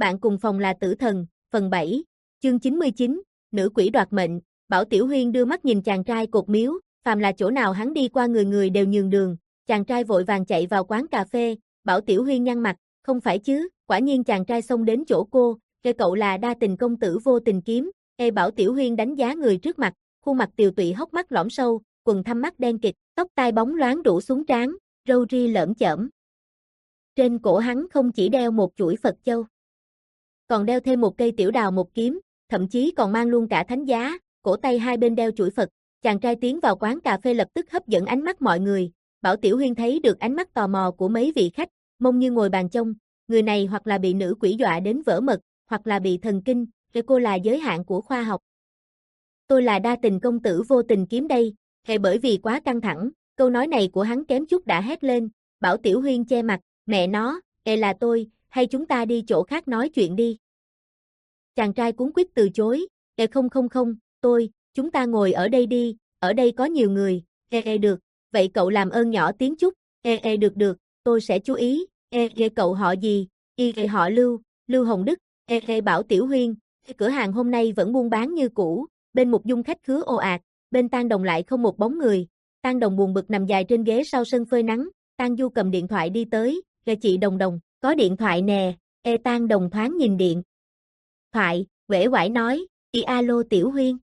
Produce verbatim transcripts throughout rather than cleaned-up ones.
bạn cùng phòng là tử thần, phần bảy, chương chín mươi chín, nữ quỷ đoạt mệnh. Bảo Tiểu Huyên đưa mắt nhìn chàng trai cột miếu, phàm là chỗ nào hắn đi qua người người đều nhường đường. Chàng trai vội vàng chạy vào quán cà phê, Bảo Tiểu Huyên nhăn mặt, không phải chứ, quả nhiên chàng trai xông đến chỗ cô, kêu cậu là đa tình công tử vô tình kiếm. Ê Bảo Tiểu Huyên đánh giá người trước mặt, khuôn mặt tiều tụy, hốc mắt lõm sâu, quần thâm mắt đen kịt, tóc tai bóng loáng rủ xuống trán, râu ria lởm chởm. Trên cổ hắn không chỉ đeo một chuỗi Phật châu, còn đeo thêm một cây tiểu đào một kiếm, thậm chí còn mang luôn cả thánh giá, cổ tay hai bên đeo chuỗi Phật. Chàng trai tiến vào quán cà phê lập tức hấp dẫn ánh mắt mọi người. Bảo Tiểu Huyên thấy được ánh mắt tò mò của mấy vị khách, mông như ngồi bàn trông, người này hoặc là bị nữ quỷ dọa đến vỡ mật, hoặc là bị thần kinh, rồi cô là giới hạn của khoa học. Tôi là đa tình công tử vô tình kiếm đây, hệ bởi vì quá căng thẳng, câu nói này của hắn kém chút đã hét lên. Bảo Tiểu Huyên che mặt, mẹ nó, ê là tôi, hay chúng ta đi chỗ khác nói chuyện đi. Chàng trai cuống quýt từ chối, ê không không không, tôi, chúng ta ngồi ở đây đi, ở đây có nhiều người, ê ê được, vậy cậu làm ơn nhỏ tiếng chút, ê ê được được, tôi sẽ chú ý, ê ê cậu họ gì, y ê họ Lưu, Lưu Hồng Đức, ê ê Bảo Tiểu Huyên, cửa hàng hôm nay vẫn buôn bán như cũ, bên Mục Dung khách khứa ồ ạt, bên Tang Đồng lại không một bóng người. Tang Đồng buồn bực nằm dài trên ghế sau sân phơi nắng, Tang Du cầm điện thoại đi tới, ê chị Đồng Đồng, có điện thoại nè, ê Tang Đồng thoáng nhìn điện thoại, uể oải nói, y alo Tiểu Huyên.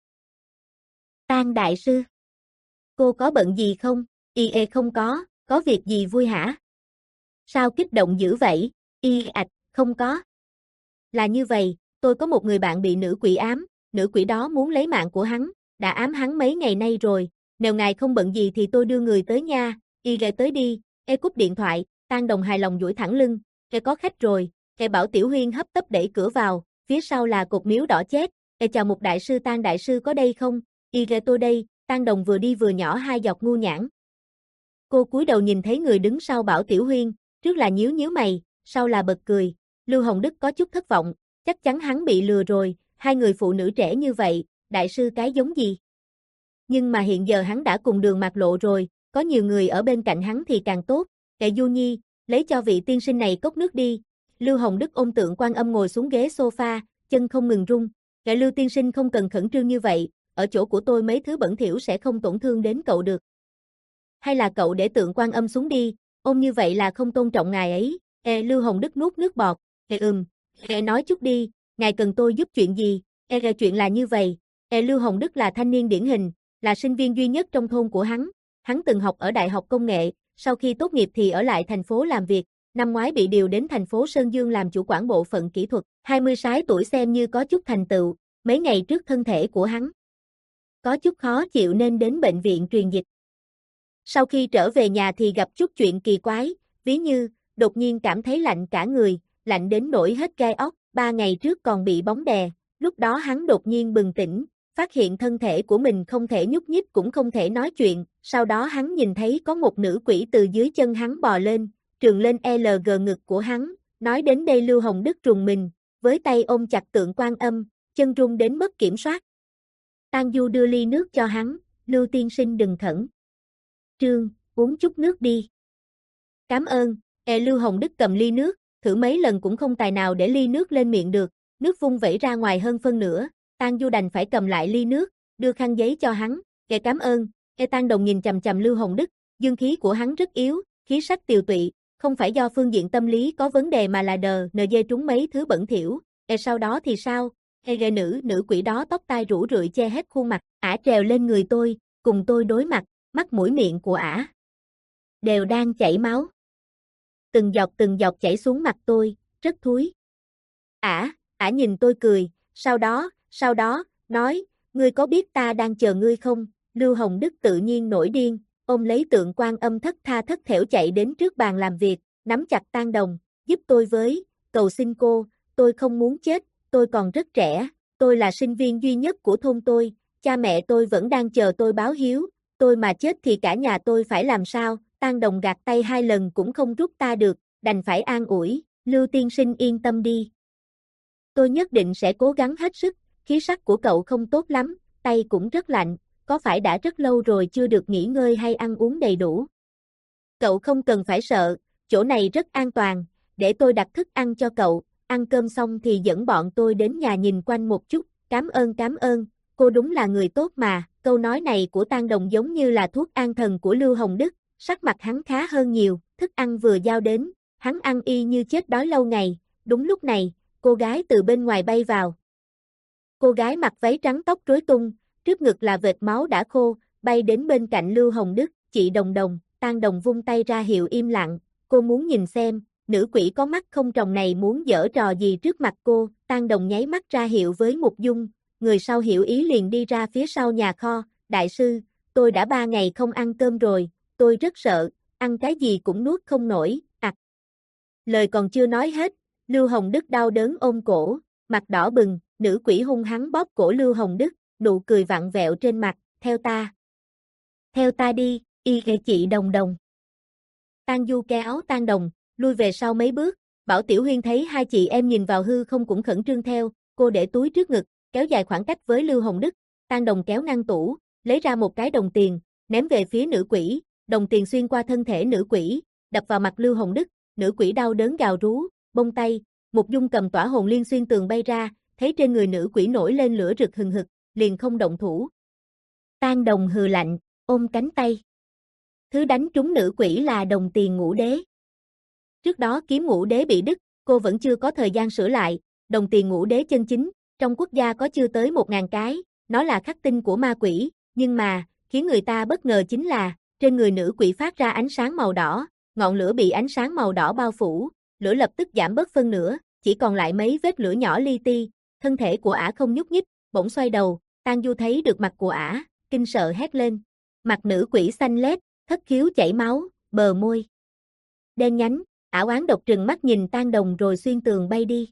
Tang đại sư, cô có bận gì không? Y ê không có, có việc gì vui hả? Sao kích động dữ vậy? Y ạch, không có. Là như vậy, tôi có một người bạn bị nữ quỷ ám, nữ quỷ đó muốn lấy mạng của hắn, đã ám hắn mấy ngày nay rồi, nếu ngài không bận gì thì tôi đưa người tới nha, y ghé tới đi, ê cúp điện thoại, Tang Đồng hài lòng duỗi thẳng lưng, ê có khách rồi, ê Bảo Tiểu Huyên hấp tấp đẩy cửa vào, phía sau là cột miếu đỏ chét, ê chào Mục đại sư Tang đại sư có đây không? Y ghé tôi đây, Tang Đồng vừa đi vừa nhỏ hai giọt ngu nhãn. Cô cúi đầu nhìn thấy người đứng sau Bảo Tiểu Huyên, trước là nhíu nhíu mày, sau là bật cười. Lưu Hồng Đức có chút thất vọng, chắc chắn hắn bị lừa rồi, hai người phụ nữ trẻ như vậy, đại sư cái giống gì? Nhưng mà hiện giờ hắn đã cùng đường mạt lộ rồi, có nhiều người ở bên cạnh hắn thì càng tốt. Kệ Du Nhi, lấy cho vị tiên sinh này cốc nước đi. Lưu Hồng Đức ôm tượng Quan Âm ngồi xuống ghế sofa, chân không ngừng rung. Kệ Lưu tiên sinh không cần khẩn trương như vậy, ở chỗ của tôi mấy thứ bẩn thỉu sẽ không tổn thương đến cậu được. Hay là cậu để tượng Quan Âm xuống đi, ôm như vậy là không tôn trọng ngài ấy. Ê Lưu Hồng Đức nuốt nước bọt, ê ừm, ê nói chút đi, ngài cần tôi giúp chuyện gì? Ê chuyện là như vậy, ê Lưu Hồng Đức là thanh niên điển hình, là sinh viên duy nhất trong thôn của hắn, hắn từng học ở Đại học Công nghệ, sau khi tốt nghiệp thì ở lại thành phố làm việc, năm ngoái bị điều đến thành phố Sơn Dương làm chủ quản bộ phận kỹ thuật, hai mươi sáu tuổi xem như có chút thành tựu, mấy ngày trước thân thể của hắn có chút khó chịu nên đến bệnh viện truyền dịch. Sau khi trở về nhà thì gặp chút chuyện kỳ quái, ví như, đột nhiên cảm thấy lạnh cả người, lạnh đến nổi hết gai óc, ba ngày trước còn bị bóng đè, lúc đó hắn đột nhiên bừng tỉnh, phát hiện thân thể của mình không thể nhúc nhích cũng không thể nói chuyện, sau đó hắn nhìn thấy có một nữ quỷ từ dưới chân hắn bò lên, trườn lên lờ giê ngực của hắn, nói đến đây Lưu Hồng Đức rùng mình, với tay ôm chặt tượng Quan Âm, chân run đến mất kiểm soát. Tang Du đưa ly nước cho hắn, Lưu tiên sinh đừng khẩn trương, uống chút nước đi. Cảm ơn, e Lưu Hồng Đức cầm ly nước, thử mấy lần cũng không tài nào để ly nước lên miệng được, nước vung vẩy ra ngoài hơn phân nửa, Tang Du đành phải cầm lại ly nước, đưa khăn giấy cho hắn, e cảm ơn, e Tang Đồng nhìn chằm chằm Lưu Hồng Đức, dương khí của hắn rất yếu, khí sắc tiều tụy, không phải do phương diện tâm lý có vấn đề mà là đờ nờ dê trúng mấy thứ bẩn thỉu, e sau đó thì sao, e ghê nữ, nữ quỷ đó tóc tai rủ rượi che hết khuôn mặt, ả trèo lên người tôi, cùng tôi đối mặt, mắt mũi miệng của ả đều đang chảy máu. Từng giọt từng giọt chảy xuống mặt tôi, rất thúi. Ả, ả nhìn tôi cười, sau đó, sau đó, nói, ngươi có biết ta đang chờ ngươi không? Lưu Hồng Đức tự nhiên nổi điên, ôm lấy tượng Quan Âm thất tha thất thểu chạy đến trước bàn làm việc, nắm chặt Tang Đồng, giúp tôi với, cầu xin cô, tôi không muốn chết, tôi còn rất trẻ, tôi là sinh viên duy nhất của thôn tôi, cha mẹ tôi vẫn đang chờ tôi báo hiếu, tôi mà chết thì cả nhà tôi phải làm sao? Tang Đồng gạt tay hai lần cũng không rút ta được, đành phải an ủi, Lưu tiên sinh yên tâm đi. Tôi nhất định sẽ cố gắng hết sức, khí sắc của cậu không tốt lắm, tay cũng rất lạnh, có phải đã rất lâu rồi chưa được nghỉ ngơi hay ăn uống đầy đủ? Cậu không cần phải sợ, chỗ này rất an toàn, để tôi đặt thức ăn cho cậu, ăn cơm xong thì dẫn bọn tôi đến nhà nhìn quanh một chút, cảm ơn cảm ơn, cô đúng là người tốt mà, câu nói này của Tang Đồng giống như là thuốc an thần của Lưu Hồng Đức, sắc mặt hắn khá hơn nhiều, thức ăn vừa giao đến, hắn ăn y như chết đói lâu ngày, đúng lúc này, cô gái từ bên ngoài bay vào. Cô gái mặc váy trắng tóc rối tung, trước ngực là vệt máu đã khô, bay đến bên cạnh Lưu Hồng Đức, chị Đồng Đồng, Tang Đồng vung tay ra hiệu im lặng, cô muốn nhìn xem, nữ quỷ có mắt không tròng này muốn giở trò gì trước mặt cô, Tang Đồng nháy mắt ra hiệu với Mục Dung, người sau hiểu ý liền đi ra phía sau nhà kho, đại sư, tôi đã ba ngày không ăn cơm rồi, tôi rất sợ, ăn cái gì cũng nuốt không nổi, ặc. À. Lời còn chưa nói hết, Lưu Hồng Đức đau đớn ôm cổ, mặt đỏ bừng, nữ quỷ hung hăng bóp cổ Lưu Hồng Đức, nụ cười vặn vẹo trên mặt, theo ta. Theo ta đi, y ghê chị Đồng Đồng. Tang Du kéo Tang Đồng, lui về sau mấy bước, Bảo Tiểu Huyên thấy hai chị em nhìn vào hư không cũng khẩn trương theo, cô để túi trước ngực, kéo dài khoảng cách với Lưu Hồng Đức, Tang Đồng kéo ngăn tủ, lấy ra một cái đồng tiền, ném về phía nữ quỷ, đồng tiền xuyên qua thân thể nữ quỷ, đập vào mặt Lưu Hồng Đức, nữ quỷ đau đớn gào rú, bông tay, Mục Dung cầm tỏa hồn liên xuyên tường bay ra, thấy trên người nữ quỷ nổi lên lửa rực hừng hực, liền không động thủ. Tang Đồng hừ lạnh, ôm cánh tay. Thứ đánh trúng nữ quỷ là đồng tiền ngũ đế. Trước đó kiếm ngũ đế bị đứt, cô vẫn chưa có thời gian sửa lại, đồng tiền ngũ đế chân chính, trong quốc gia có chưa tới một ngàn cái, nó là khắc tinh của ma quỷ, nhưng mà, khiến người ta bất ngờ chính là, trên người nữ quỷ phát ra ánh sáng màu đỏ, ngọn lửa bị ánh sáng màu đỏ bao phủ, lửa lập tức giảm bớt phân nửa, chỉ còn lại mấy vết lửa nhỏ li ti, thân thể của ả không nhúc nhích, bỗng xoay đầu, Tang Du thấy được mặt của ả, kinh sợ hét lên. Mặt nữ quỷ xanh lét, thất khiếu chảy máu, bờ môi đen nhánh, ả oán độc trừng mắt nhìn Tang Đồng rồi xuyên tường bay đi.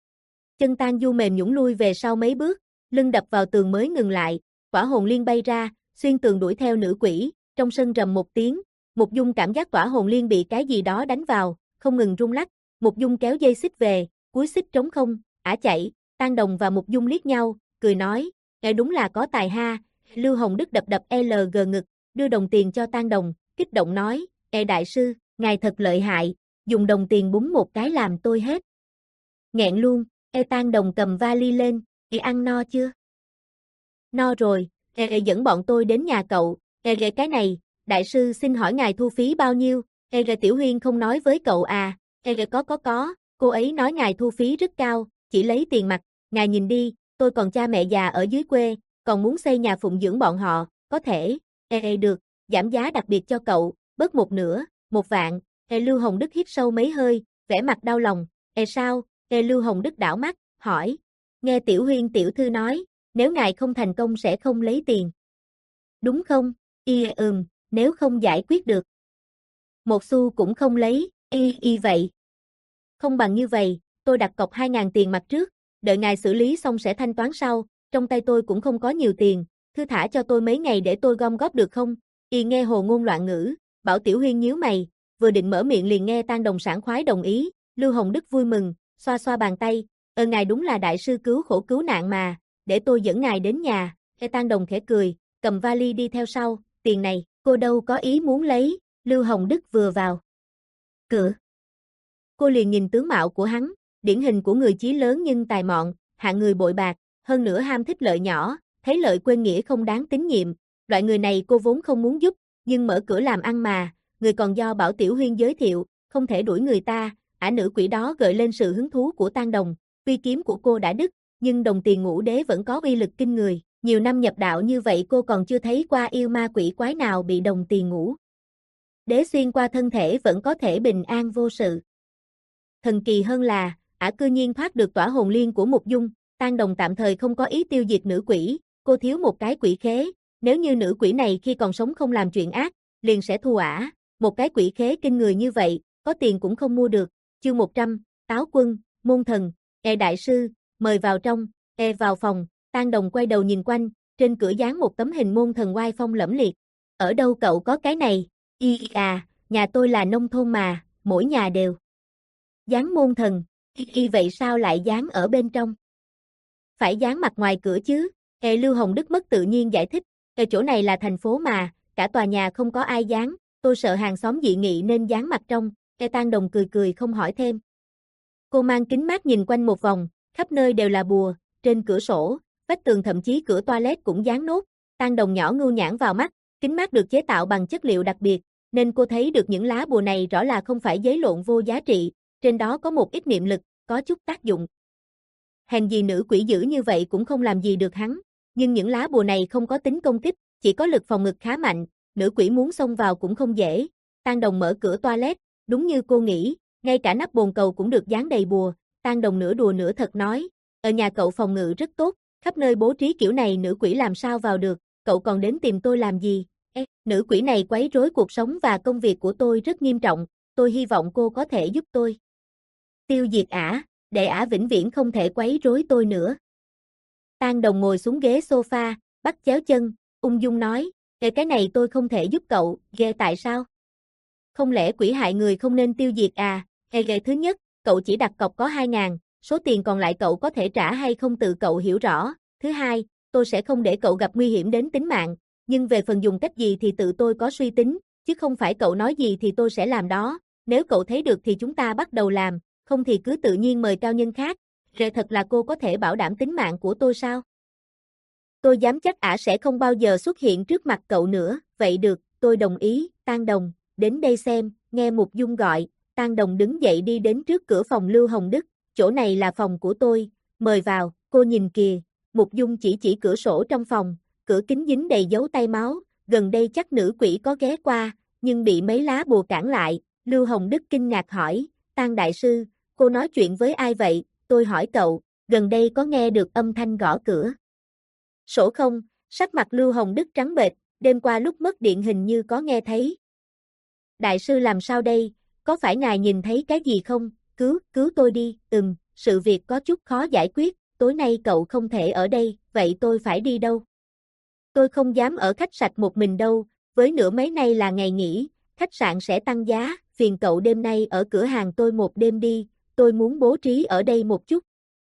Chân Tang Du mềm nhũn lui về sau mấy bước, lưng đập vào tường mới ngừng lại, tỏa hồn liên bay ra, xuyên tường đuổi theo nữ quỷ, trong sân rầm một tiếng, Mục Dung cảm giác tỏa hồn liên bị cái gì đó đánh vào, không ngừng rung lắc, Mục Dung kéo dây xích về, cuối xích trống không, ả chạy, Tang Đồng và Mục Dung liếc nhau, cười nói, ngài đúng là có tài ha. Lưu Hồng Đức đập đập lờ giê ngực, đưa đồng tiền cho Tang Đồng, kích động nói, ê đại sư, ngài thật lợi hại, dùng đồng tiền búng một cái làm tôi hết. Nghẹn luôn, ê Tang Đồng cầm vali lên, ê ăn no chưa? No rồi, ê, ê dẫn bọn tôi đến nhà cậu, ê ê cái này, đại sư xin hỏi ngài thu phí bao nhiêu, ê ê Tiểu Huyên không nói với cậu à, ê ê có có có, cô ấy nói ngài thu phí rất cao, chỉ lấy tiền mặt, ngài nhìn đi, tôi còn cha mẹ già ở dưới quê, còn muốn xây nhà phụng dưỡng bọn họ, có thể, ê ê được, giảm giá đặc biệt cho cậu, bớt một nửa, một vạn, ê Lưu Hồng Đức hít sâu mấy hơi, vẻ mặt đau lòng, ê sao, ê Lưu Hồng Đức đảo mắt, hỏi, nghe Tiểu Huyên tiểu thư nói, nếu ngài không thành công sẽ không lấy tiền. Đúng không, y ừm, nếu không giải quyết được. Một xu cũng không lấy, y y vậy. Không bằng như vậy, tôi đặt cọc hai ngàn tiền mặt trước, đợi ngài xử lý xong sẽ thanh toán sau, trong tay tôi cũng không có nhiều tiền, thư thả cho tôi mấy ngày để tôi gom góp được không? Y nghe hồ ngôn loạn ngữ, Bảo Tiểu Huyên nhíu mày, vừa định mở miệng liền nghe Tang Đồng sảng khoái đồng ý, Lưu Hồng Đức vui mừng, xoa xoa bàn tay, ờ ngài đúng là đại sư cứu khổ cứu nạn mà, để tôi dẫn ngài đến nhà, Ê Tang Đồng khẽ cười, cầm vali đi theo sau, tiền này, cô đâu có ý muốn lấy, Lưu Hồng Đức vừa vào. Cửa. Cô liền nhìn tướng mạo của hắn, điển hình của người chí lớn nhưng tài mọn, hạng người bội bạc, hơn nữa ham thích lợi nhỏ, thấy lợi quên nghĩa không đáng tín nhiệm, loại người này cô vốn không muốn giúp, nhưng mở cửa làm ăn mà, người còn do Bảo Tiểu Huyên giới thiệu, không thể đuổi người ta, ả nữ quỷ đó gợi lên sự hứng thú của Tang Đồng, uy kiếm của cô đã đứt, nhưng đồng tiền ngũ đế vẫn có uy lực kinh người, nhiều năm nhập đạo như vậy cô còn chưa thấy qua yêu ma quỷ quái nào bị đồng tiền ngũ đế xuyên qua thân thể vẫn có thể bình an vô sự. Thần kỳ hơn là, ả cư nhiên thoát được tỏa hồn liên của Mục Dung, Tang Đồng tạm thời không có ý tiêu diệt nữ quỷ, cô thiếu một cái quỷ khế, nếu như nữ quỷ này khi còn sống không làm chuyện ác, liền sẽ thù ả, một cái quỷ khế kinh người như vậy, có tiền cũng không mua được. Chương một trăm, Táo Quân, Môn Thần, "Ê đại sư, mời vào trong." "Ê vào phòng." Tang Đồng quay đầu nhìn quanh, trên cửa dán một tấm hình môn thần oai phong lẫm liệt. "Ở đâu cậu có cái này?" "Y à, nhà tôi là nông thôn mà, mỗi nhà đều dán môn thần." "Y, y vậy sao lại dán ở bên trong?" "Phải dán mặt ngoài cửa chứ." Ê Lưu Hồng Đức mất tự nhiên giải thích, "Ê chỗ này là thành phố mà, cả tòa nhà không có ai dán, tôi sợ hàng xóm dị nghị nên dán mặt trong." Ê Tang Đồng cười cười không hỏi thêm. Cô mang kính mát nhìn quanh một vòng, khắp nơi đều là bùa, trên cửa sổ, vách tường thậm chí cửa toilet cũng dán nốt, Tang Đồng nhỏ ngưu nhãn vào mắt, kính mát được chế tạo bằng chất liệu đặc biệt, nên cô thấy được những lá bùa này rõ là không phải giấy lộn vô giá trị, trên đó có một ít niệm lực, có chút tác dụng. Hèn gì nữ quỷ dữ như vậy cũng không làm gì được hắn, nhưng những lá bùa này không có tính công kích, chỉ có lực phòng ngự khá mạnh, nữ quỷ muốn xông vào cũng không dễ. Tang Đồng mở cửa toilet, đúng như cô nghĩ, ngay cả nắp bồn cầu cũng được dán đầy bùa. Tang Đồng nửa đùa nửa thật nói, ở nhà cậu phòng ngự rất tốt, khắp nơi bố trí kiểu này nữ quỷ làm sao vào được, cậu còn đến tìm tôi làm gì? Ê, nữ quỷ này quấy rối cuộc sống và công việc của tôi rất nghiêm trọng, tôi hy vọng cô có thể giúp tôi. Tiêu diệt ả, để ả vĩnh viễn không thể quấy rối tôi nữa. Tang Đồng ngồi xuống ghế sofa, bắt chéo chân, ung dung nói, Ê, cái này tôi không thể giúp cậu, ghê tại sao? Không lẽ quỷ hại người không nên tiêu diệt à? Ê, ghê thứ nhất, cậu chỉ đặt cọc có hai ngàn, số tiền còn lại cậu có thể trả hay không tự cậu hiểu rõ. Thứ hai, tôi sẽ không để cậu gặp nguy hiểm đến tính mạng, nhưng về phần dùng cách gì thì tự tôi có suy tính, chứ không phải cậu nói gì thì tôi sẽ làm đó. Nếu cậu thấy được thì chúng ta bắt đầu làm, không thì cứ tự nhiên mời cao nhân khác. Rệ thật là cô có thể bảo đảm tính mạng của tôi sao? Tôi dám chắc ả sẽ không bao giờ xuất hiện trước mặt cậu nữa. Vậy được, tôi đồng ý. Tang Đồng, đến đây xem. Nghe Mục Dung gọi, Tang Đồng đứng dậy đi đến trước cửa phòng Lưu Hồng Đức. Chỗ này là phòng của tôi, mời vào. Cô nhìn kìa. Mục Dung chỉ chỉ cửa sổ trong phòng, cửa kính dính đầy dấu tay máu. Gần đây chắc nữ quỷ có ghé qua, nhưng bị mấy lá bùa cản lại. Lưu Hồng Đức kinh ngạc hỏi, Tang đại sư, cô nói chuyện với ai vậy? Tôi hỏi cậu, gần đây có nghe được âm thanh gõ cửa. Sổ không, sắc mặt Lưu Hồng Đức trắng bệch, đêm qua lúc mất điện hình như có nghe thấy. Đại sư làm sao đây, có phải ngài nhìn thấy cái gì không? Cứu, cứu tôi đi. Ừm, sự việc có chút khó giải quyết, tối nay cậu không thể ở đây, vậy tôi phải đi đâu? Tôi không dám ở khách sạn một mình đâu, với nửa mấy nay là ngày nghỉ, khách sạn sẽ tăng giá, phiền cậu đêm nay ở cửa hàng tôi một đêm đi, tôi muốn bố trí ở đây một chút.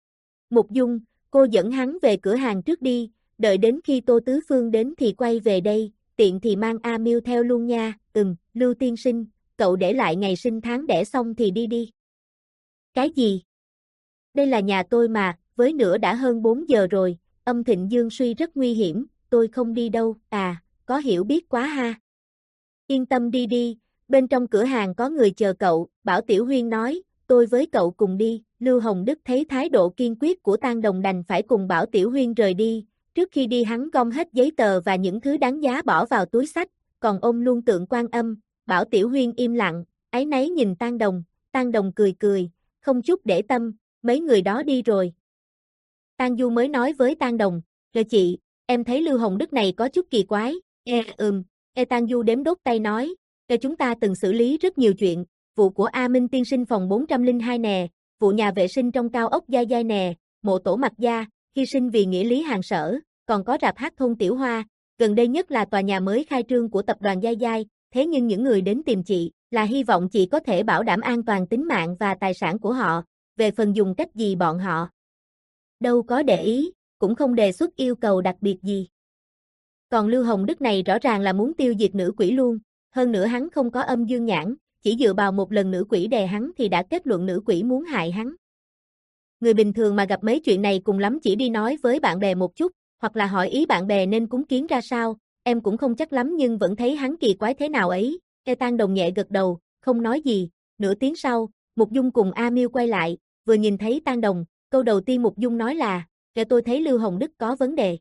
Mục Dung, cô dẫn hắn về cửa hàng trước đi, đợi đến khi Tô Tứ Phương đến thì quay về đây, tiện thì mang A Miêu theo luôn nha. Ừm, Lưu tiên sinh, cậu để lại ngày sinh tháng đẻ xong thì đi đi. Cái gì? Đây là nhà tôi mà, với nữa đã hơn bốn giờ rồi, âm thịnh dương suy rất nguy hiểm, tôi không đi đâu. À, có hiểu biết quá ha. Yên tâm đi đi, bên trong cửa hàng có người chờ cậu. Bảo Tiểu Huyên nói, tôi với cậu cùng đi. Lưu Hồng Đức thấy thái độ kiên quyết của Tang Đồng đành phải cùng Bảo Tiểu Huyên rời đi. Trước khi đi hắn gom hết giấy tờ và những thứ đáng giá bỏ vào túi xách, còn ôm luôn tượng Quan Âm. Bảo Tiểu Huyên im lặng, áy náy nhìn Tang Đồng. Tang Đồng cười cười, không chút để tâm, mấy người đó đi rồi. Tang Du mới nói với Tang Đồng, "Kìa chị, em thấy Lưu Hồng Đức này có chút kỳ quái." "Ê, ừm." Ê Tang Du đếm đốt tay nói, "Kìa chúng ta từng xử lý rất nhiều chuyện, vụ của A Minh tiên sinh phòng bốn trăm lẻ hai nè, vụ nhà vệ sinh trong cao ốc Giai Giai nè, mộ tổ Mạc Gia, hy sinh vì nghĩa lý hàng sở, còn có rạp hát thôn Tiểu Hoa, gần đây nhất là tòa nhà mới khai trương của tập đoàn Giai Giai, thế nhưng những người đến tìm chị là hy vọng chị có thể bảo đảm an toàn tính mạng và tài sản của họ, về phần dùng cách gì bọn họ đâu có để ý, cũng không đề xuất yêu cầu đặc biệt gì. Còn Lưu Hồng Đức này rõ ràng là muốn tiêu diệt nữ quỷ luôn, hơn nữa hắn không có âm dương nhãn, chỉ dựa vào một lần nữ quỷ đè hắn thì đã kết luận nữ quỷ muốn hại hắn. Người bình thường mà gặp mấy chuyện này cùng lắm chỉ đi nói với bạn bè một chút, hoặc là hỏi ý bạn bè nên cúng kiến ra sao, em cũng không chắc lắm nhưng vẫn thấy hắn kỳ quái thế nào ấy. Ê Tang Đồng nhẹ gật đầu, không nói gì. Nửa tiếng sau, Mục Dung cùng A Miêu quay lại, vừa nhìn thấy Tang Đồng, câu đầu tiên Mục Dung nói là, "Kìa tôi thấy Lưu Hồng Đức có vấn đề."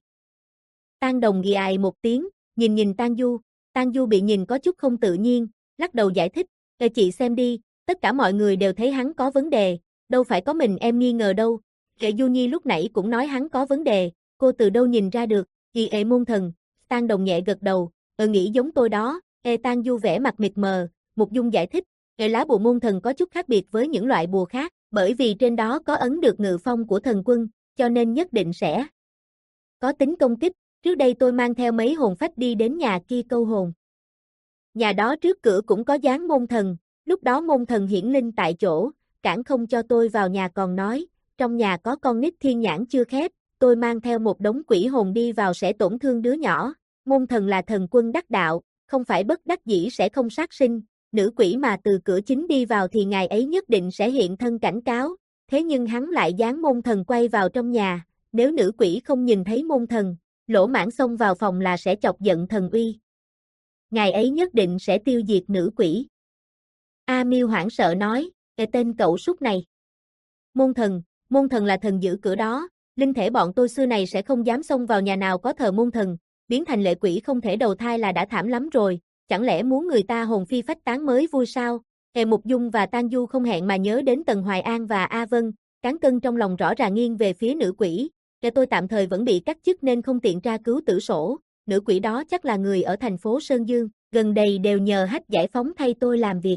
Tang Đồng ghi ài một tiếng, nhìn nhìn Tang Du, Tang Du bị nhìn có chút không tự nhiên, lắc đầu giải thích, "Kìa chị xem đi, tất cả mọi người đều thấy hắn có vấn đề, đâu phải có mình em nghi ngờ đâu." Kìa Du Nhi lúc nãy cũng nói hắn có vấn đề, cô từ đâu nhìn ra được, "Gì ệ môn thần." Tang Đồng nhẹ gật đầu, "Ờ nghĩ giống tôi đó." Ê Tang Du vẻ mặt mịt mờ, Mục Dung giải thích, "Ê lá bùa môn thần có chút khác biệt với những loại bùa khác, bởi vì trên đó có ấn được ngự phong của thần quân, cho nên nhất định sẽ có tính công kích. Trước đây tôi mang theo mấy hồn phách đi đến nhà kia câu hồn. Nhà đó trước cửa cũng có dán môn thần, lúc đó môn thần hiển linh tại chỗ, cản không cho tôi vào nhà còn nói, trong nhà có con nít thiên nhãn chưa khép, tôi mang theo một đống quỷ hồn đi vào sẽ tổn thương đứa nhỏ. Môn thần là thần quân đắc đạo, không phải bất đắc dĩ sẽ không sát sinh, nữ quỷ mà từ cửa chính đi vào thì ngài ấy nhất định sẽ hiện thân cảnh cáo, thế nhưng hắn lại giáng môn thần quay vào trong nhà, nếu nữ quỷ không nhìn thấy môn thần, lỗ mãng xông vào phòng là sẽ chọc giận thần uy. Ngày ấy nhất định sẽ tiêu diệt nữ quỷ. A Miêu hoảng sợ nói, cái tên cậu súc này. Môn thần, môn thần là thần giữ cửa đó, linh thể bọn tôi xưa này sẽ không dám xông vào nhà nào có thờ môn thần, biến thành lệ quỷ không thể đầu thai là đã thảm lắm rồi, chẳng lẽ muốn người ta hồn phi phách tán mới vui sao? Hề Mục Dung và Tang Du không hẹn mà nhớ đến Tần Hoài An và A Vân, cán cân trong lòng rõ ràng nghiêng về phía nữ quỷ, kẻ tôi tạm thời vẫn bị cắt chức nên không tiện tra cứu tử sổ, nữ quỷ đó chắc là người ở thành phố Sơn Dương, gần đây đều nhờ Hách giải phóng thay tôi làm việc.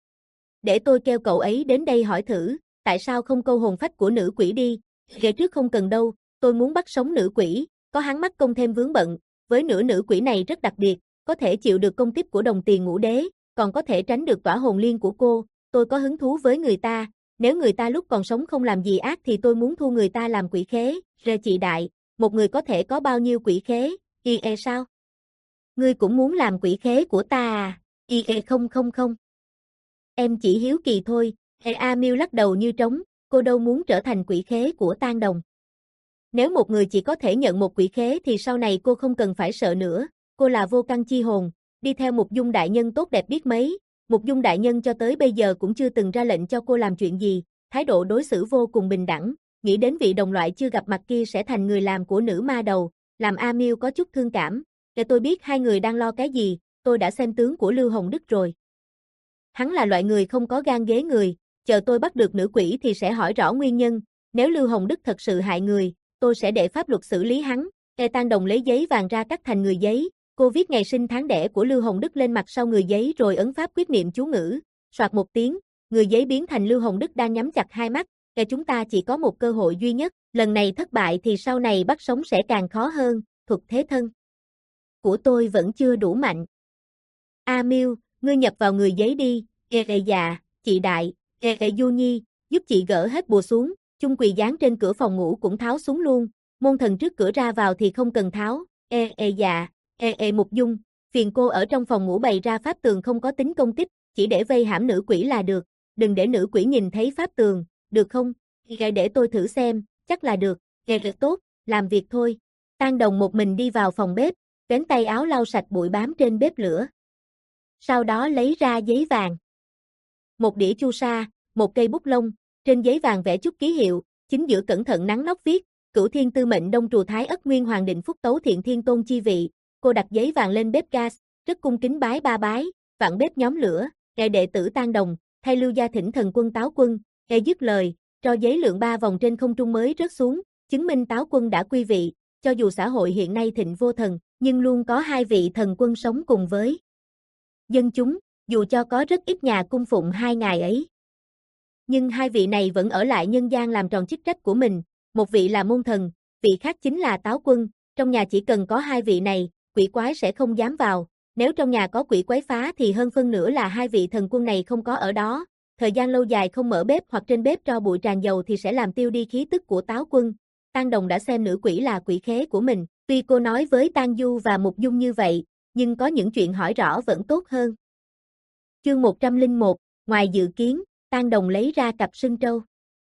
Để tôi kêu cậu ấy đến đây hỏi thử, tại sao không câu hồn phách của nữ quỷ đi, ghê trước không cần đâu, tôi muốn bắt sống nữ quỷ, có hắn mắc công thêm vướng bận, với nửa nữ quỷ này rất đặc biệt, có thể chịu được công kích của đồng tiền ngũ đế, còn có thể tránh được tỏa hồn liên của cô, tôi có hứng thú với người ta, nếu người ta lúc còn sống không làm gì ác thì tôi muốn thu người ta làm quỷ khế, rê chị đại, một người có thể có bao nhiêu quỷ khế, y e sao? Ngươi cũng muốn làm quỷ khế của ta à, y e không không không. Em chỉ hiếu kỳ thôi, e A Miêu lắc đầu như trống, cô đâu muốn trở thành quỷ khế của Tang Đồng. Nếu một người chỉ có thể nhận một quỷ khế thì sau này cô không cần phải sợ nữa, cô là vô căn chi hồn, đi theo Mục Dung đại nhân tốt đẹp biết mấy, Mục Dung đại nhân cho tới bây giờ cũng chưa từng ra lệnh cho cô làm chuyện gì, thái độ đối xử vô cùng bình đẳng, nghĩ đến vị đồng loại chưa gặp mặt kia sẽ thành người làm của nữ ma đầu, làm A Miêu có chút thương cảm, để tôi biết hai người đang lo cái gì, tôi đã xem tướng của Lưu Hồng Đức rồi. Hắn là loại người không có gan ghế người, chờ tôi bắt được nữ quỷ thì sẽ hỏi rõ nguyên nhân, nếu Lưu Hồng Đức thật sự hại người, tôi sẽ để pháp luật xử lý hắn. E Tang Đồng lấy giấy vàng ra cắt thành người giấy, cô viết ngày sinh tháng đẻ của Lưu Hồng Đức lên mặt sau người giấy rồi ấn pháp quyết niệm chú ngữ, soạt một tiếng, người giấy biến thành Lưu Hồng Đức đang nhắm chặt hai mắt, e chúng ta chỉ có một cơ hội duy nhất, lần này thất bại thì sau này bắt sống sẽ càng khó hơn, thuật thế thân của tôi vẫn chưa đủ mạnh. A Miêu, ngươi nhập vào người giấy đi, e e dạ, chị đại, e e Du Nhi, giúp chị gỡ hết bùa xuống, chung quỳ dán trên cửa phòng ngủ cũng tháo xuống luôn, môn thần trước cửa ra vào thì không cần tháo, e e dạ, e e Mục Dung, phiền cô ở trong phòng ngủ bày ra pháp tường không có tính công kích, chỉ để vây hãm nữ quỷ là được, đừng để nữ quỷ nhìn thấy pháp tường, được không? Gài để tôi thử xem, chắc là được, gài được tốt, làm việc thôi. Tang Đồng một mình đi vào phòng bếp, vén tay áo lau sạch bụi bám trên bếp lửa. Sau đó lấy ra giấy vàng. Một đĩa chu sa, một cây bút lông, trên giấy vàng vẽ chút ký hiệu, chính giữa cẩn thận nắn nót viết, Cửu Thiên Tư Mệnh Đông Trù Thái Ất Nguyên Hoàng Định Phúc Tấu Thiện Thiên Tôn chi vị. Cô đặt giấy vàng lên bếp gas, rất cung kính bái ba bái, vặn bếp nhóm lửa, e đệ tử Tang Đồng, thay Lưu gia thỉnh thần quân Táo Quân, e dứt lời, cho giấy lượn ba vòng trên không trung mới rớt xuống, chứng minh Táo Quân đã quy vị, cho dù xã hội hiện nay thịnh vô thần, nhưng luôn có hai vị thần quân sống cùng với dân chúng, dù cho có rất ít nhà cung phụng hai ngài ấy. Nhưng hai vị này vẫn ở lại nhân gian làm tròn chức trách của mình, một vị là môn thần, vị khác chính là Táo Quân, trong nhà chỉ cần có hai vị này, quỷ quái sẽ không dám vào, nếu trong nhà có quỷ quái phá thì hơn phân nửa là hai vị thần quân này không có ở đó, thời gian lâu dài không mở bếp hoặc trên bếp tro bụi tràn dầu thì sẽ làm tiêu đi khí tức của Táo Quân. Tang Đồng đã xem nữ quỷ là quỷ khế của mình, tuy cô nói với Tang Du và Mục Dung như vậy, nhưng có những chuyện hỏi rõ vẫn tốt hơn. Chương một trăm lẻ một, ngoài dự kiến, Tang Đồng lấy ra cặp sưng trâu.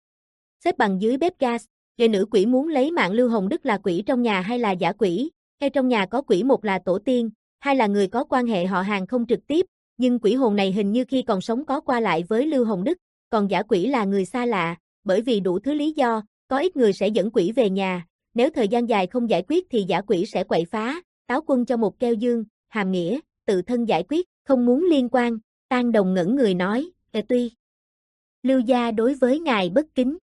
Xếp bằng dưới bếp gas, người nữ quỷ muốn lấy mạng Lưu Hồng Đức là quỷ trong nhà hay là giả quỷ, hay trong nhà có quỷ một là tổ tiên, hai là người có quan hệ họ hàng không trực tiếp, nhưng quỷ hồn này hình như khi còn sống có qua lại với Lưu Hồng Đức, còn giả quỷ là người xa lạ, bởi vì đủ thứ lý do, có ít người sẽ dẫn quỷ về nhà, nếu thời gian dài không giải quyết thì giả quỷ sẽ quậy phá, Táo Quân cho một keo dương, hàm nghĩa, tự thân giải quyết, không muốn liên quan, Tang Đồng ngẩn người nói, e tuy Lưu gia đối với ngài bất kính,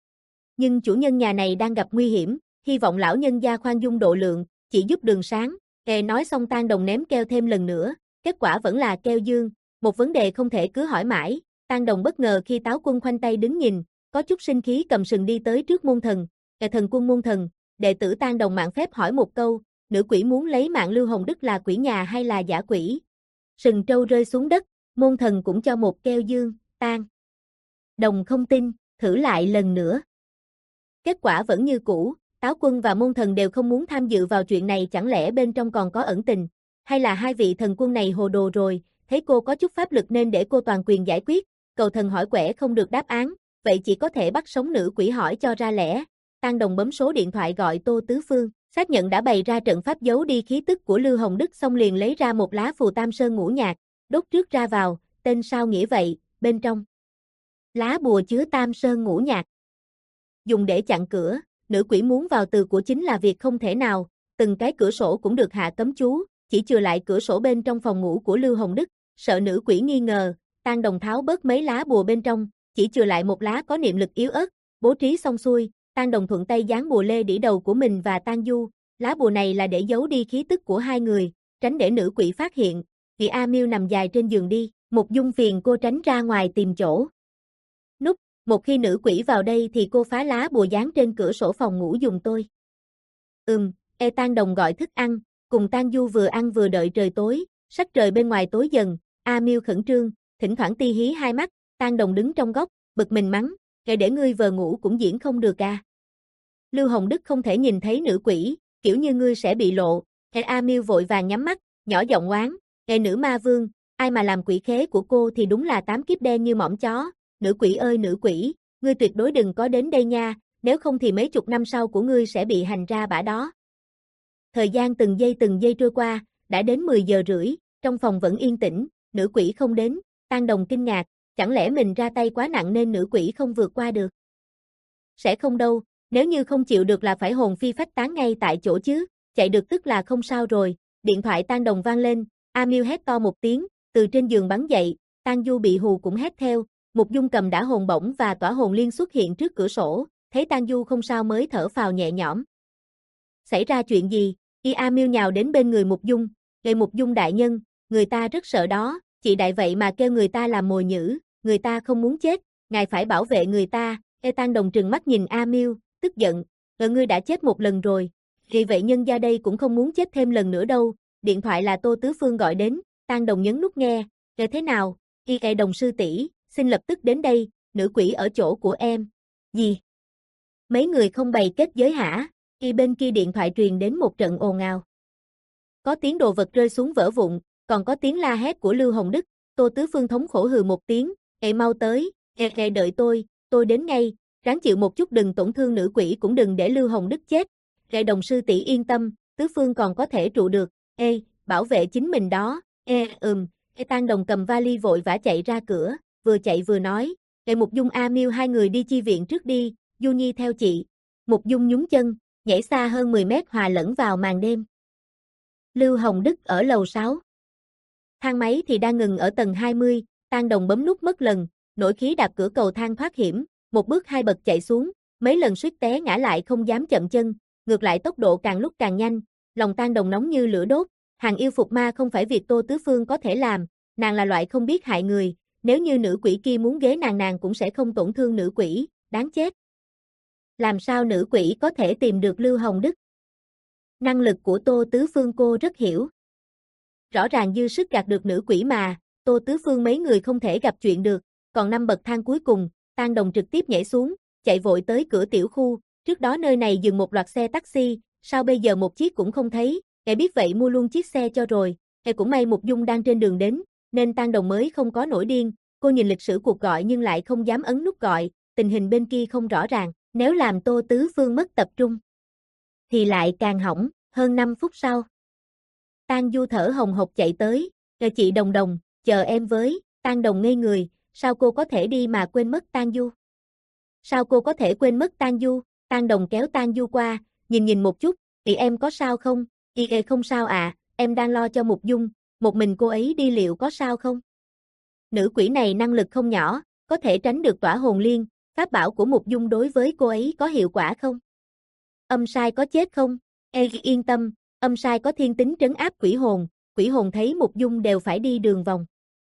nhưng chủ nhân nhà này đang gặp nguy hiểm, hy vọng lão nhân gia khoan dung độ lượng, chỉ giúp đường sáng. E nói xong Tang Đồng ném keo thêm lần nữa, kết quả vẫn là keo dương, một vấn đề không thể cứ hỏi mãi. Tang Đồng bất ngờ khi Táo Quân khoanh tay đứng nhìn, có chút sinh khí cầm sừng đi tới trước môn thần. E thần quân môn thần, đệ tử Tang Đồng mạn phép hỏi một câu, nữ quỷ muốn lấy mạng Lưu Hồng Đức là quỷ nhà hay là giả quỷ? Sừng trâu rơi xuống đất, môn thần cũng cho một keo dương, Tang Đồng không tin, thử lại lần nữa. Kết quả vẫn như cũ, Táo Quân và môn thần đều không muốn tham dự vào chuyện này, chẳng lẽ bên trong còn có ẩn tình, hay là hai vị thần quân này hồ đồ rồi, thấy cô có chút pháp lực nên để cô toàn quyền giải quyết, cầu thần hỏi quẻ không được đáp án, vậy chỉ có thể bắt sống nữ quỷ hỏi cho ra lẽ. Tang Đồng bấm số điện thoại gọi Tô Tứ Phương, xác nhận đã bày ra trận pháp giấu đi khí tức của Lưu Hồng Đức, xong liền lấy ra một lá phù Tam Sơn Ngũ Nhạc, đốt trước ra vào, tên sao nghĩa vậy, bên trong lá bùa chứa Tam Sơn Ngũ Nhạc, dùng để chặn cửa, nữ quỷ muốn vào từ của chính là việc không thể nào, từng cái cửa sổ cũng được hạ cấm chú, chỉ chừa lại cửa sổ bên trong phòng ngủ của Lưu Hồng Đức, sợ nữ quỷ nghi ngờ, Tang Đồng tháo bớt mấy lá bùa bên trong, chỉ chừa lại một lá có niệm lực yếu ớt, bố trí xong xuôi, Tang Đồng thuận tay dán bùa lê đĩ đầu của mình và Tang Du, lá bùa này là để giấu đi khí tức của hai người, tránh để nữ quỷ phát hiện. Vì A Miêu nằm dài trên giường đi, Mục Dung phiền cô tránh ra ngoài tìm chỗ núp, một khi nữ quỷ vào đây thì cô phá lá bùa dán trên cửa sổ phòng ngủ dùng tôi. Ừm, e Tang Đồng gọi thức ăn, cùng Tang Du vừa ăn vừa đợi trời tối, sắc trời bên ngoài tối dần, A Miêu khẩn trương, thỉnh thoảng ti hí hai mắt, Tang Đồng đứng trong góc, bực mình mắng, kể để ngươi vờ ngủ cũng diễn không được à. Lưu Hồng Đức không thể nhìn thấy nữ quỷ, kiểu như ngươi sẽ bị lộ, e A Miêu vội vàng nhắm mắt, nhỏ giọng oán, e nữ ma vương, ai mà làm quỷ khế của cô thì đúng là tám kiếp đen như mỏm chó, nữ quỷ ơi nữ quỷ, ngươi tuyệt đối đừng có đến đây nha, nếu không thì mấy chục năm sau của ngươi sẽ bị hành ra bả đó. Thời gian từng giây từng giây trôi qua, đã đến mười giờ rưỡi, trong phòng vẫn yên tĩnh, nữ quỷ không đến, Tang Đồng kinh ngạc, chẳng lẽ mình ra tay quá nặng nên nữ quỷ không vượt qua được? Sẽ không đâu, nếu như không chịu được là phải hồn phi phách tán ngay tại chỗ chứ, chạy được tức là không sao rồi, điện thoại Tang Đồng vang lên, A Miêu hét to một tiếng, từ trên giường bắn dậy, Tang Du bị hù cũng hét theo, Mục Dung cầm đã hồn bổng và tỏa hồn liên xuất hiện trước cửa sổ, thấy Tang Du không sao mới thở phào nhẹ nhõm. Xảy ra chuyện gì? Y A Miêu nhào đến bên người Mục Dung, "Lệ Mục Dung đại nhân, người ta rất sợ đó, chị đại vậy mà kêu người ta làm mồi nhử, người ta không muốn chết, ngài phải bảo vệ người ta." E Tang Đồng trừng mắt nhìn A Miêu, tức giận, "Ờ ngươi đã chết một lần rồi, vì vậy nhân gia đây cũng không muốn chết thêm lần nữa đâu." Điện thoại là Tô Tứ Phương gọi đến, Tang Đồng nhấn nút nghe, "Nghe thế nào? Y E Đồng sư tỷ, xin lập tức đến đây, nữ quỷ ở chỗ của em." "Gì? Mấy người không bày kết giới hả?" Y bên kia điện thoại truyền đến một trận ồn ào. Có tiếng đồ vật rơi xuống vỡ vụn, còn có tiếng la hét của Lưu Hồng Đức, Tô Tứ Phương thống khổ hừ một tiếng, "Ê mau tới, ê ê đợi tôi, tôi đến ngay, ráng chịu một chút đừng tổn thương nữ quỷ cũng đừng để Lưu Hồng Đức chết." "Ê Đồng sư tỷ yên tâm, Tứ Phương còn có thể trụ được." "Ê, bảo vệ chính mình đó." "Ê, ừm." Ê Tang Đồng cầm vali vội vã chạy ra cửa, vừa chạy vừa nói, "Ê Mục Dung A Miêu hai người đi chi viện trước đi, Du Nhi theo chị." Mục Dung nhún chân, nhảy xa hơn mười mét hòa lẫn vào màn đêm. Lưu Hồng Đức ở lầu sáu. Thang máy thì đang ngừng ở tầng hai mươi, Tang Đồng bấm nút mất lần, nổi khí đạp cửa cầu thang thoát hiểm, một bước hai bậc chạy xuống, mấy lần suýt té ngã lại không dám chậm chân, ngược lại tốc độ càng lúc càng nhanh, lòng Tang Đồng nóng như lửa đốt, hàng yêu phục ma không phải việc Tô Tứ Phương có thể làm, nàng là loại không biết hại người, nếu như nữ quỷ kia muốn ghế nàng nàng cũng sẽ không tổn thương nữ quỷ, đáng chết. Làm sao nữ quỷ có thể tìm được Lưu Hồng Đức? Năng lực của Tô Tứ Phương cô rất hiểu. Rõ ràng dư sức gạt được nữ quỷ mà, Tô Tứ Phương mấy người không thể gặp chuyện được, còn năm bậc thang cuối cùng, Tang Đồng trực tiếp nhảy xuống, chạy vội tới cửa tiểu khu, trước đó nơi này dừng một loạt xe taxi, sao bây giờ một chiếc cũng không thấy, kẻ biết vậy mua luôn chiếc xe cho rồi, kẻ cũng may Mục Dung đang trên đường đến, nên Tang Đồng mới không có nổi điên, cô nhìn lịch sử cuộc gọi nhưng lại không dám ấn nút gọi, tình hình bên kia không rõ ràng, nếu làm Tô Tứ Phương mất tập trung thì lại càng hỏng. Hơn năm phút sau, Tang Du thở hồng hộc chạy tới, "Chờ chị Đồng Đồng, chờ em với." Tang Đồng ngây người, sao cô có thể đi mà quên mất Tang Du? Sao cô có thể quên mất Tang Du? Tang Đồng kéo Tang Du qua, nhìn nhìn một chút, "Thì em có sao không?" "Y e không sao ạ, à, em đang lo cho Mục Dung, một mình cô ấy đi liệu có sao không?" Nữ quỷ này năng lực không nhỏ, có thể tránh được tỏa hồn liên, pháp bảo của Mục Dung đối với cô ấy có hiệu quả không? Âm sai có chết không? Ê yên tâm, âm sai có thiên tính trấn áp quỷ hồn, quỷ hồn thấy Mục Dung đều phải đi đường vòng.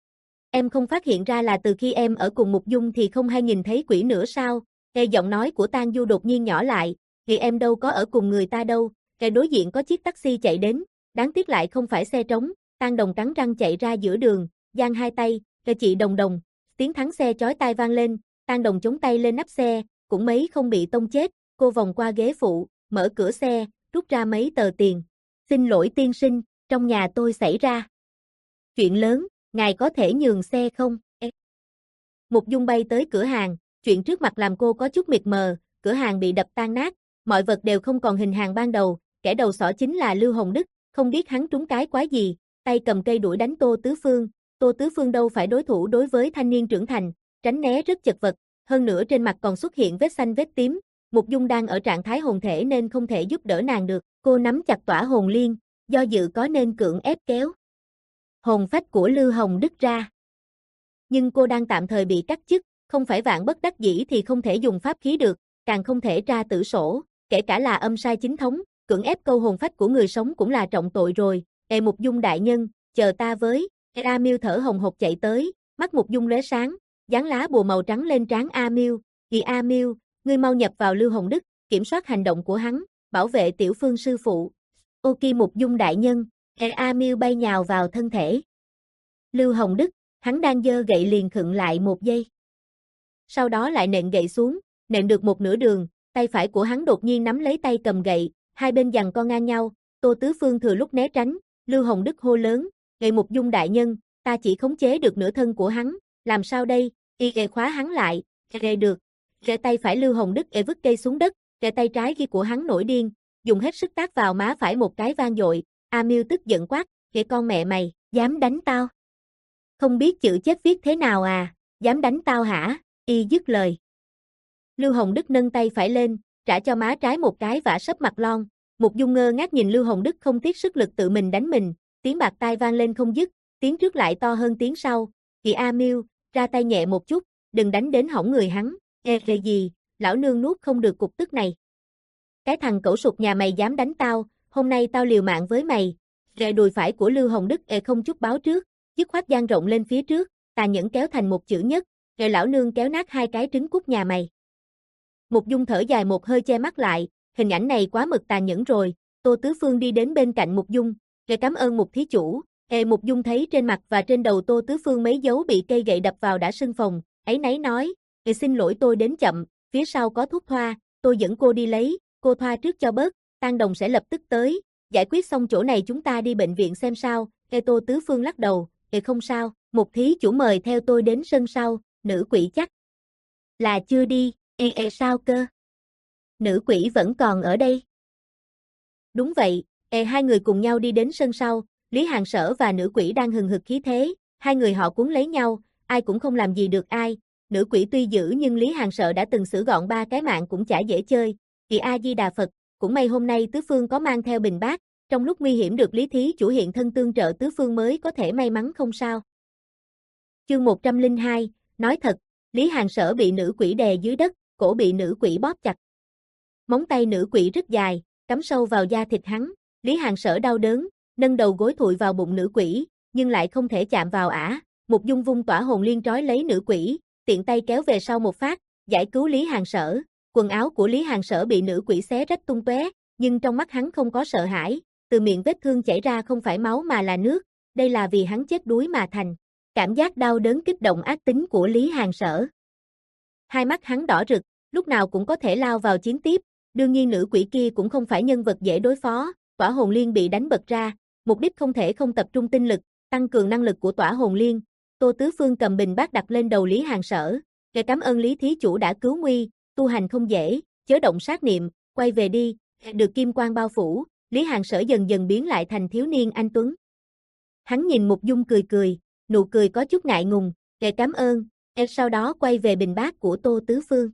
Em không phát hiện ra là từ khi em ở cùng Mục Dung thì không hay nhìn thấy quỷ nữa sao? Nghe giọng nói của Tang Du đột nhiên nhỏ lại, "Thì em đâu có ở cùng người ta đâu." Cái đối diện có chiếc taxi chạy đến, đáng tiếc lại không phải xe trống, Tang Đồng cắn răng chạy ra giữa đường, giang hai tay, "Kìa chị Đồng Đồng." Tiếng thắng xe chói tai vang lên, Tang Đồng chống tay lên nắp xe, cũng mấy không bị tông chết, cô vòng qua ghế phụ, mở cửa xe, rút ra mấy tờ tiền. "Xin lỗi tiên sinh, trong nhà tôi xảy ra chuyện lớn, ngài có thể nhường xe không?" Mục Dung bay tới cửa hàng, chuyện trước mặt làm cô có chút mịt mờ, cửa hàng bị đập tan nát, mọi vật đều không còn hình hài ban đầu, kẻ đầu sỏ chính là Lưu Hồng Đức, không biết hắn trúng cái quái gì, tay cầm cây đuổi đánh Tô Tứ Phương, Tô Tứ Phương đâu phải đối thủ đối với thanh niên trưởng thành, tránh né rất chật vật, hơn nữa trên mặt còn xuất hiện vết xanh vết tím, Mục Dung đang ở trạng thái hồn thể nên không thể giúp đỡ nàng được, cô nắm chặt tỏa hồn liên, do dự có nên cưỡng ép kéo hồn phách của Lưu Hồng Đức ra. Nhưng cô đang tạm thời bị cắt chức, không phải vạn bất đắc dĩ thì không thể dùng pháp khí được, càng không thể tra tử sổ, kể cả là âm sai chính thống, cưỡng ép câu hồn phách của người sống cũng là trọng tội rồi. Ê Mục Dung đại nhân, chờ ta với. A Miêu thở hồng hộc chạy tới, mắt Mục Dung lóe sáng, dán lá bùa màu trắng lên trán A Miêu. Vì A Miêu, ngươi mau nhập vào Lưu Hồng Đức, kiểm soát hành động của hắn, bảo vệ Tiểu Phương sư phụ. Ok Mục Dung đại nhân. Ê A Miêu bay nhào vào thân thể Lưu Hồng Đức, hắn đang giơ gậy liền khựng lại một giây. Sau đó lại nện gậy xuống, nện được một nửa đường, tay phải của hắn đột nhiên nắm lấy tay cầm gậy, hai bên giằng co ngang nhau, Tô Tứ Phương thừa lúc né tránh, Lưu Hồng Đức hô lớn, "Gậy Mục Dung đại nhân, ta chỉ khống chế được nửa thân của hắn, làm sao đây?" Y gậy khóa hắn lại, "Gậy được." Gậy tay phải Lưu Hồng Đức ê vứt cây xuống đất, gậy tay trái kia của hắn nổi điên, dùng hết sức tát vào má phải một cái vang dội. A Miêu tức giận quát, "Gậy con mẹ mày, dám đánh tao? Không biết chữ chết viết thế nào à, dám đánh tao hả?" Y dứt lời. Lưu Hồng Đức nâng tay phải lên, trả cho má trái một cái vả sấp mặt lon. Mục Dung ngơ ngác nhìn Lưu Hồng Đức không tiếc sức lực tự mình đánh mình, tiếng bạc tai vang lên không dứt, tiếng trước lại to hơn tiếng sau. "Kì A Miêu, ra tay nhẹ một chút, đừng đánh đến hỏng người hắn." "Ê về gì, lão nương nuốt không được cục tức này. Cái thằng cẩu sụt nhà mày dám đánh tao, hôm nay tao liều mạng với mày." Rệ đùi phải của Lưu Hồng Đức ê không chút báo trước, dứt khoát dang rộng lên phía trước, tà nhẫn kéo thành một chữ nhất, "Rồi lão nương kéo nát hai cái trứng cút nhà mày." Mục Dung thở dài một hơi che mắt lại, hình ảnh này quá mực tàn nhẫn rồi. Tô Tứ Phương đi đến bên cạnh Mục Dung, "Rồi cảm ơn Mục thí chủ." Ê Mục Dung thấy trên mặt và trên đầu Tô Tứ Phương mấy dấu bị cây gậy đập vào đã sưng phồng, ấy nấy nói, "Ê xin lỗi tôi đến chậm, phía sau có thuốc thoa, tôi dẫn cô đi lấy, cô thoa trước cho bớt, Tang Đồng sẽ lập tức tới, giải quyết xong chỗ này chúng ta đi bệnh viện xem sao." Ê Tô Tứ Phương lắc đầu, "Ê không sao, Mục thí chủ mời theo tôi đến sân sau, nữ quỷ chắc là chưa đi." "Ê ê sao cơ? Nữ quỷ vẫn còn ở đây?" "Đúng vậy." Ê hai người cùng nhau đi đến sân sau, Lý Hàng Sở và nữ quỷ đang hừng hực khí thế, hai người họ cuốn lấy nhau, ai cũng không làm gì được ai. Nữ quỷ tuy dữ nhưng Lý Hàng Sở đã từng xử gọn ba cái mạng cũng chả dễ chơi. Kỳ A Di Đà Phật, cũng may hôm nay Tứ Phương có mang theo bình bát, trong lúc nguy hiểm được Lý thí chủ hiện thân tương trợ Tứ Phương mới có thể may mắn không sao. Chương một trăm lẻ hai, nói thật, Lý Hàng Sở bị nữ quỷ đè dưới đất, cổ bị nữ quỷ bóp chặt. Móng tay nữ quỷ rất dài, cắm sâu vào da thịt hắn, Lý Hàng Sở đau đớn, nâng đầu gối thụi vào bụng nữ quỷ, nhưng lại không thể chạm vào ả. Mục Dung vung tỏa hồn liên trói lấy nữ quỷ, tiện tay kéo về sau một phát, giải cứu Lý Hàng Sở. Quần áo của Lý Hàng Sở bị nữ quỷ xé rách tung tóe, nhưng trong mắt hắn không có sợ hãi, từ miệng vết thương chảy ra không phải máu mà là nước, đây là vì hắn chết đuối mà thành. Cảm giác đau đớn kích động ác tính của Lý Hàng Sở. Hai mắt hắn đỏ rực, lúc nào cũng có thể lao vào chiến tiếp, đương nhiên nữ quỷ kia cũng không phải nhân vật dễ đối phó, tỏa hồn liên bị đánh bật ra, mục đích không thể không tập trung tinh lực, tăng cường năng lực của tỏa hồn liên. Tô Tứ Phương cầm bình bát đặt lên đầu Lý Hàng Sở, "Ngài cảm ơn Lý thí chủ đã cứu nguy, tu hành không dễ, chớ động sát niệm, quay về đi." Được kim quang bao phủ, Lý Hàng Sở dần dần biến lại thành thiếu niên anh tuấn. Hắn nhìn Mục Dung cười cười, nụ cười có chút ngại ngùng, "Ngài cảm ơn." Em sau đó quay về bình bát của Tô Tứ Phương.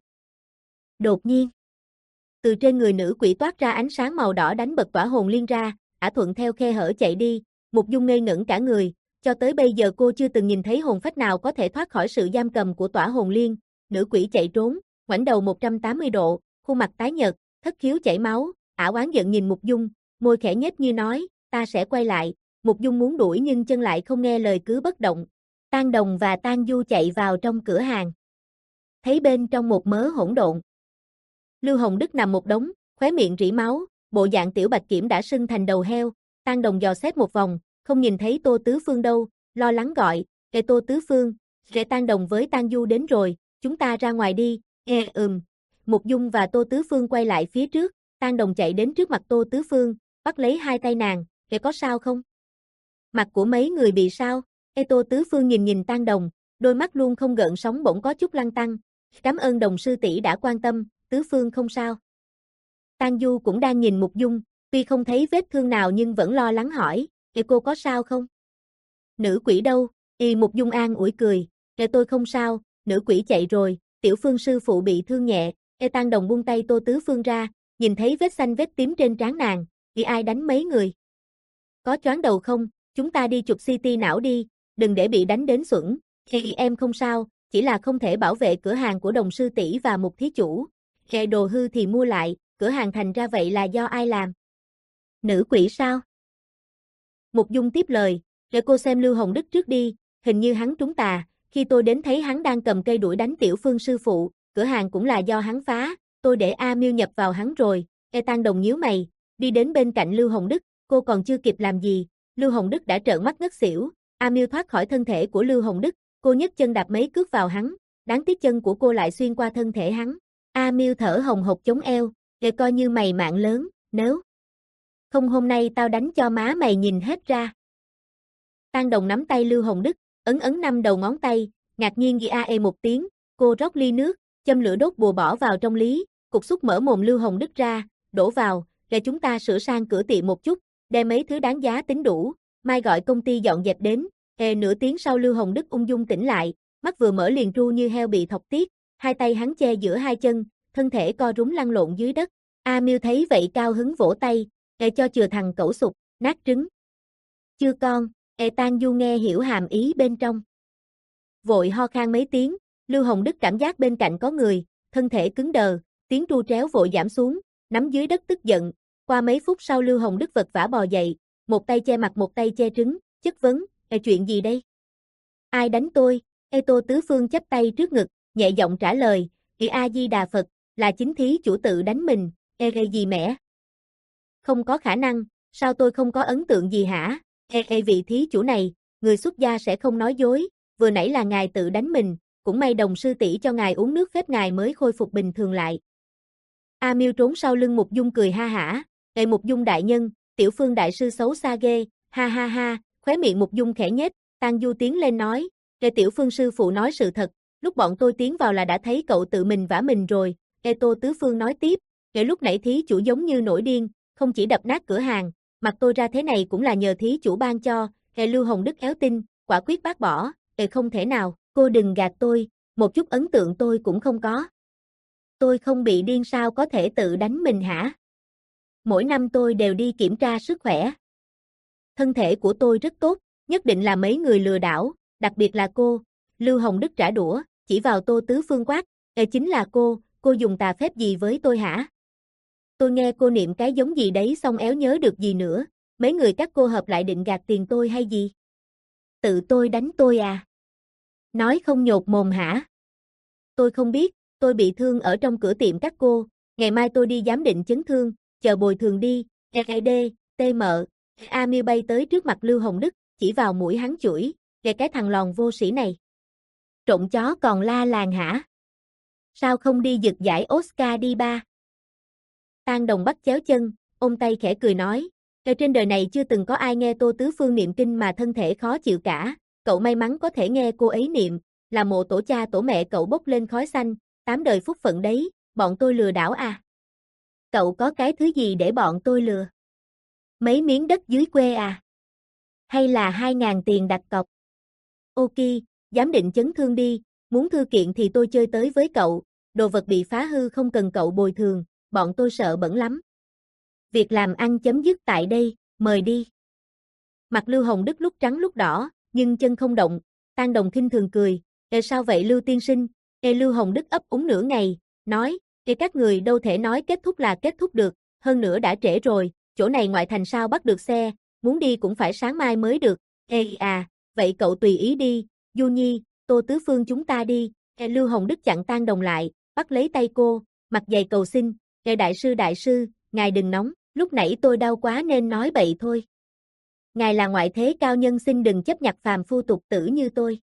Đột nhiên, từ trên người nữ quỷ toát ra ánh sáng màu đỏ đánh bật tỏa hồn liên ra, ả thuận theo khe hở chạy đi. Mục Dung ngây ngẩn cả người, cho tới bây giờ cô chưa từng nhìn thấy hồn phách nào có thể thoát khỏi sự giam cầm của tỏa hồn liên. Nữ quỷ chạy trốn, ngoảnh đầu một trăm tám mươi độ, khuôn mặt tái nhợt, thất khiếu chảy máu, ả oán giận nhìn Mục Dung, môi khẽ nhếch như nói, "Ta sẽ quay lại." Mục Dung muốn đuổi nhưng chân lại không nghe lời cứ bất động. Tang Đồng và Tang Du chạy vào trong cửa hàng. Thấy bên trong một mớ hỗn độn. Lưu Hồng Đức nằm một đống, khóe miệng rỉ máu, bộ dạng tiểu bạch kiểm đã sưng thành đầu heo. Tang Đồng dò xét một vòng, không nhìn thấy Tô Tứ Phương đâu, lo lắng gọi, "Ê Tô Tứ Phương." Rẽ Tang Đồng với Tang Du đến rồi, "Chúng ta ra ngoài đi." "Ê ừm." Mục Dung và Tô Tứ Phương quay lại phía trước, Tang Đồng chạy đến trước mặt Tô Tứ Phương, bắt lấy hai tay nàng, "Ê có sao không? Mặt của mấy người bị sao?" Ê Tô Tứ Phương nhìn nhìn Tang Đồng, đôi mắt luôn không gợn sóng bỗng có chút lăn tăn, Cảm ơn đồng sư tỷ đã quan tâm, tứ phương không sao. Tang Du cũng đang nhìn Mục Dung, tuy không thấy vết thương nào nhưng vẫn lo lắng hỏi, "Kìa cô có sao không?" "Nữ quỷ đâu?" Y Mục Dung an ủi cười, "Kìa tôi không sao, nữ quỷ chạy rồi, Tiểu Phương sư phụ bị thương nhẹ." E Tang Đồng buông tay Tô Tứ Phương ra, nhìn thấy vết xanh vết tím trên trán nàng, "Vì ai đánh mấy người? Có choáng đầu không? Chúng ta đi chụp xê tê não đi, đừng để bị đánh đến xuẩn." "Thì em không sao, chỉ là không thể bảo vệ cửa hàng của đồng sư tỷ và Mục thí chủ. Kệ đồ hư thì mua lại, cửa hàng thành ra vậy là do ai làm?" "Nữ quỷ sao?" Mục Dung tiếp lời, "Để cô xem Lưu Hồng Đức trước đi, hình như hắn trúng tà, khi tôi đến thấy hắn đang cầm cây đuổi đánh Tiểu Phương sư phụ, cửa hàng cũng là do hắn phá, tôi để A Miêu nhập vào hắn rồi." E Tang Đồng nhíu mày, đi đến bên cạnh Lưu Hồng Đức, cô còn chưa kịp làm gì, Lưu Hồng Đức đã trợn mắt ngất xỉu. A Miêu thoát khỏi thân thể của Lưu Hồng Đức, cô nhấc chân đạp mấy cước vào hắn, đáng tiếc chân của cô lại xuyên qua thân thể hắn. A Miêu thở hồng hộc chống eo, "Để coi như mày mạng lớn, nếu không hôm nay tao đánh cho má mày nhìn hết ra." Tang Đồng nắm tay Lưu Hồng Đức, ấn ấn năm đầu ngón tay, ngạc nhiên ghi a e một tiếng, cô rót ly nước, châm lửa đốt bùa bỏ vào trong lý, cục xúc mở mồm Lưu Hồng Đức ra, đổ vào, "Để chúng ta sửa sang cửa tiệm một chút, đem mấy thứ đáng giá tính đủ, mai gọi công ty dọn dẹp đến." Ê, nửa tiếng sau Lưu Hồng Đức ung dung tỉnh lại, mắt vừa mở liền ru như heo bị thọc tiết, hai tay hắn che giữa hai chân, thân thể co rúm lăn lộn dưới đất. A Miêu thấy vậy cao hứng vỗ tay, "Ê cho chừa thằng cẩu sụt, nát trứng." "Chưa con." E Tang Du nghe hiểu hàm ý bên trong, vội ho khan mấy tiếng. Lưu Hồng Đức cảm giác bên cạnh có người, thân thể cứng đờ, tiếng tru tréo vội giảm xuống, nắm dưới đất tức giận. Qua mấy phút sau Lưu Hồng Đức vật vã bò dậy, một tay che mặt một tay che trứng, chất vấn, "Ê chuyện gì đây? Ai đánh tôi?" E Tô Tứ Phương chắp tay trước ngực, nhẹ giọng trả lời, "Ỷ A Di Đà Phật, là chính thí chủ tự đánh mình." "E gây gì mẻ? Không có khả năng, sao tôi không có ấn tượng gì hả?" "E e vị thí chủ này, người xuất gia sẽ không nói dối, vừa nãy là ngài tự đánh mình, cũng may đồng sư tỷ cho ngài uống nước phép ngài mới khôi phục bình thường lại." A Miêu trốn sau lưng Mục Dung cười ha hả, "Ê Mục Dung đại nhân, Tiểu Phương đại sư xấu xa ghê, ha ha ha." Khóe miệng Mục Dung khẽ nhếch, Tang Du tiến lên nói, "Ê Tiểu Phương sư phụ nói sự thật, lúc bọn tôi tiến vào là đã thấy cậu tự mình vả mình rồi." E Tô Tứ Phương nói tiếp, "Kể lúc nãy thí chủ giống như nổi điên, không chỉ đập nát cửa hàng, mặt tôi ra thế này cũng là nhờ thí chủ ban cho." E Lưu Hồng Đức éo tin, quả quyết bác bỏ, "E không thể nào, cô đừng gạt tôi, một chút ấn tượng tôi cũng không có. Tôi không bị điên sao có thể tự đánh mình hả? Mỗi năm tôi đều đi kiểm tra sức khỏe. Thân thể của tôi rất tốt, nhất định là mấy người lừa đảo, đặc biệt là cô." Lưu Hồng Đức trả đũa, chỉ vào Tô Tứ Phương quát, "Ê chính là cô, cô dùng tà phép gì với tôi hả? Tôi nghe cô niệm cái giống gì đấy xong éo nhớ được gì nữa, mấy người các cô hợp lại định gạt tiền tôi hay gì? Tự tôi đánh tôi à? Nói không nhột mồm hả? Tôi không biết, tôi bị thương ở trong cửa tiệm các cô, ngày mai tôi đi giám định chấn thương, chờ bồi thường đi." E D, T M. A Miêu bay tới trước mặt Lưu Hồng Đức, chỉ vào mũi hắn chửi, "Kìa cái thằng lòn vô sĩ này. Trộn chó còn la làng hả? Sao không đi giật giải Oscar đi ba?" Tang Đồng bắt chéo chân, ôm tay khẽ cười nói, "Kìa trên đời này chưa từng có ai nghe Tô Tứ Phương niệm kinh mà thân thể khó chịu cả, cậu may mắn có thể nghe cô ấy niệm, là mộ tổ cha tổ mẹ cậu bốc lên khói xanh, tám đời phúc phận đấy, bọn tôi lừa đảo à? Cậu có cái thứ gì để bọn tôi lừa? Mấy miếng đất dưới quê à? Hay là hai ngàn tiền đặt cọc? Ok, giám định chấn thương đi, muốn thư kiện thì tôi chơi tới với cậu, đồ vật bị phá hư không cần cậu bồi thường, bọn tôi sợ bẩn lắm. Việc làm ăn chấm dứt tại đây, mời đi." Mặt Lưu Hồng Đức lúc trắng lúc đỏ, nhưng chân không động. Tang Đồng khinh thường cười, "Ê sao vậy Lưu tiên sinh?" Ê Lưu Hồng Đức ấp úng nửa ngày, nói, "Ê các người đâu thể nói kết thúc là kết thúc được, hơn nữa đã trễ rồi, chỗ này ngoại thành sao bắt được xe, muốn đi cũng phải sáng mai mới được." "Ê à, vậy cậu tùy ý đi, Du Nhi, Tô Tứ Phương chúng ta đi." Ê Lưu Hồng Đức chặn Tang Đồng lại, bắt lấy tay cô, mặt dày cầu xin, "Ê đại sư đại sư, ngài đừng nóng, lúc nãy tôi đau quá nên nói bậy thôi. Ngài là ngoại thế cao nhân xin đừng chấp nhặt phàm phu tục tử như tôi.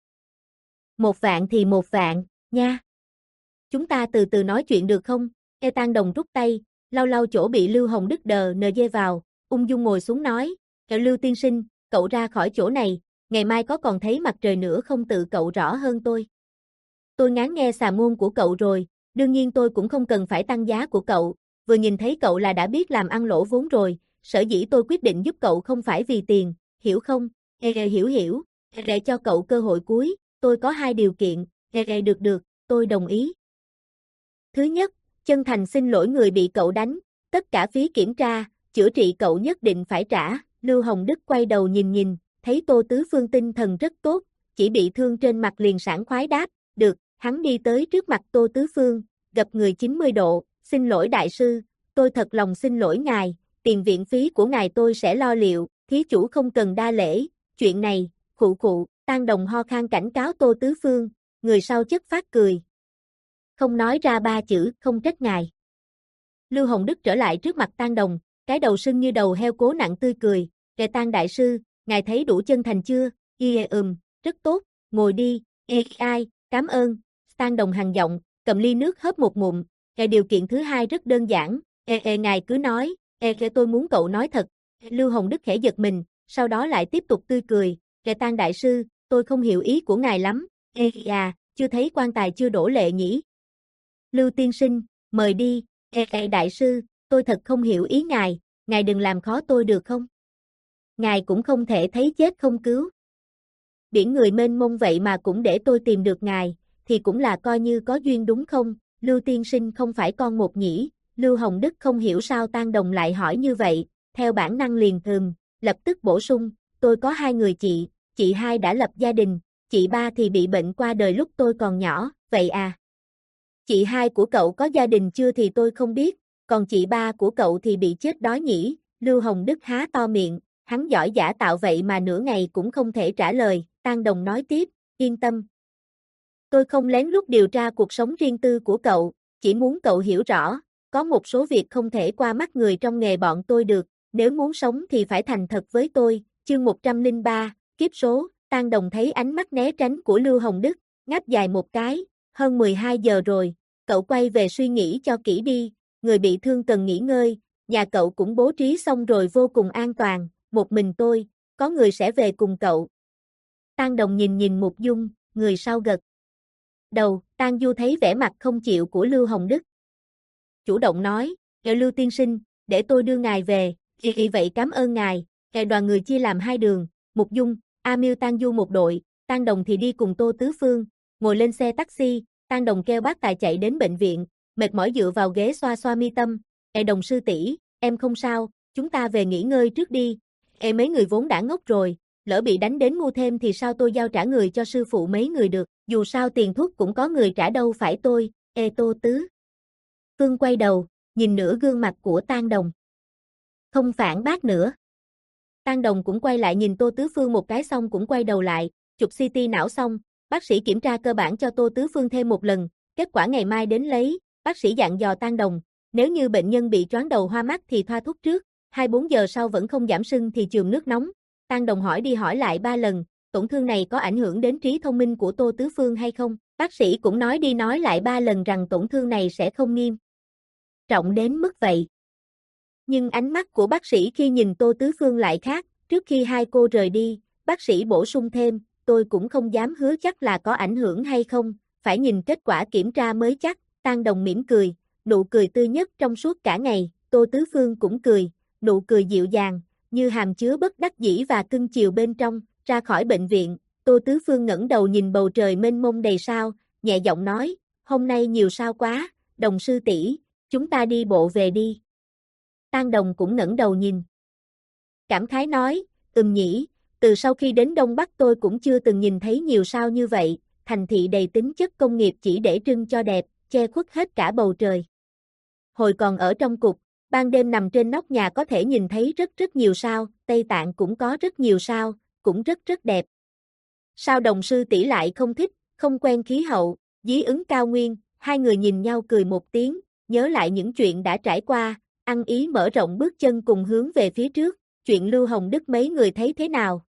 Một vạn thì một vạn, nha. Chúng ta từ từ nói chuyện được không?" E Tang Đồng rút tay, lau lau chỗ bị Lưu Hồng Đức đờ nờ dê vào, ung dung ngồi xuống nói, "Kẹo Lưu tiên sinh, cậu ra khỏi chỗ này, ngày mai có còn thấy mặt trời nữa không tự cậu rõ hơn tôi." tôi ngán nghe xà ngôn của cậu rồi, đương nhiên tôi cũng không cần phải tăng giá của cậu, vừa nhìn thấy cậu là đã biết làm ăn lỗ vốn rồi, sở dĩ tôi quyết định giúp cậu không phải vì tiền, hiểu không? Ê ê hiểu hiểu, để cho cậu cơ hội cuối, tôi có hai điều kiện, ê ê được được, tôi đồng ý. Thứ nhất, chân thành xin lỗi người bị cậu đánh, tất cả phí kiểm tra, chữa trị cậu nhất định phải trả. Lưu Hồng Đức quay đầu nhìn nhìn, thấy Tô Tứ Phương tinh thần rất tốt, chỉ bị thương trên mặt liền sảng khoái đáp, được, hắn đi tới trước mặt Tô Tứ Phương, gập người chín mươi độ, xin lỗi đại sư, tôi thật lòng xin lỗi ngài, tiền viện phí của ngài tôi sẽ lo liệu, thí chủ không cần đa lễ, chuyện này, khụ khụ, Tang Đồng ho khan cảnh cáo Tô Tứ Phương, người sau chất phát cười. Không nói ra ba chữ, không trách ngài. Lưu Hồng Đức trở lại trước mặt Tang Đồng, cái đầu sưng như đầu heo cố nặng tươi cười, "Kệ Tang đại sư, ngài thấy đủ chân thành chưa?" "Y ừm, rất tốt, ngồi đi." "Ê ai, cảm ơn." Tang Đồng hằn giọng, cầm ly nước hớp một ngụm, "Cái điều kiện thứ hai rất đơn giản." "Ê ê ngài cứ nói." "Ê ê tôi muốn cậu nói thật." Lưu Hồng Đức khẽ giật mình, sau đó lại tiếp tục tươi cười, "Kệ Tang đại sư, tôi không hiểu ý của ngài lắm." "Ê à, chưa thấy quan tài chưa đổ lệ nhỉ?" "Lưu tiên sinh, mời đi." "Ê ê đại sư, tôi thật không hiểu ý ngài, ngài đừng làm khó tôi được không? Ngài cũng không thể thấy chết không cứu. Biển người mênh mông vậy mà cũng để tôi tìm được ngài, thì cũng là coi như có duyên đúng không?" "Lưu tiên sinh không phải con một nhỉ?" Lưu Hồng Đức không hiểu sao Tang Đồng lại hỏi như vậy, theo bản năng liền ừm, lập tức bổ sung, "Tôi có hai người chị, chị hai đã lập gia đình, chị ba thì bị bệnh qua đời lúc tôi còn nhỏ." "Vậy à? Chị hai của cậu có gia đình chưa thì tôi không biết, còn chị ba của cậu thì bị chết đói nhỉ?" Lưu Hồng Đức há to miệng, hắn giỏi giả tạo vậy mà nửa ngày cũng không thể trả lời. Tang Đồng nói tiếp, "Yên tâm. Tôi không lén lút điều tra cuộc sống riêng tư của cậu, chỉ muốn cậu hiểu rõ, có một số việc không thể qua mắt người trong nghề bọn tôi được, nếu muốn sống thì phải thành thật với tôi." Chương một trăm lẻ ba, kiếp số. Tang Đồng thấy ánh mắt né tránh của Lưu Hồng Đức, ngáp dài một cái, "Hơn mười hai giờ rồi, cậu quay về suy nghĩ cho kỹ đi, người bị thương cần nghỉ ngơi, nhà cậu cũng bố trí xong rồi vô cùng an toàn, một mình tôi, có người sẽ về cùng cậu." Tang Đồng nhìn nhìn Mục Dung, người sau gật đầu. Tang Du thấy vẻ mặt không chịu của Lưu Hồng Đức, chủ động nói, "Kệ Lưu tiên sinh, để tôi đưa ngài về." "Vì vậy cảm ơn ngài." Kệ đoàn người chia làm hai đường, Mục Dung, A Miêu Tang Du một đội, Tang Đồng thì đi cùng Tô Tứ Phương, ngồi lên xe taxi, Tang Đồng kêu bác tài chạy đến bệnh viện, mệt mỏi dựa vào ghế xoa xoa mi tâm, "Ê Đồng sư tỷ, em không sao, chúng ta về nghỉ ngơi trước đi." "Ê mấy người vốn đã ngốc rồi, lỡ bị đánh đến ngu thêm thì sao tôi giao trả người cho sư phụ mấy người được, dù sao tiền thuốc cũng có người trả đâu phải tôi." "Ê Tô Tứ Phương quay đầu, nhìn nửa gương mặt của Tang Đồng, không phản bác nữa. Tang Đồng cũng quay lại nhìn Tô Tứ Phương một cái xong cũng quay đầu lại, chụp xê tê não xong, bác sĩ kiểm tra cơ bản cho Tô Tứ Phương thêm một lần, kết quả ngày mai đến lấy. Bác sĩ dặn dò Tang Đồng, nếu như bệnh nhân bị choáng đầu hoa mắt thì thoa thuốc trước, hai mươi bốn giờ sau vẫn không giảm sưng thì chườm nước nóng. Tang Đồng hỏi đi hỏi lại ba lần, tổn thương này có ảnh hưởng đến trí thông minh của Tô Tứ Phương hay không? Bác sĩ cũng nói đi nói lại ba lần rằng tổn thương này sẽ không nghiêm trọng đến mức vậy. Nhưng ánh mắt của bác sĩ khi nhìn Tô Tứ Phương lại khác, trước khi hai cô rời đi, bác sĩ bổ sung thêm, "Tôi cũng không dám hứa chắc là có ảnh hưởng hay không, phải nhìn kết quả kiểm tra mới chắc." Tang Đồng mỉm cười, nụ cười tươi nhất trong suốt cả ngày, Tô Tứ Phương cũng cười, nụ cười dịu dàng, như hàm chứa bất đắc dĩ và cưng chiều bên trong. Ra khỏi bệnh viện, Tô Tứ Phương ngẩng đầu nhìn bầu trời mênh mông đầy sao, nhẹ giọng nói, "Hôm nay nhiều sao quá, Đồng sư tỷ, chúng ta đi bộ về đi." Tang Đồng cũng ngẩng đầu nhìn, cảm khái nói, "Ừm nhỉ, từ sau khi đến Đông Bắc tôi cũng chưa từng nhìn thấy nhiều sao như vậy, thành thị đầy tính chất công nghiệp chỉ để trưng cho đẹp, che khuất hết cả bầu trời. Hồi còn ở trong cục, ban đêm nằm trên nóc nhà có thể nhìn thấy rất rất nhiều sao, Tây Tạng cũng có rất nhiều sao, cũng rất rất đẹp." "Sao Đồng sư tỷ lại không thích, không quen khí hậu, dí ứng cao nguyên?" Hai người nhìn nhau cười một tiếng, nhớ lại những chuyện đã trải qua, ăn ý mở rộng bước chân cùng hướng về phía trước. "Chuyện Lưu Hồng Đức mấy người thấy thế nào?"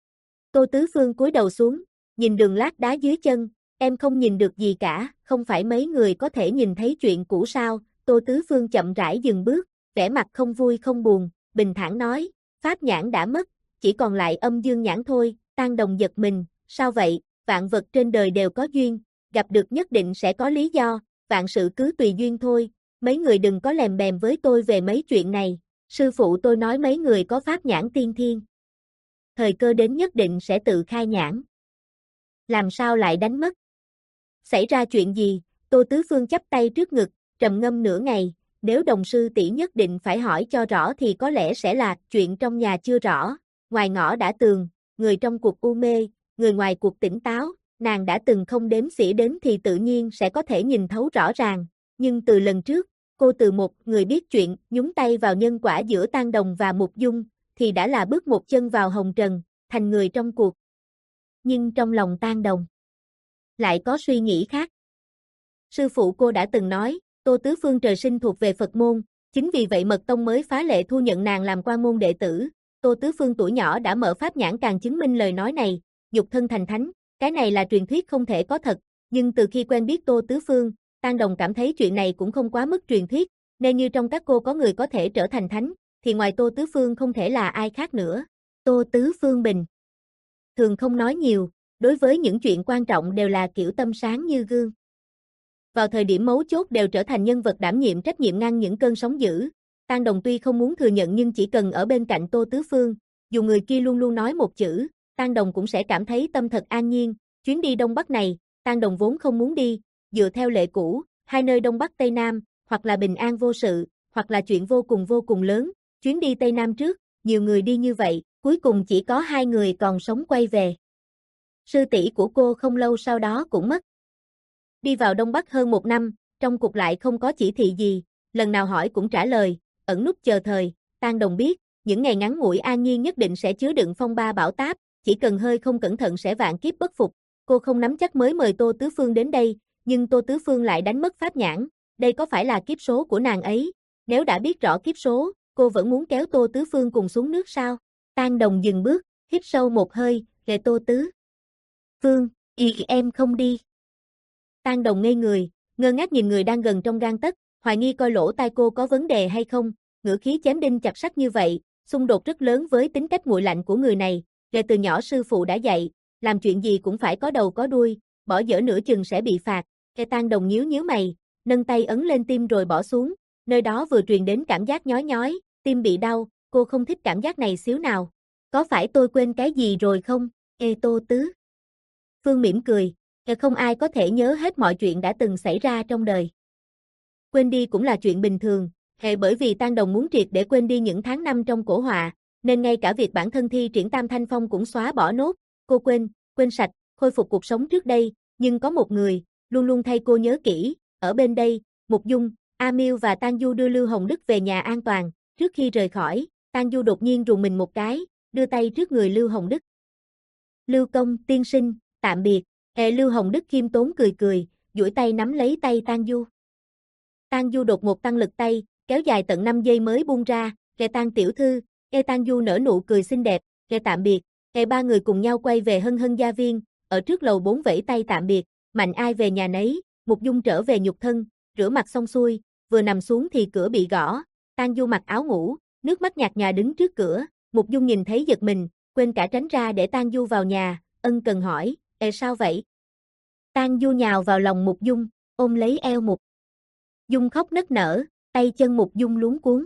Tô Tứ Phương cúi đầu xuống, nhìn đường lát đá dưới chân, "Em không nhìn được gì cả, không phải mấy người có thể nhìn thấy chuyện cũ sao?" Tô Tứ Phương chậm rãi dừng bước, vẻ mặt không vui không buồn, bình thản nói, "Pháp nhãn đã mất, chỉ còn lại âm dương nhãn thôi." Tang Đồng giật mình, "Sao vậy?" "Vạn vật trên đời đều có duyên, gặp được nhất định sẽ có lý do, vạn sự cứ tùy duyên thôi, mấy người đừng có lèm bèm với tôi về mấy chuyện này, sư phụ tôi nói mấy người có pháp nhãn tiên thiên. Thời cơ đến nhất định sẽ tự khai nhãn. Làm sao lại đánh mất? Xảy ra chuyện gì? Tô Tứ Phương chắp tay trước ngực, trầm ngâm nửa ngày, nếu đồng sư tỷ nhất định phải hỏi cho rõ thì có lẽ sẽ là chuyện trong nhà chưa rõ, ngoài ngõ đã tường, người trong cuộc u mê, người ngoài cuộc tỉnh táo, nàng đã từng không đếm xỉa đến thì tự nhiên sẽ có thể nhìn thấu rõ ràng, nhưng từ lần trước, cô từ một người biết chuyện nhúng tay vào nhân quả giữa Tang Đồng và Mục Dung, thì đã là bước một chân vào hồng trần, thành người trong cuộc. Nhưng trong lòng Tang Đồng lại có suy nghĩ khác. Sư phụ cô đã từng nói, Tô Tứ Phương trời sinh thuộc về Phật môn, chính vì vậy Mật Tông mới phá lệ thu nhận nàng làm quan môn đệ tử. Tô Tứ Phương tuổi nhỏ đã mở pháp nhãn càng chứng minh lời nói này, nhục thân thành thánh, cái này là truyền thuyết không thể có thật, nhưng từ khi quen biết Tô Tứ Phương, Tang Đồng cảm thấy chuyện này cũng không quá mức truyền thuyết, nên như trong các cô có người có thể trở thành thánh, thì ngoài Tô Tứ Phương không thể là ai khác nữa. Tô Tứ Phương bình thường không nói nhiều, đối với những chuyện quan trọng đều là kiểu tâm sáng như gương. Vào thời điểm mấu chốt đều trở thành nhân vật đảm nhiệm trách nhiệm ngăn những cơn sóng dữ. Tang Đồng tuy không muốn thừa nhận nhưng chỉ cần ở bên cạnh Tô Tứ Phương, dù người kia luôn luôn nói một chữ, Tang Đồng cũng sẽ cảm thấy tâm thật an nhiên. Chuyến đi Đông Bắc này, Tang Đồng vốn không muốn đi, dựa theo lệ cũ, hai nơi Đông Bắc Tây Nam, hoặc là bình an vô sự, hoặc là chuyện vô cùng vô cùng lớn. Chuyến đi Tây Nam trước, nhiều người đi như vậy, cuối cùng chỉ có hai người còn sống quay về. Sư tỷ của cô không lâu sau đó cũng mất. Đi vào Đông Bắc hơn một năm, trong cục lại không có chỉ thị gì, lần nào hỏi cũng trả lời, ẩn núp chờ thời. Tang Đồng biết, những ngày ngắn ngủi an nhiên nhất định sẽ chứa đựng phong ba bão táp, chỉ cần hơi không cẩn thận sẽ vạn kiếp bất phục. Cô không nắm chắc mới mời Tô Tứ Phương đến đây, nhưng Tô Tứ Phương lại đánh mất pháp nhãn, đây có phải là kiếp số của nàng ấy? Nếu đã biết rõ kiếp số, cô vẫn muốn kéo Tô Tứ Phương cùng xuống nước sao? Tang Đồng dừng bước, hít sâu một hơi, kề Tô Tứ Phương, y em không đi. Tang Đồng ngây người, ngơ ngác nhìn người đang gần trong gang tấc, hoài nghi coi lỗ tai cô có vấn đề hay không, ngữ khí chém đinh chặt sắt như vậy, xung đột rất lớn với tính cách nguội lạnh của người này, kể từ nhỏ sư phụ đã dạy, làm chuyện gì cũng phải có đầu có đuôi, bỏ dở nửa chừng sẽ bị phạt. Kẻ Tang Đồng nhíu nhíu mày, nâng tay ấn lên tim rồi bỏ xuống, nơi đó vừa truyền đến cảm giác nhói nhói, tim bị đau, cô không thích cảm giác này xíu nào. Có phải tôi quên cái gì rồi không? Ê Tô Tứ Phương mỉm cười, không ai có thể nhớ hết mọi chuyện đã từng xảy ra trong đời. Quên đi cũng là chuyện bình thường, hệ bởi vì Tang Đồng muốn triệt để quên đi những tháng năm trong cổ họa, nên ngay cả việc bản thân thi triển Tam Thanh Phong cũng xóa bỏ nốt, cô quên, quên sạch, khôi phục cuộc sống trước đây, nhưng có một người, luôn luôn thay cô nhớ kỹ, ở bên đây, Mục Dung, A Miêu và Tang Du đưa Lưu Hồng Đức về nhà an toàn, trước khi rời khỏi, Tang Du đột nhiên rùng mình một cái, đưa tay trước người Lưu Hồng Đức. Lưu công, tiên sinh, tạm biệt. Hệ Lưu Hồng Đức khiêm tốn cười cười, duỗi tay nắm lấy tay Tang Du. Tang Du đột ngột tăng lực tay, kéo dài tận năm giây mới buông ra, kề Tang tiểu thư, kề Tang Du nở nụ cười xinh đẹp, kề tạm biệt, kề ba người cùng nhau quay về Hân Hân gia viên, ở trước lầu bốn vẫy tay tạm biệt, mạnh ai về nhà nấy, Mục Dung trở về nhục thân, rửa mặt xong xuôi, vừa nằm xuống thì cửa bị gõ, Tang Du mặc áo ngủ, nước mắt nhạt nhòa đứng trước cửa, Mục Dung nhìn thấy giật mình, quên cả tránh ra để Tang Du vào nhà, ân cần hỏi, "Ê sao vậy?" Tang Du nhào vào lòng Mục Dung, ôm lấy eo Mục Dung khóc nức nở, tay chân Mục Dung luống cuống.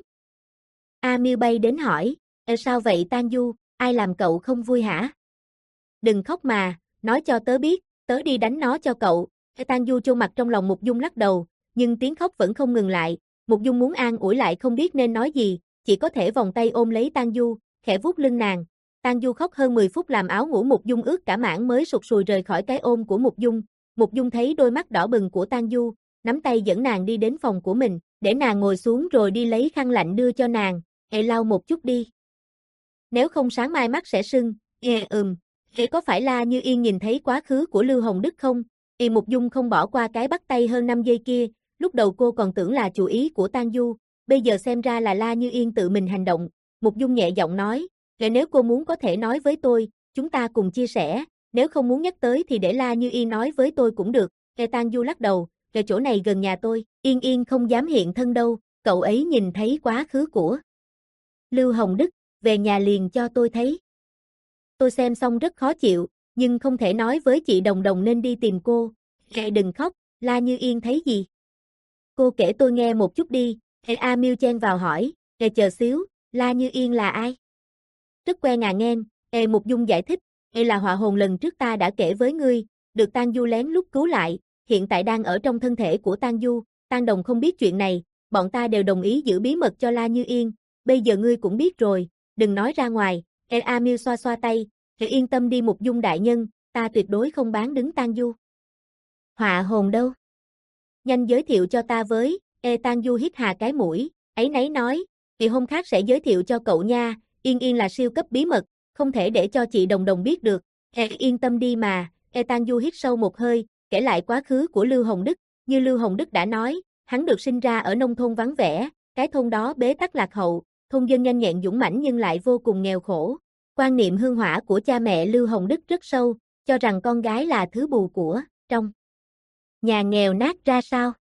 A Miêu bay đến hỏi, "Ê sao vậy Tang Du, ai làm cậu không vui hả? Đừng khóc mà, nói cho tớ biết, tớ đi đánh nó cho cậu." Tang Du chôn mặt trong lòng Mục Dung lắc đầu, nhưng tiếng khóc vẫn không ngừng lại, Mục Dung muốn an ủi lại không biết nên nói gì, chỉ có thể vòng tay ôm lấy Tang Du, khẽ vuốt lưng nàng. Tang Du khóc hơn mười phút làm áo ngủ Mục Dung ướt cả mảng mới sụt sùi rời khỏi cái ôm của Mục Dung. Mục Dung thấy đôi mắt đỏ bừng của Tang Du, nắm tay dẫn nàng đi đến phòng của mình, để nàng ngồi xuống rồi đi lấy khăn lạnh đưa cho nàng, "Ê lau một chút đi. Nếu không sáng mai mắt sẽ sưng." "Ê ừm, ê có phải La Như Yên nhìn thấy quá khứ của Lưu Hồng Đức không?" Ê Mục Dung không bỏ qua cái bắt tay hơn năm giây kia, lúc đầu cô còn tưởng là chủ ý của Tang Du, bây giờ xem ra là La Như Yên tự mình hành động. Mục Dung nhẹ giọng nói, "Ê nếu cô muốn có thể nói với tôi, chúng ta cùng chia sẻ, nếu không muốn nhắc tới thì để La Như Yên nói với tôi cũng được." Ê Tang Du lắc đầu, "Ê chỗ này gần nhà tôi, Yên Yên không dám hiện thân đâu, cậu ấy nhìn thấy quá khứ của Lưu Hồng Đức, về nhà liền cho tôi thấy. Tôi xem xong rất khó chịu, nhưng không thể nói với chị Đồng Đồng nên đi tìm cô." Gậy đừng khóc, La Như Yên thấy gì? Cô kể tôi nghe một chút đi, Ê A Miêu chen vào hỏi, Ê chờ xíu, La Như Yên là ai? Rất quen à nghen, Ê Mục Dung giải thích, Ê là họa hồn lần trước ta đã kể với ngươi, được Tang Du lén lút cứu lại, hiện tại đang ở trong thân thể của Tang Du, Tang Đồng không biết chuyện này, bọn ta đều đồng ý giữ bí mật cho La Như Yên, bây giờ ngươi cũng biết rồi, đừng nói ra ngoài, Ê A Miêu xoa xoa tay, Ê yên tâm đi Mục Dung đại nhân, ta tuyệt đối không bán đứng Tang Du. Họa hồn đâu? Nhanh giới thiệu cho ta với, Ê Tang Du hít hà cái mũi, ấy nấy nói, vì hôm khác sẽ giới thiệu cho cậu nha, Yên Yên là siêu cấp bí mật, không thể để cho chị Đồng Đồng biết được, Ê yên tâm đi mà, Ê Tang Du hít sâu một hơi, kể lại quá khứ của Lưu Hồng Đức, như Lưu Hồng Đức đã nói, hắn được sinh ra ở nông thôn vắng vẻ, cái thôn đó bế tắc lạc hậu, thôn dân nhanh nhẹn dũng mãnh nhưng lại vô cùng nghèo khổ. Quan niệm hương hỏa của cha mẹ Lưu Hồng Đức rất sâu, cho rằng con gái là thứ bù của, trong nhà nghèo nát ra sao.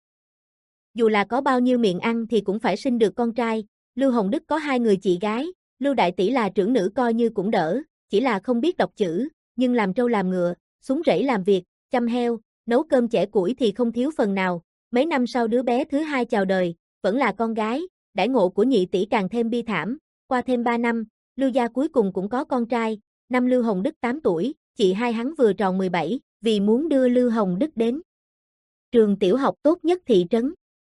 Dù là có bao nhiêu miệng ăn thì cũng phải sinh được con trai, Lưu Hồng Đức có hai người chị gái, Lưu Đại Tỷ là trưởng nữ coi như cũng đỡ, chỉ là không biết đọc chữ, nhưng làm trâu làm ngựa, xuống rẫy làm việc, chăm heo, nấu cơm chẻ củi thì không thiếu phần nào. Mấy năm sau đứa bé thứ hai chào đời, vẫn là con gái, đãi ngộ của nhị tỷ càng thêm bi thảm, qua thêm ba năm, Lưu gia cuối cùng cũng có con trai, năm Lưu Hồng Đức tám tuổi, chị hai hắn vừa tròn mười bảy, vì muốn đưa Lưu Hồng Đức đến trường tiểu học tốt nhất thị trấn.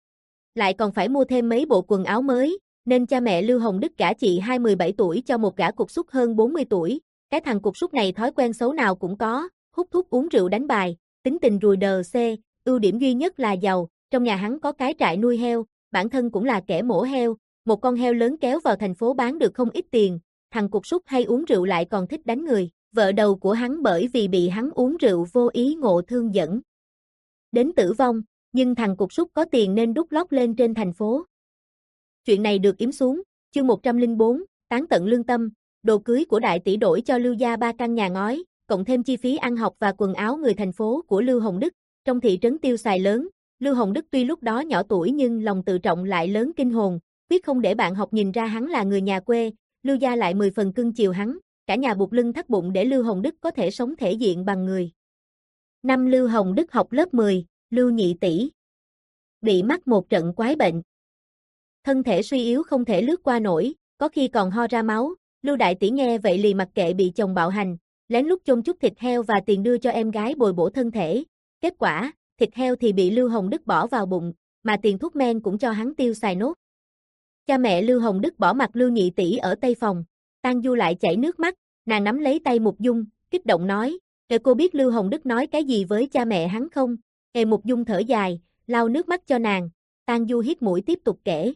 Lại còn phải mua thêm mấy bộ quần áo mới, nên cha mẹ Lưu Hồng Đức gả chị hai mười bảy tuổi cho một gã cục súc hơn bốn mươi tuổi. Cái thằng cục súc này thói quen xấu nào cũng có, hút thuốc uống rượu đánh bài, tính tình rùi đờ xê, ưu điểm duy nhất là giàu, trong nhà hắn có cái trại nuôi heo, bản thân cũng là kẻ mổ heo, một con heo lớn kéo vào thành phố bán được không ít tiền, thằng cục súc hay uống rượu lại còn thích đánh người, vợ đầu của hắn bởi vì bị hắn uống rượu vô ý ngộ thương dẫn đến tử vong, nhưng thằng cục súc có tiền nên đút lót lên trên thành phố. Chuyện này được yếm xuống, chương một trăm lẻ bốn, tán tận lương tâm, đồ cưới của đại tỷ đổi cho Lưu gia ba căn nhà ngói, cộng thêm chi phí ăn học và quần áo người thành phố của Lưu Hồng Đức, trong thị trấn tiêu xài lớn, Lưu Hồng Đức tuy lúc đó nhỏ tuổi nhưng lòng tự trọng lại lớn kinh hồn, quyết không để bạn học nhìn ra hắn là người nhà quê, Lưu gia lại mười phần cưng chiều hắn, cả nhà buộc lưng thắt bụng để Lưu Hồng Đức có thể sống thể diện bằng người. Năm Lưu Hồng Đức học lớp mười, Lưu nhị tỷ bị mắc một trận quái bệnh. Thân thể suy yếu không thể lướt qua nổi, có khi còn ho ra máu, Lưu đại tỷ nghe vậy lì mặc kệ bị chồng bạo hành, lén lút chôn chút thịt heo và tiền đưa cho em gái bồi bổ thân thể. Kết quả, thịt heo thì bị Lưu Hồng Đức bỏ vào bụng, mà tiền thuốc men cũng cho hắn tiêu xài nốt. Cha mẹ Lưu Hồng Đức bỏ mặt Lưu nhị tỷ ở tây phòng, Tang Du lại chảy nước mắt, nàng nắm lấy tay Mục Dung, kích động nói, "Kể cô biết Lưu Hồng Đức nói cái gì với cha mẹ hắn không?" Ê Mục Dung thở dài, lau nước mắt cho nàng, Tang Du hít mũi tiếp tục kể.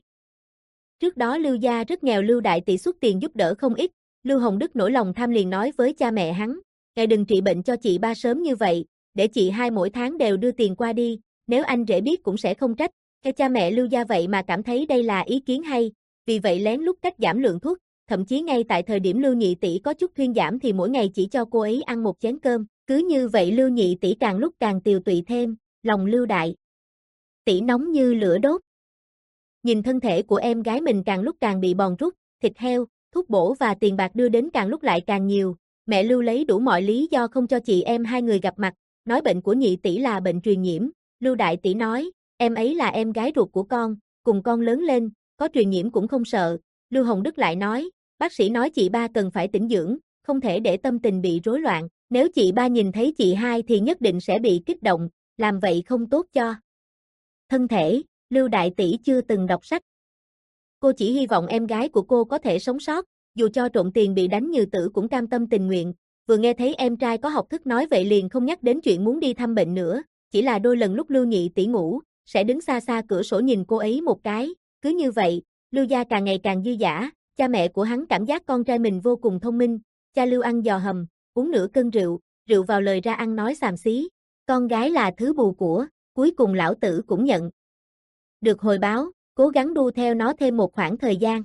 Trước đó Lưu gia rất nghèo, Lưu đại tỷ xuất tiền giúp đỡ không ít, Lưu Hồng Đức nổi lòng tham liền nói với cha mẹ hắn, "Ngài đừng trị bệnh cho chị ba sớm như vậy, để chị hai mỗi tháng đều đưa tiền qua đi, nếu anh rể biết cũng sẽ không trách." Cái cha mẹ Lưu gia vậy mà cảm thấy đây là ý kiến hay, vì vậy lén lút cắt giảm lượng thuốc, thậm chí ngay tại thời điểm Lưu nhị tỷ có chút thuyên giảm thì mỗi ngày chỉ cho cô ấy ăn một chén cơm, cứ như vậy Lưu nhị tỷ càng lúc càng tiều tụy thêm, lòng Lưu đại tỷ nóng như lửa đốt. Nhìn thân thể của em gái mình càng lúc càng bị bòn rút, thịt heo, thuốc bổ và tiền bạc đưa đến càng lúc lại càng nhiều, mẹ Lưu lấy đủ mọi lý do không cho chị em hai người gặp mặt, nói bệnh của nhị tỷ là bệnh truyền nhiễm, Lưu đại tỷ nói, em ấy là em gái ruột của con, cùng con lớn lên, có truyền nhiễm cũng không sợ, Lưu Hồng Đức lại nói, bác sĩ nói chị ba cần phải tĩnh dưỡng, không thể để tâm tình bị rối loạn, nếu chị ba nhìn thấy chị hai thì nhất định sẽ bị kích động, làm vậy không tốt cho thân thể. Lưu đại tỷ chưa từng đọc sách. Cô chỉ hy vọng em gái của cô có thể sống sót, dù cho trộm tiền bị đánh như tử cũng cam tâm tình nguyện. Vừa nghe thấy em trai có học thức nói vậy liền không nhắc đến chuyện muốn đi thăm bệnh nữa, chỉ là đôi lần lúc Lưu nhị tỷ ngủ, sẽ đứng xa xa cửa sổ nhìn cô ấy một cái, cứ như vậy, Lưu gia càng ngày càng dư dả, cha mẹ của hắn cảm giác con trai mình vô cùng thông minh, cha Lưu ăn giò hầm, uống nửa cân rượu, rượu vào lời ra ăn nói xàm xí, con gái là thứ bù của, cuối cùng lão tử cũng nhận được hồi báo, cố gắng đu theo nó thêm một khoảng thời gian.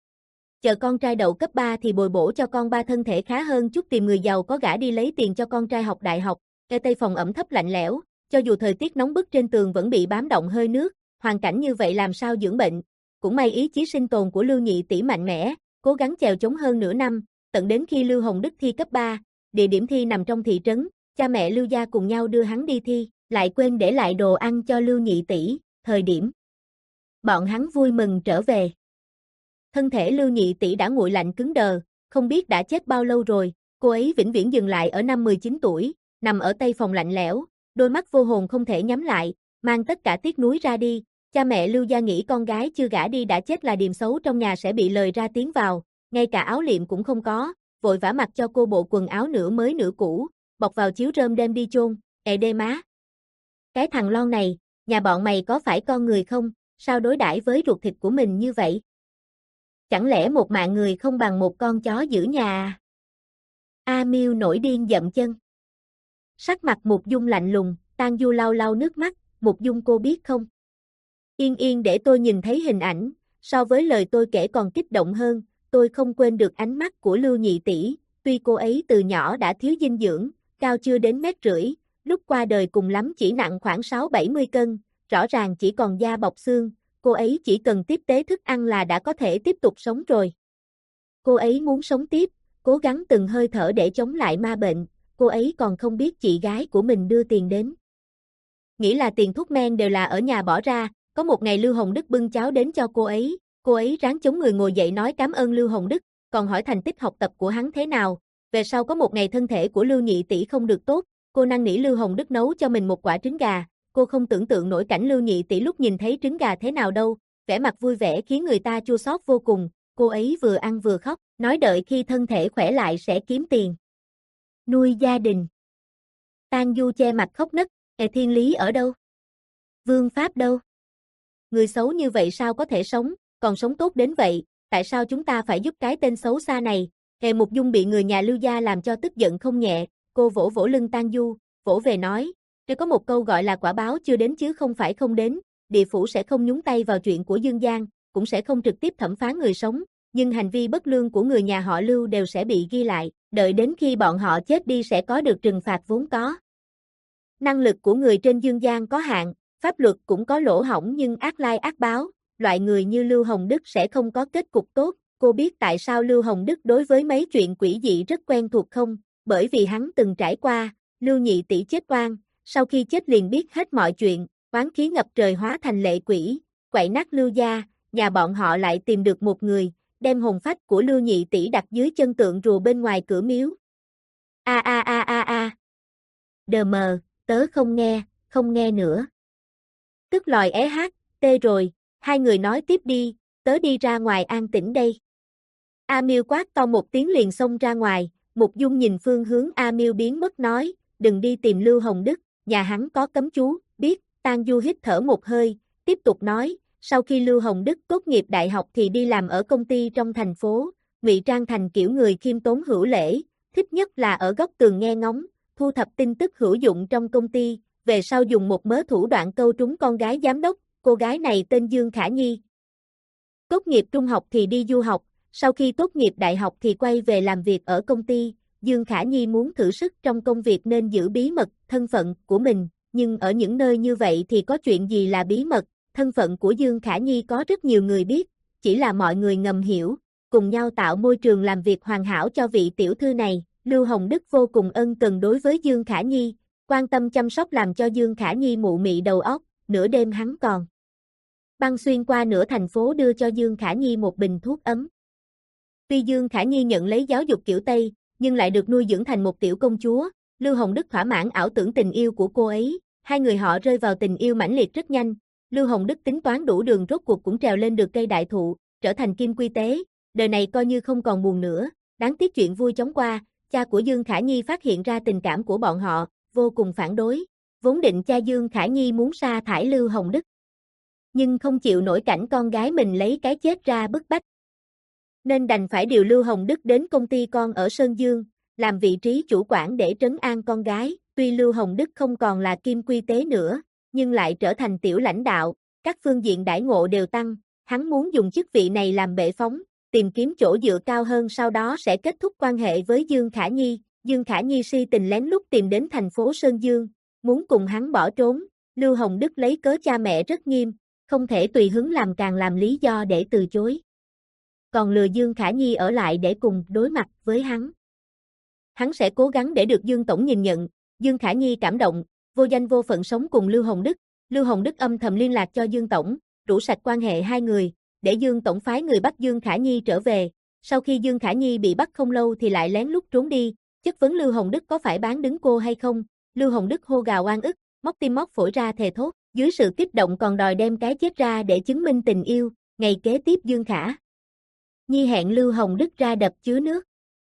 Chờ con trai đậu cấp ba thì bồi bổ cho con ba thân thể khá hơn chút, tìm người giàu có gả đi lấy tiền cho con trai học đại học. Cây tây phòng ẩm thấp lạnh lẽo, cho dù thời tiết nóng bức trên tường vẫn bị bám động hơi nước, hoàn cảnh như vậy làm sao dưỡng bệnh. Cũng may ý chí sinh tồn của Lưu nhị tỷ mạnh mẽ, cố gắng chèo chống hơn nửa năm, tận đến khi Lưu Hồng Đức thi cấp ba, địa điểm thi nằm trong thị trấn, cha mẹ Lưu gia cùng nhau đưa hắn đi thi. lại quên để lại đồ ăn cho Lưu nhị tỷ, thời điểm bọn hắn vui mừng trở về. Thân thể Lưu nhị tỷ đã nguội lạnh cứng đờ, không biết đã chết bao lâu rồi, cô ấy vĩnh viễn dừng lại ở năm mười chín tuổi, nằm ở tây phòng lạnh lẽo, đôi mắt vô hồn không thể nhắm lại, mang tất cả tiếc nuối ra đi. Cha mẹ Lưu gia nghĩ con gái chưa gả đi đã chết là điềm xấu trong nhà sẽ bị lời ra tiếng vào, ngay cả áo liệm cũng không có, vội vã mặc cho cô bộ quần áo nửa mới nửa cũ, bọc vào chiếu rơm đem đi chôn. Ê đê má. Cái thằng lon này, nhà bọn mày có phải con người không, sao đối đãi với ruột thịt của mình như vậy? Chẳng lẽ một mạng người không bằng một con chó giữ nhà à? A Miêu nổi điên dậm chân. Sắc mặt Mục Dung lạnh lùng, Tang Du lau lau nước mắt, Mục Dung cô biết không? Yên yên để tôi nhìn thấy hình ảnh, so với lời tôi kể còn kích động hơn, tôi không quên được ánh mắt của Lưu nhị tỷ, tuy cô ấy từ nhỏ đã thiếu dinh dưỡng, cao chưa đến mét rưỡi, lúc qua đời cùng lắm chỉ nặng khoảng sáu bảy mươi cân, rõ ràng chỉ còn da bọc xương, cô ấy chỉ cần tiếp tế thức ăn là đã có thể tiếp tục sống rồi. Cô ấy muốn sống tiếp, cố gắng từng hơi thở để chống lại ma bệnh, cô ấy còn không biết chị gái của mình đưa tiền đến. Nghĩ là tiền thuốc men đều là ở nhà bỏ ra, có một ngày Lưu Hồng Đức bưng cháo đến cho cô ấy, cô ấy ráng chống người ngồi dậy nói cảm ơn Lưu Hồng Đức, còn hỏi thành tích học tập của hắn thế nào. Về sau có một ngày thân thể của Lưu nhị tỷ không được tốt, cô năn nỉ Lưu Hồng Đức nấu cho mình một quả trứng gà, cô không tưởng tượng nổi cảnh Lưu nhị tỷ lúc nhìn thấy trứng gà thế nào đâu, vẻ mặt vui vẻ khiến người ta chua xót vô cùng, cô ấy vừa ăn vừa khóc, nói đợi khi thân thể khỏe lại sẽ kiếm tiền nuôi gia đình. Tang Du che mặt khóc nấc, "Ê thiên lý ở đâu? Vương pháp đâu? Người xấu như vậy sao có thể sống, còn sống tốt đến vậy, tại sao chúng ta phải giúp cái tên xấu xa này?" Hề Mục Dung bị người nhà Lưu gia làm cho tức giận không nhẹ, cô vỗ vỗ lưng Tang Du, vỗ về nói, "Nếu có một câu gọi là quả báo chưa đến chứ không phải không đến, địa phủ sẽ không nhúng tay vào chuyện của Dương Giang, cũng sẽ không trực tiếp thẩm phán người sống, nhưng hành vi bất lương của người nhà họ Lưu đều sẽ bị ghi lại, đợi đến khi bọn họ chết đi sẽ có được trừng phạt vốn có. Năng lực của người trên Dương Giang có hạn, pháp luật cũng có lỗ hổng nhưng ác lai ác báo, loại người như Lưu Hồng Đức sẽ không có kết cục tốt." Cô biết tại sao Lưu Hồng Đức đối với mấy chuyện quỷ dị rất quen thuộc không? Bởi vì hắn từng trải qua, Lưu nhị tỷ chết oan, sau khi chết liền biết hết mọi chuyện, oán khí ngập trời hóa thành lệ quỷ, quậy nát Lưu gia, nhà bọn họ lại tìm được một người, đem hồn phách của Lưu nhị tỷ đặt dưới chân tượng rùa bên ngoài cửa miếu. A a a a a. Đờ mờ, tớ không nghe, không nghe nữa. Tức lòi é hát, tê rồi, hai người nói tiếp đi, tớ đi ra ngoài an tĩnh đây. A Miêu quát to một tiếng liền xông ra ngoài, Mục Dung nhìn phương hướng A Miêu biến mất nói, đừng đi tìm Lưu Hồng Đức, nhà hắn có cấm chú, biết. Tang Du hít thở một hơi, tiếp tục nói, sau khi Lưu Hồng Đức tốt nghiệp đại học thì đi làm ở công ty trong thành phố, ngụy trang thành kiểu người khiêm tốn hữu lễ, thích nhất là ở góc tường nghe ngóng, thu thập tin tức hữu dụng trong công ty, về sau dùng một mớ thủ đoạn câu trúng con gái giám đốc, cô gái này tên Dương Khả Nhi. Tốt nghiệp trung học thì đi du học, sau khi tốt nghiệp đại học thì quay về làm việc ở công ty, Dương Khả Nhi muốn thử sức trong công việc nên giữ bí mật thân phận của mình, nhưng ở những nơi như vậy thì có chuyện gì là bí mật, thân phận của Dương Khả Nhi có rất nhiều người biết, chỉ là mọi người ngầm hiểu, cùng nhau tạo môi trường làm việc hoàn hảo cho vị tiểu thư này. Lưu Hồng Đức vô cùng ân cần đối với Dương Khả Nhi, quan tâm chăm sóc làm cho Dương Khả Nhi mụ mị đầu óc, nửa đêm hắn còn băng xuyên qua nửa thành phố đưa cho Dương Khả Nhi một bình thuốc ấm. Tuy Dương Khả Nhi nhận lấy giáo dục kiểu Tây, nhưng lại được nuôi dưỡng thành một tiểu công chúa, Lưu Hồng Đức thỏa mãn ảo tưởng tình yêu của cô ấy, hai người họ rơi vào tình yêu mãnh liệt rất nhanh. Lưu Hồng Đức tính toán đủ đường rốt cuộc cũng trèo lên được cây đại thụ, trở thành kim quy tế, đời này coi như không còn buồn nữa, đáng tiếc chuyện vui chóng qua, cha của Dương Khả Nhi phát hiện ra tình cảm của bọn họ, vô cùng phản đối, vốn định cha Dương Khả Nhi muốn sa thải Lưu Hồng Đức, nhưng không chịu nổi cảnh con gái mình lấy cái chết ra bức bách, nên đành phải điều Lưu Hồng Đức đến công ty con ở Sơn Dương, làm vị trí chủ quản để trấn an con gái. Tuy Lưu Hồng Đức không còn là kim quy tế nữa, nhưng lại trở thành tiểu lãnh đạo, các phương diện đãi ngộ đều tăng, hắn muốn dùng chức vị này làm bệ phóng, tìm kiếm chỗ dựa cao hơn sau đó sẽ kết thúc quan hệ với Dương Khả Nhi. Dương Khả Nhi si tình lén lút tìm đến thành phố Sơn Dương, muốn cùng hắn bỏ trốn, Lưu Hồng Đức lấy cớ cha mẹ rất nghiêm, không thể tùy hứng làm càng làm lý do để từ chối. Còn lừa Dương Khả Nhi ở lại để cùng đối mặt với hắn. Hắn sẽ cố gắng để được Dương Tổng nhìn nhận, Dương Khả Nhi cảm động, vô danh vô phận sống cùng Lưu Hồng Đức. Lưu Hồng Đức âm thầm liên lạc cho Dương Tổng, rũ sạch quan hệ hai người, để Dương Tổng phái người bắt Dương Khả Nhi trở về. Sau khi Dương Khả Nhi bị bắt không lâu thì lại lén lút trốn đi, chất vấn Lưu Hồng Đức có phải bán đứng cô hay không. Lưu Hồng Đức hô gào oan ức, móc tim móc phổi ra thề thốt, dưới sự kích động còn đòi đem cái chết ra để chứng minh tình yêu. Ngày kế tiếp Dương Khả Nhi hẹn Lưu Hồng Đức ra đập chứa nước.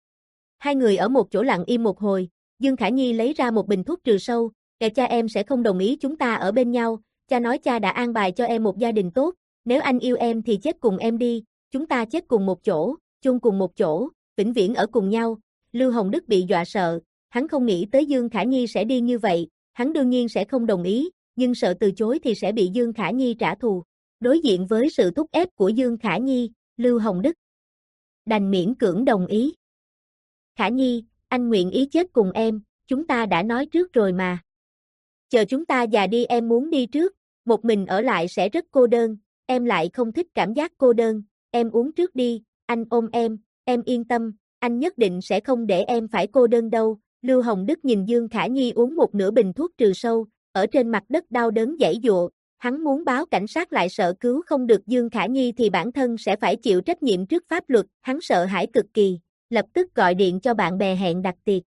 Hai người ở một chỗ lặng im một hồi, Dương Khả Nhi lấy ra một bình thuốc trừ sâu, kể cha em sẽ không đồng ý chúng ta ở bên nhau, cha nói cha đã an bài cho em một gia đình tốt, nếu anh yêu em thì chết cùng em đi, chúng ta chết cùng một chỗ, chung cùng một chỗ, vĩnh viễn ở cùng nhau. Lưu Hồng Đức bị dọa sợ, hắn không nghĩ tới Dương Khả Nhi sẽ đi như vậy, hắn đương nhiên sẽ không đồng ý, nhưng sợ từ chối thì sẽ bị Dương Khả Nhi trả thù. Đối diện với sự thúc ép của Dương Khả Nhi, Lưu Hồng Đức đành miễn cưỡng đồng ý. Khả Nhi, anh nguyện ý chết cùng em, chúng ta đã nói trước rồi mà. Chờ chúng ta già đi em muốn đi trước, một mình ở lại sẽ rất cô đơn, em lại không thích cảm giác cô đơn, em uống trước đi, anh ôm em, em yên tâm, anh nhất định sẽ không để em phải cô đơn đâu. Lưu Hồng Đức nhìn Dương Khả Nhi uống một nửa bình thuốc trừ sâu, ở trên mặt đất đau đớn giãy giụa, hắn muốn báo cảnh sát lại sợ cứu không được Dương Khả Nhi thì bản thân sẽ phải chịu trách nhiệm trước pháp luật, hắn sợ hãi cực kỳ, lập tức gọi điện cho bạn bè hẹn đặt tiệc.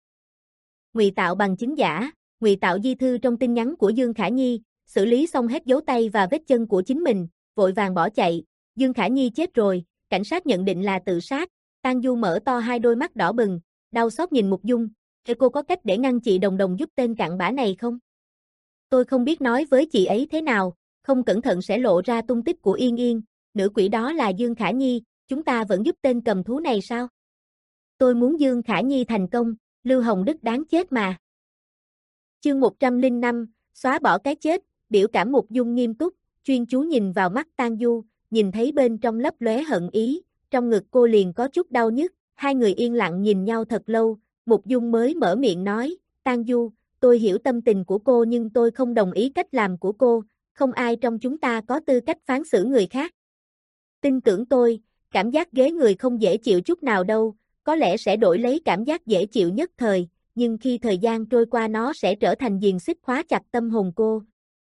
Ngụy tạo bằng chứng giả, ngụy tạo di thư trong tin nhắn của Dương Khả Nhi, xử lý xong hết dấu tay và vết chân của chính mình, vội vàng bỏ chạy. Dương Khả Nhi chết rồi, cảnh sát nhận định là tự sát. Tang Du mở to hai đôi mắt đỏ bừng, đau xót nhìn Mục Dung, "Thế cô có cách để ngăn chị Đồng Đồng giúp tên cặn bã này không? Tôi không biết nói với chị ấy thế nào, không cẩn thận sẽ lộ ra tung tích của Yên Yên, nữ quỷ đó là Dương Khả Nhi, chúng ta vẫn giúp tên cầm thú này sao? Tôi muốn Dương Khả Nhi thành công, Lưu Hồng Đức đáng chết mà." Chương một trăm lẻ năm, xóa bỏ cái chết, biểu cảm Mục Dung nghiêm túc, chuyên chú nhìn vào mắt Tang Du, nhìn thấy bên trong lấp lóe hận ý, trong ngực cô liền có chút đau nhức, hai người yên lặng nhìn nhau thật lâu, Mục Dung mới mở miệng nói, "Tang Du, tôi hiểu tâm tình của cô nhưng tôi không đồng ý cách làm của cô, không ai trong chúng ta có tư cách phán xử người khác. Tin tưởng tôi, cảm giác ghế người không dễ chịu chút nào đâu, có lẽ sẽ đổi lấy cảm giác dễ chịu nhất thời, nhưng khi thời gian trôi qua nó sẽ trở thành xiềng xích khóa chặt tâm hồn cô.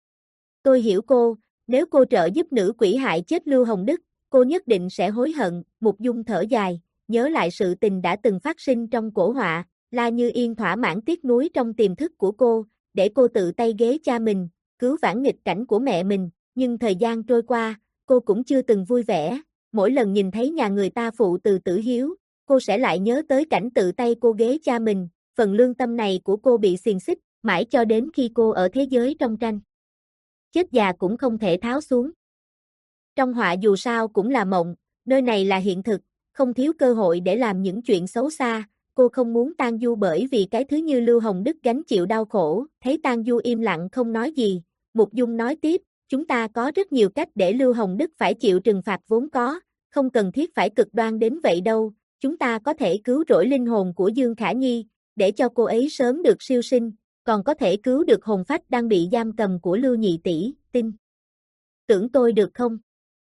Tôi hiểu cô, nếu cô trợ giúp nữ quỷ hại chết Lưu Hồng Đức, cô nhất định sẽ hối hận." Mục Dung thở dài, nhớ lại sự tình đã từng phát sinh trong cổ họa, La Như Yên thỏa mãn tiếc nuối trong tiềm thức của cô, để cô tự tay ghế cha mình, cứu vãn nghịch cảnh của mẹ mình, nhưng thời gian trôi qua, cô cũng chưa từng vui vẻ, mỗi lần nhìn thấy nhà người ta phụ từ tử hiếu, cô sẽ lại nhớ tới cảnh tự tay cô ghế cha mình, phần lương tâm này của cô bị xiềng xích, mãi cho đến khi cô ở thế giới trong tranh. Chết già cũng không thể tháo xuống. Trong họa dù sao cũng là mộng, nơi này là hiện thực, không thiếu cơ hội để làm những chuyện xấu xa, cô không muốn Tang Du bởi vì cái thứ như Lưu Hồng Đức gánh chịu đau khổ, thấy Tang Du im lặng không nói gì, Mục Dung nói tiếp, chúng ta có rất nhiều cách để Lưu Hồng Đức phải chịu trừng phạt vốn có, không cần thiết phải cực đoan đến vậy đâu, chúng ta có thể cứu rỗi linh hồn của Dương Khả Nhi, để cho cô ấy sớm được siêu sinh, còn có thể cứu được hồn phách đang bị giam cầm của Lưu nhị tỷ, tin tưởng tôi được không?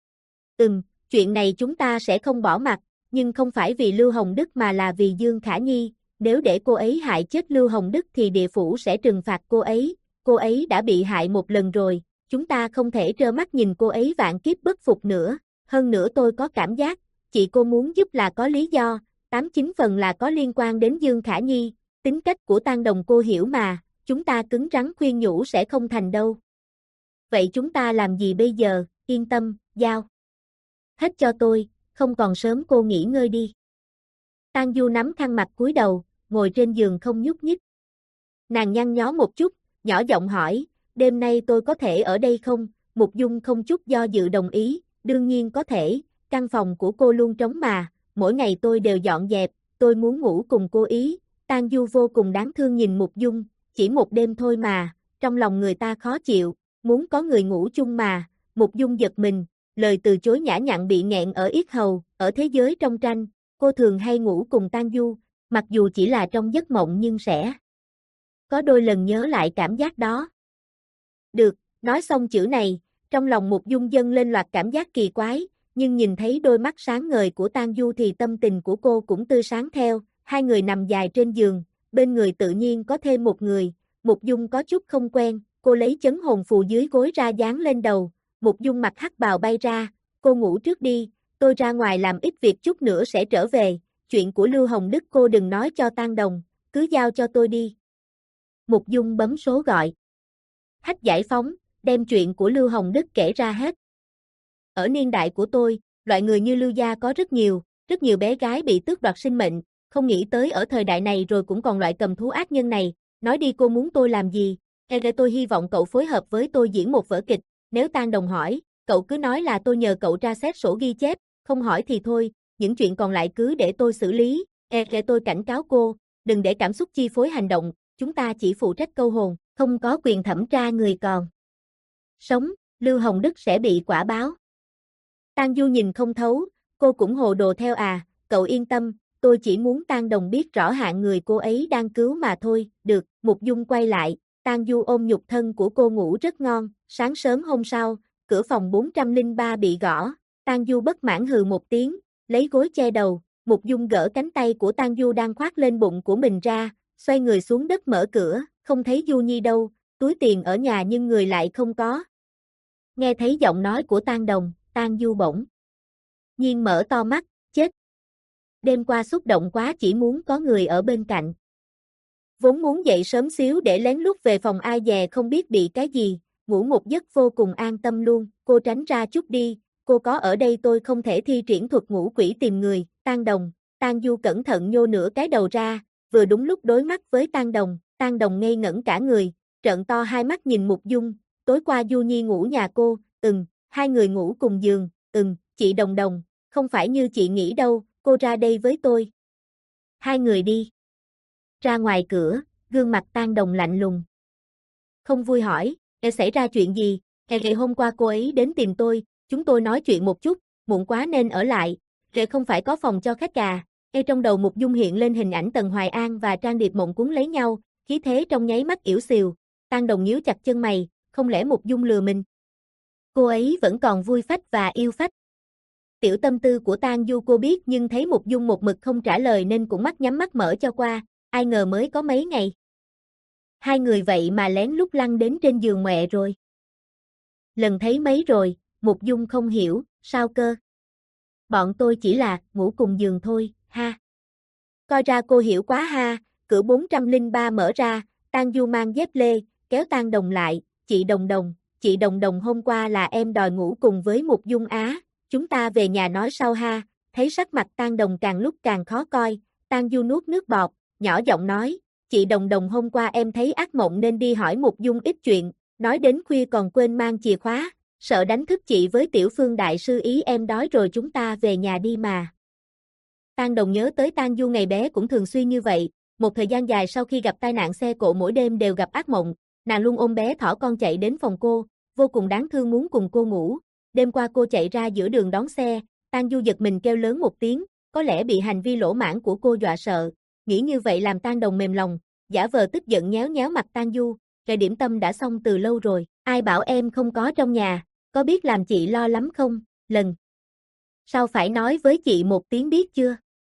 Ừm, chuyện này chúng ta sẽ không bỏ mặc, nhưng không phải vì Lưu Hồng Đức mà là vì Dương Khả Nhi, nếu để cô ấy hại chết Lưu Hồng Đức thì địa phủ sẽ trừng phạt cô ấy, cô ấy đã bị hại một lần rồi, chúng ta không thể trơ mắt nhìn cô ấy vạn kiếp bất phục nữa, hơn nữa tôi có cảm giác, chị cô muốn giúp là có lý do, tám chín phần là có liên quan đến Dương Khả Nhi, tính cách của Tang Đồng cô hiểu mà, chúng ta cứng rắn khuyên nhủ sẽ không thành đâu. Vậy chúng ta làm gì bây giờ, yên tâm, giao hết cho tôi, không còn sớm cô nghỉ ngơi đi. Tang Du nắm khăn mặt cúi đầu, ngồi trên giường không nhúc nhích. Nàng nhăn nhó một chút, nhỏ giọng hỏi, đêm nay tôi có thể ở đây không? Mục Dung không chút do dự đồng ý, đương nhiên có thể, căn phòng của cô luôn trống mà, mỗi ngày tôi đều dọn dẹp, tôi muốn ngủ cùng cô ý. Tang Du vô cùng đáng thương nhìn Mục Dung, chỉ một đêm thôi mà, trong lòng người ta khó chịu, muốn có người ngủ chung mà. Mục Dung giật mình, lời từ chối nhã nhặn bị nghẹn ở yết hầu, ở thế giới trong tranh, cô thường hay ngủ cùng Tang Du, mặc dù chỉ là trong giấc mộng nhưng sẽ có đôi lần nhớ lại cảm giác đó. Được, nói xong chữ này, trong lòng Mục Dung dâng lên loạt cảm giác kỳ quái, nhưng nhìn thấy đôi mắt sáng ngời của Tang Du thì tâm tình của cô cũng tươi sáng theo, hai người nằm dài trên giường, bên người tự nhiên có thêm một người, Mục Dung có chút không quen, cô lấy chấn hồn phù dưới gối ra dán lên đầu, Mục Dung mặc hắc bào bay ra, cô ngủ trước đi, tôi ra ngoài làm ít việc chút nữa sẽ trở về, chuyện của Lưu Hồng Đức cô đừng nói cho Tang Đồng, cứ giao cho tôi đi. Mục Dung bấm số gọi. Hách giải phóng, đem chuyện của Lưu Hồng Đức kể ra hết. Ở niên đại của tôi, loại người như Lưu gia có rất nhiều, rất nhiều bé gái bị tước đoạt sinh mệnh, không nghĩ tới ở thời đại này rồi cũng còn loại cầm thú ác nhân này, nói đi cô muốn tôi làm gì, e tôi hy vọng cậu phối hợp với tôi diễn một vở kịch, nếu Tang Đồng hỏi, cậu cứ nói là tôi nhờ cậu tra xét sổ ghi chép, không hỏi thì thôi, những chuyện còn lại cứ để tôi xử lý, e tôi cảnh cáo cô, đừng để cảm xúc chi phối hành động, chúng ta chỉ phụ trách câu hồn, không có quyền thẩm tra người còn sống, Lưu Hồng Đức sẽ bị quả báo. Tang Du nhìn không thấu, cô cũng hồ đồ theo à, cậu yên tâm, tôi chỉ muốn Tang Đồng biết rõ hạng người cô ấy đang cứu mà thôi, được, Mục Dung quay lại, Tang Du ôm nhục thân của cô ngủ rất ngon, sáng sớm hôm sau, cửa phòng bốn trăm lẻ ba bị gõ, Tang Du bất mãn hừ một tiếng, lấy gối che đầu, Mục Dung gỡ cánh tay của Tang Du đang khoác lên bụng của mình ra, xoay người xuống đất mở cửa, không thấy Du Nhi đâu, túi tiền ở nhà nhưng người lại không có. Nghe thấy giọng nói của Tang Đồng, Tang Du bỗng nhiên mở to mắt, chết. Đêm qua xúc động quá chỉ muốn có người ở bên cạnh. Vốn muốn dậy sớm xíu để lén lút về phòng ai dè không biết bị cái gì, ngủ một giấc vô cùng an tâm luôn, cô tránh ra chút đi, cô có ở đây tôi không thể thi triển thuật ngũ quỷ tìm người, Tang Đồng, Tang Du cẩn thận nhô nửa cái đầu ra, vừa đúng lúc đối mắt với Tang Đồng, Tang Đồng ngây ngẩn cả người, trợn to hai mắt nhìn Mục Dung, tối qua Du Nhi ngủ nhà cô, ừm, hai người ngủ cùng giường, ừm, chị Đồng Đồng, không phải như chị nghĩ đâu, cô ra đây với tôi. Hai người đi. Ra ngoài cửa, gương mặt Tang Đồng lạnh lùng. Không vui hỏi, e xảy ra chuyện gì, e e hôm qua cô ấy đến tìm tôi, chúng tôi nói chuyện một chút, muộn quá nên ở lại, e không phải có phòng cho khách à, e trong đầu Mục Dung hiện lên hình ảnh Tần Hoài An và Trang Điệp Mộng cuốn lấy nhau, khí thế trong nháy mắt yểu xìu, Tang Đồng nhíu chặt chân mày, không lẽ Mục Dung lừa mình? Cô ấy vẫn còn vui phách và yêu phách. Tiểu tâm tư của Tang Du cô biết nhưng thấy Mục Dung một mực không trả lời nên cũng mắt nhắm mắt mở cho qua, ai ngờ mới có mấy ngày. Hai người vậy mà lén lút lăn đến trên giường mẹ rồi. Lần thấy mấy rồi, Mục Dung không hiểu, sao cơ? Bọn tôi chỉ là ngủ cùng giường thôi, ha. Coi ra cô hiểu quá ha, cửa bốn trăm lẻ ba mở ra, Tang Du mang dép lê, kéo Tang Đồng lại, chị Đồng Đồng, chị Đồng Đồng hôm qua là em đòi ngủ cùng với Mục Dung á, chúng ta về nhà nói sau ha, thấy sắc mặt Tang Đồng càng lúc càng khó coi, Tang Du nuốt nước bọt, nhỏ giọng nói, chị Đồng Đồng hôm qua em thấy ác mộng nên đi hỏi Mục Dung ít chuyện, nói đến khuya còn quên mang chìa khóa, sợ đánh thức chị với Tiểu Phương đại sư ý em đói rồi chúng ta về nhà đi mà. Tang Đồng nhớ tới Tang Du ngày bé cũng thường xuyên như vậy, một thời gian dài sau khi gặp tai nạn xe cộ mỗi đêm đều gặp ác mộng, nàng luôn ôm bé thỏ con chạy đến phòng cô, vô cùng đáng thương muốn cùng cô ngủ. Đêm qua cô chạy ra giữa đường đón xe, Tang Du giật mình kêu lớn một tiếng, có lẽ bị hành vi lỗ mãng của cô dọa sợ, nghĩ như vậy làm Tang Đồng mềm lòng, giả vờ tức giận nhéo nhéo mặt Tang Du, "Cái điểm tâm đã xong từ lâu rồi, ai bảo em không có trong nhà, có biết làm chị lo lắm không, lần sau phải nói với chị một tiếng biết chưa?"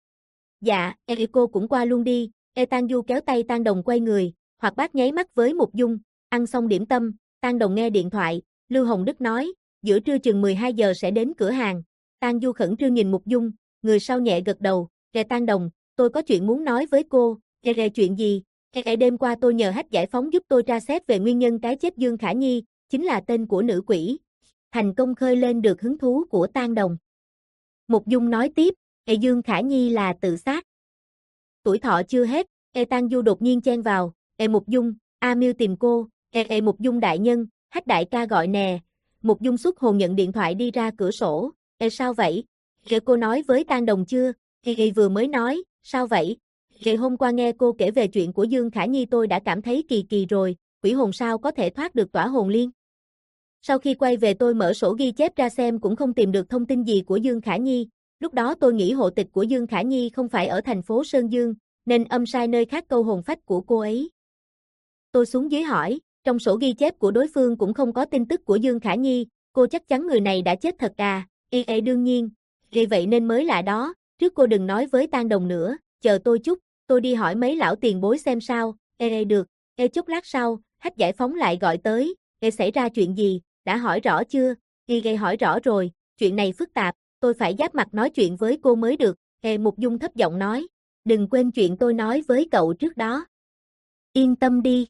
"Dạ, e cô cũng qua luôn đi." E Tang Du kéo tay Tang Đồng quay người, hoặc bác nháy mắt với Mục Dung, ăn xong điểm tâm, Tang Đồng nghe điện thoại, Lưu Hồng Đức nói, giữa trưa chừng mười hai giờ sẽ đến cửa hàng. Tang Du khẩn trương nhìn Mục Dung, người sau nhẹ gật đầu, "Kè Tang Đồng, tôi có chuyện muốn nói với cô." "Kè kè chuyện gì?" "Kè kè đêm qua tôi nhờ Hách giải phóng giúp tôi tra xét về nguyên nhân cái chết Dương Khả Nhi, chính là tên của nữ quỷ." Thành công khơi lên được hứng thú của Tang Đồng. Mục Dung nói tiếp, "Kè Dương Khả Nhi là tự sát. Tuổi thọ chưa hết." E Tang Du đột nhiên chen vào, "E Mục Dung, A Miêu tìm cô." "E e Mục Dung đại nhân, Hách đại ca gọi nè." Mục Dung xuất hồn nhận điện thoại đi ra cửa sổ, "E sao vậy? Kệ cô nói với Tang Đồng chưa?" "E e vừa mới nói." "Sao vậy?" "Kệ hôm qua nghe cô kể về chuyện của Dương Khả Nhi tôi đã cảm thấy kỳ kỳ rồi, quỷ hồn sao có thể thoát được tỏa hồn liên. Sau khi quay về tôi mở sổ ghi chép ra xem cũng không tìm được thông tin gì của Dương Khả Nhi, lúc đó tôi nghĩ hộ tịch của Dương Khả Nhi không phải ở thành phố Sơn Dương, nên âm sai nơi khác câu hồn phách của cô ấy." Tôi xuống dưới hỏi, trong sổ ghi chép của đối phương cũng không có tin tức của Dương Khả Nhi, cô chắc chắn người này đã chết thật à? "Ê ê đương nhiên, vì vậy nên mới lạ đó, trước cô đừng nói với Tang Đồng nữa, chờ tôi chút, tôi đi hỏi mấy lão tiền bối xem sao." "Ê ê được." Ê chốc lát sau, Hách Giải Phóng lại gọi tới, Ê xảy ra chuyện gì, đã hỏi rõ chưa? Y gây hỏi rõ rồi, chuyện này phức tạp, tôi phải giáp mặt nói chuyện với cô mới được. Ê Mục Dung thấp giọng nói, đừng quên chuyện tôi nói với cậu trước đó. Yên tâm đi.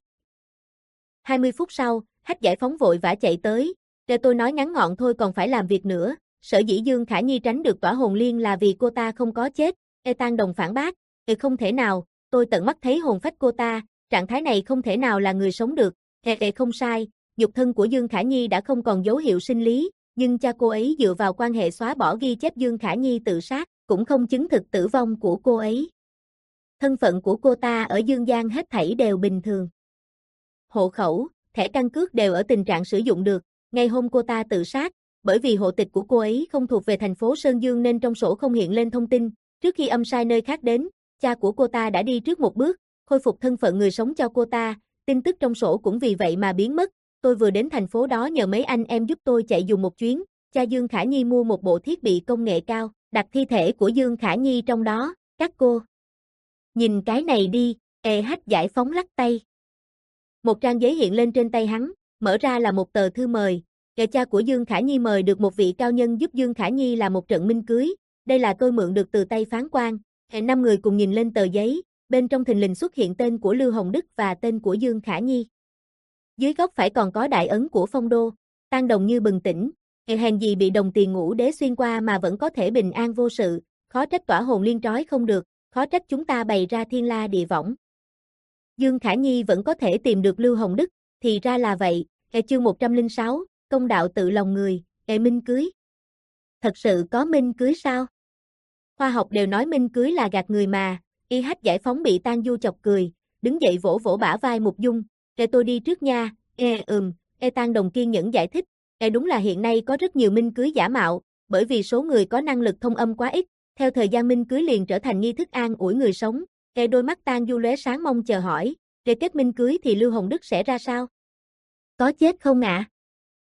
hai mươi phút sau, Hách Giải Phóng vội vã chạy tới, Ê tôi nói ngắn gọn thôi còn phải làm việc nữa, sở dĩ Dương Khả Nhi tránh được tỏa hồn liên là vì cô ta không có chết. Ê Tang Đồng phản bác, Ê không thể nào, tôi tận mắt thấy hồn phách cô ta, trạng thái này không thể nào là người sống được. Ê, ê không sai, nhục thân của Dương Khả Nhi đã không còn dấu hiệu sinh lý, nhưng cha cô ấy dựa vào quan hệ xóa bỏ ghi chép Dương Khả Nhi tự sát, cũng không chứng thực tử vong của cô ấy. Thân phận của cô ta ở Dương Giang hết thảy đều bình thường. Hộ khẩu, thẻ căn cước đều ở tình trạng sử dụng được, ngay hôm cô ta tự sát, bởi vì hộ tịch của cô ấy không thuộc về thành phố Sơn Dương nên trong sổ không hiện lên thông tin, trước khi âm sai nơi khác đến, cha của cô ta đã đi trước một bước, khôi phục thân phận người sống cho cô ta, tin tức trong sổ cũng vì vậy mà biến mất. Tôi vừa đến thành phố đó nhờ mấy anh em giúp tôi chạy dùng một chuyến, cha Dương Khả Nhi mua một bộ thiết bị công nghệ cao, đặt thi thể của Dương Khả Nhi trong đó, các cô. Nhìn cái này đi, Ê Hách Giải Phóng lắc tay. Một trang giấy hiện lên trên tay hắn, mở ra là một tờ thư mời, Ê cha của Dương Khả Nhi mời được một vị cao nhân giúp Dương Khả Nhi là một trận minh cưới, đây là tôi mượn được từ tay phán quan. Ê năm người cùng nhìn lên tờ giấy, bên trong thình lình xuất hiện tên của Lưu Hồng Đức và tên của Dương Khả Nhi. Dưới góc phải còn có đại ấn của Phong Đô, Tang Đồng như bừng tỉnh, Ê hèn gì bị đồng tiền ngũ đế xuyên qua mà vẫn có thể bình an vô sự, khó trách tỏa hồn liên trói không được, khó trách chúng ta bày ra thiên la địa võng. Dương Khả Nhi vẫn có thể tìm được Lưu Hồng Đức, thì ra là vậy. Ê chương một trăm lẻ sáu, công đạo tự lòng người, Ê minh cưới. Thật sự có minh cưới sao? Khoa học đều nói minh cưới là gạt người mà. Y Hách Giải Phóng bị Tang Du chọc cười, đứng dậy vỗ vỗ bả vai Mục Dung, Ê tôi đi trước nha. Ê ừm, Ê Tang Đồng kiên nhẫn giải thích, Ê đúng là hiện nay có rất nhiều minh cưới giả mạo, bởi vì số người có năng lực thông âm quá ít, theo thời gian minh cưới liền trở thành nghi thức an ủi người sống. Ê đôi mắt Tang Du lóe sáng mong chờ hỏi, Ê kết minh cưới thì Lưu Hồng Đức sẽ ra sao? Có chết không ạ? À?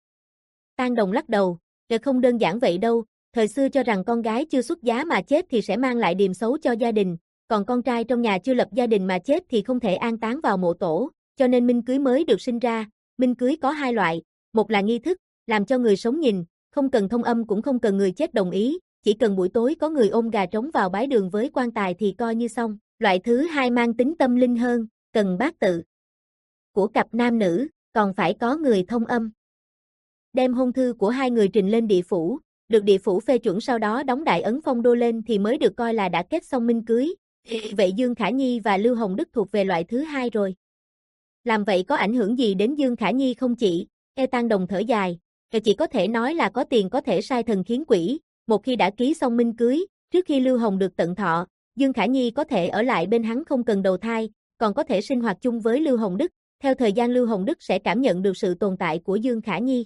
Tang Đồng lắc đầu, Ê không đơn giản vậy đâu, thời xưa cho rằng con gái chưa xuất giá mà chết thì sẽ mang lại điềm xấu cho gia đình, còn con trai trong nhà chưa lập gia đình mà chết thì không thể an táng vào mộ tổ, cho nên minh cưới mới được sinh ra. Minh cưới có hai loại, một là nghi thức, làm cho người sống nhìn, không cần thông âm cũng không cần người chết đồng ý, chỉ cần buổi tối có người ôm gà trống vào bái đường với quan tài thì coi như xong. Loại thứ hai mang tính tâm linh hơn, cần bát tự của cặp nam nữ, còn phải có người thông âm. Đem hôn thư của hai người trình lên địa phủ, được địa phủ phê chuẩn sau đó đóng đại ấn Phong Đô lên thì mới được coi là đã kết xong minh cưới. Vậy Dương Khả Nhi và Lưu Hồng Đức thuộc về loại thứ hai rồi. Làm vậy có ảnh hưởng gì đến Dương Khả Nhi không chị? Ê Tang Đồng thở dài, chỉ có thể nói là có tiền có thể sai thần khiến quỷ, một khi đã ký xong minh cưới, trước khi Lưu Hồng được tận thọ, Dương Khả Nhi có thể ở lại bên hắn không cần đầu thai, còn có thể sinh hoạt chung với Lưu Hồng Đức, theo thời gian Lưu Hồng Đức sẽ cảm nhận được sự tồn tại của Dương Khả Nhi.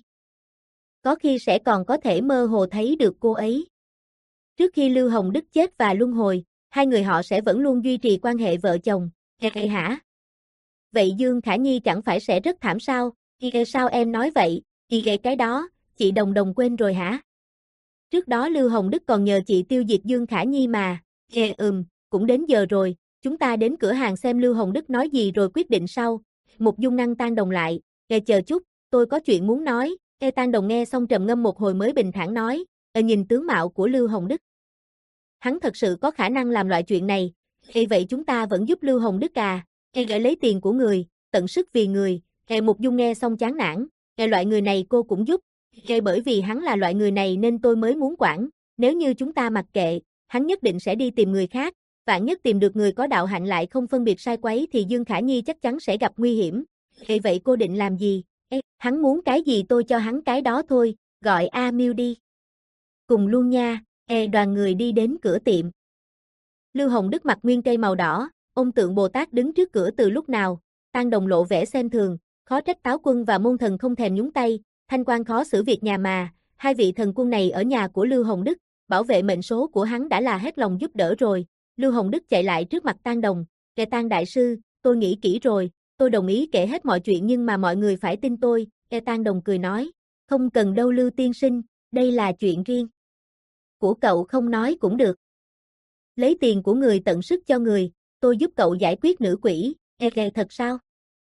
Có khi sẽ còn có thể mơ hồ thấy được cô ấy. Trước khi Lưu Hồng Đức chết và luân hồi, hai người họ sẽ vẫn luôn duy trì quan hệ vợ chồng. Ê hả? Vậy Dương Khả Nhi chẳng phải sẽ rất thảm sao? Ê sao em nói vậy? Ê cái đó, chị Đồng Đồng quên rồi hả? Trước đó Lưu Hồng Đức còn nhờ chị tiêu diệt Dương Khả Nhi mà. Ê ừm, cũng đến giờ rồi, chúng ta đến cửa hàng xem Lưu Hồng Đức nói gì rồi quyết định sau. Mục Dung ngăn Tang Đồng lại, Ê chờ chút, tôi có chuyện muốn nói. Ê Tang Đồng nghe xong trầm ngâm một hồi mới bình thản nói, Ê nhìn tướng mạo của Lưu Hồng Đức. Hắn thật sự có khả năng làm loại chuyện này. Ê vậy chúng ta vẫn giúp Lưu Hồng Đức à? Ê gửi lấy tiền của người, tận sức vì người. Ê Mục Dung nghe xong chán nản, Ê loại người này cô cũng giúp. Ê bởi vì hắn là loại người này nên tôi mới muốn quản, nếu như chúng ta mặc kệ, hắn nhất định sẽ đi tìm người khác, vạn nhất tìm được người có đạo hạnh lại không phân biệt sai quấy thì Dương Khả Nhi chắc chắn sẽ gặp nguy hiểm. Ê vậy cô định làm gì? Ê, hắn muốn cái gì tôi cho hắn cái đó thôi, gọi A Miêu đi. Cùng luôn nha. Ê đoàn người đi đến cửa tiệm. Lưu Hồng Đức mặc nguyên cây màu đỏ, ôm tượng Bồ Tát đứng trước cửa từ lúc nào, Tang Đồng lộ vẻ xem thường, khó trách Táo Quân và Môn Thần không thèm nhúng tay, Thanh Quan khó xử việc nhà mà, hai vị thần quân này ở nhà của Lưu Hồng Đức, bảo vệ mệnh số của hắn đã là hết lòng giúp đỡ rồi. Lưu Hồng Đức chạy lại trước mặt Tang Đồng, kể Tang đại sư, tôi nghĩ kỹ rồi, tôi đồng ý kể hết mọi chuyện nhưng mà mọi người phải tin tôi. Kể Tang Đồng cười nói, không cần đâu Lưu tiên sinh, đây là chuyện riêng của cậu không nói cũng được. Lấy tiền của người tận sức cho người, tôi giúp cậu giải quyết nữ quỷ. Ê ghê thật sao?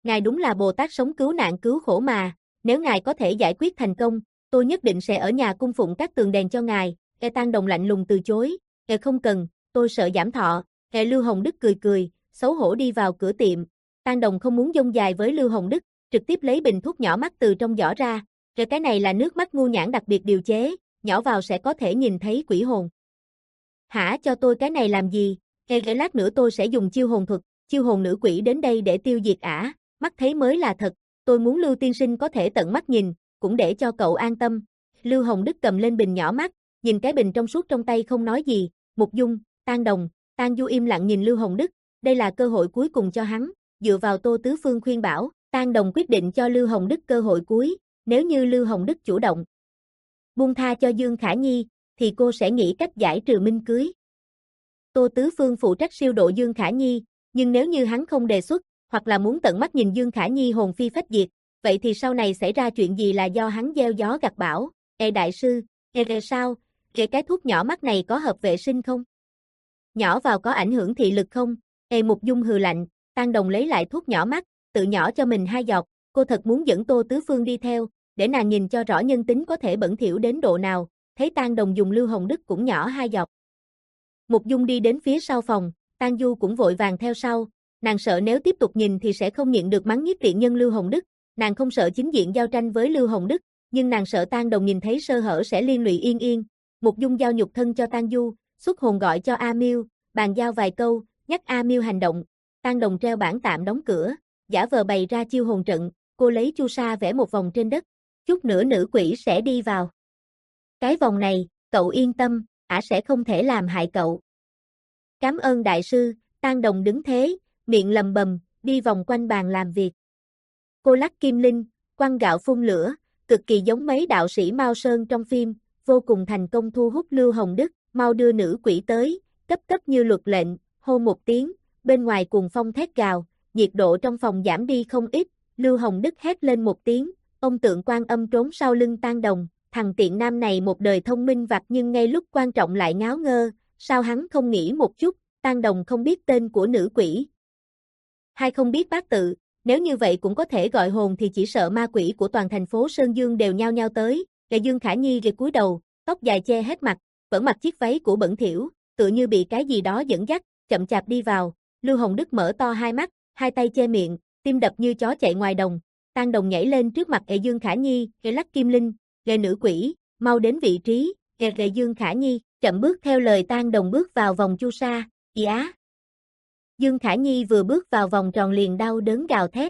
ngài đúng là Bồ Tát sống cứu nạn cứu khổ mà, nếu ngài có thể giải quyết thành công, tôi nhất định sẽ ở nhà cung phụng các tường đèn cho ngài. E Tang Đồng lạnh lùng từ chối, E không cần, tôi sợ giảm thọ. E Lưu Hồng Đức cười cười, xấu hổ đi vào cửa tiệm. Tang Đồng không muốn dông dài với Lưu Hồng Đức, trực tiếp lấy bình thuốc nhỏ mắt từ trong giỏ ra. E cái này là nước mắt ngu nhãn đặc biệt điều chế, nhỏ vào sẽ có thể nhìn thấy quỷ hồn. Hả, cho tôi cái này làm gì? E E lát nữa tôi sẽ dùng chiêu hồn thuật, chiêu hồn nữ quỷ đến đây để tiêu diệt ả, mắt thấy mới là thật. Tôi muốn Lưu tiên sinh có thể tận mắt nhìn, cũng để cho cậu an tâm. Lưu Hồng Đức cầm lên bình nhỏ mắt, nhìn cái bình trong suốt trong tay không nói gì. Mục Dung, Tang Đồng, Tang Du im lặng nhìn Lưu Hồng Đức, đây là cơ hội cuối cùng cho hắn, dựa vào Tô Tứ Phương khuyên bảo, Tang Đồng quyết định cho Lưu Hồng Đức cơ hội cuối, nếu như Lưu Hồng Đức chủ động buông tha cho Dương Khả Nhi, thì cô sẽ nghĩ cách giải trừ minh cưới. Tô Tứ Phương phụ trách siêu độ Dương Khả Nhi, nhưng nếu như hắn không đề xuất, hoặc là muốn tận mắt nhìn Dương Khả Nhi hồn phi phách diệt, vậy thì sau này xảy ra chuyện gì là do hắn gieo gió gặt bão. Ê đại sư, ê, ê sao, ê cái thuốc nhỏ mắt này có hợp vệ sinh không? Nhỏ vào có ảnh hưởng thị lực không? Ê Mục Dung hừ lạnh, Tang Đồng lấy lại thuốc nhỏ mắt, tự nhỏ cho mình hai giọt, cô thật muốn dẫn Tô Tứ Phương đi theo, để nàng nhìn cho rõ nhân tính có thể bẩn thỉu đến độ nào. Thấy Tang Đồng dùng Lưu Hồng Đức cũng nhỏ hai giọt. Mục Dung đi đến phía sau phòng, Tang Du cũng vội vàng theo sau, nàng sợ nếu tiếp tục nhìn thì sẽ không nhịn được mắng nhiếc tiện nhân Lưu Hồng Đức, nàng không sợ chính diện giao tranh với Lưu Hồng Đức, nhưng nàng sợ Tang Đồng nhìn thấy sơ hở sẽ liên lụy Yên Yên. Mục Dung giao nhục thân cho Tang Du, xuất hồn gọi cho A Miêu, bàn giao vài câu, nhắc A Miêu hành động. Tang Đồng treo bảng tạm đóng cửa, giả vờ bày ra chiêu hồn trận, cô lấy chu sa vẽ một vòng trên đất, chút nữa nữ quỷ sẽ đi vào. Cái vòng này, cậu yên tâm, ả sẽ không thể làm hại cậu. Cảm ơn đại sư. Tang Đồng đứng thế, miệng lầm bầm, đi vòng quanh bàn làm việc. Cô lắc kim linh, quăng gạo phun lửa, cực kỳ giống mấy đạo sĩ Mao Sơn trong phim, vô cùng thành công thu hút Lưu Hồng Đức, mau đưa nữ quỷ tới, cấp cấp như luật lệnh, hô một tiếng, bên ngoài cuồng phong thét gào, nhiệt độ trong phòng giảm đi không ít, Lưu Hồng Đức hét lên một tiếng, ông tượng Quan Âm trốn sau lưng Tang Đồng, thằng tiện nam này một đời thông minh vặt nhưng ngay lúc quan trọng lại ngáo ngơ, sao hắn không nghĩ một chút. Tang Đồng không biết tên của nữ quỷ, hay không biết bát tự, nếu như vậy cũng có thể gọi hồn thì chỉ sợ ma quỷ của toàn thành phố Sơn Dương đều nhao nhao tới. Gã Dương Khả Nhi gật cúi đầu, tóc dài che hết mặt, vẫn mặc chiếc váy của bẩn thỉu, tựa như bị cái gì đó dẫn dắt, chậm chạp đi vào. Lưu Hồng Đức mở to hai mắt, hai tay che miệng, tim đập như chó chạy ngoài đồng. Tang Đồng nhảy lên trước mặt Gã Dương Khả Nhi, gã lắc kim linh, gã nữ quỷ, mau đến vị trí. Gã Gã Dương Khả Nhi chậm bước theo lời Tang Đồng bước vào vòng chu sa. Giá. Dương Khả Nhi vừa bước vào vòng tròn liền đau đớn gào thét.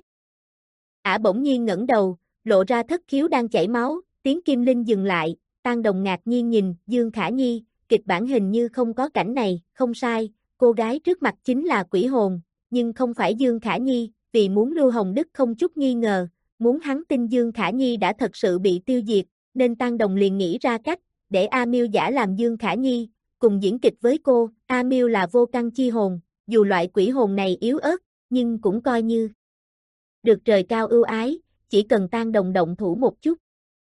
Ả bỗng nhiên ngẩng đầu, lộ ra thất khiếu đang chảy máu, tiếng kim linh dừng lại, Tang Đồng ngạc nhiên nhìn Dương Khả Nhi, kịch bản hình như không có cảnh này, không sai, cô gái trước mặt chính là quỷ hồn, nhưng không phải Dương Khả Nhi, vì muốn Lưu Hồng Đức không chút nghi ngờ, muốn hắn tin Dương Khả Nhi đã thật sự bị tiêu diệt, nên Tang Đồng liền nghĩ ra cách, để A Miêu giả làm Dương Khả Nhi, cùng diễn kịch với cô. A Miêu là vô căn chi hồn, dù loại quỷ hồn này yếu ớt, nhưng cũng coi như được trời cao ưu ái, chỉ cần Tang Đồng động thủ một chút.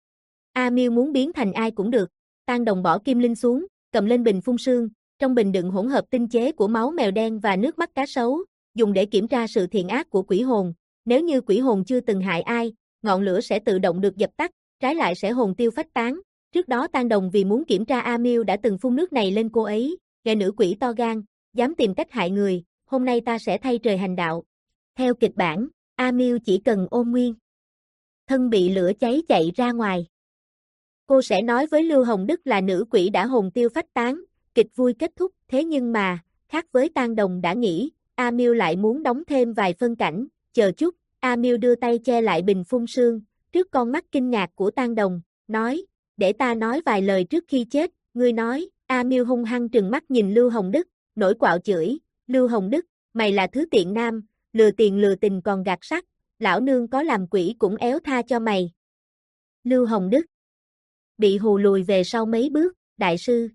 A Miêu muốn biến thành ai cũng được. Tang Đồng bỏ kim linh xuống, cầm lên bình phun sương, trong bình đựng hỗn hợp tinh chế của máu mèo đen và nước mắt cá sấu, dùng để kiểm tra sự thiện ác của quỷ hồn. Nếu như quỷ hồn chưa từng hại ai, ngọn lửa sẽ tự động được dập tắt, trái lại sẽ hồn tiêu phách tán. Trước đó Tang Đồng vì muốn kiểm tra A Miêu đã từng phun nước này lên cô ấy, gã nữ quỷ to gan, dám tìm cách hại người, hôm nay ta sẽ thay trời hành đạo. Theo kịch bản, A Miêu chỉ cần ôm nguyên thân bị lửa cháy chạy ra ngoài. Cô sẽ nói với Lưu Hồng Đức là nữ quỷ đã hồn tiêu phách tán, kịch vui kết thúc. Thế nhưng mà, khác với Tang Đồng đã nghĩ, A Miêu lại muốn đóng thêm vài phân cảnh. Chờ chút, A Miêu đưa tay che lại bình phun sương, trước con mắt kinh ngạc của Tang Đồng, nói, để ta nói vài lời trước khi chết. Ngươi nói. A Miêu hung hăng trừng mắt nhìn Lưu Hồng Đức, nổi quạo chửi, Lưu Hồng Đức, mày là thứ tiện nam, lừa tiền lừa tình còn gạt sắt, lão nương có làm quỷ cũng éo tha cho mày. Lưu Hồng Đức bị hù lùi về sau mấy bước, đại sư.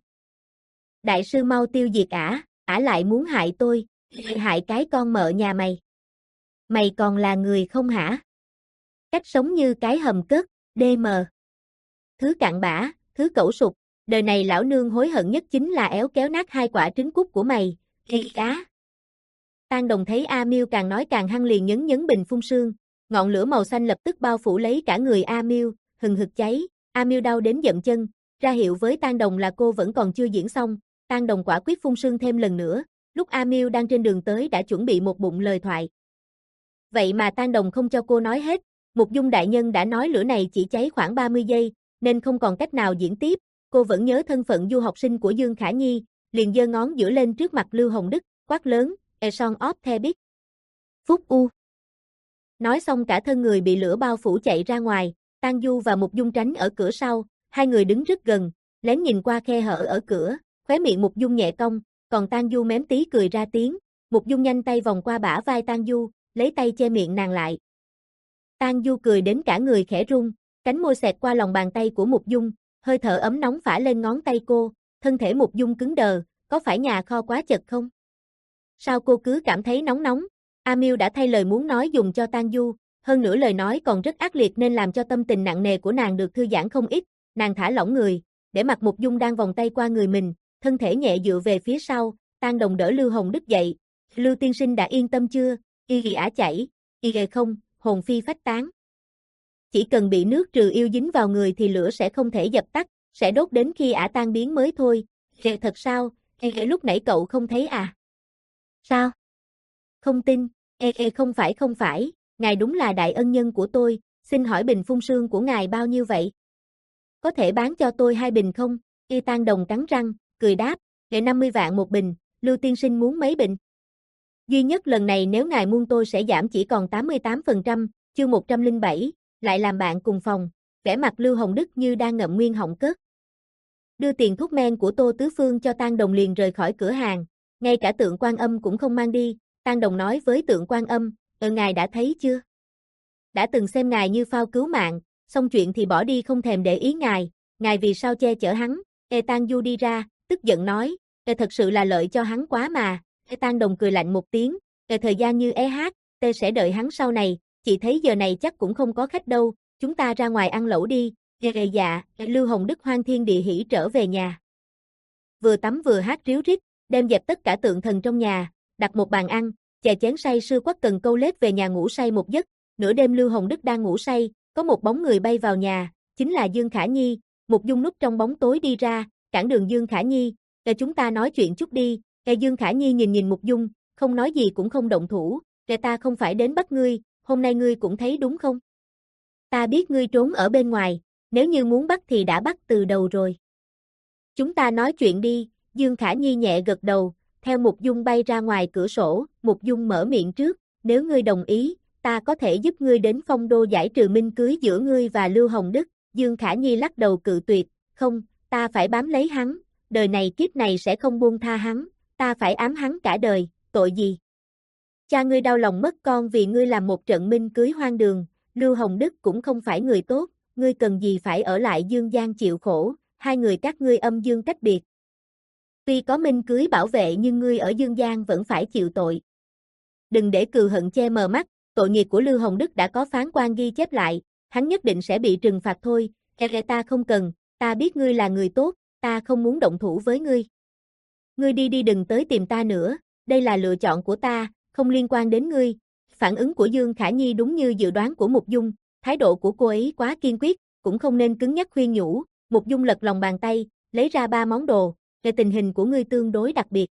Đại sư mau tiêu diệt ả, ả lại muốn hại tôi, hại cái con mợ nhà mày. Mày còn là người không hả? Cách sống như cái hầm cất, đê mờ. Thứ cặn bã, thứ cẩu sụp, đời này lão nương hối hận nhất chính là éo kéo nát hai quả trứng cút của mày, ghi cá. Tang Đồng thấy A Miêu càng nói càng hăng liền nhấn nhấn bình phun sương, ngọn lửa màu xanh lập tức bao phủ lấy cả người A Miêu, hừng hực cháy, A Miêu đau đến dậm chân, ra hiệu với Tang Đồng là cô vẫn còn chưa diễn xong, Tang Đồng quả quyết phun sương thêm lần nữa, lúc A Miêu đang trên đường tới đã chuẩn bị một bụng lời thoại. Vậy mà Tang Đồng không cho cô nói hết, Mục Dung đại nhân đã nói lửa này chỉ cháy khoảng ba mươi giây, nên không còn cách nào diễn tiếp, cô vẫn nhớ thân phận du học sinh của Dương Khả Nhi, liền giơ ngón giữa lên trước mặt Lưu Hồng Đức, quát lớn, "A song of the beast." Phúc U. Nói xong cả thân người bị lửa bao phủ chạy ra ngoài, Tang Du và Mục Dung tránh ở cửa sau, hai người đứng rất gần, lén nhìn qua khe hở ở cửa, khóe miệng Mục Dung nhẹ cong, còn Tang Du mém tí cười ra tiếng, Mục Dung nhanh tay vòng qua bả vai Tang Du, lấy tay che miệng nàng lại. Tang Du cười đến cả người khẽ run, cánh môi xẹt qua lòng bàn tay của Mục Dung, hơi thở ấm nóng phả lên ngón tay cô, thân thể Mục Dung cứng đờ, có phải nhà kho quá chật không? Sao cô cứ cảm thấy nóng nóng? A Miêu đã thay lời muốn nói dùng cho Tang Du, hơn nữa lời nói còn rất ác liệt nên làm cho tâm tình nặng nề của nàng được thư giãn không ít, nàng thả lỏng người, để mặt Mục Dung đang vòng tay qua người mình, thân thể nhẹ dựa về phía sau, Tang Đồng đỡ Lưu Hồng Đức dậy, Lưu tiên sinh đã yên tâm chưa? Y ghi ả chảy, y ghê không, hồn phi phách tán. Chỉ cần bị nước trừ yêu dính vào người thì lửa sẽ không thể dập tắt, sẽ đốt đến khi ả tan biến mới thôi. Ghê thật sao? Ghê lúc nãy cậu không thấy à? Sao? Không tin, ê ê không phải không phải, ngài đúng là đại ân nhân của tôi, xin hỏi bình phun sương của ngài bao nhiêu vậy? Có thể bán cho tôi hai bình không? Y Tang Đồng cắn răng, cười đáp, để năm mươi vạn một bình, Lưu tiên sinh muốn mấy bình? Duy nhất lần này nếu ngài muôn tôi sẽ giảm chỉ còn tám mươi tám phần trăm, chương một trăm lẻ bảy, lại làm bạn cùng phòng, vẻ mặt Lưu Hồng Đức như đang ngậm nguyên họng cất. Đưa tiền thuốc men của Tô Tứ Phương cho Tang Đồng liền rời khỏi cửa hàng, ngay cả tượng Quan Âm cũng không mang đi, Tang Đồng nói với tượng Quan Âm, ờ ngài đã thấy chưa? Đã từng xem ngài như phao cứu mạng, xong chuyện thì bỏ đi không thèm để ý ngài, ngài vì sao che chở hắn? Ê Tang Du đi ra, tức giận nói, Ê thật sự là lợi cho hắn quá mà. Ê Tang Đồng cười lạnh một tiếng, Ê thời gian như é hát, tê sẽ đợi hắn sau này, chị thấy giờ này chắc cũng không có khách đâu, chúng ta ra ngoài ăn lẩu đi. Ê dạ, Lưu Hồng Đức hoan thiên địa hỉ trở về nhà. Vừa tắm vừa hát ríu rít, đem dẹp tất cả tượng thần trong nhà, đặt một bàn ăn, chè chén say sưa quắc cần câu lết về nhà ngủ say một giấc. Nửa đêm Lưu Hồng Đức đang ngủ say, có một bóng người bay vào nhà, chính là Dương Khả Nhi. Mục Dung núp trong bóng tối đi ra, cản đường Dương Khả Nhi, để chúng ta nói chuyện chút đi. Để Dương Khả Nhi nhìn nhìn Mục Dung, không nói gì cũng không động thủ, để ta không phải đến bắt ngươi, hôm nay ngươi cũng thấy đúng không? Ta biết ngươi trốn ở bên ngoài, nếu như muốn bắt thì đã bắt từ đầu rồi. Chúng ta nói chuyện đi, Dương Khả Nhi nhẹ gật đầu, theo Mục Dung bay ra ngoài cửa sổ, Mục Dung mở miệng trước, nếu ngươi đồng ý, ta có thể giúp ngươi đến Phong Đô giải trừ minh cưới giữa ngươi và Lưu Hồng Đức. Dương Khả Nhi lắc đầu cự tuyệt, không, ta phải bám lấy hắn, đời này kiếp này sẽ không buông tha hắn, ta phải ám hắn cả đời, tội gì? Cha ngươi đau lòng mất con vì ngươi làm một trận minh cưới hoang đường, Lưu Hồng Đức cũng không phải người tốt, ngươi cần gì phải ở lại Dương Gian chịu khổ, hai người các ngươi âm dương cách biệt. Tuy có minh cưới bảo vệ nhưng ngươi ở Dương Gian vẫn phải chịu tội. Đừng để cừu hận che mờ mắt, tội nghiệp của Lưu Hồng Đức đã có phán quan ghi chép lại, hắn nhất định sẽ bị trừng phạt thôi, e ta không cần, ta biết ngươi là người tốt, ta không muốn động thủ với ngươi. Ngươi đi đi đừng tới tìm ta nữa, đây là lựa chọn của ta, không liên quan đến ngươi. Phản ứng của Dương Khả Nhi đúng như dự đoán của Mục Dung, thái độ của cô ấy quá kiên quyết, cũng không nên cứng nhắc khuyên nhủ. Mục Dung lật lòng bàn tay, lấy ra ba món đồ, về tình hình của ngươi tương đối đặc biệt.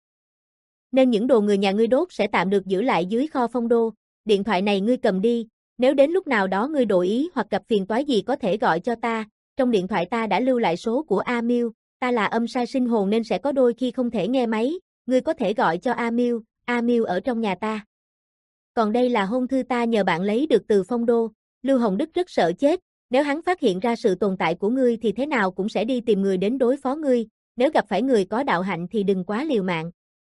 Nên những đồ người nhà ngươi đốt sẽ tạm được giữ lại dưới kho Phong Đô, điện thoại này ngươi cầm đi, nếu đến lúc nào đó ngươi đổi ý hoặc gặp phiền toái gì có thể gọi cho ta, trong điện thoại ta đã lưu lại số của A Miêu, ta là âm sai sinh hồn nên sẽ có đôi khi không thể nghe máy, ngươi có thể gọi cho A Miêu, A Miêu ở trong nhà ta. Còn đây là hôn thư ta nhờ bạn lấy được từ Phong Đô, Lưu Hồng Đức rất sợ chết, nếu hắn phát hiện ra sự tồn tại của ngươi thì thế nào cũng sẽ đi tìm người đến đối phó ngươi, nếu gặp phải người có đạo hạnh thì đừng quá liều mạng.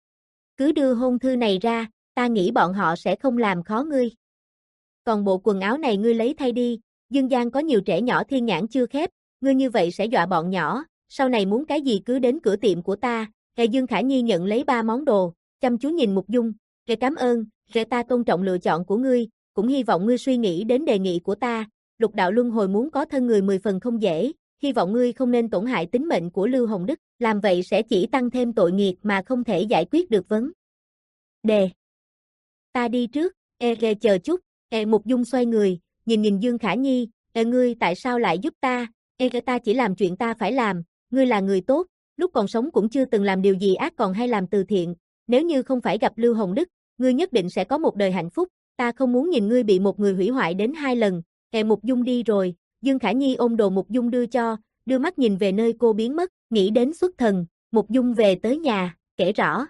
Cứ đưa hôn thư này ra, ta nghĩ bọn họ sẽ không làm khó ngươi. Còn bộ quần áo này ngươi lấy thay đi, Dương Gian có nhiều trẻ nhỏ thiên nhãn chưa khép, ngươi như vậy sẽ dọa bọn nhỏ, sau này muốn cái gì cứ đến cửa tiệm của ta. Hệ Dương Khả Nhi nhận lấy ba món đồ, chăm chú nhìn Mục Dung, "Rệ cảm ơn, Rệ ta tôn trọng lựa chọn của ngươi, cũng hy vọng ngươi suy nghĩ đến đề nghị của ta, lục đạo luân hồi muốn có thân người mười phần không dễ, hy vọng ngươi không nên tổn hại tính mệnh của Lưu Hồng Đức, làm vậy sẽ chỉ tăng thêm tội nghiệp mà không thể giải quyết được vấn đề. Ta đi trước, e rê chờ chút." Ê, Mục Dung xoay người, nhìn nhìn Dương Khả Nhi, Ê, ngươi tại sao lại giúp ta? Ê, ta chỉ làm chuyện ta phải làm, ngươi là người tốt, lúc còn sống cũng chưa từng làm điều gì ác còn hay làm từ thiện, nếu như không phải gặp Lưu Hồng Đức, ngươi nhất định sẽ có một đời hạnh phúc, ta không muốn nhìn ngươi bị một người hủy hoại đến hai lần. Ê, Mục Dung đi rồi, Dương Khả Nhi ôm đồ Mục Dung đưa cho, đưa mắt nhìn về nơi cô biến mất, nghĩ đến xuất thần, Mục Dung về tới nhà, kể rõ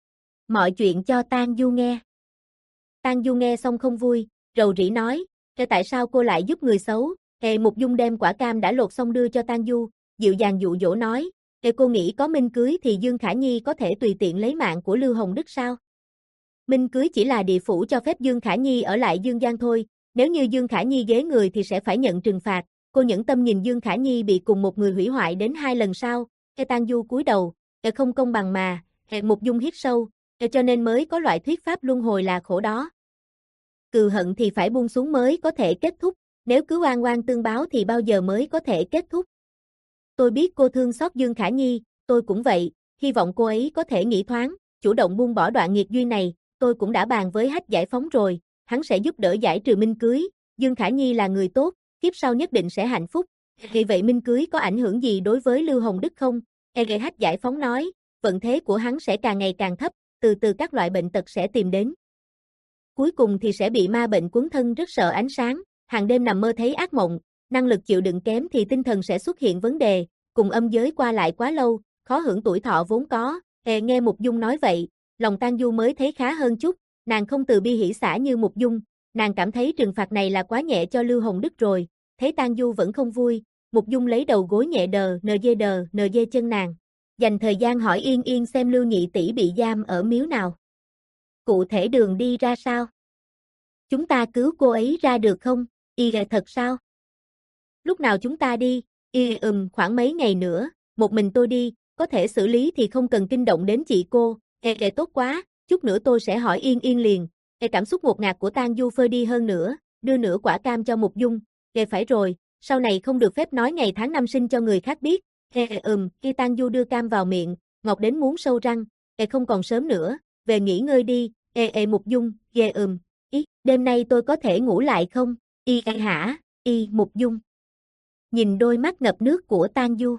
mọi chuyện cho Tang Du nghe. Tang Du nghe xong không vui, rầu rĩ nói, Ê, tại sao cô lại giúp người xấu? Ê, Mục Dung đem quả cam đã lột xong đưa cho Tang Du, dịu dàng dụ dỗ nói, Ê, cô nghĩ có Minh cưới thì Dương Khả Nhi có thể tùy tiện lấy mạng của Lưu Hồng Đức sao? Minh cưới chỉ là địa phủ cho phép Dương Khả Nhi ở lại Dương Gian thôi, nếu như Dương Khả Nhi ghế người thì sẽ phải nhận trừng phạt, cô nhẫn tâm nhìn Dương Khả Nhi bị cùng một người hủy hoại đến hai lần sau. Ê, Tang Du cúi đầu, Ê, không công bằng mà. Ê, Mục Dung hít sâu, Ê, cho nên mới có loại thuyết pháp luân hồi là khổ đó. Cừu hận thì phải buông xuống mới có thể kết thúc, nếu cứ oan oan tương báo thì bao giờ mới có thể kết thúc. Tôi biết cô thương xót Dương Khả Nhi, tôi cũng vậy, hy vọng cô ấy có thể nghĩ thoáng, chủ động buông bỏ đoạn nghiệt duyên này, tôi cũng đã bàn với Hách Giải Phóng rồi, hắn sẽ giúp đỡ giải trừ Minh cưới, Dương Khả Nhi là người tốt, kiếp sau nhất định sẽ hạnh phúc. Vì vậy Minh cưới có ảnh hưởng gì đối với Lưu Hồng Đức không? E Hách Giải Phóng nói, vận thế của hắn sẽ càng ngày càng thấp, từ từ các loại bệnh tật sẽ tìm đến. Cuối cùng thì sẽ bị ma bệnh cuốn thân rất sợ ánh sáng, hàng đêm nằm mơ thấy ác mộng, năng lực chịu đựng kém thì tinh thần sẽ xuất hiện vấn đề, cùng âm giới qua lại quá lâu, khó hưởng tuổi thọ vốn có. E nghe Mục Dung nói vậy, lòng Tang Du mới thấy khá hơn chút, nàng không từ bi hỷ xả như Mục Dung, nàng cảm thấy trừng phạt này là quá nhẹ cho Lưu Hồng Đức rồi, thấy Tang Du vẫn không vui, Mục Dung lấy đầu gối nhẹ đờ nờ dê đờ nờ dê chân nàng, dành thời gian hỏi Yên Yên xem Lưu nhị tỷ bị giam ở miếu nào. Cụ thể đường đi ra sao? Chúng ta cứu cô ấy ra được không? Y thật sao? Lúc nào chúng ta đi? Y ừm khoảng mấy ngày nữa, một mình tôi đi, có thể xử lý thì không cần kinh động đến chị cô. Ê ê tốt quá, chút nữa tôi sẽ hỏi Yên Yên liền. Ê cảm xúc ngột ngạt của Tang Du phơi đi hơn nữa, đưa nửa quả cam cho Mục Dung. Ê phải rồi, sau này không được phép nói ngày tháng năm sinh cho người khác biết. Ê ừm, khi Tang Du đưa cam vào miệng, ngọt đến muốn sâu răng. Ê không còn sớm nữa, về nghỉ ngơi đi. Ê ê Mục Dung, ghê ừm. Ý, đêm nay tôi có thể ngủ lại không? Y hả? Y Mục Dung. Nhìn đôi mắt ngập nước của Tang Du.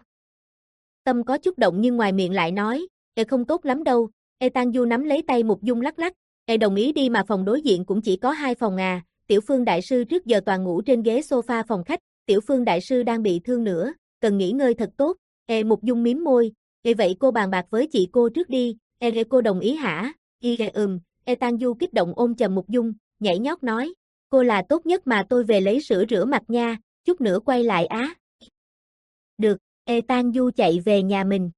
Tâm có chút động nhưng ngoài miệng lại nói, Ê không tốt lắm đâu. Ê Tang Du nắm lấy tay Mục Dung lắc lắc, Ê đồng ý đi mà phòng đối diện cũng chỉ có hai phòng à, Tiểu Phương Đại Sư trước giờ toàn ngủ trên ghế sofa phòng khách, Tiểu Phương Đại Sư đang bị thương nữa, cần nghỉ ngơi thật tốt. Ê Mục Dung mím môi, Ê vậy cô bàn bạc với chị cô trước đi. Ê, Ê cô đồng ý hả? Y ừm. Ê Tang Du kích động ôm chầm Mục Dung, nhảy nhót nói, cô là tốt nhất mà tôi về lấy sữa rửa mặt nha, chút nữa quay lại á. Được, Ê Tang Du chạy về nhà mình.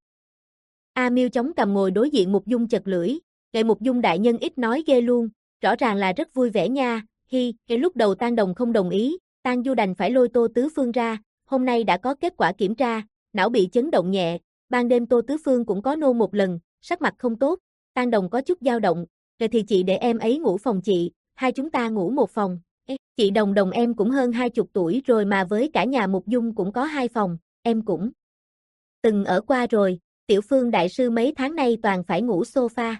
A Miêu chống cằm ngồi đối diện Mục Dung chật lưỡi, Ê Mục Dung đại nhân ít nói ghê luôn, rõ ràng là rất vui vẻ nha, hi, Ê lúc đầu Tang Đồng không đồng ý, Tang Du đành phải lôi Tô Tứ Phương ra, hôm nay đã có kết quả kiểm tra, não bị chấn động nhẹ, ban đêm Tô Tứ Phương cũng có nôn một lần, sắc mặt không tốt, Tang Đồng có chút dao động, rồi thì chị để em ấy ngủ phòng chị, hai chúng ta ngủ một phòng. Ê, chị Đồng Đồng em cũng hơn hai chục tuổi rồi mà với cả nhà Mục Dung cũng có hai phòng, em cũng từng ở qua rồi, Tiểu Phương Đại Sư mấy tháng nay toàn phải ngủ sofa.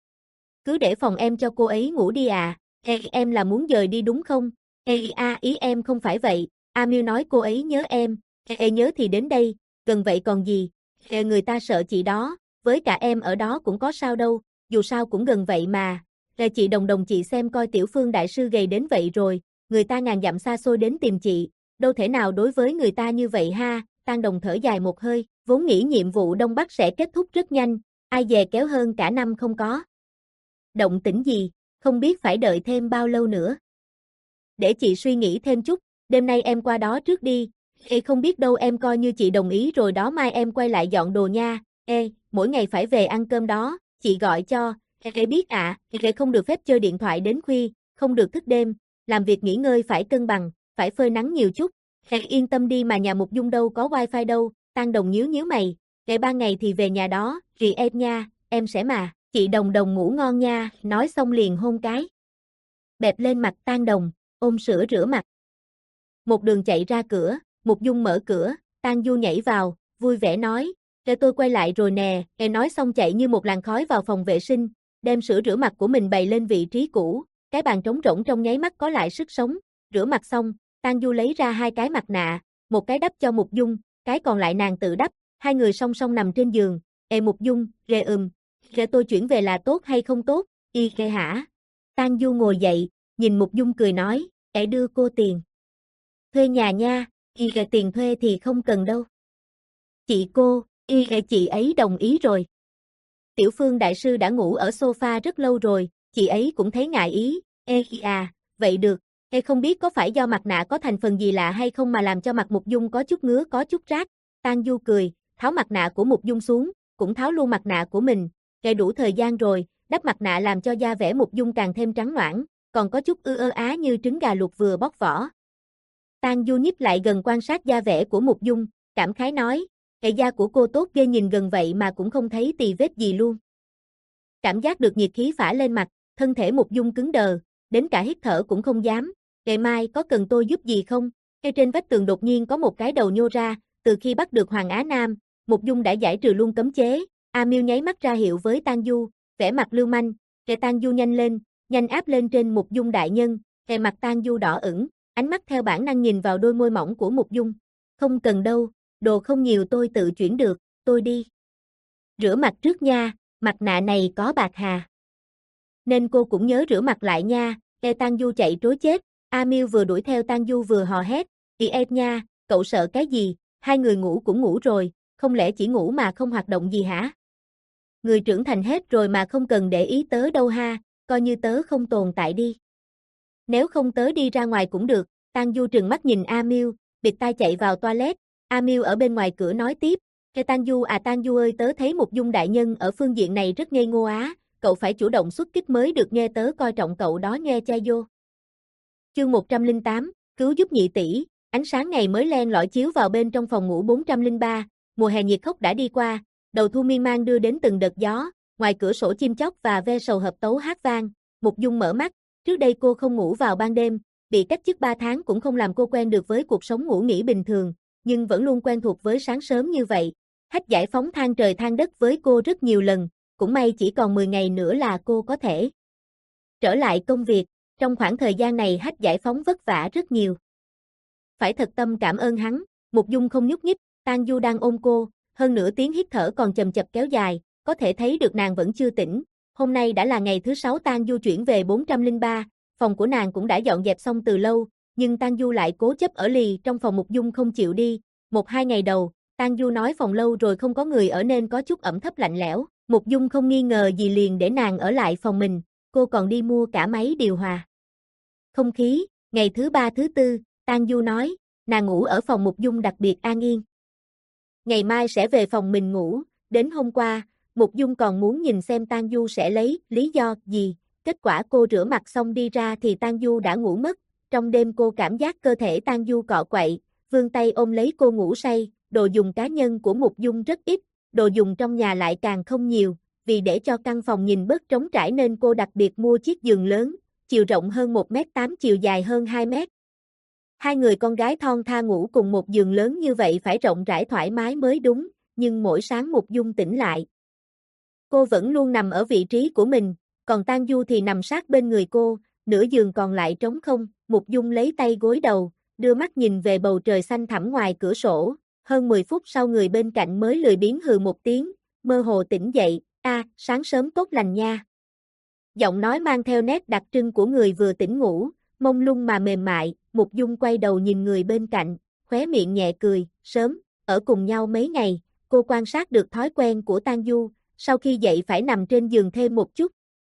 Cứ để phòng em cho cô ấy ngủ đi à, Ê, em là muốn dời đi đúng không? Ê, a, ý em không phải vậy, A Miêu nói cô ấy nhớ em, Ê, ê nhớ thì đến đây, gần vậy còn gì, Ê, người ta sợ chị đó, với cả em ở đó cũng có sao đâu, dù sao cũng gần vậy mà. Ê, chị Đồng Đồng chị xem coi Tiểu Phương Đại Sư gầy đến vậy rồi, người ta ngàn dặm xa xôi đến tìm chị, đâu thể nào đối với người ta như vậy ha. Tang Đồng thở dài một hơi, vốn nghĩ nhiệm vụ Đông Bắc sẽ kết thúc rất nhanh, ai dè kéo hơn cả năm không có động tĩnh gì, không biết phải đợi thêm bao lâu nữa. Để chị suy nghĩ thêm chút, đêm nay em qua đó trước đi. Ê không biết đâu em coi như chị đồng ý rồi đó, mai em quay lại dọn đồ nha. Ê, mỗi ngày phải về ăn cơm đó, chị gọi cho. Ê biết ạ, à, Ê không được phép chơi điện thoại đến khuya, không được thức đêm, làm việc nghỉ ngơi phải cân bằng, phải phơi nắng nhiều chút. Ê yên tâm đi mà nhà Mục Dung đâu có wifi đâu. Tang Đồng nhíu nhíu mày. Ê ba ngày thì về nhà đó, rì em nha, em sẽ mà. Chị Đồng Đồng ngủ ngon nha, nói xong liền hôn cái. Bẹp lên mặt Tang Đồng, ôm sữa rửa mặt. Một đường chạy ra cửa, Mục Dung mở cửa, Tang Du nhảy vào, vui vẻ nói, để tôi quay lại rồi nè, nghe nói xong chạy như một làn khói vào phòng vệ sinh, đem sữa rửa mặt của mình bày lên vị trí cũ, cái bàn trống rỗng trong nháy mắt có lại sức sống, rửa mặt xong, Tang Du lấy ra hai cái mặt nạ, một cái đắp cho Mục Dung, cái còn lại nàng tự đắp, hai người song song nằm trên giường, ê Mục Dung, rề ừm, rề tôi chuyển về là tốt hay không tốt, y kệ hả? Tang Du ngồi dậy, nhìn Mục Dung cười nói, ê đưa cô tiền. Thuê nhà nha, y kệ tiền thuê thì không cần đâu. Chị cô, y kệ chị ấy đồng ý rồi. Tiểu Phương đại sư đã ngủ ở sofa rất lâu rồi, chị ấy cũng thấy ngại ý, ê à, vậy được, ê không biết có phải do mặt nạ có thành phần gì lạ hay không mà làm cho mặt Mục Dung có chút ngứa có chút rát. Tang Du cười, tháo mặt nạ của Mục Dung xuống, cũng tháo luôn mặt nạ của mình, kệ đủ thời gian rồi, đắp mặt nạ làm cho da vẻ Mục Dung càng thêm trắng nõn, còn có chút ư ơ á như trứng gà luộc vừa bóc vỏ. Tang Du nhích lại gần quan sát da vẻ của Mục Dung, cảm khái nói, kệ da của cô tốt ghê, nhìn gần vậy mà cũng không thấy tì vết gì luôn. Cảm giác được nhiệt khí phả lên mặt, thân thể Mục Dung cứng đờ, đến cả hít thở cũng không dám. Kệ mai có cần tôi giúp gì không? Ngay trên vách tường đột nhiên có một cái đầu nhô ra, từ khi bắt được Hoàng Á Nam, Mục Dung đã giải trừ luôn cấm chế. A Miêu nháy mắt ra hiệu với Tang Du, vẻ mặt lưu manh, kệ Tang Du nhanh lên, nhanh áp lên trên Mục Dung đại nhân, kệ mặt Tang Du đỏ ửng, ánh mắt theo bản năng nhìn vào đôi môi mỏng của Mục Dung. Không cần đâu, đồ không nhiều tôi tự chuyển được, tôi đi. Rửa mặt trước nha, mặt nạ này có bạc hà. Nên cô cũng nhớ rửa mặt lại nha, e Tang Du chạy trối chết, A Miêu vừa đuổi theo Tang Du vừa hò hét, "Ì em nha, cậu sợ cái gì, hai người ngủ cũng ngủ rồi, không lẽ chỉ ngủ mà không hoạt động gì hả? Người trưởng thành hết rồi mà không cần để ý tớ đâu ha, coi như tớ không tồn tại đi. Nếu không tớ đi ra ngoài cũng được." Tang Du trừng mắt nhìn A Miêu, bịt tai chạy vào toilet, A Miêu ở bên ngoài cửa nói tiếp, "Ê Tang Du à Tang Du ơi, tớ thấy Mục Dung đại nhân ở phương diện này rất ngây ngô á, cậu phải chủ động xuất kích mới được nghe, tớ coi trọng cậu đó nghe cha vô." Chương một trăm lẻ tám, cứu giúp nhị tỷ. Ánh sáng ngày mới len lỏi chiếu vào bên trong phòng ngủ bốn trăm lẻ ba, mùa hè nhiệt khốc đã đi qua, đầu thu miên man đưa đến từng đợt gió, ngoài cửa sổ chim chóc và ve sầu hợp tấu hát vang. Mục Dung mở mắt, trước đây cô không ngủ vào ban đêm, bị cách chức ba tháng cũng không làm cô quen được với cuộc sống ngủ nghỉ bình thường, nhưng vẫn luôn quen thuộc với sáng sớm như vậy. Hách giải phóng than trời than đất với cô rất nhiều lần, cũng may chỉ còn mười ngày nữa là cô có thể trở lại công việc, trong khoảng thời gian này Hách giải phóng vất vả rất nhiều. Phải thật tâm cảm ơn hắn. Mục Dung không nhúc nhích, Tang Du đang ôm cô, hơn nửa tiếng hít thở còn chầm chập kéo dài, có thể thấy được nàng vẫn chưa tỉnh. Hôm nay đã là ngày thứ sáu Tang Du chuyển về bốn trăm lẻ ba, phòng của nàng cũng đã dọn dẹp xong từ lâu, nhưng Tang Du lại cố chấp ở lì trong phòng Mục Dung không chịu đi. Một hai ngày đầu, Tang Du nói phòng lâu rồi không có người ở nên có chút ẩm thấp lạnh lẽo, Mục Dung không nghi ngờ gì liền để nàng ở lại phòng mình, cô còn đi mua cả máy điều hòa không khí. Ngày thứ ba thứ tư, Tang Du nói, nàng ngủ ở phòng Mục Dung đặc biệt an yên. Ngày mai sẽ về phòng mình ngủ, đến hôm qua, Mục Dung còn muốn nhìn xem Tang Du sẽ lấy lý do gì, kết quả cô rửa mặt xong đi ra thì Tang Du đã ngủ mất. Trong đêm cô cảm giác cơ thể Tang Du cọ quậy, vươn tay ôm lấy cô ngủ say. Đồ dùng cá nhân của Mục Dung rất ít, đồ dùng trong nhà lại càng không nhiều, vì để cho căn phòng nhìn bớt trống trải nên cô đặc biệt mua chiếc giường lớn, chiều rộng hơn một mét tám, chiều dài hơn hai mét. Hai người con gái thon tha ngủ cùng một giường lớn như vậy phải rộng rãi thoải mái mới đúng, nhưng mỗi sáng Mục Dung tỉnh lại, cô vẫn luôn nằm ở vị trí của mình, còn Tang Du thì nằm sát bên người cô, nửa giường còn lại trống không. Mục Dung lấy tay gối đầu, đưa mắt nhìn về bầu trời xanh thẳm ngoài cửa sổ. Hơn mười phút sau người bên cạnh mới lười biếng hừ một tiếng, mơ hồ tỉnh dậy, a, sáng sớm tốt lành nha. Giọng nói mang theo nét đặc trưng của người vừa tỉnh ngủ, mông lung mà mềm mại. Mục Dung quay đầu nhìn người bên cạnh, khóe miệng nhẹ cười, sớm, ở cùng nhau mấy ngày, cô quan sát được thói quen của Tang Du, sau khi dậy phải nằm trên giường thêm một chút.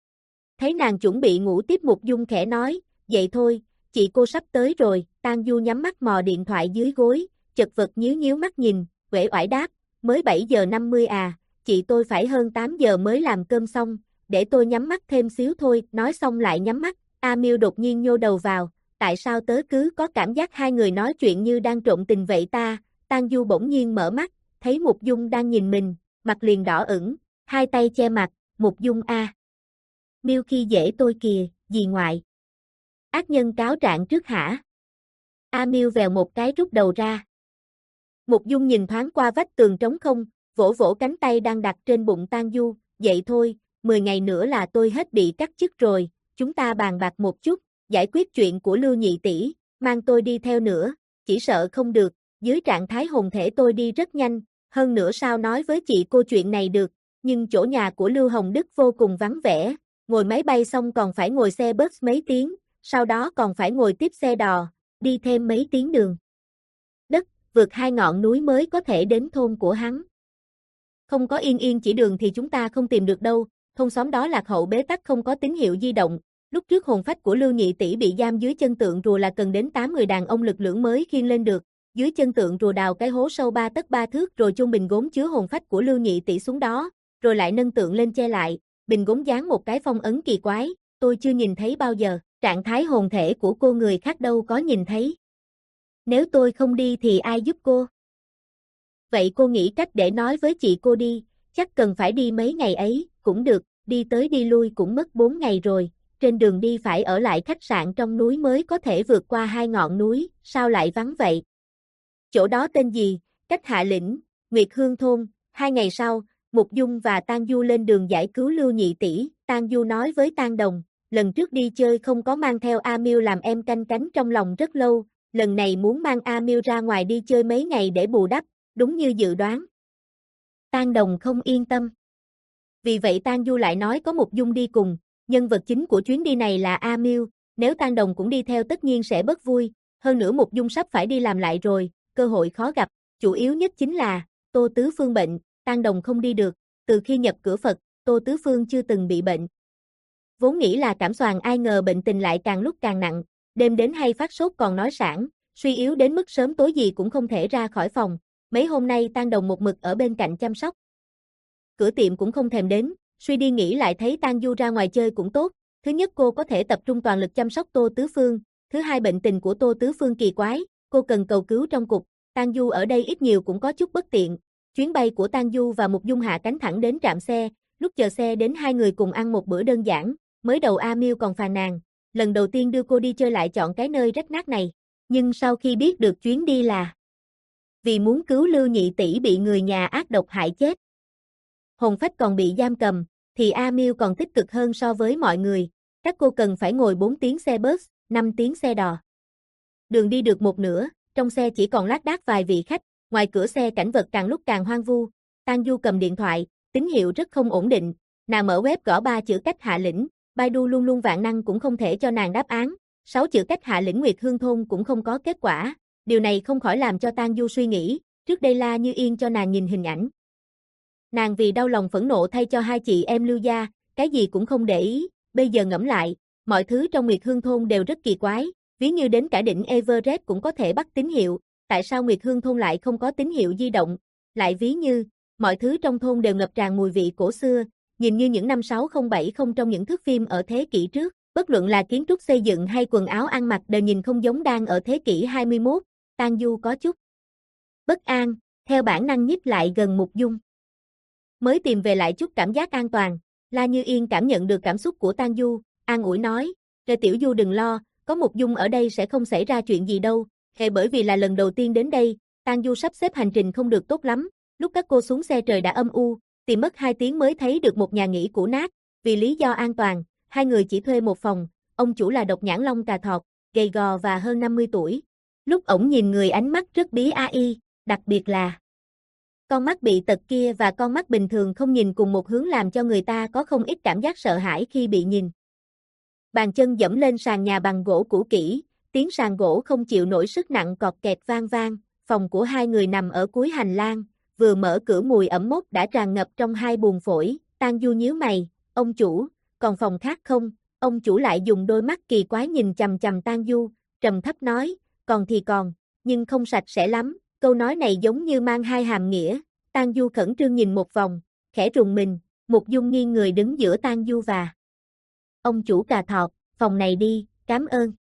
Thấy nàng chuẩn bị ngủ tiếp, Mục Dung khẽ nói, dậy thôi, chị cô sắp tới rồi. Tang Du nhắm mắt mò điện thoại dưới gối, chật vật nhíu nhíu mắt nhìn, uể oải đáp, mới bảy giờ năm mươi à, chị tôi phải hơn tám giờ mới làm cơm xong, để tôi nhắm mắt thêm xíu thôi. Nói xong lại nhắm mắt. A Miêu đột nhiên nhô đầu vào, tại sao tớ cứ có cảm giác hai người nói chuyện như đang trộn tình vậy ta? Tang Du bỗng nhiên mở mắt, thấy Mục Dung đang nhìn mình, mặt liền đỏ ửng, hai tay che mặt, Mục Dung a. Miêu khi dễ tôi kìa, dì ngoại. Ác nhân cáo trạng trước hả? A Miêu vèo một cái rút đầu ra. Mục Dung nhìn thoáng qua vách tường trống không, vỗ vỗ cánh tay đang đặt trên bụng Tang Du, dậy thôi, mười ngày nữa là tôi hết bị cắt chức rồi, chúng ta bàn bạc một chút, giải quyết chuyện của Lưu nhị tỷ, mang tôi đi theo nữa, chỉ sợ không được, dưới trạng thái hồn thể tôi đi rất nhanh, hơn nữa sao nói với chị cô chuyện này được, nhưng chỗ nhà của Lưu Hồng Đức vô cùng vắng vẻ, ngồi máy bay xong còn phải ngồi xe bus mấy tiếng, sau đó còn phải ngồi tiếp xe đò, đi thêm mấy tiếng đường đất, vượt hai ngọn núi mới có thể đến thôn của hắn. Không có yên yên chỉ đường thì chúng ta không tìm được đâu, thôn xóm đó lạc hậu bế tắc không có tín hiệu di động, lúc trước hồn phách của Lưu nhị tỷ bị giam dưới chân tượng rùa là cần đến tám người đàn ông lực lượng mới khiêng lên được, dưới chân tượng rùa đào cái hố sâu ba tấc ba thước rồi chôn bình gốm chứa hồn phách của Lưu nhị tỷ xuống đó, rồi lại nâng tượng lên che lại, bình gốm dán một cái phong ấn kỳ quái, tôi chưa nhìn thấy bao giờ, trạng thái hồn thể của cô người khác đâu có nhìn thấy. Nếu tôi không đi thì ai giúp cô? Vậy cô nghĩ cách để nói với chị cô đi, chắc cần phải đi mấy ngày ấy, cũng được, đi tới đi lui cũng mất bốn ngày rồi, trên đường đi phải ở lại khách sạn trong núi mới có thể vượt qua hai ngọn núi, sao lại vắng vậy? Chỗ đó tên gì? Cách Hạ Lĩnh, Nguyệt Hương thôn, hai ngày sau, Mục Dung và Tang Du lên đường giải cứu Lưu nhị tỷ, Tang Du nói với Tang Đồng, lần trước đi chơi không có mang theo A Miêu làm em canh cánh trong lòng rất lâu, lần này muốn mang A Miêu ra ngoài đi chơi mấy ngày để bù đắp, đúng như dự đoán. Tang Đồng không yên tâm. Vì vậy Tang Du lại nói có Mục Dung đi cùng, nhân vật chính của chuyến đi này là A Miêu, nếu Tang Đồng cũng đi theo tất nhiên sẽ bất vui, hơn nữa Mục Dung sắp phải đi làm lại rồi, cơ hội khó gặp, chủ yếu nhất chính là, Tô Tứ Phương bệnh, Tang Đồng không đi được, từ khi nhập cửa Phật, Tô Tứ Phương chưa từng bị bệnh. Vốn nghĩ là cảm xoàng ai ngờ bệnh tình lại càng lúc càng nặng, đêm đến hay phát sốt còn nói sảng, suy yếu đến mức sớm tối gì cũng không thể ra khỏi phòng, mấy hôm nay Tang Đồng một mực ở bên cạnh chăm sóc. Cửa tiệm cũng không thèm đến, suy đi nghĩ lại thấy Tang Du ra ngoài chơi cũng tốt, thứ nhất cô có thể tập trung toàn lực chăm sóc Tô Tứ Phương, thứ hai bệnh tình của Tô Tứ Phương kỳ quái, cô cần cầu cứu trong cục, Tang Du ở đây ít nhiều cũng có chút bất tiện. Chuyến bay của Tang Du và Mục Dung hạ cánh thẳng đến trạm xe, lúc chờ xe đến hai người cùng ăn một bữa đơn giản, mới đầu A Miêu còn phàn nàn, lần đầu tiên đưa cô đi chơi lại chọn cái nơi rách nát này, nhưng sau khi biết được chuyến đi là vì muốn cứu Lưu nhị tỷ bị người nhà ác độc hại chết, hồn phách còn bị giam cầm, thì A Miêu còn tích cực hơn so với mọi người, các cô cần phải ngồi bốn tiếng xe bus, năm tiếng xe đò. Đường đi được một nửa, trong xe chỉ còn lác đác vài vị khách, ngoài cửa xe cảnh vật càng lúc càng hoang vu, Tang Du cầm điện thoại, tín hiệu rất không ổn định, nàng mở web gõ ba chữ cách Hạ Lĩnh, Baidu luôn luôn vạn năng cũng không thể cho nàng đáp án, sáu chữ cách Hạ Lĩnh Nguyệt Hương thôn cũng không có kết quả, điều này không khỏi làm cho Tang Du suy nghĩ, trước đây La Như Yên cho nàng nhìn hình ảnh. Nàng vì đau lòng phẫn nộ thay cho hai chị em Lưu gia, cái gì cũng không để ý, bây giờ ngẫm lại, mọi thứ trong Nguyệt Hương thôn đều rất kỳ quái, ví như đến cả đỉnh Everest cũng có thể bắt tín hiệu, tại sao Nguyệt Hương thôn lại không có tín hiệu di động, lại ví như, mọi thứ trong thôn đều ngập tràn mùi vị cổ xưa, nhìn như những năm sáu không bảy không trong những thước phim ở thế kỷ trước, bất luận là kiến trúc xây dựng hay quần áo ăn mặc đều nhìn không giống đang ở thế kỷ hai mươi mốt, Tang Du có chút bất an, theo bản năng nhích lại gần Mục Dung. Mới tìm về lại chút cảm giác an toàn, La Như Yên cảm nhận được cảm xúc của Tang Du, an ủi nói, "Kệ Tiểu Du đừng lo, có Mục Dung ở đây sẽ không xảy ra chuyện gì đâu." Hệ bởi vì là lần đầu tiên đến đây, Tang Du sắp xếp hành trình không được tốt lắm, lúc các cô xuống xe trời đã âm u, tìm mất hai tiếng mới thấy được một nhà nghỉ cũ nát, vì lý do an toàn, hai người chỉ thuê một phòng, ông chủ là Độc Nhãn Long Cà Thọt, gầy gò và hơn năm mươi tuổi. Lúc ổng nhìn người ánh mắt rất bí ai, đặc biệt là con mắt bị tật kia và con mắt bình thường không nhìn cùng một hướng làm cho người ta có không ít cảm giác sợ hãi khi bị nhìn. Bàn chân dẫm lên sàn nhà bằng gỗ cũ kỹ, tiếng sàn gỗ không chịu nổi sức nặng cọt kẹt vang vang, phòng của hai người nằm ở cuối hành lang, vừa mở cửa mùi ẩm mốc đã tràn ngập trong hai buồng phổi, Tang Du nhíu mày, "Ông chủ, còn phòng khác không?" Ông chủ lại dùng đôi mắt kỳ quái nhìn chằm chằm Tang Du, trầm thấp nói, "Còn thì còn, nhưng không sạch sẽ lắm." Câu nói này giống như mang hai hàm nghĩa, Tang Du khẩn trương nhìn một vòng, khẽ rùng mình, Mục Dung nghiêng người đứng giữa Tang Du và ông chủ Cà Thọt, "Phòng này đi, cảm ơn."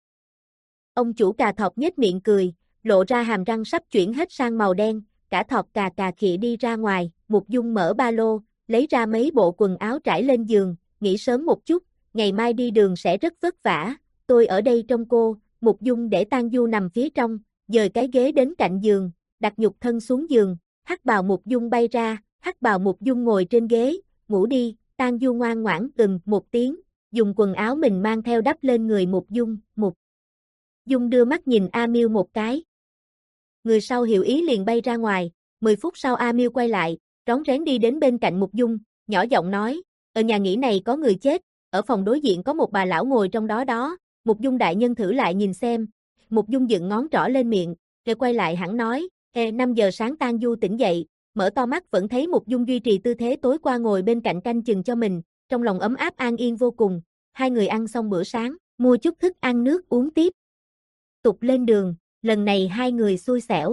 Ông chủ Cà Thọt nhếch miệng cười, lộ ra hàm răng sắp chuyển hết sang màu đen, cả thọt cà cà khịa đi ra ngoài, Mục Dung mở ba lô, lấy ra mấy bộ quần áo trải lên giường, nghỉ sớm một chút, ngày mai đi đường sẽ rất vất vả, tôi ở đây trông cô. Mục Dung để Tang Du nằm phía trong, dời cái ghế đến cạnh giường, đặt nhục thân xuống giường, hắc bào Mục Dung bay ra, hắc bào Mục Dung ngồi trên ghế, "Ngủ đi." Tang Du ngoan ngoãn ừm một tiếng, dùng quần áo mình mang theo đắp lên người Mục Dung. Mục Dung đưa mắt nhìn A Miêu một cái. Người sau hiểu ý liền bay ra ngoài, mười phút sau A Miêu quay lại, rón rén đi đến bên cạnh Mục Dung, nhỏ giọng nói, ở nhà nghỉ này có người chết, ở phòng đối diện có một bà lão ngồi trong đó đó, Mục Dung đại nhân thử lại nhìn xem. Mục Dung dựng ngón trỏ lên miệng, rồi quay lại hẳn nói, e năm giờ sáng Tang Du tỉnh dậy, mở to mắt vẫn thấy Mục Dung duy trì tư thế tối qua ngồi bên cạnh canh chừng cho mình, trong lòng ấm áp an yên vô cùng. Hai người ăn xong bữa sáng, mua chút thức ăn nước uống tiếp. Tục lên đường, lần này hai người xui xẻo.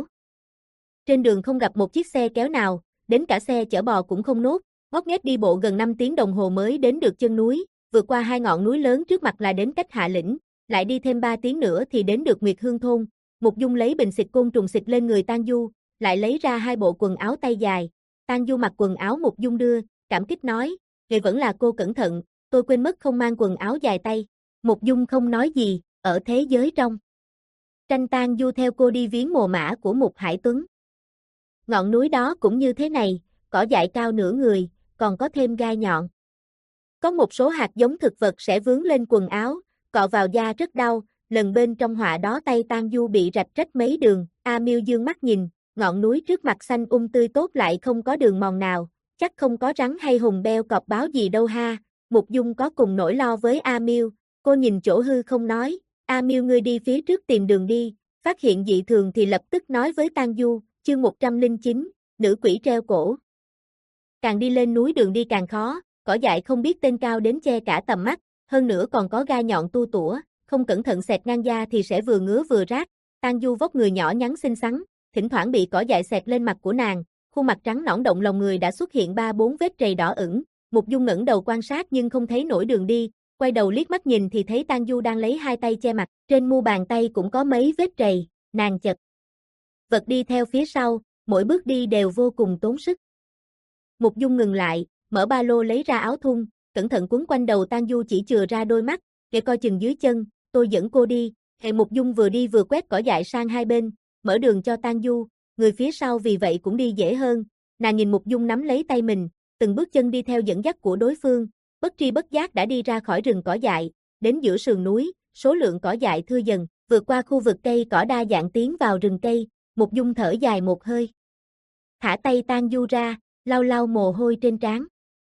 Trên đường không gặp một chiếc xe kéo nào, đến cả xe chở bò cũng không nốt, ngót nghét đi bộ gần năm tiếng đồng hồ mới đến được chân núi, vượt qua hai ngọn núi lớn trước mặt là đến Cách Hạ Lĩnh, lại đi thêm ba tiếng nữa thì đến được Nguyệt Hương thôn. Mục Dung lấy bình xịt côn trùng xịt lên người Tang Du, lại lấy ra hai bộ quần áo tay dài. Tang Du mặc quần áo Mục Dung đưa, cảm kích nói, "Vậy vẫn là cô cẩn thận, tôi quên mất không mang quần áo dài tay." Mục Dung không nói gì, ở thế giới trong tranh Tang Du theo cô đi viếng mồ mả của Mục Hải Tuấn. Ngọn núi đó cũng như thế này, cỏ dại cao nửa người, còn có thêm gai nhọn. Có một số hạt giống thực vật sẽ vướng lên quần áo, cọ vào da rất đau, lần bên trong họa đó tay Tang Du bị rạch rách mấy đường. A Miêu dương mắt nhìn, ngọn núi trước mặt xanh um tươi tốt lại không có đường mòn nào, chắc không có rắn hay hùng beo cọp báo gì đâu ha. Mục Dung có cùng nỗi lo với A Miêu, cô nhìn chỗ hư không nói, A Miêu ngươi đi phía trước tìm đường đi, phát hiện dị thường thì lập tức nói với Tang Du. Chương một trăm lẻ chín, nữ quỷ treo cổ. Càng đi lên núi đường đi càng khó, cỏ dại không biết tên cao đến che cả tầm mắt, hơn nữa còn có gai nhọn tua tủa, không cẩn thận xẹt ngang da thì sẽ vừa ngứa vừa rát. Tang Du vóc người nhỏ nhắn xinh xắn, thỉnh thoảng bị cỏ dại xẹt lên mặt của nàng, khuôn mặt trắng nõn động lòng người đã xuất hiện ba bốn vết trầy đỏ ửng. Mục Dung ngẩng đầu quan sát nhưng không thấy nổi đường đi, quay đầu liếc mắt nhìn thì thấy Tang Du đang lấy hai tay che mặt, trên mu bàn tay cũng có mấy vết trầy, nàng chật vật đi theo phía sau, mỗi bước đi đều vô cùng tốn sức. Mục Dung ngừng lại, mở ba lô lấy ra áo thun, cẩn thận quấn quanh đầu Tang Du chỉ chừa ra đôi mắt, để coi chừng dưới chân, tôi dẫn cô đi. Hệ Mục Dung vừa đi vừa quét cỏ dại sang hai bên, mở đường cho Tang Du, người phía sau vì vậy cũng đi dễ hơn. Nàng nhìn Mục Dung nắm lấy tay mình, từng bước chân đi theo dẫn dắt của đối phương, bất tri bất giác đã đi ra khỏi rừng cỏ dại, đến giữa sườn núi, số lượng cỏ dại thưa dần, vượt qua khu vực cây cỏ đa dạng tiến vào rừng cây. Mục Dung thở dài một hơi, thả tay Tang Du ra, lau lau mồ hôi trên trán.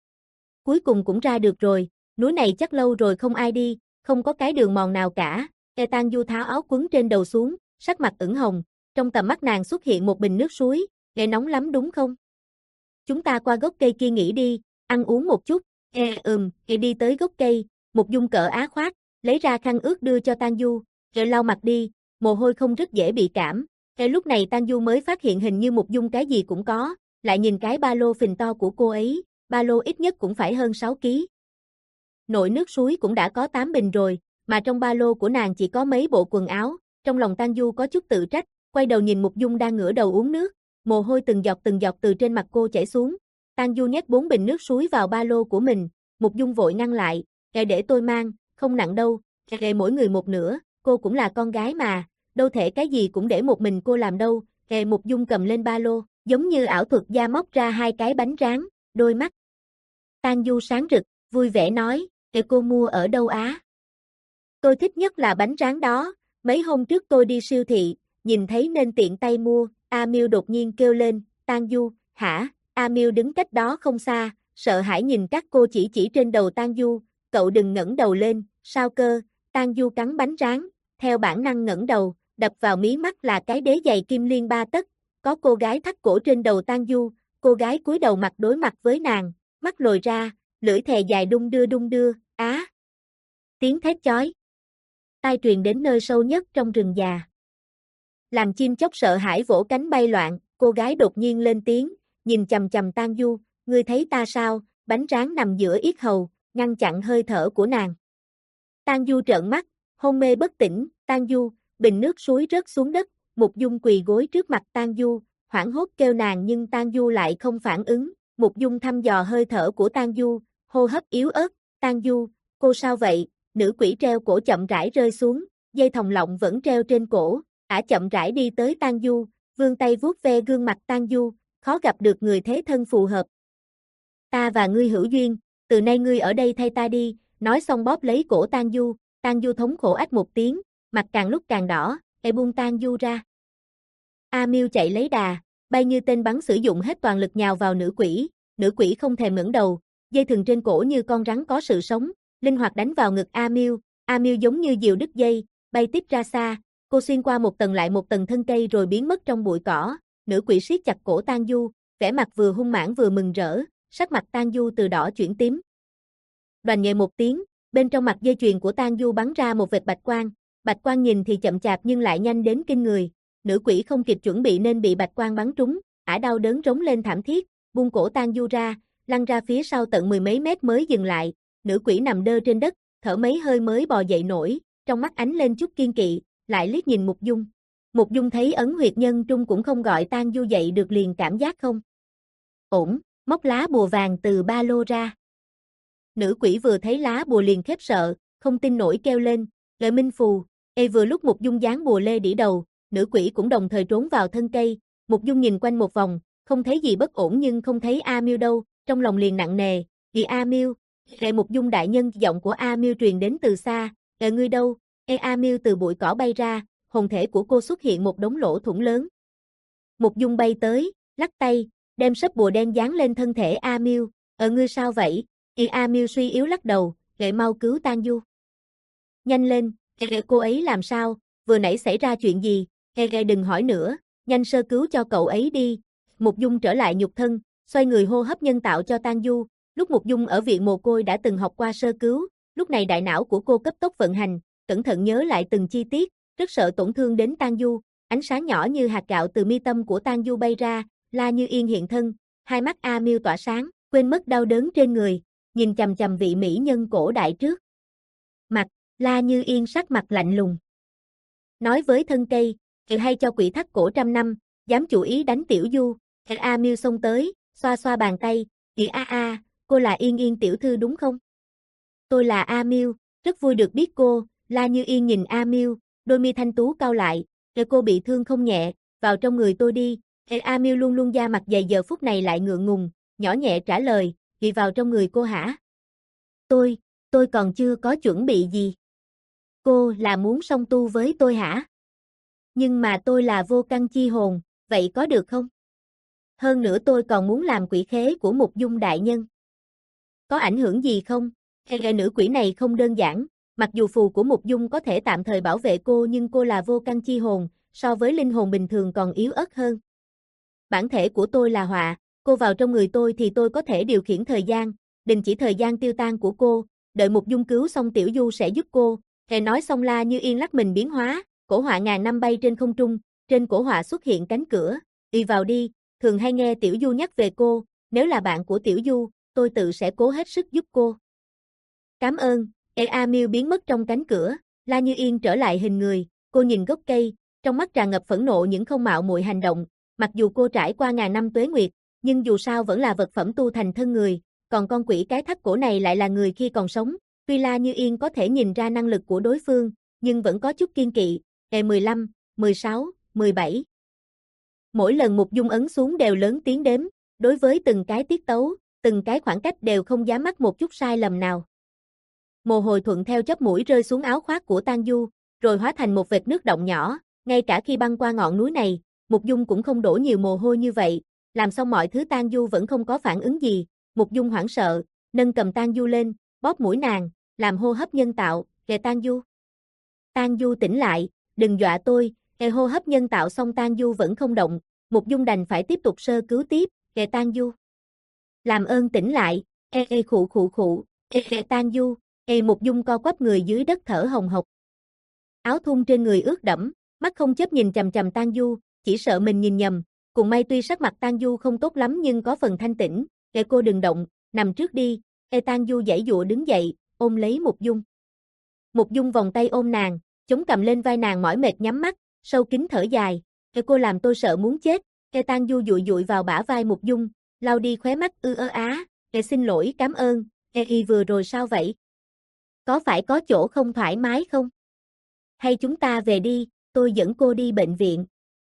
Cuối cùng cũng ra được rồi, núi này chắc lâu rồi không ai đi, không có cái đường mòn nào cả. E Tang Du tháo áo quấn trên đầu xuống, sắc mặt ửng hồng, trong tầm mắt nàng xuất hiện một bình nước suối, "Nghe nóng lắm đúng không? Chúng ta qua gốc cây kia nghỉ đi, ăn uống một chút." E ừm, e đi tới gốc cây, Mục Dung cỡ á khoác, lấy ra khăn ướt đưa cho Tang Du, "Rồi lau mặt đi, mồ hôi không rất dễ bị cảm." E lúc này Tang Du mới phát hiện hình như Mục Dung cái gì cũng có, lại nhìn cái ba lô phình to của cô ấy, ba lô ít nhất cũng phải hơn sáu ki lô gam. Nội nước suối cũng đã có tám bình rồi, mà trong ba lô của nàng chỉ có mấy bộ quần áo. Trong lòng Tang Du có chút tự trách, quay đầu nhìn Mục Dung đang ngửa đầu uống nước, mồ hôi từng giọt từng giọt từ trên mặt cô chảy xuống. Tang Du nhét bốn bình nước suối vào ba lô của mình, Mục Dung vội ngăn lại, "Kệ để tôi mang, không nặng đâu, kệ mỗi người một nửa, cô cũng là con gái mà, đâu thể cái gì cũng để một mình cô làm đâu." Kệ Mục Dung cầm lên ba lô, giống như ảo thuật gia móc ra hai cái bánh rán, đôi mắt Tang Du sáng rực, vui vẻ nói, "Kệ cô mua ở đâu á? Tôi thích nhất là bánh rán đó, mấy hôm trước tôi đi siêu thị, nhìn thấy nên tiện tay mua." A Miêu đột nhiên kêu lên, "Tang Du, hả?" A Miêu đứng cách đó không xa, sợ hãi nhìn các cô chỉ chỉ trên đầu Tang Du, "Cậu đừng ngẩng đầu lên." "Sao cơ?" Tang Du cắn bánh rán, theo bản năng ngẩng đầu, đập vào mí mắt là cái đế giày kim liên ba tấc, có cô gái thắt cổ trên đầu Tang Du, cô gái cúi đầu mặt đối mặt với nàng, mắt lồi ra, lưỡi thè dài đung đưa đung đưa, á. Tiếng thét chói tai truyền đến nơi sâu nhất trong rừng già. Làm chim chóc sợ hãi vỗ cánh bay loạn, cô gái đột nhiên lên tiếng, nhìn chằm chằm Tang Du, "Ngươi thấy ta sao?" Bánh rán nằm giữa yết hầu, ngăn chặn hơi thở của nàng. Tang Du trợn mắt, hôn mê bất tỉnh. "Tang Du." Bình nước suối rớt xuống đất, Mục Dung quỳ gối trước mặt Tang Du, hoảng hốt kêu nàng nhưng Tang Du lại không phản ứng. Mục Dung thăm dò hơi thở của Tang Du, hô hấp yếu ớt, "Tang Du, cô sao vậy?" Nữ quỷ treo cổ chậm rãi rơi xuống, dây thòng lọng vẫn treo trên cổ, ả chậm rãi đi tới Tang Du, vươn tay vuốt ve gương mặt Tang Du, "Khó gặp được người thế thân phù hợp. Ta và ngươi hữu duyên, từ nay ngươi ở đây thay ta đi." nói xong bóp lấy cổ Tang Du, Tang Du thống khổ ách một tiếng, mặt càng lúc càng đỏ, e buông Tang Du ra. A Miêu chạy lấy đà, bay như tên bắn sử dụng hết toàn lực nhào vào nữ quỷ, nữ quỷ không thèm ngẩng đầu, dây thừng trên cổ như con rắn có sự sống, linh hoạt đánh vào ngực A Miêu, A Miêu giống như diều đứt dây, bay tiếp ra xa, cô xuyên qua một tầng lại một tầng thân cây rồi biến mất trong bụi cỏ, nữ quỷ siết chặt cổ Tang Du, vẻ mặt vừa hung mãnh vừa mừng rỡ, sắc mặt Tang Du từ đỏ chuyển tím. Đoành nhẹ một tiếng, bên trong mặt dây chuyền của Tang Du bắn ra một vệt bạch quang, bạch quang nhìn thì chậm chạp nhưng lại nhanh đến kinh người, nữ quỷ không kịp chuẩn bị nên bị bạch quang bắn trúng, ả đau đớn rống lên thảm thiết, buông cổ Tang Du ra, lăn ra phía sau tận mười mấy mét mới dừng lại, nữ quỷ nằm đơ trên đất, thở mấy hơi mới bò dậy nổi, trong mắt ánh lên chút kiên kỵ, lại liếc nhìn Mục Dung. Mục Dung thấy ấn huyệt nhân trung cũng không gọi Tang Du dậy được liền cảm giác không ổn, móc lá bùa vàng từ ba lô ra. Nữ quỷ vừa thấy lá bùa liền khiếp sợ, không tin nổi kêu lên, "Lợi Minh Phù!" Ê vừa lúc Mục Dung dán bùa lê đỉ đầu, nữ quỷ cũng đồng thời trốn vào thân cây, Mục Dung nhìn quanh một vòng, không thấy gì bất ổn nhưng không thấy A Miêu đâu, trong lòng liền nặng nề, "Gì A Miêu?" Ê Mục Dung đại nhân, giọng của A Miêu truyền đến từ xa, "Ê ngươi đâu?" Ê A Miêu từ bụi cỏ bay ra, hồn thể của cô xuất hiện một đống lỗ thủng lớn. Mục Dung bay tới, lắc tay, đem sấp bùa đen dán lên thân thể A Miêu, "Ờ ngươi sao vậy?" Y A Miêu suy yếu lắc đầu, "Gệ mau cứu Tang Du." "Nhanh lên." "Gệ cô ấy làm sao, vừa nãy xảy ra chuyện gì?" "Gệ đừng hỏi nữa, nhanh sơ cứu cho cậu ấy đi." Mục Dung trở lại nhục thân, xoay người hô hấp nhân tạo cho Tang Du, lúc Mục Dung ở viện mồ côi đã từng học qua sơ cứu, lúc này đại não của cô cấp tốc vận hành, cẩn thận nhớ lại từng chi tiết, rất sợ tổn thương đến Tang Du, ánh sáng nhỏ như hạt gạo từ mi tâm của Tang Du bay ra, La Như Yên hiện thân, hai mắt A Miêu tỏa sáng, quên mất đau đớn trên người, nhìn chằm chằm vị mỹ nhân cổ đại trước mặt, La Như Yên sắc mặt lạnh lùng. Nói với thân cây, "Thì hay cho quỷ thắt cổ trăm năm, dám chủ ý đánh Tiểu Du." A Miêu xông tới, xoa xoa bàn tay, "Chị a a, cô là Yên Yên tiểu thư đúng không?" "Tôi là A Miêu, rất vui được biết cô." La Như Yên nhìn A Miêu, đôi mi thanh tú cau lại, "Để cô bị thương không nhẹ, vào trong người tôi đi." A Miêu luôn luôn da mặt dày giờ phút này lại ngượng ngùng, nhỏ nhẹ trả lời, "Bị vào trong người cô hả?" Tôi, tôi còn chưa có chuẩn bị gì." "Cô là muốn song tu với tôi hả?" "Nhưng mà tôi là vô căn chi hồn, vậy có được không? Hơn nữa tôi còn muốn làm quỷ khế của Mục Dung đại nhân." "Có ảnh hưởng gì không?" "Hệ nữ quỷ này không đơn giản, mặc dù phù của Mục Dung có thể tạm thời bảo vệ cô nhưng cô là vô căn chi hồn, so với linh hồn bình thường còn yếu ớt hơn. Bản thể của tôi là họa, cô vào trong người tôi thì tôi có thể điều khiển thời gian, đình chỉ thời gian tiêu tan của cô, đợi Mục Dung cứu xong Tiểu Du sẽ giúp cô." Hệ nói xong La Như Yên lắc mình biến hóa, cổ họa ngàn năm bay trên không trung, trên cổ họa xuất hiện cánh cửa, "Đi vào đi, thường hay nghe Tiểu Du nhắc về cô, nếu là bạn của Tiểu Du, tôi tự sẽ cố hết sức giúp cô." "Cảm ơn." E A Miêu biến mất trong cánh cửa, La Như Yên trở lại hình người, cô nhìn gốc cây, trong mắt tràn ngập phẫn nộ những không mạo muội hành động, mặc dù cô trải qua ngàn năm tuế nguyệt, nhưng dù sao vẫn là vật phẩm tu thành thân người, còn con quỷ cái thắt cổ này lại là người khi còn sống, tuy La Như Yên có thể nhìn ra năng lực của đối phương, nhưng vẫn có chút kiên kỵ. E mười lăm, mười sáu, mười bảy. Mỗi lần Mục Dung ấn xuống đều lớn tiếng đếm, đối với từng cái tiết tấu, từng cái khoảng cách đều không dám mắc một chút sai lầm nào. Mồ hôi thuận theo chóp mũi rơi xuống áo khoác của Tang Du, rồi hóa thành một vệt nước động nhỏ, ngay cả khi băng qua ngọn núi này, Mục Dung cũng không đổ nhiều mồ hôi như vậy, làm xong mọi thứ Tang Du vẫn không có phản ứng gì, Mục Dung hoảng sợ, nâng cầm Tang Du lên, bóp mũi nàng, làm hô hấp nhân tạo, "Kệ Tang Du." "Tang Du tỉnh lại, đừng dọa tôi." Kệ hô hấp nhân tạo xong Tang Du vẫn không động, Mục Dung đành phải tiếp tục sơ cứu tiếp, "Kệ Tang Du. Làm ơn tỉnh lại." Ê ê khụ khụ khụ, "Ê kệ Tang Du." Ê Mục Dung co quắp người dưới đất thở hồng hộc. Áo thun trên người ướt đẫm, mắt không chớp nhìn chằm chằm Tang Du, chỉ sợ mình nhìn nhầm, cùng may tuy sắc mặt Tang Du không tốt lắm nhưng có phần thanh tĩnh, "Kệ cô đừng động, nằm trước đi." Ê Tang Du giãy giụa đứng dậy, ôm lấy Mục Dung. Mục Dung vòng tay ôm nàng, chống cầm lên vai nàng mỏi mệt nhắm mắt, sâu kín thở dài, "Kệ cô làm tôi sợ muốn chết." Ê Tang Du dụi dụi vào bả vai Mục Dung, lau đi khóe mắt ư ơ á, "Kệ xin lỗi, cảm ơn." "Ê y vừa rồi sao vậy? Có phải có chỗ không thoải mái không? Hay chúng ta về đi, tôi dẫn cô đi bệnh viện."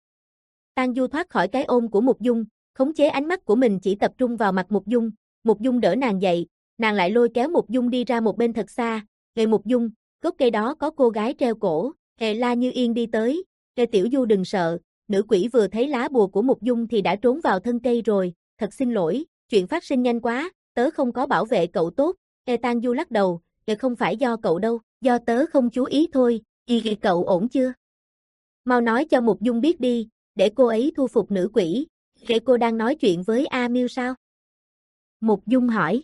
Tang Du thoát khỏi cái ôm của Mục Dung, khống chế ánh mắt của mình chỉ tập trung vào mặt Mục Dung, Mục Dung đỡ nàng dậy, nàng lại lôi kéo Mục Dung đi ra một bên thật xa, "Ê Mục Dung, gốc cây đó có cô gái treo cổ." Ê La Như Yên đi tới, "Ê Tiểu Du đừng sợ." Nữ quỷ vừa thấy lá bùa của Mục Dung thì đã trốn vào thân cây rồi, "Thật xin lỗi, chuyện phát sinh nhanh quá, tớ không có bảo vệ cậu tốt." Ê Tang Du lắc đầu, "Ê không phải do cậu đâu, do tớ không chú ý thôi, y cậu ổn chưa? Mau nói cho Mục Dung biết đi, để cô ấy thu phục nữ quỷ." "Để cô đang nói chuyện với A Miêu sao?" Mục Dung hỏi.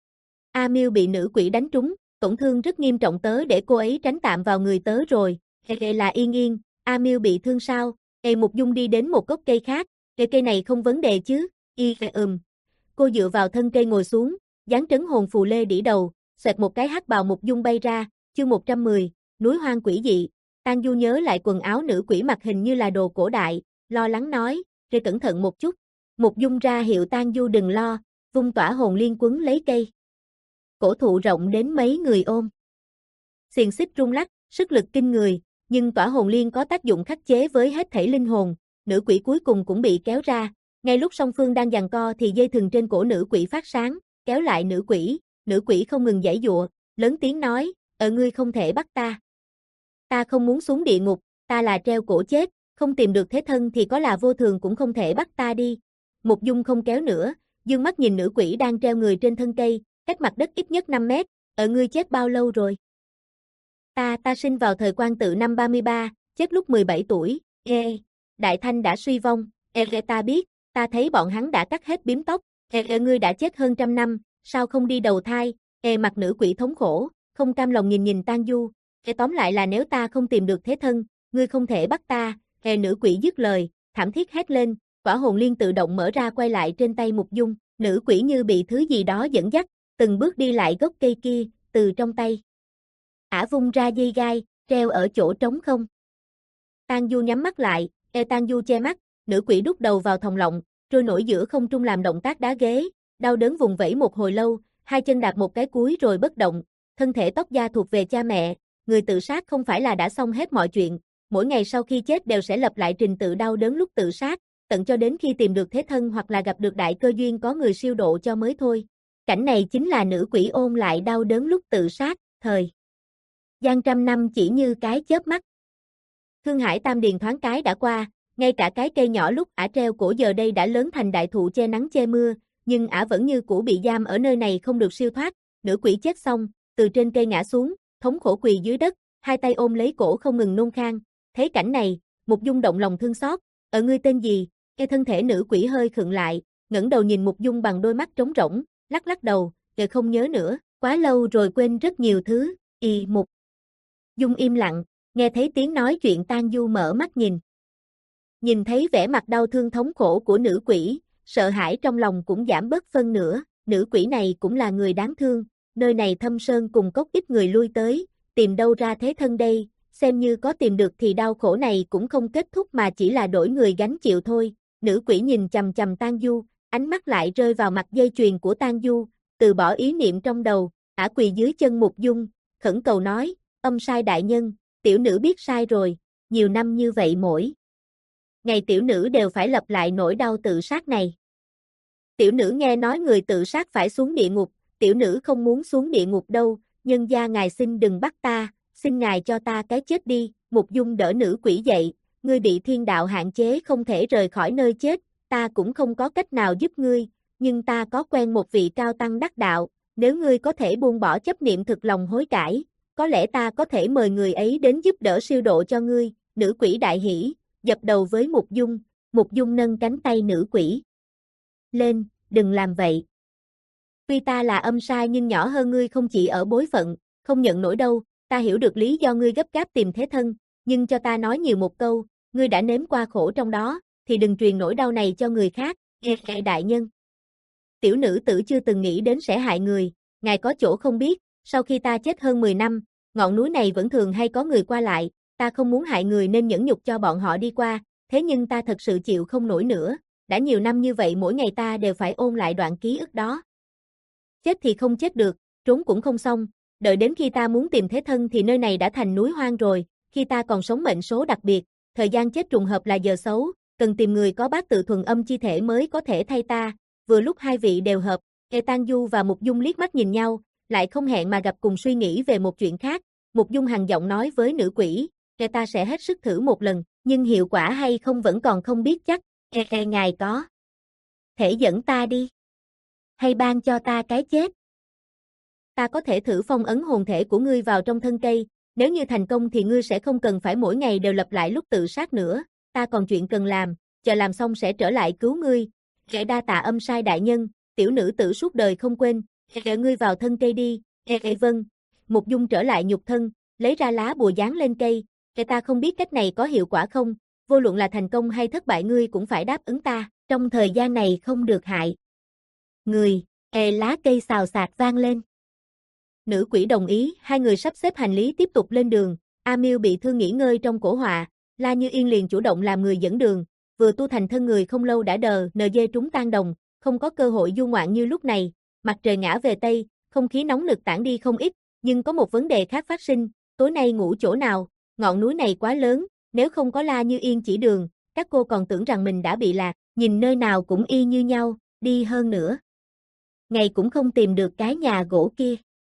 "A Miêu bị nữ quỷ đánh trúng, tổn thương rất nghiêm trọng, tớ để cô ấy tránh tạm vào người tớ rồi." "Ê là Yên Yên, A Miêu bị thương sao?" Ê Mục Dung đi đến một gốc cây khác, "Ê cây này không vấn đề chứ?" Y ừm. Cô dựa vào thân cây ngồi xuống, dáng trấn hồn phù lê đĩ đầu, xoẹt một cái hắc bào Mục Dung bay ra, chương một trăm mười, núi hoang quỷ dị. Tang Du nhớ lại quần áo nữ quỷ mặc hình như là đồ cổ đại, lo lắng nói, "Rê cẩn thận một chút." Mục Dung ra hiệu Tang Du đừng lo, vung tỏa hồn liên quấn lấy cây. Cổ thụ rộng đến mấy người ôm. Xiềng xích rung lắc, sức lực kinh người, nhưng tỏa hồn liên có tác dụng khắc chế với hết thảy linh hồn, nữ quỷ cuối cùng cũng bị kéo ra. Ngay lúc song phương đang giằng co thì dây thừng trên cổ nữ quỷ phát sáng, kéo lại nữ quỷ, nữ quỷ không ngừng giãy giụa, lớn tiếng nói, "Ở ngươi không thể bắt ta. Ta không muốn xuống địa ngục, ta là treo cổ chết, không tìm được thế thân thì có là vô thường cũng không thể bắt ta đi." Mục Dung không kéo nữa, dương mắt nhìn nữ quỷ đang treo người trên thân cây, cách mặt đất ít nhất năm mét, "Ở ngươi chết bao lâu rồi?" Ta, ta sinh vào thời Quan Tự năm ba mươi ba, chết lúc mười bảy tuổi, ê, Đại Thanh đã suy vong, ê, ê ta biết, ta thấy bọn hắn đã cắt hết bím tóc, ê, ê ngươi đã chết hơn trăm năm, sao không đi đầu thai, ê mặt nữ quỷ thống khổ, không cam lòng nhìn nhìn Tang Du, ê tóm lại là nếu ta không tìm được thế thân, ngươi không thể bắt ta, ê nữ quỷ dứt lời, thảm thiết hét lên, quả hồn liên tự động mở ra quay lại trên tay Mục Dung, nữ quỷ như bị thứ gì đó dẫn dắt, từng bước đi lại gốc cây kia, từ trong tay ả vung ra dây gai, treo ở chỗ trống không. Tang Du nhắm mắt lại, ê Tang Du che mắt, nữ quỷ đút đầu vào thòng lọng, trôi nổi giữa không trung làm động tác đá ghế, đau đớn vùng vẫy một hồi lâu, hai chân đạp một cái cúi rồi bất động, thân thể tóc da thuộc về cha mẹ, người tự sát không phải là đã xong hết mọi chuyện, mỗi ngày sau khi chết đều sẽ lặp lại trình tự đau đớn lúc tự sát, tận cho đến khi tìm được thế thân hoặc là gặp được đại cơ duyên có người siêu độ cho mới thôi. Cảnh này chính là nữ quỷ ôn lại đau đớn lúc tự sát, thời gian trăm năm chỉ như cái chớp mắt. Thương Hải Tam Điền thoáng cái đã qua, ngay cả cái cây nhỏ lúc ả treo cổ giờ đây đã lớn thành đại thụ che nắng che mưa, nhưng ả vẫn như cũ bị giam ở nơi này không được siêu thoát. Nữ quỷ chết xong, từ trên cây ngã xuống, thống khổ quỳ dưới đất, hai tay ôm lấy cổ không ngừng nôn khan. Thấy cảnh này, Mục Dung động lòng thương xót, "Ở ngươi tên gì?" Cái thân thể nữ quỷ hơi khựng lại, ngẩng đầu nhìn Mục Dung bằng đôi mắt trống rỗng, lắc lắc đầu, "Giờ không nhớ nữa, quá lâu rồi quên rất nhiều thứ." Y Mục Dung im lặng, nghe thấy tiếng nói chuyện Tang Du mở mắt nhìn. Nhìn thấy vẻ mặt đau thương thống khổ của nữ quỷ, sợ hãi trong lòng cũng giảm bớt phân nửa, nữ quỷ này cũng là người đáng thương, nơi này thâm sơn cùng cốc ít người lui tới, tìm đâu ra thế thân đây, xem như có tìm được thì đau khổ này cũng không kết thúc mà chỉ là đổi người gánh chịu thôi. Nữ quỷ nhìn chằm chằm Tang Du, ánh mắt lại rơi vào mặt dây chuyền của Tang Du, từ bỏ ý niệm trong đầu, ả quỳ dưới chân Mục Dung, khẩn cầu nói, "Âm sai đại nhân, tiểu nữ biết sai rồi, nhiều năm như vậy mỗi ngày tiểu nữ đều phải lặp lại nỗi đau tự sát này. Tiểu nữ nghe nói người tự sát phải xuống địa ngục, tiểu nữ không muốn xuống địa ngục đâu, nhân gia ngài xin đừng bắt ta, xin ngài cho ta cái chết đi." Mục Dung đỡ nữ quỷ dậy, "Ngươi bị thiên đạo hạn chế không thể rời khỏi nơi chết, ta cũng không có cách nào giúp ngươi, nhưng ta có quen một vị cao tăng đắc đạo, nếu ngươi có thể buông bỏ chấp niệm thực lòng hối cải, có lẽ ta có thể mời người ấy đến giúp đỡ siêu độ cho ngươi." Nữ quỷ đại hỉ, dập đầu với Mục Dung, Mục Dung nâng cánh tay nữ quỷ lên, "Đừng làm vậy. Tuy ta là âm sai nhưng nhỏ hơn ngươi không chỉ ở bối phận, không nhận nổi đâu, ta hiểu được lý do ngươi gấp gáp tìm thế thân, nhưng cho ta nói nhiều một câu, ngươi đã nếm qua khổ trong đó, thì đừng truyền nỗi đau này cho người khác, nghe đại nhân. Tiểu nữ tử chưa từng nghĩ đến sẽ hại người, ngài có chỗ không biết, sau khi ta chết hơn mười năm, ngọn núi này vẫn thường hay có người qua lại, ta không muốn hại người nên nhẫn nhục cho bọn họ đi qua, thế nhưng ta thật sự chịu không nổi nữa, đã nhiều năm như vậy mỗi ngày ta đều phải ôn lại đoạn ký ức đó. Chết thì không chết được, trốn cũng không xong, đợi đến khi ta muốn tìm thế thân thì nơi này đã thành núi hoang rồi, khi ta còn sống mệnh số đặc biệt, thời gian chết trùng hợp là giờ xấu, cần tìm người có bát tự thuần âm chi thể mới có thể thay ta, vừa lúc hai vị đều hợp, Ê Tang Du và Mục Dung liếc mắt nhìn nhau, lại không hẹn mà gặp cùng suy nghĩ về một chuyện khác. Mục Dung hằn giọng nói với nữ quỷ, Ê ta sẽ hết sức thử một lần, nhưng hiệu quả hay không vẫn còn không biết chắc. Ê, ê ngài có thể dẫn ta đi, hay ban cho ta cái chết. Ta có thể thử phong ấn hồn thể của ngươi vào trong thân cây, nếu như thành công thì ngươi sẽ không cần phải mỗi ngày đều lặp lại lúc tự sát nữa, ta còn chuyện cần làm, chờ làm xong sẽ trở lại cứu ngươi. Kẻ đa tạ Âm Sai đại nhân, tiểu nữ tử suốt đời không quên, kẻ ngươi vào thân cây đi. Ê, ê vâng. Mục Dung trở lại nhục thân, lấy ra lá bùa dán lên cây, kẻ ta không biết cách này có hiệu quả không, vô luận là thành công hay thất bại ngươi cũng phải đáp ứng ta, trong thời gian này không được hại người. Ê lá cây xào xạc vang lên. Nữ quỷ đồng ý, hai người sắp xếp hành lý tiếp tục lên đường. A Miêu bị thương nghỉ ngơi trong cổ họa, La Như Yên liền chủ động làm người dẫn đường, vừa tu thành thân người không lâu đã đờ nờ dê trúng tan đồng, không có cơ hội du ngoạn như lúc này. Mặt trời ngã về tây, không khí nóng nực tản đi không ít, nhưng có một vấn đề khác phát sinh, tối nay ngủ chỗ nào? Ngọn núi này quá lớn, nếu không có La Như Yên chỉ đường, các cô còn tưởng rằng mình đã bị lạc, nhìn nơi nào cũng y như nhau, đi hơn nữa ngày cũng không tìm được cái nhà gỗ kia.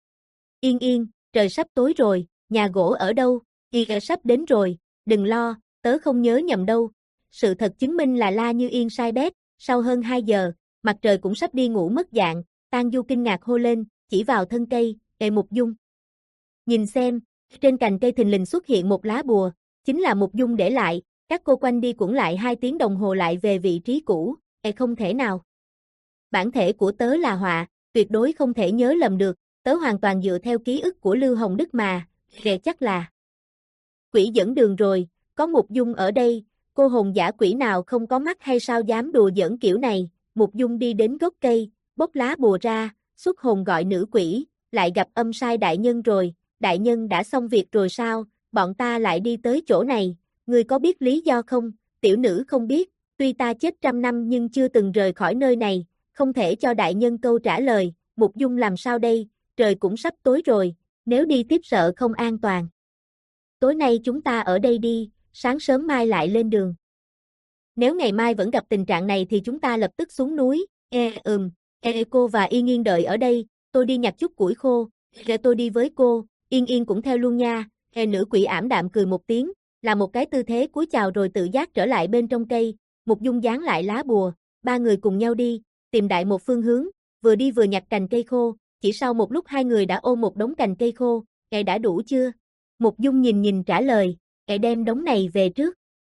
Yên Yên, trời sắp tối rồi, nhà gỗ ở đâu? Yên sắp đến rồi, đừng lo, tớ không nhớ nhầm đâu. Sự thật chứng minh là La Như Yên sai bét, sau hơn hai giờ, mặt trời cũng sắp đi ngủ mất dạng, Tang Du kinh ngạc hô lên, chỉ vào thân cây, Ê Mục Dung. Nhìn xem, trên cành cây thình lình xuất hiện một lá bùa, chính là Mục Dung để lại, các cô quanh đi quẩn lại hai tiếng đồng hồ lại về vị trí cũ, Ê không thể nào. Bản thể của tớ là họa, tuyệt đối không thể nhớ lầm được, tớ hoàn toàn dựa theo ký ức của Lưu Hồng Đức mà, ghê chắc là quỷ dẫn đường rồi, có Mục Dung ở đây, cô hồn giả quỷ nào không có mắt hay sao dám đùa giỡn kiểu này. Mục Dung đi đến gốc cây, bốc lá bùa ra, xuất hồn gọi nữ quỷ, lại gặp Âm Sai đại nhân rồi, đại nhân đã xong việc rồi sao, bọn ta lại đi tới chỗ này, ngươi có biết lý do không? Tiểu nữ không biết, tuy ta chết trăm năm nhưng chưa từng rời khỏi nơi này, không thể cho đại nhân câu trả lời. Mục Dung làm sao đây, trời cũng sắp tối rồi, nếu đi tiếp sợ không an toàn. Tối nay chúng ta ở đây đi, sáng sớm mai lại lên đường. Nếu ngày mai vẫn gặp tình trạng này thì chúng ta lập tức xuống núi. Ê ừm, ê cô và Yên Yên đợi ở đây, tôi đi nhặt chút củi khô, để tôi đi với cô, Yên Yên cũng theo luôn nha. Ê nữ quỷ ảm đạm cười một tiếng, là một cái tư thế cúi chào rồi tự giác trở lại bên trong cây. Mục Dung dán lại lá bùa, ba người cùng nhau đi, tìm đại một phương hướng, vừa đi vừa nhặt cành cây khô, chỉ sau một lúc hai người đã ôm một đống cành cây khô. Ê đã đủ chưa? Mục Dung nhìn nhìn trả lời, Ê đem đống này về trước,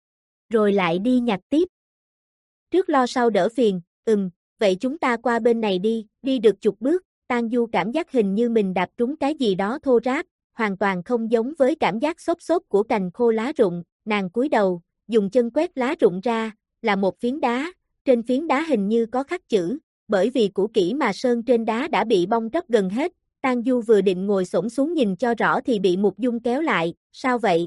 rồi lại đi nhặt tiếp. Trước lo sau đỡ phiền, ừm, vậy chúng ta qua bên này đi, đi được chục bước, Tang Du cảm giác hình như mình đạp trúng cái gì đó thô ráp, hoàn toàn không giống với cảm giác xốp xốp của cành khô lá rụng, nàng cúi đầu, dùng chân quét lá rụng ra, là một phiến đá, trên phiến đá hình như có khắc chữ, bởi vì cũ kỹ mà sơn trên đá đã bị bong tróc gần hết. Tang Du vừa định ngồi xổm xuống nhìn cho rõ thì bị Mục Dung kéo lại, sao vậy?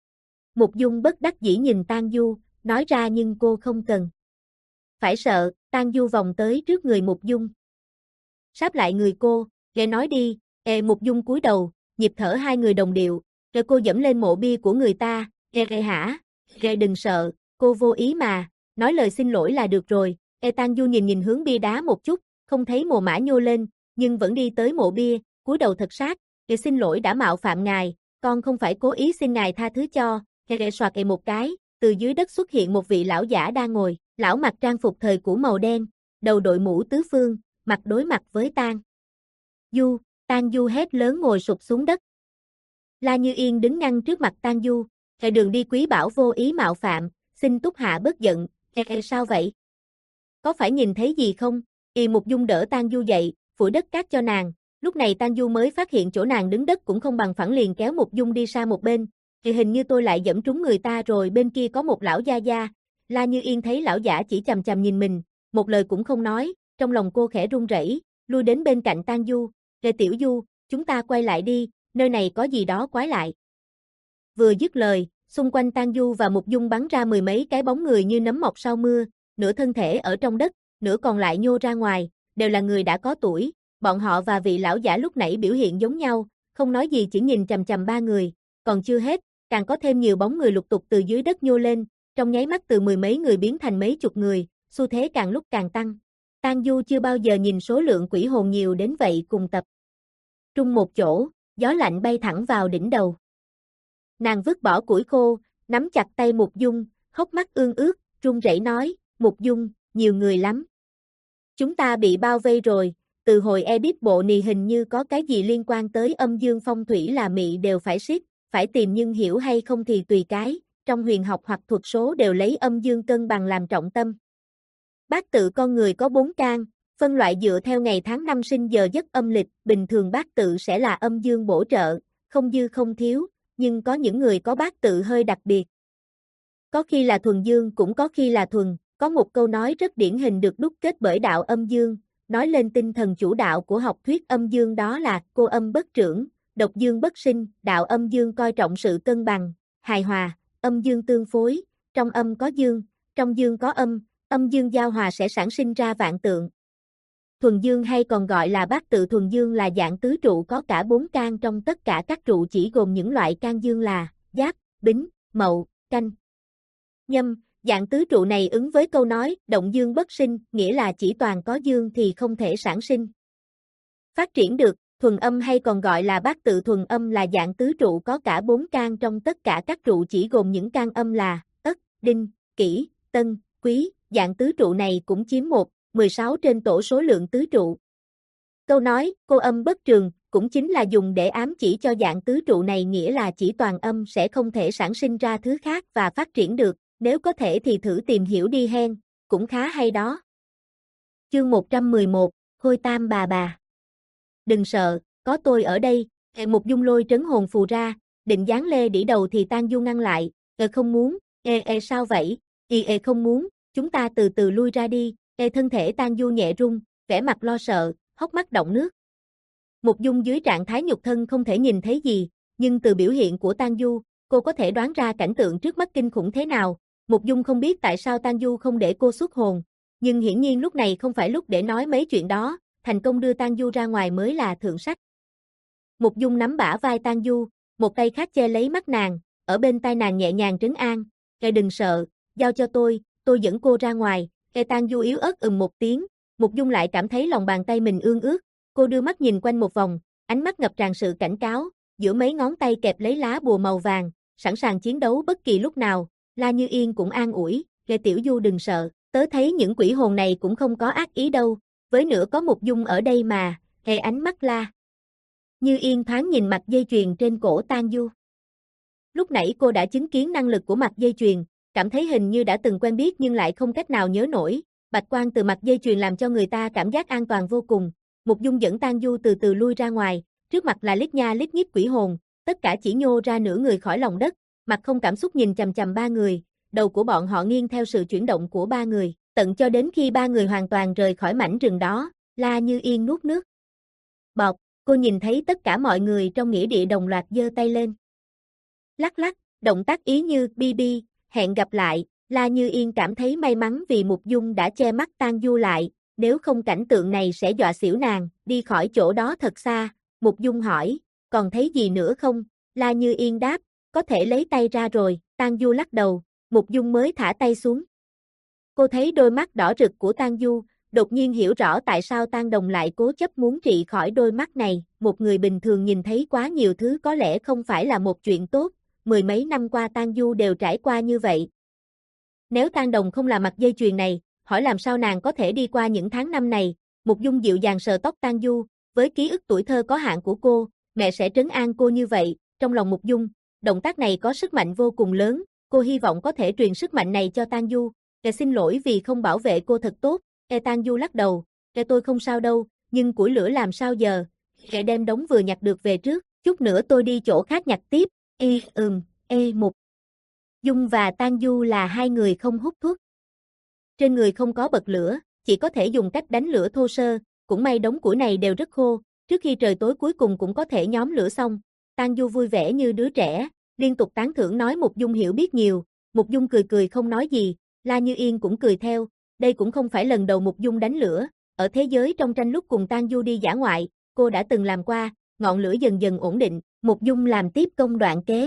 Mục Dung bất đắc dĩ nhìn Tang Du, nói ra nhưng cô không cần phải sợ. Tang Du vòng tới trước người Mục Dung, sáp lại người cô, ghé nói đi. Ê Mục Dung cúi đầu, nhịp thở hai người đồng điệu, rồi cô dẫm lên mộ bia của người ta. Ê ghê hả? Ghê đừng sợ, cô vô ý mà, nói lời xin lỗi là được rồi. Ê Tang Du nhìn nhìn hướng bia đá một chút, không thấy mồ mã nhô lên, nhưng vẫn đi tới mộ bia, cúi đầu thật sát, Ê xin lỗi đã mạo phạm ngài, con không phải cố ý, xin ngài tha thứ cho. Ê ghê soạt ê một cái, từ dưới đất xuất hiện một vị lão giả đang ngồi, lão mặc trang phục thời cũ màu đen, đầu đội mũ tứ phương, mặt đối mặt với Tang Du. Tang Du hét lớn ngồi sụp xuống đất. La Như Yên đứng ngăn trước mặt Tang Du, Ê đường đi quý bảo vô ý mạo phạm, xin túc hạ bớt giận. Ê, ê sao vậy? Có phải nhìn thấy gì không? Y Mục Dung đỡ Tang Du dậy, phủi đất cát cho nàng, lúc này Tang Du mới phát hiện chỗ nàng đứng đất cũng không bằng phẳng, liền kéo Mục Dung đi sang một bên. Thì hình như tôi lại dẫm trúng người ta rồi, bên kia có một lão gia gia. La Như Yên thấy lão giả chỉ chằm chằm nhìn mình, một lời cũng không nói, trong lòng cô khẽ run rẩy, lui đến bên cạnh Tang Du, "Rê Tiểu Du, chúng ta quay lại đi, nơi này có gì đó quái lại." Vừa dứt lời, xung quanh Tang Du và Mục Dung bắn ra mười mấy cái bóng người như nấm mọc sau mưa, nửa thân thể ở trong đất, nửa còn lại nhô ra ngoài, đều là người đã có tuổi, bọn họ và vị lão giả lúc nãy biểu hiện giống nhau, không nói gì chỉ nhìn chằm chằm ba người, còn chưa hết, càng có thêm nhiều bóng người lục tục từ dưới đất nhô lên, trong nháy mắt từ mười mấy người biến thành mấy chục người, xu thế càng lúc càng tăng. Tang Du chưa bao giờ nhìn số lượng quỷ hồn nhiều đến vậy cùng tập trung một chỗ, gió lạnh bay thẳng vào đỉnh đầu. Nàng vứt bỏ củi khô, nắm chặt tay Mục Dung, hốc mắt ương ướt, run rẩy nói, Mục Dung, nhiều người lắm. Chúng ta bị bao vây rồi, từ hồi Edip bộ nì hình như có cái gì liên quan tới âm dương phong thủy là mị đều phải siết, phải tìm nhưng hiểu hay không thì tùy cái, trong huyền học hoặc thuật số đều lấy âm dương cân bằng làm trọng tâm. Bát tự con người có bốn can, phân loại dựa theo ngày tháng năm sinh giờ giấc âm lịch, bình thường bát tự sẽ là âm dương bổ trợ, không dư không thiếu, nhưng có những người có bát tự hơi đặc biệt. Có khi là thuần dương cũng có khi là thuần, có một câu nói rất điển hình được đúc kết bởi đạo âm dương, nói lên tinh thần chủ đạo của học thuyết âm dương đó là cô âm bất trưởng, độc dương bất sinh, đạo âm dương coi trọng sự cân bằng, hài hòa, âm dương tương phối, trong âm có dương, trong dương có âm, âm dương giao hòa sẽ sản sinh ra vạn tượng. Thuần dương hay còn gọi là bát tự thuần dương là dạng tứ trụ có cả bốn can, trong tất cả các trụ chỉ gồm những loại can dương là Giáp, Bính, Mậu, Canh, Nhâm. Dạng tứ trụ này ứng với câu nói động dương bất sinh, nghĩa là chỉ toàn có dương thì không thể sản sinh phát triển được. Thuần âm hay còn gọi là bát tự thuần âm là dạng tứ trụ có cả bốn can, trong tất cả các trụ chỉ gồm những can âm là Ất, Đinh, Kỷ, Tân, Quý. Dạng tứ trụ này cũng chiếm một phần mười sáu trên tổ số lượng tứ trụ. Câu nói cô âm bất trường cũng chính là dùng để ám chỉ cho dạng tứ trụ này, nghĩa là chỉ toàn âm sẽ không thể sản sinh ra thứ khác và phát triển được. Nếu có thể thì thử tìm hiểu đi hen, cũng khá hay đó. Chương một trăm mười một, Khôi Tam bà bà. Đừng sợ, có tôi ở đây. Mục Dung lôi trấn hồn phù ra, định giáng lê đĩ đầu thì Tang Du ngăn lại. Ê không muốn, ê ê sao vậy, ê ê không muốn, chúng ta từ từ lui ra đi. Ê thân thể Tang Du nhẹ rung, vẻ mặt lo sợ, hốc mắt đọng nước. Mục Dung dưới trạng thái nhục thân không thể nhìn thấy gì, nhưng từ biểu hiện của Tang Du, cô có thể đoán ra cảnh tượng trước mắt kinh khủng thế nào. Mục Dung không biết tại sao Tang Du không để cô xuất hồn, nhưng hiển nhiên lúc này không phải lúc để nói mấy chuyện đó, thành công đưa Tang Du ra ngoài mới là thượng sách. Mục Dung nắm bả vai Tang Du, một tay khác che lấy mắt nàng, ở bên tai nàng nhẹ nhàng trấn an, "Ngài đừng sợ, giao cho tôi, tôi dẫn cô ra ngoài." Nghe Tang Du yếu ớt ừm một tiếng, Mục Dung lại cảm thấy lòng bàn tay mình ương ướt, cô đưa mắt nhìn quanh một vòng, ánh mắt ngập tràn sự cảnh cáo, giữa mấy ngón tay kẹp lấy lá bùa màu vàng, sẵn sàng chiến đấu bất kỳ lúc nào. La Như Yên cũng an ủi, "Nghe Tiểu Du đừng sợ, tớ thấy những quỷ hồn này cũng không có ác ý đâu, với nữa có Mục Dung ở đây mà." Nghe ánh mắt La Như Yên thoáng nhìn mặt dây chuyền trên cổ Tang Du. Lúc nãy cô đã chứng kiến năng lực của mặt dây chuyền, cảm thấy hình như đã từng quen biết nhưng lại không cách nào nhớ nổi. Bạch quang từ mặt dây chuyền làm cho người ta cảm giác an toàn vô cùng. Mục Dung dẫn Tang Du từ từ lui ra ngoài, trước mặt là lít nha lít nhít quỷ hồn, tất cả chỉ nhô ra nửa người khỏi lòng đất, mặt không cảm xúc nhìn chằm chằm ba người, đầu của bọn họ nghiêng theo sự chuyển động của ba người, tận cho đến khi ba người hoàn toàn rời khỏi mảnh rừng đó. La Như Yên nuốt nước bọt, cô nhìn thấy tất cả mọi người trong nghĩa địa đồng loạt giơ tay lên. Lắc lắc, động tác ý như bi bi, hẹn gặp lại. La Như Yên cảm thấy may mắn vì Mục Dung đã che mắt Tang Du lại, nếu không cảnh tượng này sẽ dọa xỉu nàng. Đi khỏi chỗ đó thật xa, Mục Dung hỏi, còn thấy gì nữa không? La Như Yên đáp, có thể lấy tay ra rồi. Tang Du lắc đầu, Mục Dung mới thả tay xuống. Cô thấy đôi mắt đỏ rực của Tang Du, đột nhiên hiểu rõ tại sao Tang Đồng lại cố chấp muốn trị khỏi đôi mắt này. Một người bình thường nhìn thấy quá nhiều thứ có lẽ không phải là một chuyện tốt, mười mấy năm qua Tang Du đều trải qua như vậy. Nếu Tang Đồng không là mặt dây chuyền này, hỏi làm sao nàng có thể đi qua những tháng năm này. Mục Dung dịu dàng sờ tóc Tang Du, với ký ức tuổi thơ có hạn của cô, mẹ sẽ trấn an cô như vậy. Trong lòng Mục Dung, động tác này có sức mạnh vô cùng lớn, cô hy vọng có thể truyền sức mạnh này cho Tang Du. Kẻ xin lỗi vì không bảo vệ cô thật tốt. E Tang Du lắc đầu, kẻ tôi không sao đâu, nhưng củi lửa làm sao giờ? Kẻ đem đống vừa nhặt được về trước, chút nữa tôi đi chỗ khác nhặt tiếp. Ê, ừm, ê Mục Dung và Tang Du là hai người không hút thuốc. Trên người không có bật lửa, chỉ có thể dùng cách đánh lửa thô sơ, cũng may đống củi này đều rất khô, trước khi trời tối cuối cùng cũng có thể nhóm lửa xong. Tang Du vui vẻ như đứa trẻ, liên tục tán thưởng nói Mục Dung hiểu biết nhiều. Mục Dung cười cười không nói gì, La Như Yên cũng cười theo, đây cũng không phải lần đầu Mục Dung đánh lửa, ở thế giới trong tranh lúc cùng Tang Du đi dã ngoại, cô đã từng làm qua. Ngọn lửa dần dần ổn định, Mục Dung làm tiếp công đoạn kế.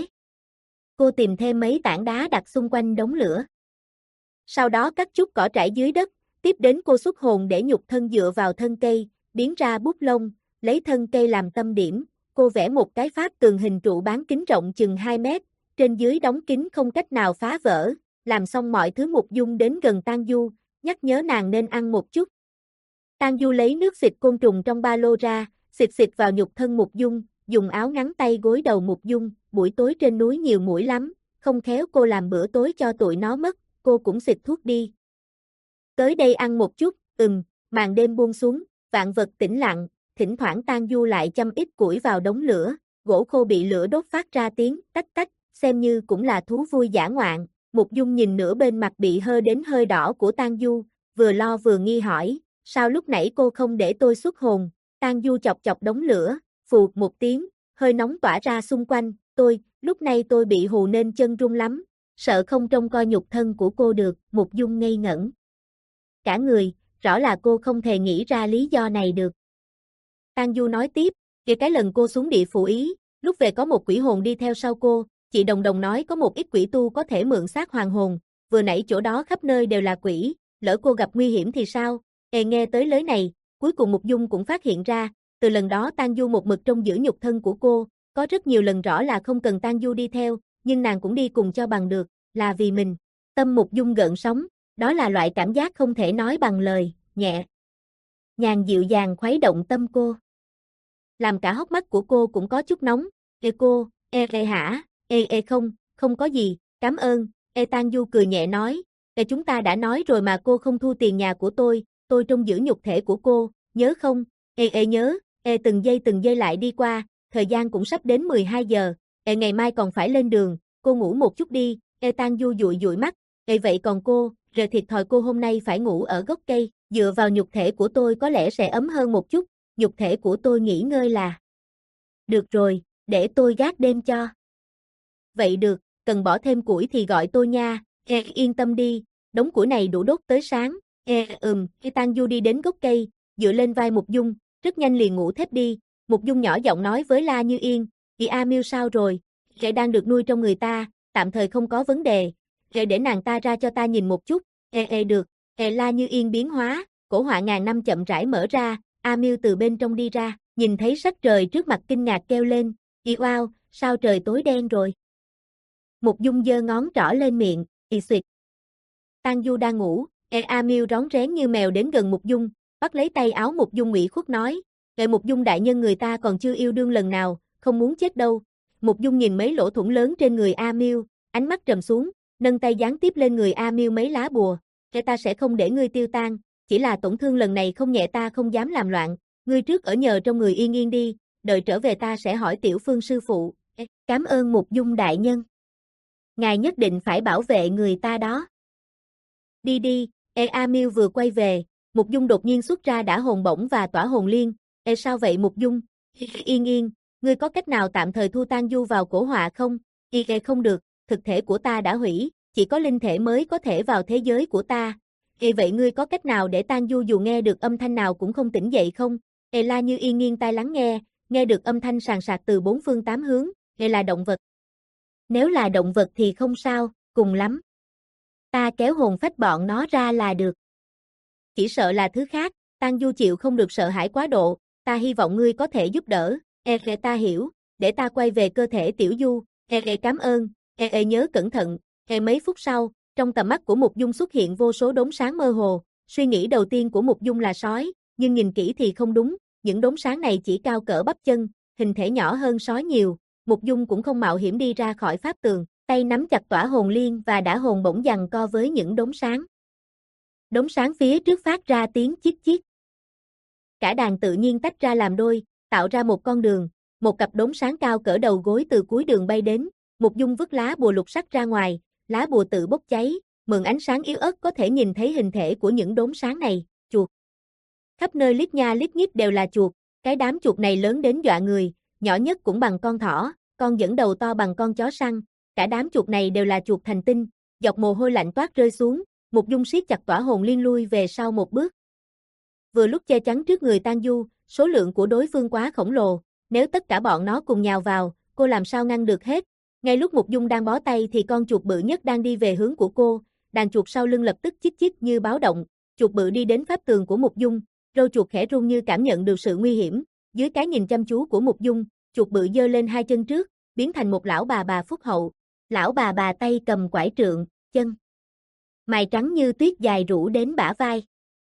Cô tìm thêm mấy tảng đá đặt xung quanh đống lửa. Sau đó cắt chút cỏ trải dưới đất, Tiếp đến cô xuất hồn để nhục thân dựa vào thân cây, biến ra bút lông, lấy thân cây làm tâm điểm, cô vẽ một cái pháp tường hình trụ bán kính rộng chừng hai mét, trên dưới đóng kín không cách nào phá vỡ, làm xong mọi thứ Mục Dung đến gần Tang Du, nhắc nhớ nàng nên ăn một chút. Tang Du lấy nước xịt côn trùng trong ba lô ra, xịt xịt vào nhục thân Mục Dung, dùng áo ngắn tay gối đầu Mục Dung, buổi tối trên núi nhiều muỗi lắm, không khéo cô làm bữa tối cho tụi nó mất, cô cũng xịt thuốc đi. Tới đây ăn một chút, ừm, màn đêm buông xuống, vạn vật tĩnh lặng, thỉnh thoảng Tang Du lại châm ít củi vào đống lửa, gỗ khô bị lửa đốt phát ra tiếng tách tách, xem như cũng là thú vui dã ngoạn. Mục Dung nhìn nửa bên mặt bị hơ đến hơi đỏ của Tang Du, vừa lo vừa nghi hỏi, sao lúc nãy cô không để tôi xuất hồn? Tang Du chọc chọc đống lửa, phụt một tiếng, hơi nóng tỏa ra xung quanh, tôi, lúc này tôi bị hù nên chân run lắm, sợ không trông coi nhục thân của cô được. Mục Dung ngây ngẩn cả người, rõ là cô không thể nghĩ ra lý do này được. Tang Du nói tiếp, kể cái lần cô xuống địa phủ ý, lúc về có một quỷ hồn đi theo sau cô, chị Đồng Đồng nói có một ít quỷ tu có thể mượn xác hoàn hồn, vừa nãy chỗ đó khắp nơi đều là quỷ, lỡ cô gặp nguy hiểm thì sao? Ê nghe tới lời này, cuối cùng Mục Dung cũng phát hiện ra, từ lần đó Tang Du một mực trong giữ nhục thân của cô, có rất nhiều lần rõ là không cần Tang Du đi theo, nhưng nàng cũng đi cùng cho bằng được, là vì mình. Tâm Mục Dung gợn sóng, đó là loại cảm giác không thể nói bằng lời, nhẹ nhàng dịu dàng khuấy động tâm cô. Làm cả hốc mắt của cô cũng có chút nóng, ê cô, ê ê hả, ê ê không, không có gì, cảm ơn, ê Tang Du cười nhẹ nói, ê chúng ta đã nói rồi mà cô không thu tiền nhà của tôi, tôi trông giữ nhục thể của cô, nhớ không, ê ê nhớ, ê từng giây từng giây lại đi qua, thời gian cũng sắp đến mười hai giờ, ê ngày mai còn phải lên đường, cô ngủ một chút đi, ê Tang Du dụi dụi mắt, ê vậy còn cô, rồi thiệt thòi cô hôm nay phải ngủ ở gốc cây, dựa vào nhục thể của tôi có lẽ sẽ ấm hơn một chút, nhục thể của tôi nghỉ ngơi là. Được rồi, để tôi gác đêm cho. Vậy được, cần bỏ thêm củi thì gọi tôi nha, ê yên tâm đi, đống củi này đủ đốt tới sáng, ê ừm, khi Tang Du đi đến gốc cây, dựa lên vai Mục Dung, rất nhanh liền ngủ thiếp đi, Mục Dung nhỏ giọng nói với La Như Yên, chị A Miêu sao rồi, trẻ đang được nuôi trong người ta, tạm thời không có vấn đề, trẻ để nàng ta ra cho ta nhìn một chút, ê ê được, ê La Như Yên biến hóa, cổ họa ngàn năm chậm rãi mở ra, A Miêu từ bên trong đi ra, nhìn thấy sắc trời trước mặt kinh ngạc kêu lên, y wow, sao trời tối đen rồi. Mục Dung giơ ngón trỏ lên miệng, y xuyệt. Tang Du đang ngủ, e A Miêu rón rén như mèo đến gần Mục Dung, bắt lấy tay áo Mục Dung ủy khuất nói, "Kệ Mục Dung đại nhân người ta còn chưa yêu đương lần nào, không muốn chết đâu." Mục Dung nhìn mấy lỗ thủng lớn trên người A Miêu, ánh mắt trầm xuống, nâng tay giáng tiếp lên người A Miêu mấy lá bùa, "Kệ ta sẽ không để ngươi tiêu tan, chỉ là tổn thương lần này không nhẹ ta không dám làm loạn, ngươi trước ở nhờ trong người yên yên đi, đợi trở về ta sẽ hỏi Tiểu Phương sư phụ." "Cảm ơn Mục Dung đại nhân. Ngài nhất định phải bảo vệ người ta đó." "Đi đi." E A Miêu vừa quay về, Mục Dung đột nhiên xuất ra đã hồn bổng và tỏa hồn liên. "E sao vậy Mục Dung?" "Yên yên, ngươi có cách nào tạm thời thu Tang Du vào cổ họa không?" "Y e không được, thực thể của ta đã hủy, chỉ có linh thể mới có thể vào thế giới của ta." "E vậy ngươi có cách nào để Tang Du dù nghe được âm thanh nào cũng không tỉnh dậy không?" E La Như Yên nghiêng tai lắng nghe, nghe được âm thanh sàn sạc từ bốn phương tám hướng, "E là động vật." "Nếu là động vật thì không sao, cùng lắm ta kéo hồn phách bọn nó ra là được. Chỉ sợ là thứ khác." Tang Du chịu không được sợ hãi quá độ, "Ta hy vọng ngươi có thể giúp đỡ." "E e ta hiểu, để ta quay về cơ thể Tiểu Du." "E e cảm ơn." "E e nhớ cẩn thận." E mấy phút sau, trong tầm mắt của Mục Dung xuất hiện vô số đốm sáng mơ hồ, suy nghĩ đầu tiên của Mục Dung là sói, nhưng nhìn kỹ thì không đúng, những đốm sáng này chỉ cao cỡ bắp chân, hình thể nhỏ hơn sói nhiều. Mục Dung cũng không mạo hiểm đi ra khỏi pháp tường, tay nắm chặt tỏa hồn liên và đã hồn bổng giằng co với những đốm sáng. Đốm sáng phía trước phát ra tiếng chít chít. Cả đàn tự nhiên tách ra làm đôi, tạo ra một con đường, một cặp đốm sáng cao cỡ đầu gối từ cuối đường bay đến, Mục Dung vứt lá bùa lục sắc ra ngoài, lá bùa tự bốc cháy, mượn ánh sáng yếu ớt có thể nhìn thấy hình thể của những đốm sáng này, chuột. Khắp nơi lít nha lít nhít đều là chuột, cái đám chuột này lớn đến dọa người, nhỏ nhất cũng bằng con thỏ, con dẫn đầu to bằng con chó săn, cả đám chuột này đều là chuột thành tinh, dọc mồ hôi lạnh toát rơi xuống, Mục Dung siết chặt tỏa hồn liên lui về sau một bước. Vừa lúc che chắn trước người Tang Du, số lượng của đối phương quá khổng lồ, nếu tất cả bọn nó cùng nhào vào, cô làm sao ngăn được hết. Ngay lúc Mục Dung đang bó tay thì con chuột bự nhất đang đi về hướng của cô, đàn chuột sau lưng lập tức chít chít như báo động, chuột bự đi đến pháp tường của Mục Dung, râu chuột khẽ run như cảm nhận được sự nguy hiểm, dưới cái nhìn chăm chú của Mục Dung, chuột bự giơ lên hai chân trước, biến thành một lão bà bà phúc hậu. Lão bà bà tay cầm quải trượng, chân mày trắng như tuyết dài rũ đến bả vai.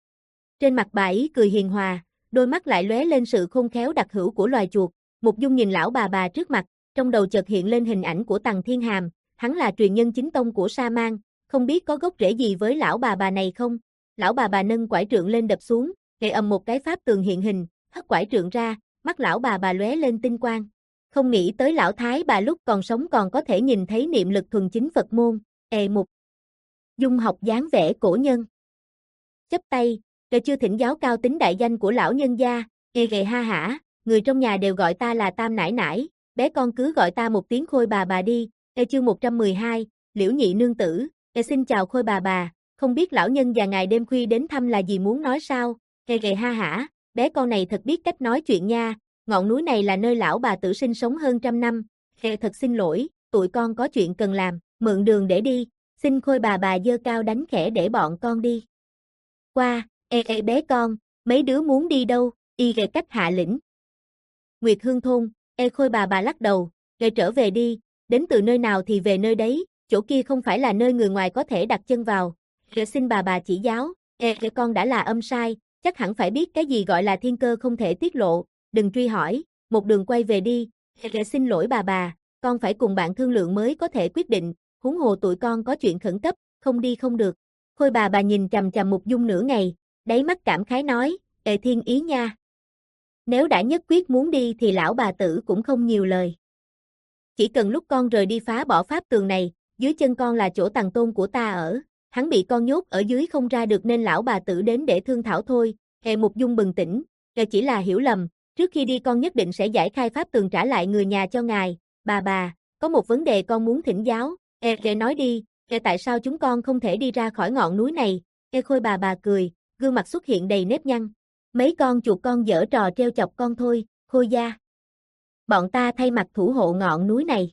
Trên mặt bà ý cười hiền hòa, đôi mắt lại lóe lên sự khôn khéo đặc hữu của loài chuột. Mục Dung nhìn lão bà bà trước mặt, trong đầu chợt hiện lên hình ảnh của Tằng Thiên Hàm, hắn là truyền nhân chính tông của Sa Man, không biết có gốc rễ gì với lão bà bà này không? Lão bà bà nâng quải trượng lên đập xuống, nghe ầm một cái pháp tường hiện hình, hất quải trượng ra, mắt lão bà bà lóe lên tinh quang. Không nghĩ tới lão thái bà lúc còn sống còn có thể nhìn thấy niệm lực thuần chính Phật môn. Ề Mục Dung học dáng vẻ cổ nhân. Chắp tay, kể chưa thỉnh giáo cao tính đại danh của lão nhân gia, ghê ghê ha hả, người trong nhà đều gọi ta là Tam nải nải, bé con cứ gọi ta một tiếng Khôi bà bà đi. Ê chương một trăm mười hai, Liễu Nhị nương tử. Ê xin chào Khôi bà bà, không biết lão nhân già ngài đêm khuya đến thăm là gì muốn nói sao? Ghê ghê ha hả, bé con này thật biết cách nói chuyện nha, ngọn núi này là nơi lão bà tử sinh sống hơn trăm năm. Ê thật xin lỗi, tụi con có chuyện cần làm, mượn đường để đi, xin Khôi bà bà giơ cao đánh khẽ để bọn con đi. Qua, ê ê bé con, mấy đứa muốn đi đâu? Y ghê cách hạ lĩnh. Nguyệt Hương thôn, ê Khôi bà bà lắc đầu, ghê trở về đi, đến từ nơi nào thì về nơi đấy, chỗ kia không phải là nơi người ngoài có thể đặt chân vào. Ghê xin bà bà chỉ giáo, ê ghê con đã là âm sai, chắc hẳn phải biết cái gì gọi là thiên cơ không thể tiết lộ, đừng truy hỏi, một đường quay về đi. Ghê xin lỗi bà bà, con phải cùng bạn thương lượng mới có thể quyết định, huống hồ tụi con có chuyện khẩn cấp, không đi không được. Khôi bà bà nhìn chằm chằm Mục Dung nửa ngày, đáy mắt cảm khái nói, ê thiên ý nha. Nếu đã nhất quyết muốn đi thì lão bà tử cũng không nhiều lời. Chỉ cần lúc con rời đi phá bỏ pháp tường này, dưới chân con là chỗ Tằng Tôn của ta ở, hắn bị con nhốt ở dưới không ra được nên lão bà tử đến để thương thảo thôi. Hệ Mục Dung bừng tỉnh, kể chỉ là hiểu lầm, trước khi đi con nhất định sẽ giải khai pháp tường trả lại người nhà cho ngài. Bà bà, có một vấn đề con muốn thỉnh giáo. Ê kể nói đi, kể tại sao chúng con không thể đi ra khỏi ngọn núi này? Ê Khôi bà bà cười, gương mặt xuất hiện đầy nếp nhăn. Mấy con chuột con giở trò treo chọc con thôi, Khôi gia. Bọn ta thay mặt thủ hộ ngọn núi này.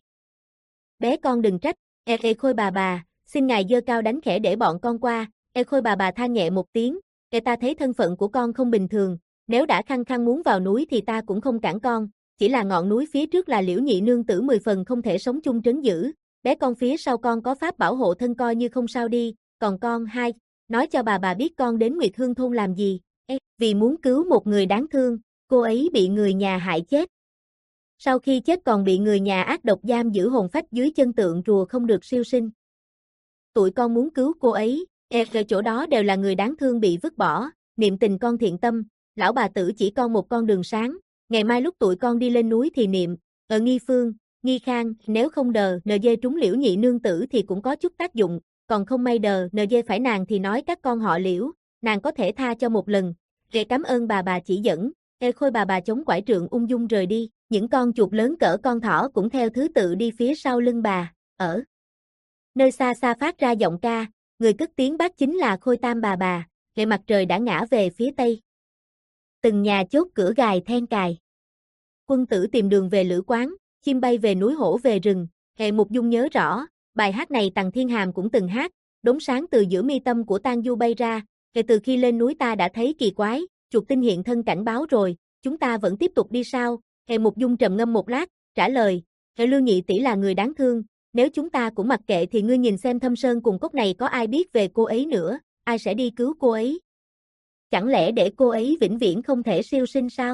Bé con đừng trách, ê ê Khôi bà bà, xin ngài giơ cao đánh khẽ để bọn con qua. Ê Khôi bà bà than nhẹ một tiếng, ê ta thấy thân phận của con không bình thường, nếu đã khăng khăng muốn vào núi thì ta cũng không cản con, chỉ là ngọn núi phía trước là Liễu Nhị nương tử mười phần không thể sống chung trấn giữ, bé con phía sau con có pháp bảo hộ thân coi như không sao đi, còn con hai, nói cho bà bà biết con đến Nguyệt Hương thôn làm gì. Ê, vì muốn cứu một người đáng thương, cô ấy bị người nhà hại chết. Sau khi chết còn bị người nhà ác độc giam giữ hồn phách dưới chân tượng rùa không được siêu sinh. Tụi con muốn cứu cô ấy, ê ở chỗ đó đều là người đáng thương bị vứt bỏ, niệm tình con thiện tâm, lão bà tử chỉ con một con đường sáng, ngày mai lúc tụi con đi lên núi thì niệm, ở Nghi Phương, Nghi Khang, nếu không đờ nờ dê trúng Liễu Nhị nương tử thì cũng có chút tác dụng, còn không may đờ nờ dê phải nàng thì nói các con họ Liễu, nàng có thể tha cho một lần. Ghê cảm ơn bà bà chỉ dẫn. Ê Khôi bà bà chống quải trượng ung dung rời đi, những con chuột lớn cỡ con thỏ cũng theo thứ tự đi phía sau lưng bà. Ở nơi xa xa phát ra giọng ca, người cất tiếng bác chính là Khôi Tam bà bà. Ghê mặt trời đã ngã về phía tây. Từng nhà chốt cửa gài then cài. Quân tử tìm đường về lữ quán, chim bay về núi hổ về rừng. Hệ Mục Dung nhớ rõ, bài hát này Tằng Thiên Hàm cũng từng hát, đốm sáng từ giữa mi tâm của Tang Du bay ra. Kể từ khi lên núi ta đã thấy kỳ quái, chuột tinh hiện thân cảnh báo rồi, chúng ta vẫn tiếp tục đi sao? Hệ Mục Dung trầm ngâm một lát, trả lời, Hệ Lương Nhị tỷ là người đáng thương, nếu chúng ta cũng mặc kệ thì ngươi nhìn xem Thâm Sơn cùng cốc này có ai biết về cô ấy nữa, ai sẽ đi cứu cô ấy? Chẳng lẽ để cô ấy vĩnh viễn không thể siêu sinh sao?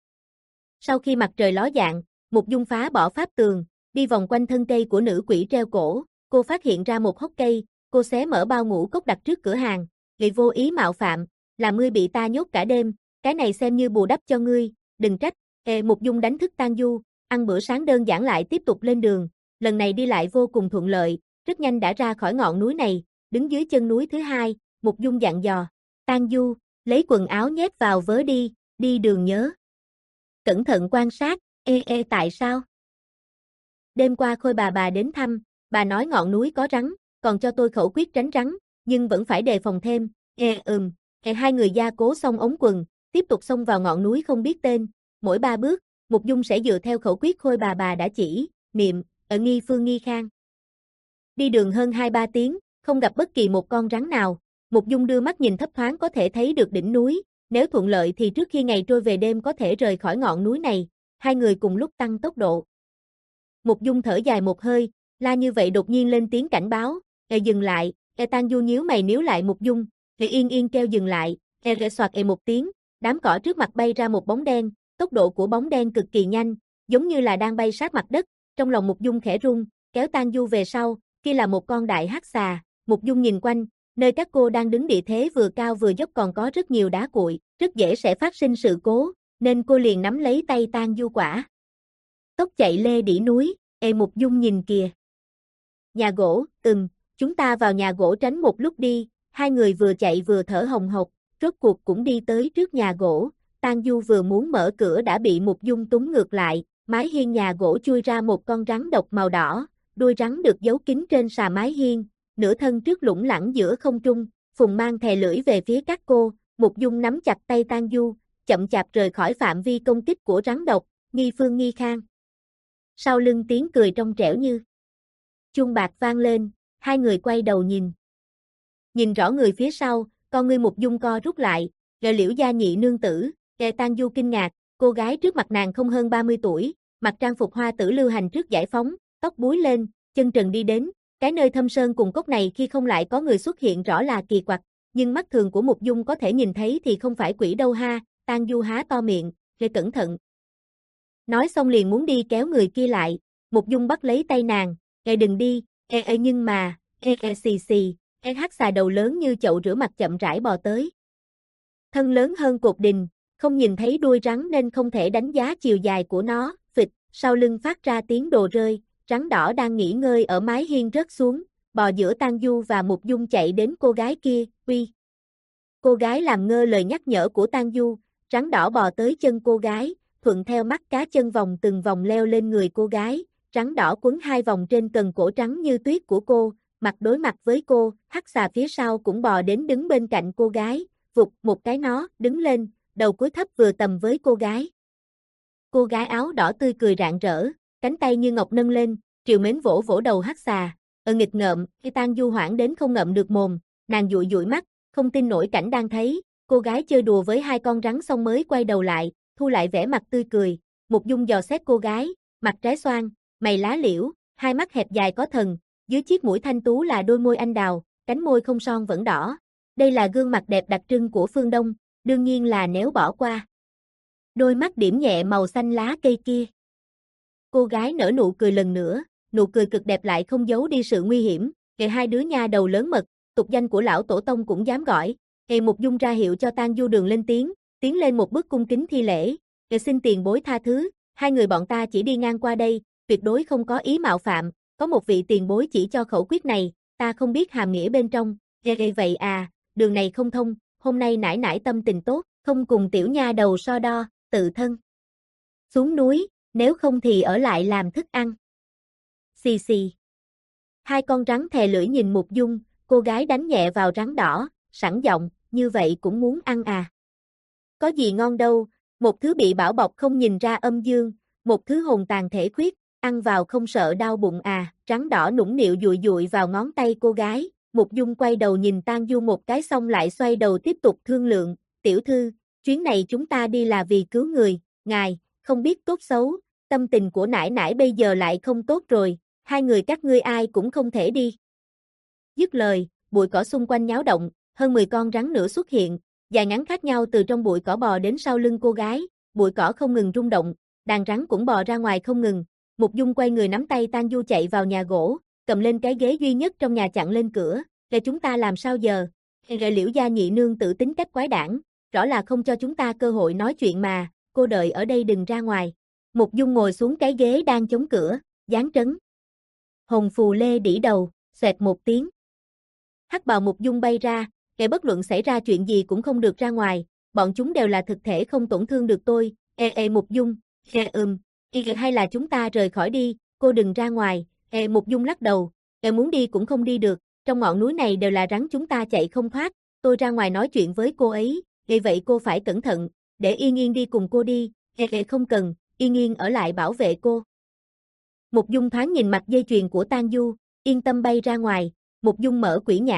Sau khi mặt trời ló dạng, Mục Dung phá bỏ pháp tường, đi vòng quanh thân cây của nữ quỷ treo cổ, cô phát hiện ra một hốc cây, cô xé mở bao ngũ cốc đặt trước cửa hàng. Vì vô ý mạo phạm, làm ngươi bị ta nhốt cả đêm, cái này xem như bù đắp cho ngươi, đừng trách. Ê Mục Dung đánh thức Tang Du, ăn bữa sáng đơn giản lại tiếp tục lên đường, lần này đi lại vô cùng thuận lợi, rất nhanh đã ra khỏi ngọn núi này, đứng dưới chân núi thứ hai, Mục Dung dặn dò, Tang Du, lấy quần áo nhét vào vớ đi, đi đường nhớ. Cẩn thận quan sát, ê ê tại sao? Đêm qua Khôi bà bà đến thăm, bà nói ngọn núi có rắn, còn cho tôi khẩu quyết tránh rắn, nhưng vẫn phải đề phòng thêm. Ê ừm, ê hai người gia cố xong ống quần, tiếp tục xông vào ngọn núi không biết tên, mỗi ba bước, Mục Dung sẽ dựa theo khẩu quyết Khôi bà bà đã chỉ, niệm, ở Nghi Phương Nghi Khang. Đi đường hơn hai ba tiếng, không gặp bất kỳ một con rắn nào, Mục Dung đưa mắt nhìn thấp thoáng có thể thấy được đỉnh núi, nếu thuận lợi thì trước khi ngày trôi về đêm có thể rời khỏi ngọn núi này, hai người cùng lúc tăng tốc độ. Mục Dung thở dài một hơi, la như vậy đột nhiên lên tiếng cảnh báo, e dừng lại, e Tang Du nhíu mày níu lại Mục Dung, e yên yên kêu dừng lại, e rẽ soạt e một tiếng, đám cỏ trước mặt bay ra một bóng đen, tốc độ của bóng đen cực kỳ nhanh, giống như là đang bay sát mặt đất, trong lòng Mục Dung khẽ rung, kéo Tang Du về sau, kia là một con đại hắc xà, Mục Dung nhìn quanh, nơi các cô đang đứng địa thế vừa cao vừa dốc còn có rất nhiều đá cuội, rất dễ sẽ phát sinh sự cố, nên cô liền nắm lấy tay Tang Du quả. Tốc chạy lê đỉ núi, e Mục Dung nhìn kìa. Nhà gỗ, ừm, chúng ta vào nhà gỗ tránh một lúc đi, hai người vừa chạy vừa thở hồng hộc, rốt cuộc cũng đi tới trước nhà gỗ, Tang Du vừa muốn mở cửa đã bị Mục Dung túm ngược lại, mái hiên nhà gỗ chui ra một con rắn độc màu đỏ, đuôi rắn được giấu kín trên xà mái hiên, nửa thân trước lủng lẳng giữa không trung, Phùng mang thè lưỡi về phía các cô, Mục Dung nắm chặt tay Tang Du, chậm chạp rời khỏi phạm vi công kích của rắn độc, nghi phương nghi khang. Sau lưng tiếng cười trong trẻo như chuông bạc vang lên, hai người quay đầu nhìn. Nhìn rõ người phía sau, con ngươi Mục Dung co rút lại, gờ Liễu gia nhị nương tử, e Tang Du kinh ngạc, cô gái trước mặt nàng không hơn ba mươi tuổi, mặc trang phục hoa tử lưu hành trước giải phóng, tóc búi lên, chân trần đi đến, cái nơi thâm sơn cùng cốc này khi không lại có người xuất hiện rõ là kỳ quặc, nhưng mắt thường của Mục Dung có thể nhìn thấy thì không phải quỷ đâu ha, Tang Du há to miệng, "Ghê cẩn thận." Nói xong liền muốn đi kéo người kia lại, Mục Dung bắt lấy tay nàng, "Ê đừng đi, ê ê nhưng mà, ê ê xì xì." E hắc xà đầu lớn như chậu rửa mặt chậm rãi bò tới. Thân lớn hơn cột đình, không nhìn thấy đuôi rắn nên không thể đánh giá chiều dài của nó, phịch, sau lưng phát ra tiếng đồ rơi, rắn đỏ đang nghỉ ngơi ở mái hiên rớt xuống, bò giữa Tang Du và Mục Dung chạy đến cô gái kia, uy. Cô gái làm ngơ lời nhắc nhở của Tang Du, rắn đỏ bò tới chân cô gái, thuận theo mắt cá chân vòng từng vòng leo lên người cô gái, rắn đỏ quấn hai vòng trên cần cổ trắng như tuyết của cô, mặt đối mặt với cô, hắc xà phía sau cũng bò đến đứng bên cạnh cô gái, vụt một cái nó, đứng lên, đầu cúi thấp vừa tầm với cô gái. Cô gái áo đỏ tươi cười rạng rỡ, cánh tay như ngọc nâng lên, triều mến vỗ vỗ đầu hắc xà, ờ nghịch ngợm, khi Tang Du hoảng đến không ngậm được mồm, nàng dụi dụi mắt, không tin nổi cảnh đang thấy, cô gái chơi đùa với hai con rắn xong mới quay đầu lại, thu lại vẻ mặt tươi cười, Mục Dung dò xét cô gái, mặt trái xoan, mày lá liễu, hai mắt hẹp dài có thần, dưới chiếc mũi thanh tú là đôi môi anh đào, cánh môi không son vẫn đỏ. Đây là gương mặt đẹp đặc trưng của phương Đông, đương nhiên là nếu bỏ qua. Đôi mắt điểm nhẹ màu xanh lá cây kia. Cô gái nở nụ cười lần nữa, nụ cười cực đẹp lại không giấu đi sự nguy hiểm, kệ hai đứa nha đầu lớn mật, tục danh của lão tổ tông cũng dám gọi. Hề Mục Dung ra hiệu cho Tang Du đường lên tiếng, tiến lên một bước cung kính thi lễ, để xin tiền bối tha thứ, hai người bọn ta chỉ đi ngang qua đây, tuyệt đối không có ý mạo phạm, có một vị tiền bối chỉ cho khẩu quyết này, ta không biết hàm nghĩa bên trong, ghê ghê vậy à, đường này không thông, hôm nay nải nải tâm tình tốt, không cùng tiểu nha đầu so đo, tự thân. Xuống núi, nếu không thì ở lại làm thức ăn. Xì xì. Hai con rắn thè lưỡi nhìn Mục Dung, cô gái đánh nhẹ vào rắn đỏ, sẵn giọng, như vậy cũng muốn ăn à. Có gì ngon đâu, một thứ bị bảo bọc không nhìn ra âm dương, một thứ hồn tàn thể khuyết, ăn vào không sợ đau bụng à, rắn đỏ nũng nịu dụi dụi vào ngón tay cô gái, Mục Dung quay đầu nhìn Tang Du một cái xong lại xoay đầu tiếp tục thương lượng, tiểu thư, chuyến này chúng ta đi là vì cứu người, ngài, không biết tốt xấu, tâm tình của nải nải bây giờ lại không tốt rồi, hai người các ngươi ai cũng không thể đi. Dứt lời, bụi cỏ xung quanh nháo động, hơn mười con rắn nữa xuất hiện, dài ngắn khác nhau từ trong bụi cỏ bò đến sau lưng cô gái, bụi cỏ không ngừng rung động, đàn rắn cũng bò ra ngoài không ngừng. Mục Dung quay người nắm tay Tang Du chạy vào nhà gỗ, cầm lên cái ghế duy nhất trong nhà chặn lên cửa, "Để chúng ta làm sao giờ?" Rồi Liễu gia nhị nương tự tính cách quái đản, rõ là không cho chúng ta cơ hội nói chuyện mà, cô đợi ở đây đừng ra ngoài. Mục Dung ngồi xuống cái ghế đang chống cửa, giáng trấn. Hồn phù lê đỉ đầu, xoẹt một tiếng. Hắc bào Mục Dung bay ra, kẻ bất luận xảy ra chuyện gì cũng không được ra ngoài, bọn chúng đều là thực thể không tổn thương được tôi. Ê ê Mục Dung, ê ừm, ê hay là chúng ta rời khỏi đi, cô đừng ra ngoài. Ê Mục Dung lắc đầu, ê muốn đi cũng không đi được, trong ngọn núi này đều là rắn chúng ta chạy không thoát, tôi ra ngoài nói chuyện với cô ấy, ê vậy cô phải cẩn thận, để Yên Yên đi cùng cô đi. Ê ê không cần, Yên Yên ở lại bảo vệ cô. Mục Dung thoáng nhìn mặt dây chuyền của Tang Du, yên tâm bay ra ngoài, Mục Dung mở quỷ nhãn,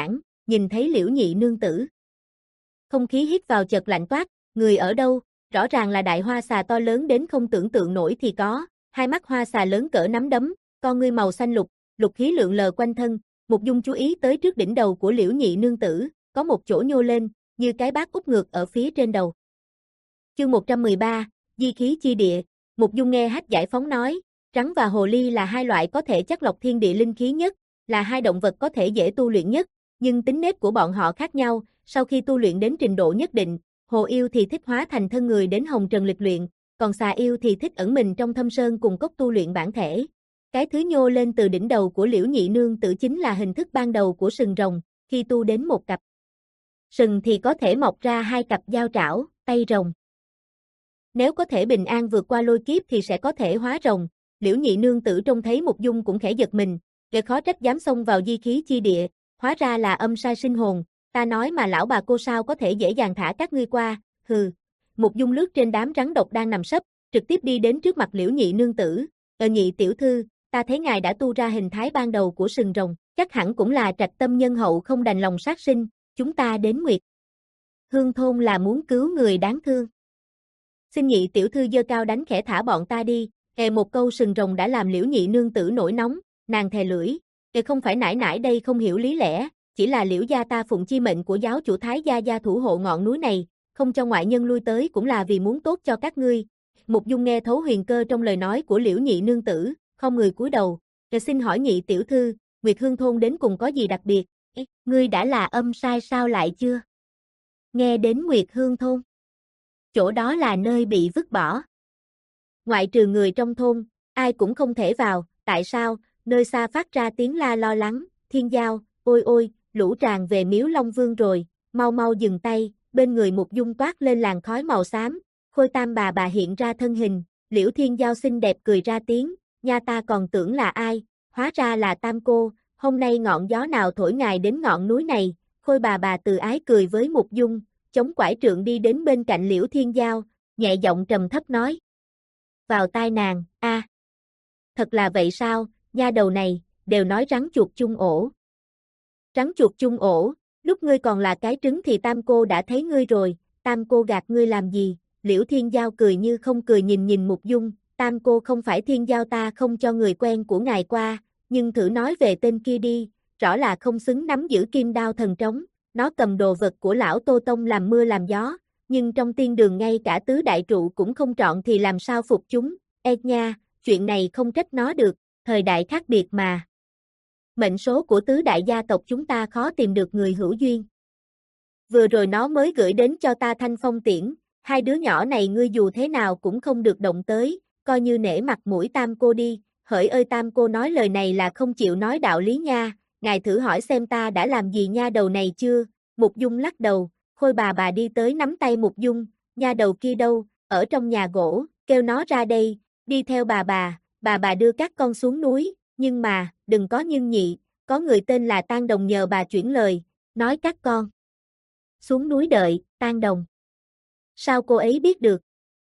nhìn thấy Liễu Nhị nương tử. Không khí hít vào chợt lạnh toát, người ở đâu, rõ ràng là đại hoa xà to lớn đến không tưởng tượng nổi thì có, hai mắt hoa xà lớn cỡ nắm đấm, con ngươi màu xanh lục, lục khí lượn lờ quanh thân, Mục Dung chú ý tới trước đỉnh đầu của Liễu Nhị nương tử, có một chỗ nhô lên, như cái bát úp ngược ở phía trên đầu. Chương một trăm mười ba, Di khí chi địa, Mục Dung nghe Hách Giải Phóng nói, rắn và hồ ly là hai loại có thể chắc lọc thiên địa linh khí nhất, là hai động vật có thể dễ tu luyện nhất, nhưng tính nết của bọn họ khác nhau, sau khi tu luyện đến trình độ nhất định, hồ yêu thì thích hóa thành thân người đến hồng trần lịch luyện, còn xà yêu thì thích ẩn mình trong thâm sơn cùng cốc tu luyện bản thể. Cái thứ nhô lên từ đỉnh đầu của Liễu Nhị nương tử chính là hình thức ban đầu của sừng rồng, khi tu đến một cặp sừng thì có thể mọc ra hai cặp dao trảo, tay rồng. Nếu có thể bình an vượt qua lôi kiếp thì sẽ có thể hóa rồng. Liễu Nhị nương tử trông thấy Mục Dung cũng khẽ giật mình, kẻ khó trách dám xông vào di khí chi địa, hóa ra là âm sai sinh hồn, ta nói mà lão bà cô sao có thể dễ dàng thả các ngươi qua, hừ. Mục Dung lướt trên đám rắn độc đang nằm sấp, trực tiếp đi đến trước mặt Liễu Nhị nương tử, "Ờ Nhị tiểu thư, ta thấy ngài đã tu ra hình thái ban đầu của sừng rồng, chắc hẳn cũng là trạch tâm nhân hậu không đành lòng sát sinh, chúng ta đến Nguyệt Hương thôn là muốn cứu người đáng thương. Xin Nhị tiểu thư giơ cao đánh khẽ thả bọn ta đi." Hề một câu sừng rồng đã làm Liễu Nhị nương tử nổi nóng, nàng thè lưỡi, "Kệ không phải nãi nãi đây không hiểu lý lẽ, chỉ là Liễu gia ta phụng chi mệnh của giáo chủ Thái gia gia thủ hộ ngọn núi này, không cho ngoại nhân lui tới cũng là vì muốn tốt cho các ngươi." Mục Dung nghe thấu huyền cơ trong lời nói của Liễu Nhị nương tử, không người cúi đầu, "Kệ xin hỏi Nhị tiểu thư, Nguyệt Hương thôn đến cùng có gì đặc biệt? Ê, ngươi đã là âm sai sao lại chưa? Nghe đến Nguyệt Hương thôn, chỗ đó là nơi bị vứt bỏ. Ngoại trừ người trong thôn, ai cũng không thể vào, tại sao?" Nơi xa phát ra tiếng la lo lắng, "Thiên Giao, ôi ôi, lũ tràn về Miếu Long Vương rồi, mau mau dừng tay." Bên người Mục Dung toát lên làn khói màu xám, Khôi Tam bà bà hiện ra thân hình, Liễu Thiên Giao xinh đẹp cười ra tiếng, "Nha ta còn tưởng là ai, hóa ra là Tam cô, hôm nay ngọn gió nào thổi ngài đến ngọn núi này." Khôi bà bà từ ái cười với Mục Dung, chống quải trượng đi đến bên cạnh Liễu Thiên Giao, nhẹ giọng trầm thấp nói vào tai nàng, "A, à, thật là vậy sao, nha đầu này, đều nói rắn chuột chung ổ. Rắn chuột chung ổ, lúc ngươi còn là cái trứng thì Tam cô đã thấy ngươi rồi, Tam cô gạt ngươi làm gì?" Liễu Thiên Giao cười như không cười nhìn nhìn Mục Dung, "Tam cô không phải Thiên Giao ta không cho người quen của ngài qua, nhưng thử nói về tên kia đi, rõ là không xứng nắm giữ kim đao thần trống, nó cầm đồ vật của lão Tô Tông làm mưa làm gió, nhưng trong tiên đường ngay cả tứ đại trụ cũng không trọn thì làm sao phục chúng, e nha, chuyện này không trách nó được, thời đại khác biệt mà. Mệnh số của tứ đại gia tộc chúng ta khó tìm được người hữu duyên. Vừa rồi nó mới gửi đến cho ta thanh phong tiễn, hai đứa nhỏ này ngươi dù thế nào cũng không được động tới, coi như nể mặt mũi Tam cô đi." "Hỡi ơi, Tam cô nói lời này là không chịu nói đạo lý nha, ngài thử hỏi xem ta đã làm gì nha đầu này chưa?" Mục Dung lắc đầu, Khôi bà bà đi tới nắm tay Mục Dung, "Nha đầu kia đâu, ở trong nhà gỗ, kêu nó ra đây, đi theo bà bà, bà bà đưa các con xuống núi, nhưng mà, đừng có nhưng nhị, có người tên là Tang Đồng nhờ bà chuyển lời, nói các con xuống núi đợi, Tang Đồng. Sao cô ấy biết được?"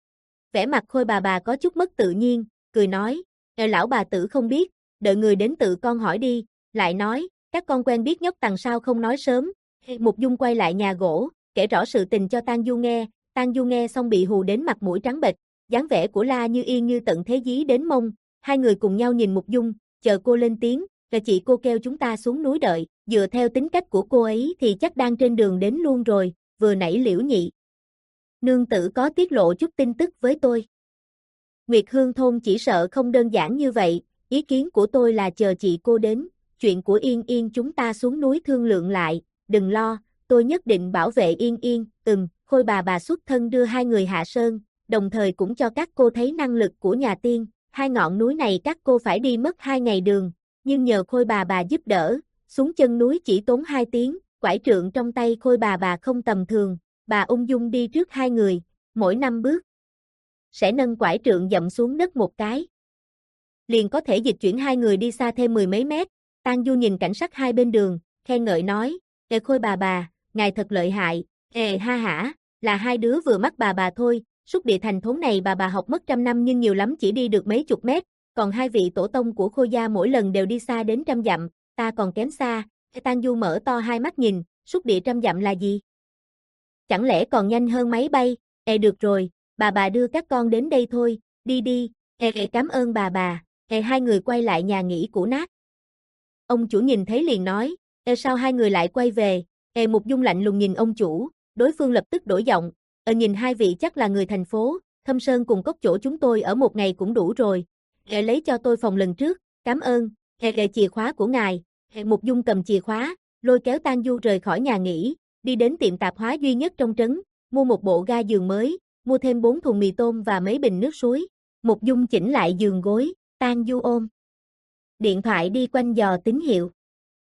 Vẻ mặt Khôi bà bà có chút mất tự nhiên, cười nói, "Ờ lão bà tử không biết, đợi người đến tự con hỏi đi." Lại nói, "Các con quen biết nhóc Tằng sao không nói sớm." Mục Dung quay lại nhà gỗ, kể rõ sự tình cho Tang Du nghe, Tang Du nghe xong bị hù đến mặt mũi trắng bệch, dáng vẻ của La Như Yên như tận thế dí đến mông, hai người cùng nhau nhìn Mục Dung, chờ cô lên tiếng, "Là chị cô kêu chúng ta xuống núi đợi, dựa theo tính cách của cô ấy thì chắc đang trên đường đến luôn rồi, vừa nãy Liễu Nhị nương tử có tiết lộ chút tin tức với tôi. Nguyệt Hương thôn chỉ sợ không đơn giản như vậy, ý kiến của tôi là chờ chị cô đến, chuyện của Yên Yên chúng ta xuống núi thương lượng lại, đừng lo, tôi nhất định bảo vệ Yên Yên." Ừm, Khôi bà bà xuất thân đưa hai người hạ sơn, đồng thời cũng cho các cô thấy năng lực của nhà tiên, hai ngọn núi này các cô phải đi mất hai ngày đường, nhưng nhờ Khôi bà bà giúp đỡ, xuống chân núi chỉ tốn hai tiếng, quải trượng trong tay Khôi bà bà không tầm thường, bà ung dung đi trước hai người, mỗi năm bước sẽ nâng quải trượng dậm xuống đất một cái, liền có thể dịch chuyển hai người đi xa thêm mười mấy mét. Tang Du nhìn cảnh sắc hai bên đường, khen ngợi nói, "Ê Khôi bà bà, ngài thật lợi hại." "Ê ha hả, là hai đứa vừa mắc bà bà thôi, Súc Địa Thành thốn này bà bà học mất trăm năm nhưng nhiều lắm chỉ đi được mấy chục mét, còn hai vị tổ tông của Khôi gia mỗi lần đều đi xa đến trăm dặm, ta còn kém xa, Tang Du mở to hai mắt nhìn, xúc địa trăm dặm là gì? Chẳng lẽ còn nhanh hơn máy bay? Ê được rồi, bà bà đưa các con đến đây thôi, đi đi, ê, ê cảm ơn bà bà, ê hai người quay lại nhà nghỉ cũ nát. Ông chủ nhìn thấy liền nói, ê sao hai người lại quay về, ê Mục Dung lạnh lùng nhìn ông chủ, đối phương lập tức đổi giọng, ê nhìn hai vị chắc là người thành phố, Thâm Sơn cùng cốc chỗ chúng tôi ở một ngày cũng đủ rồi, ê lấy cho tôi phòng lần trước, cảm ơn, ê ê chìa khóa của ngài, ê Mục Dung cầm chìa khóa, lôi kéo Tang Du rời khỏi nhà nghỉ, đi đến tiệm tạp hóa duy nhất trong trấn, mua một bộ ga giường mới, mua thêm bốn thùng mì tôm và mấy bình nước suối. Mục Dung chỉnh lại giường gối, Tang Du ôm điện thoại đi quanh dò tín hiệu.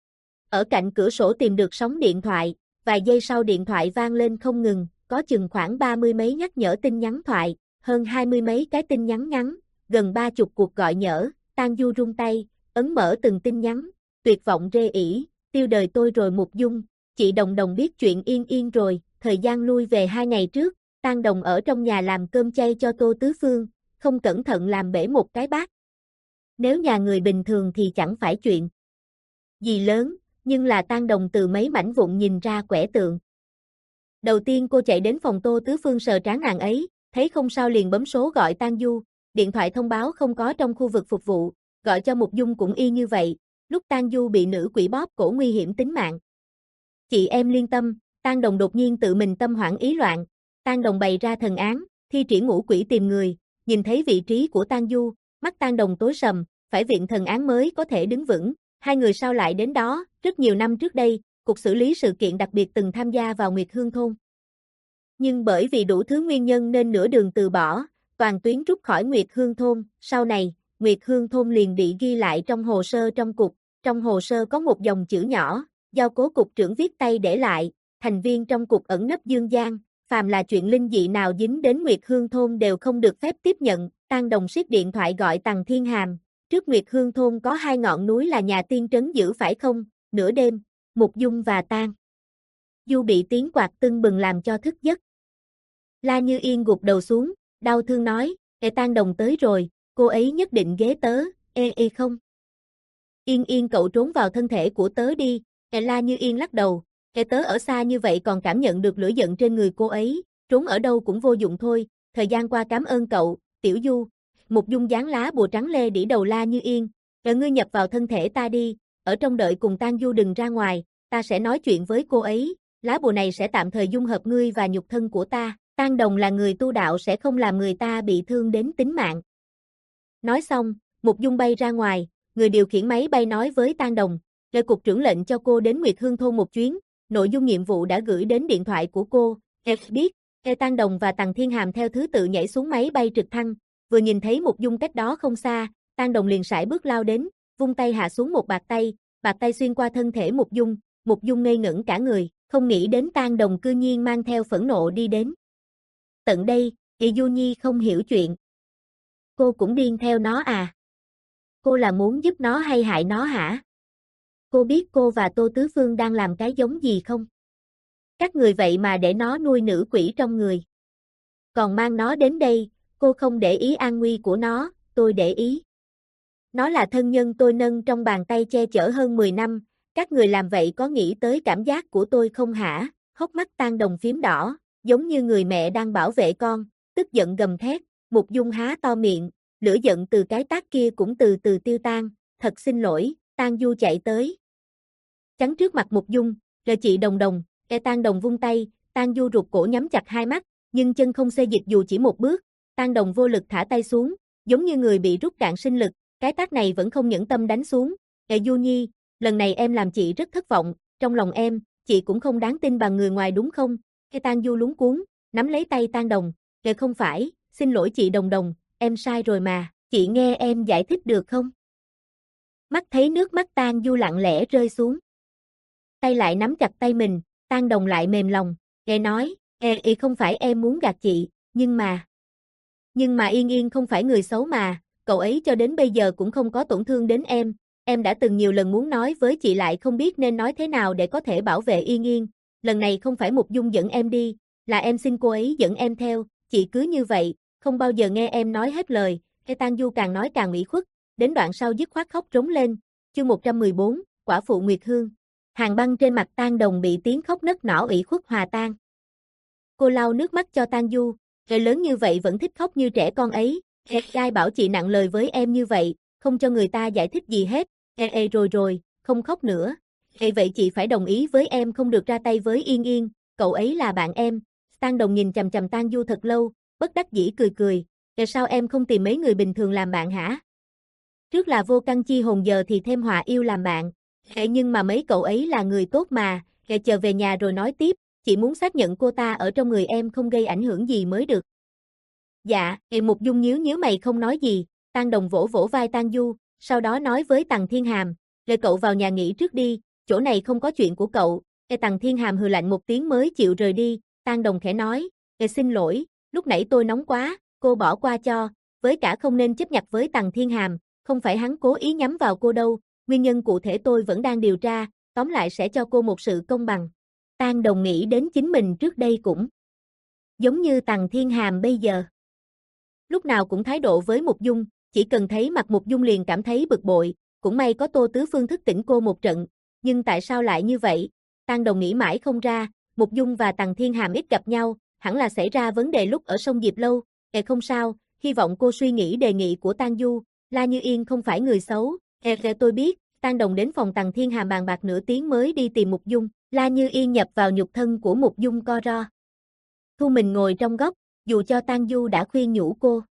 Ở cạnh cửa sổ tìm được sóng điện thoại, vài giây sau điện thoại vang lên không ngừng, có chừng khoảng ba mươi mấy nhắc nhở tin nhắn thoại, hơn hai mươi mấy cái tin nhắn ngắn, gần ba chục cuộc gọi nhỡ, Tang Du run tay, ấn mở từng tin nhắn, tuyệt vọng rê ỉ, tiêu đời tôi rồi Mục Dung, chị Đồng Đồng biết chuyện Yên Yên rồi, thời gian lui về hai ngày trước, Tang Đồng ở trong nhà làm cơm chay cho Tô Tứ Phương, không cẩn thận làm bể một cái bát. Nếu nhà người bình thường thì chẳng phải chuyện gì lớn, nhưng là Tang Đồng từ mấy mảnh vụn nhìn ra quẻ tượng. Đầu tiên cô chạy đến phòng Tô Tứ Phương sờ trán nàng ấy, thấy không sao liền bấm số gọi Tang Du, điện thoại thông báo không có trong khu vực phục vụ, gọi cho Mục Dung cũng y như vậy, lúc Tang Du bị nữ quỷ bóp cổ nguy hiểm tính mạng. Chị em liên tâm, Tang Đồng đột nhiên tự mình tâm hoảng ý loạn, Tang Đồng bày ra thần án, thi triển ngũ quỷ tìm người, nhìn thấy vị trí của Tang Du, mắt Tang Đồng tối sầm, phải viện thần án mới có thể đứng vững, hai người sao lại đến đó, rất nhiều năm trước đây, cục xử lý sự kiện đặc biệt từng tham gia vào Nguyệt Hương thôn. Nhưng bởi vì đủ thứ nguyên nhân nên nửa đường từ bỏ, toàn tuyến rút khỏi Nguyệt Hương thôn, sau này, Nguyệt Hương thôn liền bị ghi lại trong hồ sơ trong cục, trong hồ sơ có một dòng chữ nhỏ, do cố cục trưởng viết tay để lại, thành viên trong cục ẩn nấp dương gian, phàm là chuyện linh dị nào dính đến Nguyệt Hương thôn đều không được phép tiếp nhận, Tang Đồng siết điện thoại gọi Tằng Thiên Hàm, trước Nguyệt Hương thôn có hai ngọn núi là nhà tiên trấn giữ phải không, nửa đêm, Mục Dung và Tang Du bị tiếng quạt tưng bừng làm cho thức giấc. La Như Yên gục đầu xuống, đau thương nói, ê Tang Đồng tới rồi, cô ấy nhất định ghé tớ, ê ê không. Yên Yên cậu trốn vào thân thể của tớ đi, ê La Như Yên lắc đầu, ê tớ ở xa như vậy còn cảm nhận được lửa giận trên người cô ấy, trốn ở đâu cũng vô dụng thôi, thời gian qua cảm ơn cậu, Tiểu Du. Mục Dung dán lá bùa trắng lê đỉ đầu La Như Yên, ê ngươi nhập vào thân thể ta đi, ở trong đợi cùng Tang Du đừng ra ngoài, ta sẽ nói chuyện với cô ấy, lá bùa này sẽ tạm thời dung hợp ngươi và nhục thân của ta, Tang Đồng là người tu đạo sẽ không làm người ta bị thương đến tính mạng. Nói xong, Mục Dung bay ra ngoài, người điều khiển máy bay nói với Tang Đồng, lời cục trưởng lệnh cho cô đến Nguyệt Hương thôn một chuyến, nội dung nhiệm vụ đã gửi đến điện thoại của cô, em biết, e Tang Đồng và Tằng Thiên Hàm theo thứ tự nhảy xuống máy bay trực thăng, vừa nhìn thấy Mục Dung cách đó không xa, Tang Đồng liền sải bước lao đến, vung tay hạ xuống một bạt tay, bạt tay xuyên qua thân thể Mục Dung, Mục Dung ngây ngẩn cả người, không nghĩ đến Tang Đồng cư nhiên mang theo phẫn nộ đi đến. Tận đây, Y Du Nhi không hiểu chuyện. Cô cũng điên theo nó à? Cô là muốn giúp nó hay hại nó hả? Cô biết cô và Tô Tứ Phương đang làm cái giống gì không? Các người vậy mà để nó nuôi nữ quỷ trong người. Còn mang nó đến đây, cô không để ý an nguy của nó, tôi để ý. Nó là thân nhân tôi nâng trong bàn tay che chở hơn mười năm, các người làm vậy có nghĩ tới cảm giác của tôi không hả? Hốc mắt Tang Đồng phím đỏ, giống như người mẹ đang bảo vệ con, tức giận gầm thét, Mục Dung há to miệng, lửa giận từ cái tát kia cũng từ từ tiêu tan, thật xin lỗi, Tang Du chạy tới. Chắn trước mặt Mục Dung, là chị Đồng Đồng, e Tang Đồng vung tay, Tang Du rụt cổ nhắm chặt hai mắt, nhưng chân không xê dịch dù chỉ một bước, Tang Đồng vô lực thả tay xuống, giống như người bị rút cạn sinh lực, cái tát này vẫn không nhẫn tâm đánh xuống, e Du Nhi, lần này em làm chị rất thất vọng, trong lòng em, chị cũng không đáng tin bằng người ngoài đúng không? E Tang Du luống cuống, nắm lấy tay Tang Đồng, e không phải, xin lỗi chị Đồng Đồng, em sai rồi mà, chị nghe em giải thích được không? Mắt thấy nước mắt Tang Du lặng lẽ rơi xuống. Tay lại nắm chặt tay mình, Tang Đồng lại mềm lòng, e nói, e, e không phải em muốn gạt chị, nhưng mà... Nhưng mà Yên Yên không phải người xấu mà, cậu ấy cho đến bây giờ cũng không có tổn thương đến em, em đã từng nhiều lần muốn nói với chị lại không biết nên nói thế nào để có thể bảo vệ Yên Yên, lần này không phải Mục Dung dẫn em đi, là em xin cô ấy dẫn em theo, chị cứ như vậy, không bao giờ nghe em nói hết lời, e Tang Du càng nói càng ủy khuất, đến đoạn sau dứt khoát khóc trống lên, chương một trăm mười bốn, Quả phụ Nguyệt Hương, Hàng băng trên mặt Tang Đồng bị tiếng khóc nấc nở ủy khuất hòa tan. Cô lau nước mắt cho Tang Du, người lớn như vậy vẫn thích khóc như trẻ con ấy, ai bảo chị nặng lời với em như vậy, không cho người ta giải thích gì hết, ê ê rồi rồi, không khóc nữa, ê vậy chị phải đồng ý với em không được ra tay với Yên Yên, cậu ấy là bạn em. Tang Đồng nhìn chằm chằm Tang Du thật lâu, bất đắc dĩ cười cười, tại sao em không tìm mấy người bình thường làm bạn hả? Trước là Vô Căn Chi Hồn giờ thì thêm Họa Yêu làm bạn, ê nhưng mà mấy cậu ấy là người tốt mà, ê chờ về nhà rồi nói tiếp, chị muốn xác nhận cô ta ở trong người em không gây ảnh hưởng gì mới được. Dạ, ê Mục Dung nhíu nhíu mày không nói gì, Tang Đồng vỗ vỗ vai Tang Du, sau đó nói với Tằng Thiên Hàm, để cậu vào nhà nghỉ trước đi, chỗ này không có chuyện của cậu. Ê Tằng Thiên Hàm hừ lạnh một tiếng mới chịu rời đi, Tang Đồng khẽ nói, ê xin lỗi, lúc nãy tôi nóng quá, cô bỏ qua cho, với cả không nên chấp nhặt với Tằng Thiên Hàm, không phải hắn cố ý nhắm vào cô đâu, nguyên nhân cụ thể tôi vẫn đang điều tra, tóm lại sẽ cho cô một sự công bằng. Tang Đồng nghĩ đến chính mình trước đây cũng giống như Tằng Thiên Hàm bây giờ. Lúc nào cũng thái độ với Mục Dung, chỉ cần thấy mặt Mục Dung liền cảm thấy bực bội, cũng may có Tô Tứ Phương thức tỉnh cô một trận, nhưng tại sao lại như vậy? Tang Đồng nghĩ mãi không ra, Mục Dung và Tằng Thiên Hàm ít gặp nhau, hẳn là xảy ra vấn đề lúc ở sông Diệp Lâu, e không sao, hy vọng cô suy nghĩ đề nghị của Tang Du, La Như Yên không phải người xấu, e tôi biết, Tang Đồng đến phòng Tằng Thiên Hàm bàn bạc nửa tiếng mới đi tìm Mục Dung, La Như Yên nhập vào nhục thân của Mục Dung co ro. Thu mình ngồi trong góc, dù cho Tang Du đã khuyên nhủ cô.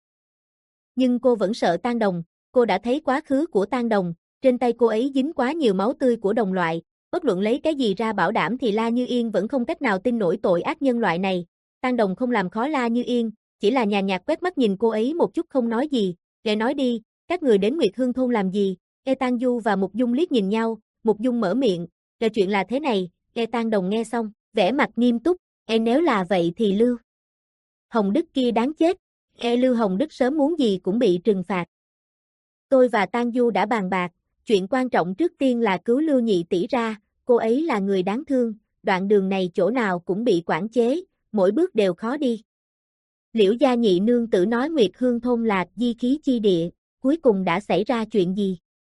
Nhưng cô vẫn sợ Tang Đồng, cô đã thấy quá khứ của Tang Đồng, trên tay cô ấy dính quá nhiều máu tươi của đồng loại, bất luận lấy cái gì ra bảo đảm thì La Như Yên vẫn không cách nào tin nổi tội ác nhân loại này. Tang Đồng không làm khó La Như Yên, chỉ là nhàn nhạt quét mắt nhìn cô ấy một chút không nói gì, để nói đi, các người đến Nguyệt Hương thôn làm gì? E Tang Du và Mục Dung liếc nhìn nhau, Mục Dung mở miệng, "Là chuyện là thế này." E Tang Đồng nghe xong, vẻ mặt nghiêm túc, "E nếu là vậy thì Lưu Hồng Đức kia đáng chết, e Lưu Hồng Đức sớm muốn gì cũng bị trừng phạt. Tôi và Tang Du đã bàn bạc, chuyện quan trọng trước tiên là cứu Lưu Nhị tỷ ra, cô ấy là người đáng thương, đoạn đường này chỗ nào cũng bị quản chế, mỗi bước đều khó đi." Liễu gia nhị nương tử nói Nguyệt Hương thôn là di khí chi địa, cuối cùng đã xảy ra chuyện gì?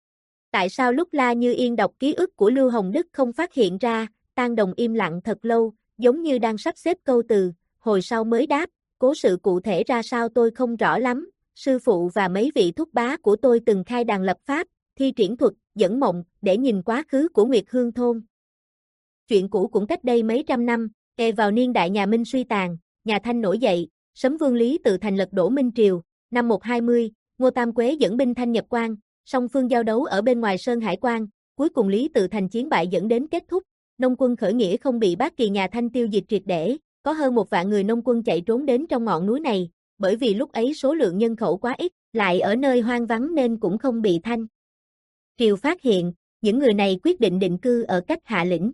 Tại sao lúc La Như Yên đọc ký ức của Lưu Hồng Đức không phát hiện ra? Tang Đồng im lặng thật lâu, giống như đang sắp xếp câu từ, hồi sau mới đáp, cố sự cụ thể ra sao tôi không rõ lắm, sư phụ và mấy vị thúc bá của tôi từng khai đàn lập pháp, thi triển thuật, dẫn mộng, để nhìn quá khứ của Nguyệt Hương thôn. Chuyện cũ cũng cách đây mấy trăm năm, kề vào niên đại nhà Minh suy tàn, nhà Thanh nổi dậy, Sấm Vương Lý tự thành lật đổ Minh Triều, năm một hai mươi, Ngô Tam Quế dẫn binh Thanh nhập quan, song phương giao đấu ở bên ngoài Sơn Hải Quan, cuối cùng Lý tự thành chiến bại dẫn đến kết thúc, nông quân khởi nghĩa không bị Bát Kỳ nhà Thanh tiêu diệt triệt để, có hơn một vạn người nông quân chạy trốn đến trong ngọn núi này, bởi vì lúc ấy số lượng nhân khẩu quá ít, lại ở nơi hoang vắng nên cũng không bị Thanh triều phát hiện, những người này quyết định định cư ở cách Hạ Lĩnh.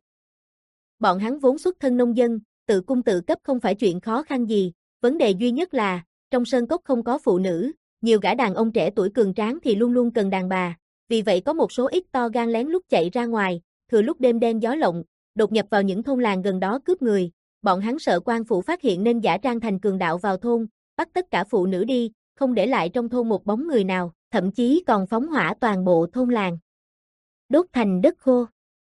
Bọn hắn vốn xuất thân nông dân, tự cung tự cấp không phải chuyện khó khăn gì, vấn đề duy nhất là, trong sơn cốc không có phụ nữ, nhiều gã đàn ông trẻ tuổi cường tráng thì luôn luôn cần đàn bà, vì vậy có một số ít to gan lén lút chạy ra ngoài, thừa lúc đêm đen gió lộng, đột nhập vào những thôn làng gần đó cướp người, bọn hắn sợ quan phủ phát hiện nên giả trang thành cường đạo vào thôn, bắt tất cả phụ nữ đi, không để lại trong thôn một bóng người nào, thậm chí còn phóng hỏa toàn bộ thôn làng, đốt thành đất khô.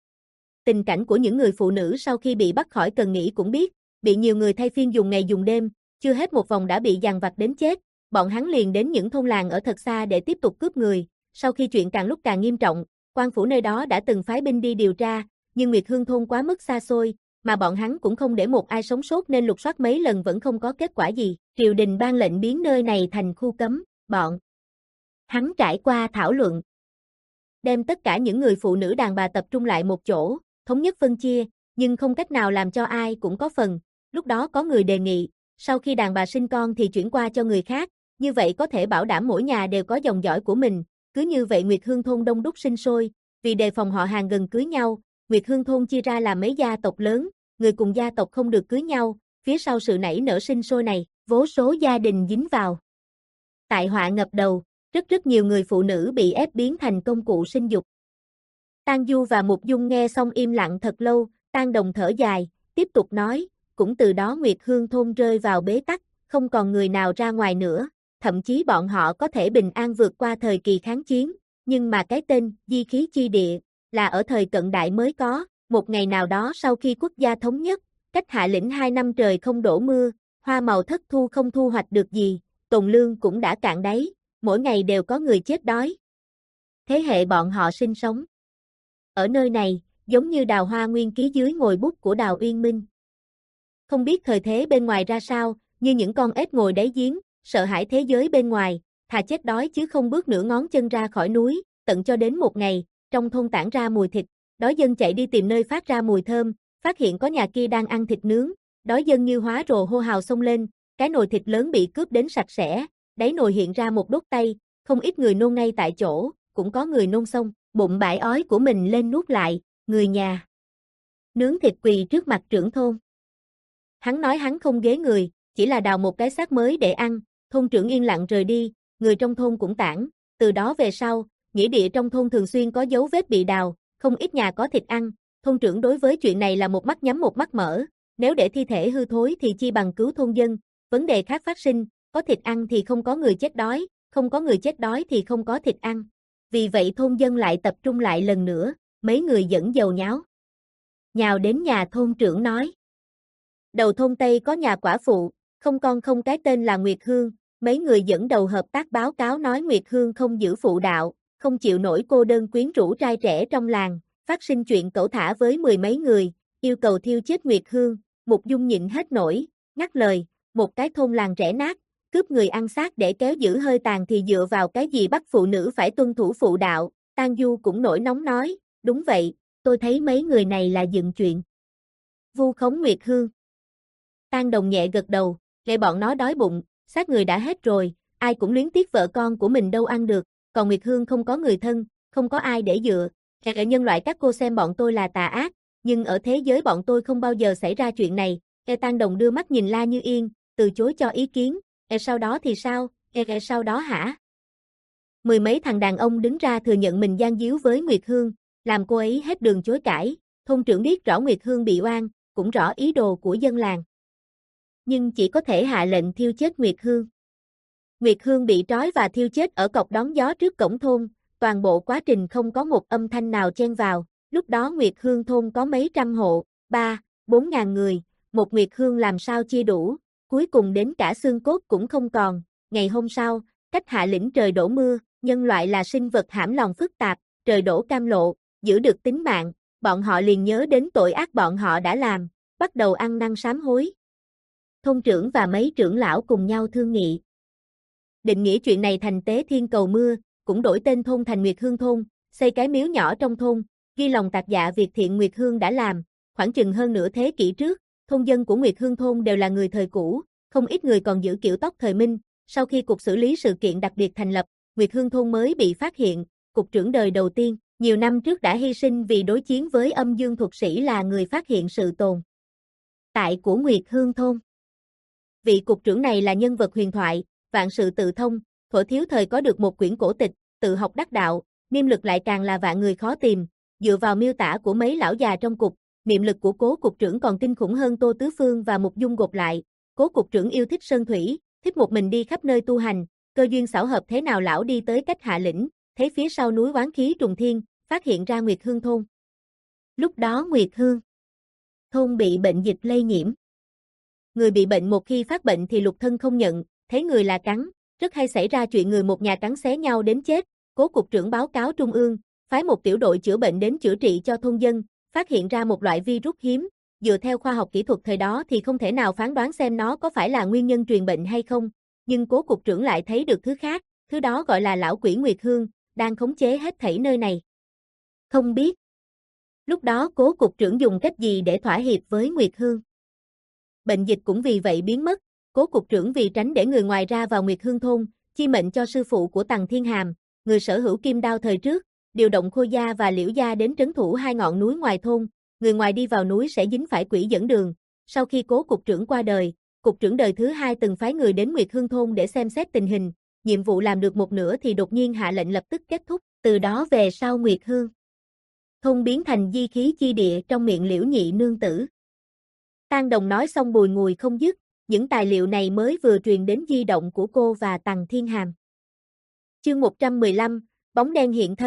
Tình cảnh của những người phụ nữ sau khi bị bắt khỏi Cần Nghĩ cũng biết, bị nhiều người thay phiên dùng ngày dùng đêm, chưa hết một vòng đã bị dằn vặt đến chết, bọn hắn liền đến những thôn làng ở thật xa để tiếp tục cướp người, sau khi chuyện càng lúc càng nghiêm trọng, quan phủ nơi đó đã từng phái binh đi điều tra, nhưng Nguyệt Hương thôn quá mức xa xôi, mà bọn hắn cũng không để một ai sống sót nên lục soát mấy lần vẫn không có kết quả gì, triều đình ban lệnh biến nơi này thành khu cấm, bọn hắn trải qua thảo luận, đem tất cả những người phụ nữ đàn bà tập trung lại một chỗ, thống nhất phân chia, nhưng không cách nào làm cho ai cũng có phần, lúc đó có người đề nghị, sau khi đàn bà sinh con thì chuyển qua cho người khác, như vậy có thể bảo đảm mỗi nhà đều có dòng dõi của mình, cứ như vậy Nguyệt Hương thôn đông đúc sinh sôi, vì đề phòng họ hàng gần cưới nhau, Nguyệt Hương thôn chia ra làm mấy gia tộc lớn, người cùng gia tộc không được cưới nhau, phía sau sự nảy nở sinh sôi này, vô số gia đình dính vào. Tại họa ngập đầu, rất rất nhiều người phụ nữ bị ép biến thành công cụ sinh dục. Tang Du và Mục Dung nghe xong im lặng thật lâu, Tang Đồng thở dài, tiếp tục nói, cũng từ đó Nguyệt Hương thôn rơi vào bế tắc, không còn người nào ra ngoài nữa, thậm chí bọn họ có thể bình an vượt qua thời kỳ kháng chiến, nhưng mà cái tên di khí chi địa là ở thời cận đại mới có, Một ngày nào đó sau khi quốc gia thống nhất, cách Hạ Lĩnh hai năm trời không đổ mưa, hoa màu thất thu không thu hoạch được gì, tồn lương cũng đã cạn đáy, mỗi ngày đều có người chết đói. Thế hệ bọn họ sinh sống ở nơi này, giống như Đào Hoa Nguyên ký dưới ngòi bút của Đào Uyên Minh. Không biết thời thế bên ngoài ra sao, như những con ếch ngồi đáy giếng, sợ hãi thế giới bên ngoài, thà chết đói chứ không bước nửa ngón chân ra khỏi núi, tận cho đến một ngày, trong thôn tản ra mùi thịt, đói dân chạy đi tìm nơi phát ra mùi thơm, phát hiện có nhà kia đang ăn thịt nướng, đói dân như hóa rồ hô hào xông lên, cái nồi thịt lớn bị cướp đến sạch sẽ, đáy nồi hiện ra một đốt tay, không ít người nôn ngay tại chỗ, cũng có người nôn xong, bụng bãi ói của mình lên nuốt lại, người nhà nướng thịt quỳ trước mặt trưởng thôn. Hắn nói hắn không ghế người, chỉ là đào một cái xác mới để ăn, thôn trưởng yên lặng rời đi, người trong thôn cũng tản, từ đó về sau, nghĩa địa trong thôn thường xuyên có dấu vết bị đào, không ít nhà có thịt ăn, thôn trưởng đối với chuyện này là một mắt nhắm một mắt mở, nếu để thi thể hư thối thì chi bằng cứu thôn dân, vấn đề khác phát sinh, có thịt ăn thì không có người chết đói, không có người chết đói thì không có thịt ăn. Vì vậy thôn dân lại tập trung lại lần nữa, mấy người dẫn dầu nháo. Nhào đến nhà thôn trưởng nói. Đầu thôn Tây có nhà quả phụ, không con không cái tên là Nguyệt Hương, mấy người dẫn đầu hợp tác báo cáo nói Nguyệt Hương không giữ phụ đạo, không chịu nổi cô đơn quyến rũ trai trẻ trong làng, phát sinh chuyện cẩu thả với mười mấy người, yêu cầu thiêu chết Nguyệt Hương, Mục Dung nhịn hết nổi, ngắt lời, một cái thôn làng rẽ nát, cướp người ăn xác để kéo giữ hơi tàn thì dựa vào cái gì bắt phụ nữ phải tuân thủ phụ đạo, Tang Du cũng nổi nóng nói, đúng vậy, tôi thấy mấy người này là dựng chuyện. Vu khống Nguyệt Hương. Tang Đồng nhẹ gật đầu, để bọn nó đói bụng, xác người đã hết rồi, ai cũng luyến tiếc vợ con của mình đâu ăn được, còn Nguyệt Hương không có người thân, không có ai để dựa, ở nhân loại các cô xem bọn tôi là tà ác, nhưng ở thế giới bọn tôi không bao giờ xảy ra chuyện này, e Tang Đồng đưa mắt nhìn La Như Yên, từ chối cho ý kiến, e sau đó thì sao, e, e sau đó hả? Mười mấy thằng đàn ông đứng ra thừa nhận mình gian díu với Nguyệt Hương, làm cô ấy hết đường chối cãi, thôn trưởng biết rõ Nguyệt Hương bị oan, cũng rõ ý đồ của dân làng. Nhưng chỉ có thể hạ lệnh thiêu chết Nguyệt Hương. Nguyệt Hương bị trói và thiêu chết ở cọc đón gió trước cổng thôn, toàn bộ quá trình không có một âm thanh nào chen vào, lúc đó Nguyệt Hương thôn có mấy trăm hộ, ba, bốn ngàn người, một Nguyệt Hương làm sao chia đủ, cuối cùng đến cả xương cốt cũng không còn, ngày hôm sau, cách Hạ Lĩnh trời đổ mưa, nhân loại là sinh vật hãm lòng phức tạp, trời đổ cam lộ, giữ được tính mạng, bọn họ liền nhớ đến tội ác bọn họ đã làm, bắt đầu ăn năn sám hối. Thôn trưởng và mấy trưởng lão cùng nhau thương nghị. Định nghĩa chuyện này thành Tế Thiên cầu mưa, cũng đổi tên thôn thành Nguyệt Hương thôn, xây cái miếu nhỏ trong thôn, ghi lòng tạc dạ việc thiện Nguyệt Hương đã làm, khoảng chừng hơn nửa thế kỷ trước, thôn dân của Nguyệt Hương thôn đều là người thời cũ, không ít người còn giữ kiểu tóc thời Minh, sau khi cục xử lý sự kiện đặc biệt thành lập, Nguyệt Hương thôn mới bị phát hiện, cục trưởng đời đầu tiên, nhiều năm trước đã hy sinh vì đối chiến với âm dương thuật sĩ là người phát hiện sự tồn tại của Nguyệt Hương thôn. Vị cục trưởng này là nhân vật huyền thoại, vạn sự tự thông, thuở thiếu thời có được một quyển cổ tịch, tự học đắc đạo, niệm lực lại càng là vạn người khó tìm, dựa vào miêu tả của mấy lão già trong cục, niệm lực của Cố cục trưởng còn kinh khủng hơn Tô Tứ Phương và Mục Dung gộp lại. Cố cục trưởng yêu thích sơn thủy, thích một mình đi khắp nơi tu hành, cơ duyên xảo hợp thế nào lão đi tới cách Hạ Lĩnh, thấy phía sau núi oán khí trùng thiên, phát hiện ra Nguyệt Hương thôn. Lúc đó Nguyệt Hương thôn bị bệnh dịch lây nhiễm. Người bị bệnh một khi phát bệnh thì lục thân không nhận, thấy người là cắn, rất hay xảy ra chuyện người một nhà cắn xé nhau đến chết. Cố cục trưởng báo cáo trung ương, phái một tiểu đội chữa bệnh đến chữa trị cho thôn dân, phát hiện ra một loại virus hiếm, dựa theo khoa học kỹ thuật thời đó thì không thể nào phán đoán xem nó có phải là nguyên nhân truyền bệnh hay không, nhưng Cố cục trưởng lại thấy được thứ khác, thứ đó gọi là lão quỷ Nguyệt Hương, đang khống chế hết thảy nơi này. Không biết lúc đó Cố cục trưởng dùng cách gì để thỏa hiệp với Nguyệt Hương. Bệnh dịch cũng vì vậy biến mất, Cố cục trưởng vì tránh để người ngoài ra vào Nguyệt Hương thôn, chi mệnh cho sư phụ của Tằng Thiên Hàm, người sở hữu kim đao thời trước, điều động Khôi gia và Liễu gia đến trấn thủ hai ngọn núi ngoài thôn, người ngoài đi vào núi sẽ dính phải quỷ dẫn đường. Sau khi Cố cục trưởng qua đời, cục trưởng đời thứ hai từng phái người đến Nguyệt Hương thôn để xem xét tình hình, nhiệm vụ làm được một nửa thì đột nhiên hạ lệnh lập tức kết thúc, từ đó về sau Nguyệt Hương thôn biến thành di khí chi địa trong miệng Liễu nhị nương tử. Tang Đồng nói xong bùi ngùi không dứt, những tài liệu này mới vừa truyền đến di động của cô và Tằng Thiên Hàm. Chương một trăm mười lăm, bóng đen hiện thân,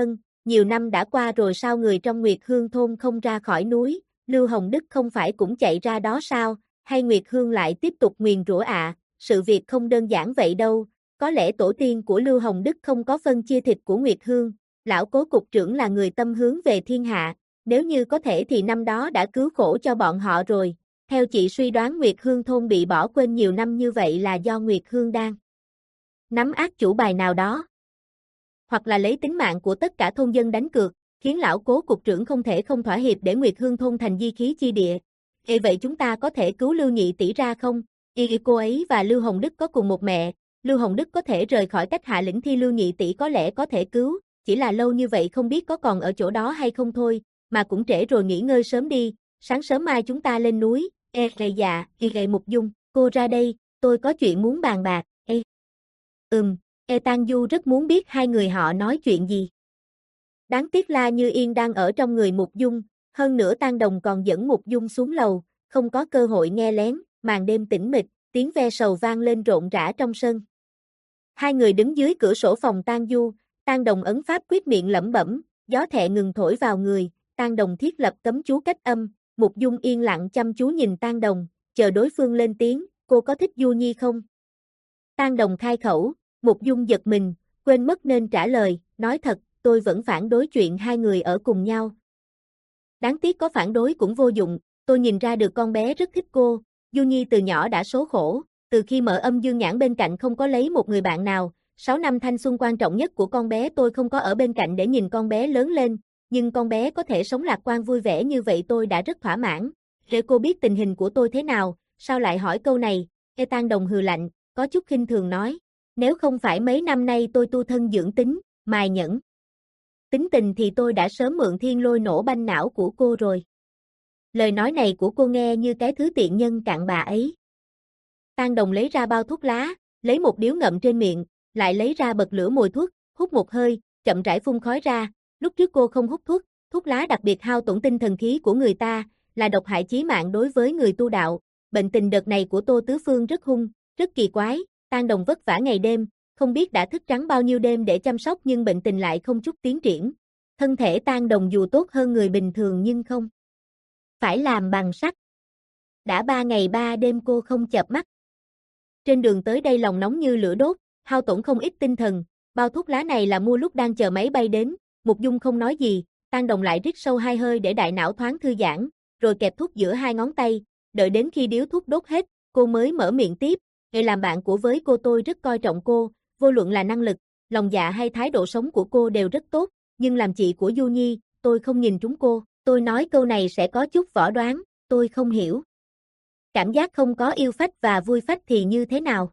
nhiều năm đã qua rồi sao người trong Nguyệt Hương thôn không ra khỏi núi, Lưu Hồng Đức không phải cũng chạy ra đó sao, hay Nguyệt Hương lại tiếp tục nguyền rủa ạ, à? Sự việc không đơn giản vậy đâu, có lẽ tổ tiên của Lưu Hồng Đức không có phân chia thịt của Nguyệt Hương, lão cố cục trưởng là người tâm hướng về thiên hạ, nếu như có thể thì năm đó đã cứu khổ cho bọn họ rồi, theo chị suy đoán Nguyệt Hương thôn bị bỏ quên nhiều năm như vậy là do Nguyệt Hương đang nắm ác chủ bài nào đó, hoặc là lấy tính mạng của tất cả thôn dân đánh cược, khiến lão cố cục trưởng không thể không thỏa hiệp để Nguyệt Hương thôn thành di khí chi địa. Ê vậy chúng ta có thể cứu Lưu nhị tỷ ra không? Y cô ấy và Lưu Hồng Đức có cùng một mẹ, Lưu Hồng Đức có thể rời khỏi cách hạ lĩnh thi Lưu nhị tỷ có lẽ có thể cứu, chỉ là lâu như vậy không biết có còn ở chỗ đó hay không thôi, mà cũng trễ rồi nghỉ ngơi sớm đi, sáng sớm mai chúng ta lên núi. Ê gầy dạ, y gầy Mục Dung, cô ra đây, tôi có chuyện muốn bàn bạc. Ê. Ừm. Ê Tang Du rất muốn biết hai người họ nói chuyện gì. Đáng tiếc La Như Yên đang ở trong người Mục Dung, hơn nữa Tang Đồng còn dẫn Mục Dung xuống lầu, không có cơ hội nghe lén, màn đêm tĩnh mịch, tiếng ve sầu vang lên rộn rã trong sân. Hai người đứng dưới cửa sổ phòng Tang Du, Tang Đồng ấn pháp quyết miệng lẩm bẩm, gió thẹ ngừng thổi vào người, Tang Đồng thiết lập cấm chú cách âm, Mục Dung yên lặng chăm chú nhìn Tang Đồng, chờ đối phương lên tiếng, cô có thích Du Nhi không? Tang Đồng khai khẩu. Mục Dung giật mình, quên mất nên trả lời, nói thật, tôi vẫn phản đối chuyện hai người ở cùng nhau. Đáng tiếc có phản đối cũng vô dụng, tôi nhìn ra được con bé rất thích cô, Du Nhi từ nhỏ đã số khổ, từ khi mở âm dương nhãn bên cạnh không có lấy một người bạn nào, sáu năm thanh xuân quan trọng nhất của con bé tôi không có ở bên cạnh để nhìn con bé lớn lên, nhưng con bé có thể sống lạc quan vui vẻ như vậy tôi đã rất thỏa mãn. Để cô biết tình hình của tôi thế nào, sao lại hỏi câu này? Ê Tang Đồng hừ lạnh, có chút khinh thường nói. Nếu không phải mấy năm nay tôi tu thân dưỡng tính, mài nhẫn tính tình thì tôi đã sớm mượn thiên lôi nổ banh não của cô rồi. Lời nói này của cô nghe như cái thứ tiện nhân cặn bà ấy. Tang Đồng lấy ra bao thuốc lá, lấy một điếu ngậm trên miệng, lại lấy ra bật lửa mồi thuốc, hút một hơi, chậm rãi phun khói ra. Lúc trước cô không hút thuốc, thuốc lá đặc biệt hao tổn tinh thần khí của người ta, là độc hại chí mạng đối với người tu đạo. Bệnh tình đợt này của Tô Tứ Phương rất hung, rất kỳ quái. Tang Đồng vất vả ngày đêm, không biết đã thức trắng bao nhiêu đêm để chăm sóc nhưng bệnh tình lại không chút tiến triển. Thân thể Tang Đồng dù tốt hơn người bình thường nhưng không phải làm bằng sắt. Đã ba ngày ba đêm cô không chợp mắt. Trên đường tới đây lòng nóng như lửa đốt, hao tổn không ít tinh thần, bao thuốc lá này là mua lúc đang chờ máy bay đến. Mục Dung không nói gì, Tang Đồng lại rít sâu hai hơi để đại não thoáng thư giãn, rồi kẹp thuốc giữa hai ngón tay, đợi đến khi điếu thuốc đốt hết, cô mới mở miệng tiếp. Để làm bạn của với cô tôi rất coi trọng cô, vô luận là năng lực, lòng dạ hay thái độ sống của cô đều rất tốt, nhưng làm chị của Du Nhi, tôi không nhìn trúng cô, tôi nói câu này sẽ có chút võ đoán, tôi không hiểu. Cảm giác không có yêu phách và vui phách thì như thế nào?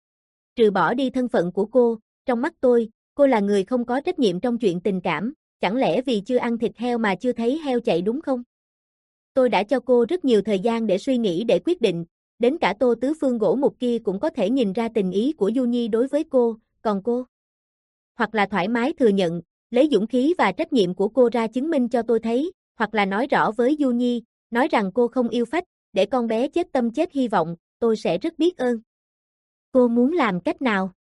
Trừ bỏ đi thân phận của cô, trong mắt tôi, cô là người không có trách nhiệm trong chuyện tình cảm, chẳng lẽ vì chưa ăn thịt heo mà chưa thấy heo chạy đúng không? Tôi đã cho cô rất nhiều thời gian để suy nghĩ để quyết định, đến cả Tô Tứ Phương gỗ mục kia cũng có thể nhìn ra tình ý của Du Nhi đối với cô, còn cô? Hoặc là thoải mái thừa nhận, lấy dũng khí và trách nhiệm của cô ra chứng minh cho tôi thấy, hoặc là nói rõ với Du Nhi, nói rằng cô không yêu phách, để con bé chết tâm chết hy vọng, tôi sẽ rất biết ơn. Cô muốn làm cách nào?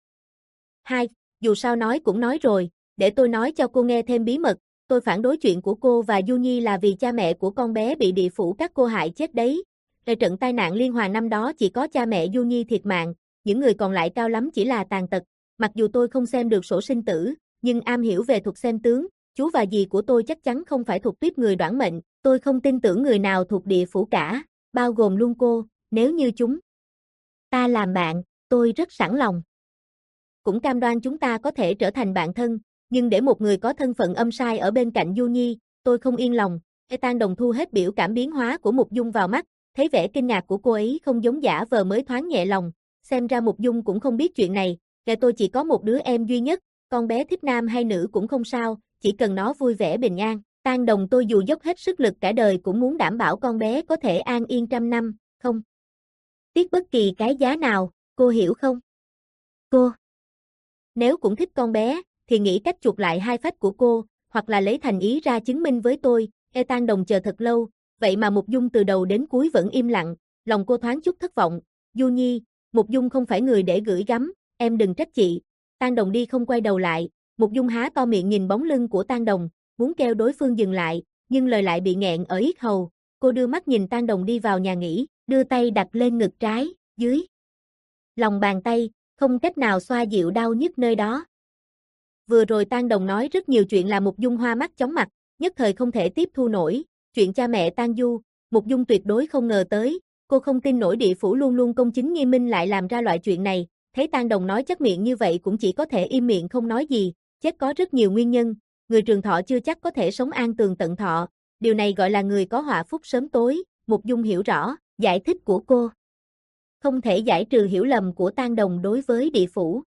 Hai, dù sao nói cũng nói rồi, để tôi nói cho cô nghe thêm bí mật, tôi phản đối chuyện của cô và Du Nhi là vì cha mẹ của con bé bị địa phủ các cô hại chết đấy. Tại trận tai nạn liên hoàn năm đó chỉ có cha mẹ Du Nhi thiệt mạng, những người còn lại cao lắm chỉ là tàn tật. Mặc dù tôi không xem được sổ sinh tử, nhưng am hiểu về thuật xem tướng, chú và dì của tôi chắc chắn không phải thuộc tuyết người đoản mệnh, tôi không tin tưởng người nào thuộc địa phủ cả, bao gồm luôn cô, nếu như chúng ta làm bạn, tôi rất sẵn lòng. Cũng cam đoan chúng ta có thể trở thành bạn thân, nhưng để một người có thân phận âm sai ở bên cạnh Du Nhi, tôi không yên lòng. Ê Tang Đồng thu hết biểu cảm biến hóa của Mục Dung vào mắt, thấy vẻ kinh ngạc của cô ấy không giống giả vờ mới thoáng nhẹ lòng, xem ra Mục Dung cũng không biết chuyện này, kể tôi chỉ có một đứa em duy nhất, con bé thích nam hay nữ cũng không sao, chỉ cần nó vui vẻ bình an. Tang Đồng tôi dù dốc hết sức lực cả đời cũng muốn đảm bảo con bé có thể an yên trăm năm, không tiếc bất kỳ cái giá nào, cô hiểu không? Cô nếu cũng thích con bé, thì nghĩ cách chuộc lại hai phách của cô, hoặc là lấy thành ý ra chứng minh với tôi. Ê Tang Đồng chờ thật lâu, vậy mà Mục Dung từ đầu đến cuối vẫn im lặng, lòng cô thoáng chút thất vọng. Du Nhi, Mục Dung không phải người để gửi gắm, em đừng trách chị. Tang Đồng đi không quay đầu lại, Mục Dung há to miệng nhìn bóng lưng của Tang Đồng, muốn kêu đối phương dừng lại, nhưng lời lại bị nghẹn ở yết hầu. Cô đưa mắt nhìn Tang Đồng đi vào nhà nghỉ, đưa tay đặt lên ngực trái, dưới lòng bàn tay, không cách nào xoa dịu đau nhức nơi đó. Vừa rồi Tang Đồng nói rất nhiều chuyện là Mục Dung hoa mắt chóng mặt, nhất thời không thể tiếp thu nổi. Chuyện cha mẹ Tang Du, Mục Dung tuyệt đối không ngờ tới. Cô không tin nổi địa phủ luôn luôn công chính nghiêm minh lại làm ra loại chuyện này. Thấy Tang Đồng nói chắc miệng như vậy cũng chỉ có thể im miệng không nói gì. Chết có rất nhiều nguyên nhân, người trường thọ chưa chắc có thể sống an tường tận thọ. Điều này gọi là người có họa phúc sớm tối. Mục Dung hiểu rõ, giải thích của cô không thể giải trừ hiểu lầm của Tang Đồng đối với địa phủ,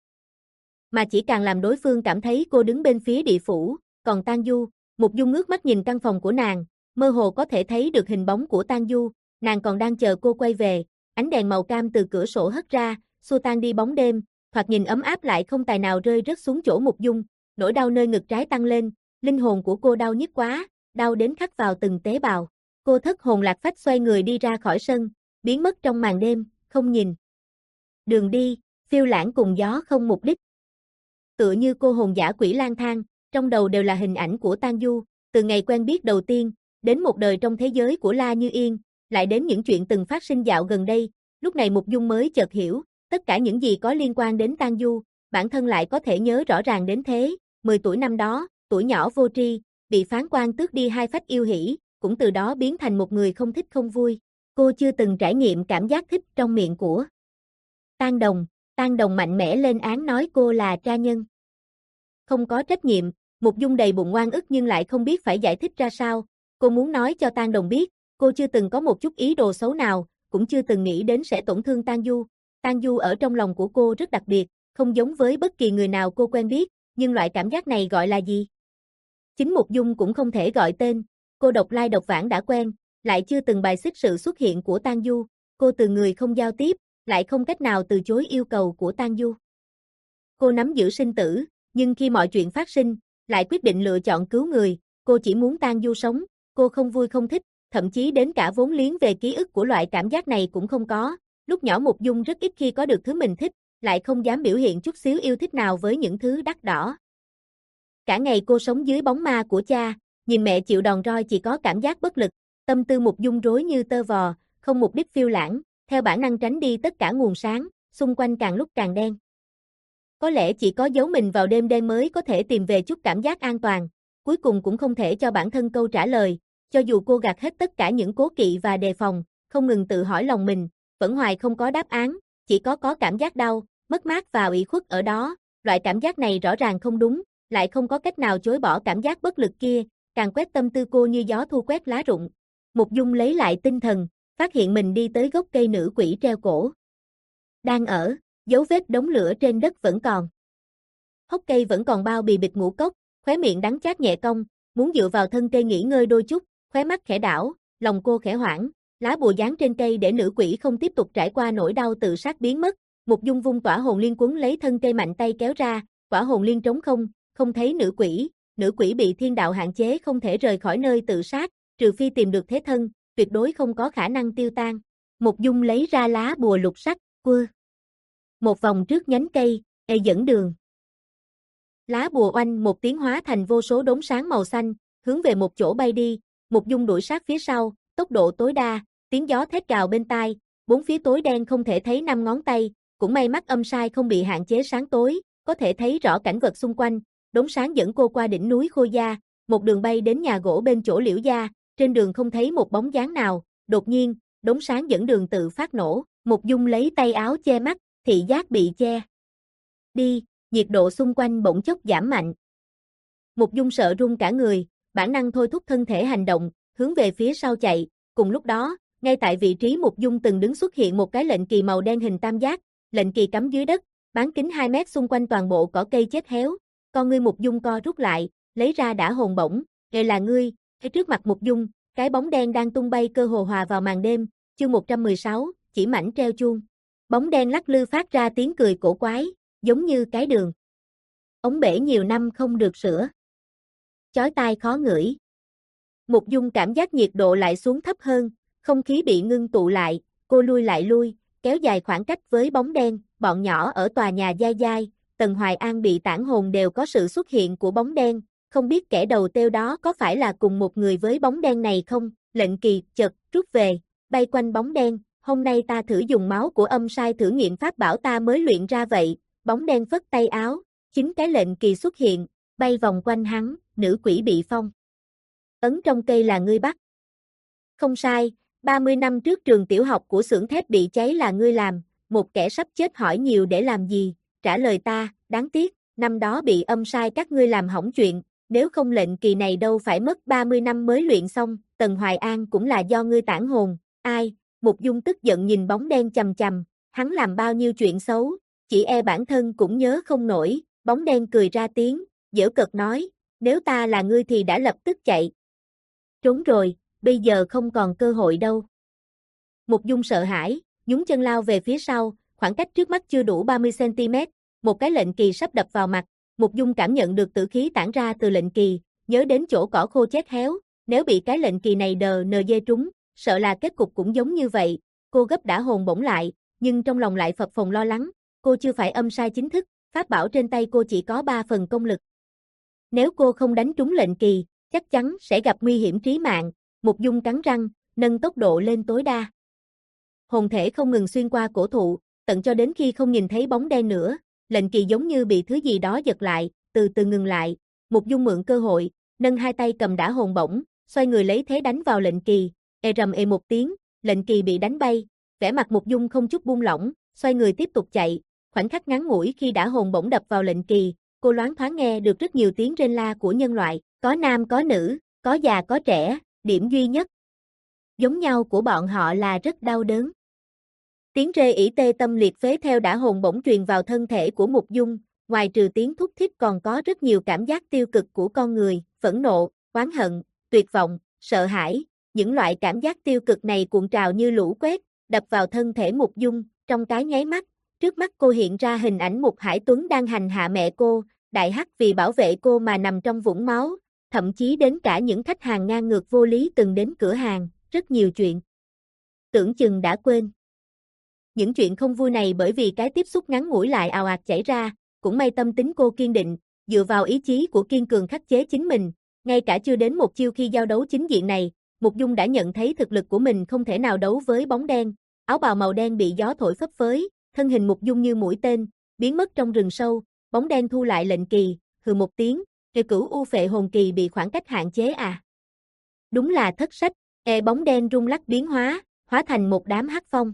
mà chỉ càng làm đối phương cảm thấy cô đứng bên phía địa phủ. Còn Tang Du, Mục Dung ngước mắt nhìn căn phòng của nàng, mơ hồ có thể thấy được hình bóng của Tang Du, nàng còn đang chờ cô quay về. Ánh đèn màu cam từ cửa sổ hất ra, xua tan đi bóng đêm, thoạt nhìn ấm áp lại không tài nào rơi rớt xuống chỗ Mục Dung. Nỗi đau nơi ngực trái tăng lên, linh hồn của cô đau nhức quá, đau đến khắc vào từng tế bào. Cô thất hồn lạc phách xoay người đi ra khỏi sân, biến mất trong màn đêm, không nhìn đường đi, phiêu lãng cùng gió không mục đích. Tựa như cô hồn dã quỷ lang thang, trong đầu đều là hình ảnh của Tang Du, từ ngày quen biết đầu tiên, đến một đời trong thế giới của La Như Yên, lại đến những chuyện từng phát sinh dạo gần đây. Lúc này Mục Dung mới chợt hiểu, tất cả những gì có liên quan đến Tang Du, bản thân lại có thể nhớ rõ ràng đến thế. mười tuổi năm đó, tuổi nhỏ vô tri, bị phán quan tước đi hai phách yêu hỷ, cũng từ đó biến thành một người không thích không vui. Cô chưa từng trải nghiệm cảm giác thích trong miệng của Tang Đồng. Tang Đồng mạnh mẽ lên án nói cô là tra nhân, không có trách nhiệm. Mục Dung đầy bụng oan ức nhưng lại không biết phải giải thích ra sao. Cô muốn nói cho Tang Đồng biết, cô chưa từng có một chút ý đồ xấu nào, cũng chưa từng nghĩ đến sẽ tổn thương Tang Du. Tang Du ở trong lòng của cô rất đặc biệt, không giống với bất kỳ người nào cô quen biết, nhưng loại cảm giác này gọi là gì? Chính Mục Dung cũng không thể gọi tên. Cô độc lai độc vãng đã quen, lại chưa từng bài xích sự xuất hiện của Tang Du. Cô từ người không giao tiếp, lại không cách nào từ chối yêu cầu của Tang Du. Cô nắm giữ sinh tử, nhưng khi mọi chuyện phát sinh, lại quyết định lựa chọn cứu người. Cô chỉ muốn Tang Du sống, cô không vui không thích, thậm chí đến cả vốn liếng về ký ức của loại cảm giác này cũng không có. Lúc nhỏ Mục Dung rất ít khi có được thứ mình thích, lại không dám biểu hiện chút xíu yêu thích nào với những thứ đắt đỏ. Cả ngày cô sống dưới bóng ma của cha, nhìn mẹ chịu đòn roi chỉ có cảm giác bất lực. Tâm tư Mục Dung rối như tơ vò, không mục đích phiêu lãng, theo bản năng tránh đi tất cả nguồn sáng, xung quanh càng lúc càng đen. Có lẽ chỉ có giấu mình vào đêm đen mới có thể tìm về chút cảm giác an toàn. Cuối cùng cũng không thể cho bản thân câu trả lời, cho dù cô gạt hết tất cả những cố kỵ và đề phòng, không ngừng tự hỏi lòng mình, vẫn hoài không có đáp án, chỉ có có cảm giác đau, mất mát và ủy khuất ở đó. Loại cảm giác này rõ ràng không đúng, lại không có cách nào chối bỏ cảm giác bất lực kia, càng quét tâm tư cô như gió thu quét lá rụng. Mục Dung lấy lại tinh thần, phát hiện mình đi tới gốc cây nữ quỷ treo cổ. Đang ở, dấu vết đống lửa trên đất vẫn còn. Hốc cây vẫn còn bao bì bịch ngũ cốc, khóe miệng đắng chát nhẹ cong, muốn dựa vào thân cây nghỉ ngơi đôi chút, khóe mắt khẽ đảo, lòng cô khẽ hoảng, lá bùa dán trên cây để nữ quỷ không tiếp tục trải qua nỗi đau tự sát biến mất. Mục Dung vung tỏa hồn liên quấn lấy thân cây mạnh tay kéo ra, tỏa hồn liên trống không, không thấy nữ quỷ, nữ quỷ bị thiên đạo hạn chế không thể rời khỏi nơi tự sát, trừ phi tìm được thế thân, tuyệt đối không có khả năng tiêu tan. Mục Dung lấy ra lá bùa lục sắc, quơ một vòng trước nhánh cây, e dẫn đường. Lá bùa oanh một tiếng hóa thành vô số đốm sáng màu xanh, hướng về một chỗ bay đi. Mục Dung đuổi sát phía sau, tốc độ tối đa, tiếng gió thét gào bên tai, bốn phía tối đen không thể thấy năm ngón tay, cũng may mắt âm sai không bị hạn chế sáng tối, có thể thấy rõ cảnh vật xung quanh. Đốm sáng dẫn cô qua đỉnh núi Khô Gia, một đường bay đến nhà gỗ bên chỗ Liễu gia, trên đường không thấy một bóng dáng nào. Đột nhiên, đốm sáng dẫn đường tự phát nổ, Mục Dung lấy tay áo che mắt, thị giác bị che đi, nhiệt độ xung quanh bỗng chốc giảm mạnh. Mục Dung sợ run cả người, bản năng thôi thúc thân thể hành động, hướng về phía sau chạy. Cùng lúc đó, ngay tại vị trí Mục Dung từng đứng xuất hiện một cái lệnh kỳ màu đen hình tam giác, lệnh kỳ cắm dưới đất, bán kính hai mét, xung quanh toàn bộ cỏ cây chết héo. Con ngươi Mục Dung co rút lại, lấy ra đã hồn bổng, "Đây là ngươi." Ở trước mặt Mục Dung, cái bóng đen đang tung bay cơ hồ hòa vào màn đêm. Chương một trăm mười sáu, chỉ mảnh treo chuông. Bóng đen lắc lư phát ra tiếng cười cổ quái, giống như cái đường ống bể nhiều năm không được sửa. Chói tai khó ngửi. Mục Dung cảm giác nhiệt độ lại xuống thấp hơn, không khí bị ngưng tụ lại, cô lui lại lui, kéo dài khoảng cách với bóng đen. Bọn nhỏ ở tòa nhà dai dai, Tần Hoài An bị tản hồn đều có sự xuất hiện của bóng đen, không biết kẻ đầu tiêu đó có phải là cùng một người với bóng đen này không, lệnh kỳ chợt rút về, bay quanh bóng đen, hôm nay ta thử dùng máu của âm sai thử nghiệm pháp bảo ta mới luyện ra vậy, bóng đen phất tay áo, chính cái lệnh kỳ xuất hiện, bay vòng quanh hắn, nữ quỷ bị phong. Ấn trong cây là ngươi bắt. Không sai, ba mươi năm trước trường tiểu học của xưởng thép bị cháy là ngươi làm, một kẻ sắp chết hỏi nhiều để làm gì, trả lời ta, đáng tiếc, năm đó bị âm sai các ngươi làm hỏng chuyện, nếu không lệnh kỳ này đâu phải mất ba mươi năm mới luyện xong, Tần Hoài An cũng là do ngươi tản hồn, ai, Mục Dung tức giận nhìn bóng đen chầm chầm, hắn làm bao nhiêu chuyện xấu, chỉ e bản thân cũng nhớ không nổi, bóng đen cười ra tiếng, giễu cợt nói, nếu ta là ngươi thì đã lập tức chạy. Trốn rồi, bây giờ không còn cơ hội đâu. Mục Dung sợ hãi, nhún chân lao về phía sau, khoảng cách trước mắt chưa đủ ba mươi xăng ti mét, một cái lệnh kỳ sắp đập vào mặt, Mục Dung cảm nhận được tử khí tản ra từ lệnh kỳ, nhớ đến chỗ cỏ khô chết héo, nếu bị cái lệnh kỳ này đờ nờ dê trúng, sợ là kết cục cũng giống như vậy, cô gấp đã hồn bổng lại, nhưng trong lòng lại phập phồng lo lắng, cô chưa phải âm sai chính thức, pháp bảo trên tay cô chỉ có ba phần công lực. Nếu cô không đánh trúng lệnh kỳ, chắc chắn sẽ gặp nguy hiểm trí mạng, Mục Dung cắn răng, nâng tốc độ lên tối đa. Hồn thể không ngừng xuyên qua cổ thụ, tận cho đến khi không nhìn thấy bóng đen nữa, lệnh kỳ giống như bị thứ gì đó giật lại, từ từ ngừng lại, Mục Dung mượn cơ hội, nâng hai tay cầm đã hồn bổng, xoay người lấy thế đánh vào lệnh kỳ, e rầm ê một tiếng, lệnh kỳ bị đánh bay, vẻ mặt Mục Dung không chút buông lỏng, xoay người tiếp tục chạy, khoảnh khắc ngắn ngủi khi đã hồn bổng đập vào lệnh kỳ, cô loáng thoáng nghe được rất nhiều tiếng rên la của nhân loại, có nam có nữ, có già có trẻ, điểm duy nhất giống nhau của bọn họ là rất đau đớn. Tiếng rê ỉ tê tâm liệt phế theo đã hồn bổng truyền vào thân thể của Mục Dung, ngoài trừ tiếng thúc thích còn có rất nhiều cảm giác tiêu cực của con người, phẫn nộ, oán hận, tuyệt vọng, sợ hãi, những loại cảm giác tiêu cực này cuộn trào như lũ quét, đập vào thân thể Mục Dung, trong cái nháy mắt, trước mắt cô hiện ra hình ảnh Mục Hải Tuấn đang hành hạ mẹ cô, Đại Hắc vì bảo vệ cô mà nằm trong vũng máu, thậm chí đến cả những khách hàng ngang ngược vô lý từng đến cửa hàng, rất nhiều chuyện. Tưởng chừng đã quên. Những chuyện không vui này bởi vì cái tiếp xúc ngắn ngủi lại ào ạt chảy ra, cũng may tâm tính cô kiên định, dựa vào ý chí của kiên cường khắc chế chính mình, ngay cả chưa đến một chiêu khi giao đấu chính diện này, Mục Dung đã nhận thấy thực lực của mình không thể nào đấu với bóng đen, áo bào màu đen bị gió thổi phấp phới, thân hình Mục Dung như mũi tên, biến mất trong rừng sâu, bóng đen thu lại lệnh kỳ, hừ một tiếng, "Kẻ cửu u phệ hồn kỳ bị khoảng cách hạn chế à?" Đúng là thất sách, e bóng đen rung lắc biến hóa, hóa thành một đám hắc phong.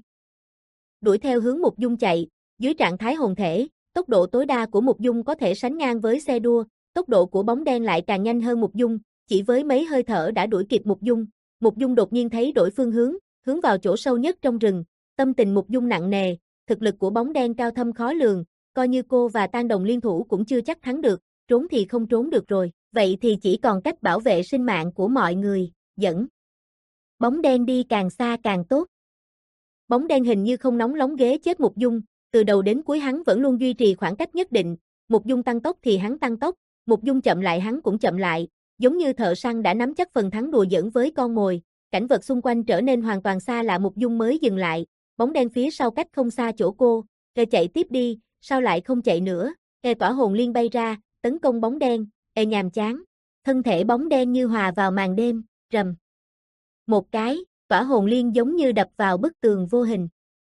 Đuổi theo hướng Mục Dung chạy, dưới trạng thái hồn thể, tốc độ tối đa của Mục Dung có thể sánh ngang với xe đua, tốc độ của bóng đen lại càng nhanh hơn Mục Dung, chỉ với mấy hơi thở đã đuổi kịp Mục Dung. Mục Dung đột nhiên thấy đổi phương hướng, hướng vào chỗ sâu nhất trong rừng, tâm tình Mục Dung nặng nề, thực lực của bóng đen cao thâm khó lường, coi như cô và Tang Đồng liên thủ cũng chưa chắc thắng được, trốn thì không trốn được rồi, vậy thì chỉ còn cách bảo vệ sinh mạng của mọi người, dẫn bóng đen đi càng xa càng tốt. Bóng đen hình như không nóng lóng ghế chết Mục Dung, từ đầu đến cuối hắn vẫn luôn duy trì khoảng cách nhất định, Mục Dung tăng tốc thì hắn tăng tốc, Mục Dung chậm lại hắn cũng chậm lại, giống như thợ săn đã nắm chắc phần thắng đùa giỡn với con mồi, cảnh vật xung quanh trở nên hoàn toàn xa lạ Mục Dung mới dừng lại, bóng đen phía sau cách không xa chỗ cô, "Kề chạy tiếp đi, sao lại không chạy nữa?" Kề tỏa hồn liên bay ra, tấn công bóng đen, "Ê nhàm chán." Thân thể bóng đen như hòa vào màn đêm, rầm. Một cái, tỏa hồn liên giống như đập vào bức tường vô hình.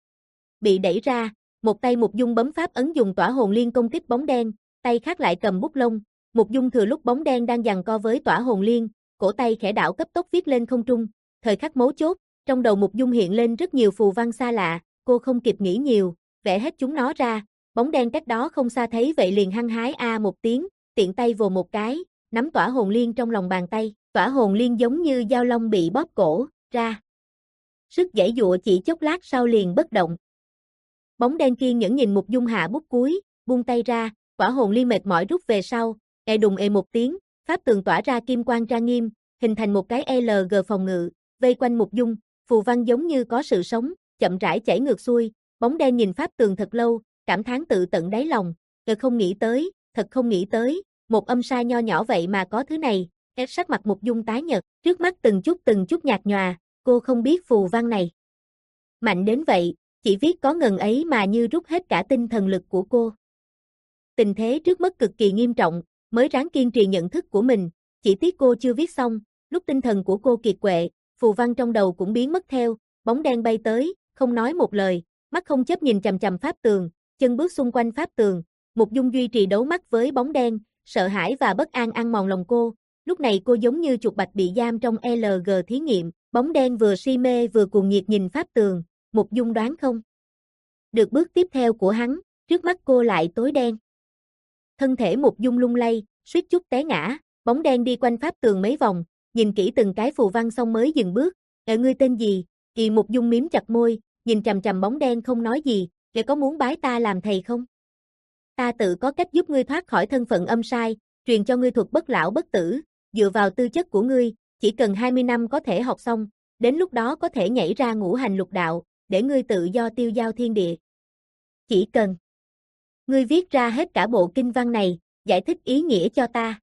Bị đẩy ra, một tay Mục Dung bấm pháp ấn dùng tỏa hồn liên công kích bóng đen, tay khác lại cầm bút lông. Mục Dung thừa lúc bóng đen đang giằng co với tỏa hồn liên, cổ tay khẽ đảo cấp tốc viết lên không trung. Thời khắc mấu chốt, trong đầu Mục Dung hiện lên rất nhiều phù văn xa lạ, cô không kịp nghĩ nhiều, vẽ hết chúng nó ra. Bóng đen cách đó không xa thấy vậy liền hăng hái a một tiếng, tiện tay vồ một cái, nắm tỏa hồn liên trong lòng bàn tay. Tỏa hồn liên giống như dao long bị bóp cổ ra. Sức giãy giụa chỉ chốc lát sau liền bất động. Bóng đen kiên nhẫn nhìn Mục Dung hạ bút cuối, buông tay ra, tỏa hồn liên mệt mỏi rút về sau, e đùng ê một tiếng, pháp tường tỏa ra kim quang trang nghiêm, hình thành một cái lờ giê phòng ngự, vây quanh Mục Dung, phù văn giống như có sự sống, chậm rãi chảy ngược xuôi. Bóng đen nhìn pháp tường thật lâu, cảm thán tự tận đáy lòng, "Thật không nghĩ tới, thật không nghĩ tới, một âm sai nho nhỏ vậy mà có thứ này." Ép sắc mặt Mục Dung tái nhợt, trước mắt từng chút từng chút nhạt nhòa, cô không biết phù văn này mạnh đến vậy, chỉ viết có ngần ấy mà như rút hết cả tinh thần lực của cô. tình thế trước mắt cực kỳ nghiêm trọng, mới ráng kiên trì nhận thức của mình, chỉ tiếc cô chưa viết xong, lúc tinh thần của cô kiệt quệ, phù văn trong đầu cũng biến mất theo, bóng đen bay tới, không nói một lời, mắt không chớp nhìn chằm chằm pháp tường, chân bước xung quanh pháp tường, Mục Dung duy trì đấu mắt với bóng đen, sợ hãi và bất an ăn mòn lòng cô, lúc này cô giống như chuột bạch bị giam trong lờ giê thí nghiệm, bóng đen vừa si mê vừa cuồng nhiệt nhìn pháp tường, Mục Dung đoán không được bước tiếp theo của hắn, trước mắt cô lại tối đen. Thân thể Mục Dung lung lay, suýt chút té ngã, bóng đen đi quanh pháp tường mấy vòng, nhìn kỹ từng cái phù văn xong mới dừng bước, "Ờ ngươi tên gì?" Kỳ Mục Dung miếm chặt môi, nhìn chằm chằm bóng đen không nói gì, "Ngươi có muốn bái ta làm thầy không? Ta tự có cách giúp ngươi thoát khỏi thân phận âm sai, truyền cho ngươi thuật bất lão bất tử, dựa vào tư chất của ngươi, chỉ cần hai mươi năm có thể học xong, đến lúc đó có thể nhảy ra ngũ hành lục đạo, để ngươi tự do tiêu dao thiên địa. Chỉ cần ngươi viết ra hết cả bộ kinh văn này, giải thích ý nghĩa cho ta."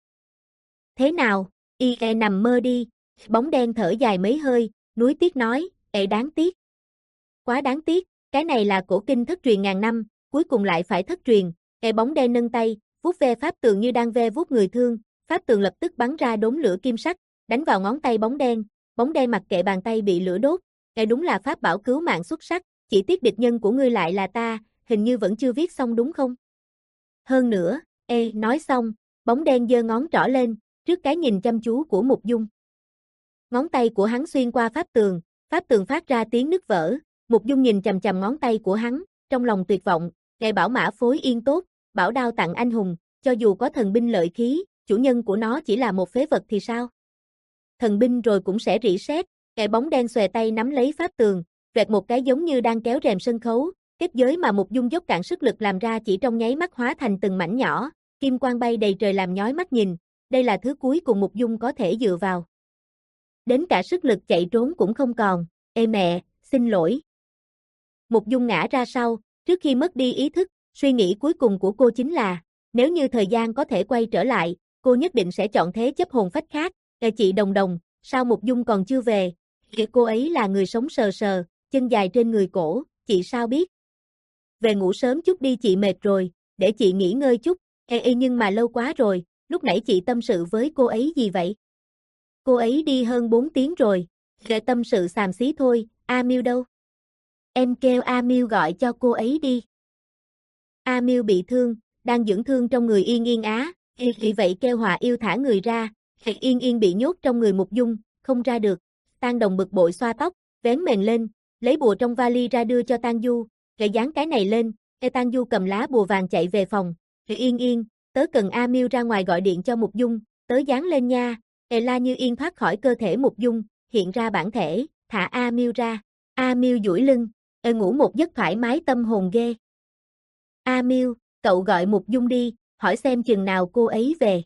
"Thế nào, y e nằm mơ đi." Bóng đen thở dài mấy hơi, nuối tiếc nói, "Ê đáng tiếc. Quá đáng tiếc, cái này là cổ kinh thất truyền ngàn năm, cuối cùng lại phải thất truyền." Ê bóng đen nâng tay, vuốt ve pháp tường như đang ve vuốt người thương, pháp tường lập tức bắn ra đốm lửa kim sắc, đánh vào ngón tay bóng đen, bóng đen mặc kệ bàn tay bị lửa đốt, "Ê đúng là pháp bảo cứu mạng xuất sắc, chỉ tiếc địch nhân của ngươi lại là ta, hình như vẫn chưa viết xong đúng không? Hơn nữa." Ê nói xong, bóng đen giơ ngón trỏ lên, trước cái nhìn chăm chú của Mục Dung. Ngón tay của hắn xuyên qua pháp tường, pháp tường phát ra tiếng nứt vỡ, Mục Dung nhìn chằm chằm ngón tay của hắn, trong lòng tuyệt vọng, "Ngài bảo mã phối yên tốt, bảo đao tặng anh hùng, cho dù có thần binh lợi khí, chủ nhân của nó chỉ là một phế vật thì sao? Thần binh rồi cũng sẽ rỉ sét." Ngài bóng đen xòe tay nắm lấy pháp tường, vẹt một cái giống như đang kéo rèm sân khấu, kết giới mà Mục Dung dốc cạn sức lực làm ra chỉ trong nháy mắt hóa thành từng mảnh nhỏ, kim quang bay đầy trời làm nhói mắt nhìn, đây là thứ cuối cùng Mục Dung có thể dựa vào. Đến cả sức lực chạy trốn cũng không còn, "Ê mẹ, xin lỗi." Mục Dung ngã ra sau, trước khi mất đi ý thức, suy nghĩ cuối cùng của cô chính là, nếu như thời gian có thể quay trở lại, cô nhất định sẽ chọn thế chấp hồn phách khác. "Ê chị Đồng Đồng, sao Mục Dung còn chưa về?" Cô ấy là người sống sờ sờ, chân dài trên người cổ, "Chị sao biết?" "Về ngủ sớm chút đi chị mệt rồi, để chị nghỉ ngơi chút." "Ê ê nhưng mà lâu quá rồi, lúc nãy chị tâm sự với cô ấy gì vậy?" "Cô ấy đi hơn bốn tiếng rồi." "Để tâm sự xàm xí thôi, A Miêu đâu?" "Em kêu A Miêu gọi cho cô ấy đi." "A Miêu bị thương, đang dưỡng thương trong người Yên Yên á." "Vì vậy kêu Họa Yêu thả người ra." Yên Yên bị nhốt trong người Mục Dung, không ra được. Tang Đồng bực bội xoa tóc, vén mền lên, lấy bùa trong vali ra đưa cho Tang Du, "Để dán cái này lên." Ê Tang Du cầm lá bùa vàng chạy về phòng, "Yên Yên, tớ cần A Miêu ra ngoài gọi điện cho Mục Dung, tớ dán lên nha." Ê La Như Yên thoát khỏi cơ thể Mục Dung, hiện ra bản thể, "Thả A Miêu ra." A Miêu duỗi lưng, "Ê ngủ một giấc thoải mái tâm hồn ghê." "A Miêu, cậu gọi Mục Dung đi, hỏi xem chừng nào cô ấy về."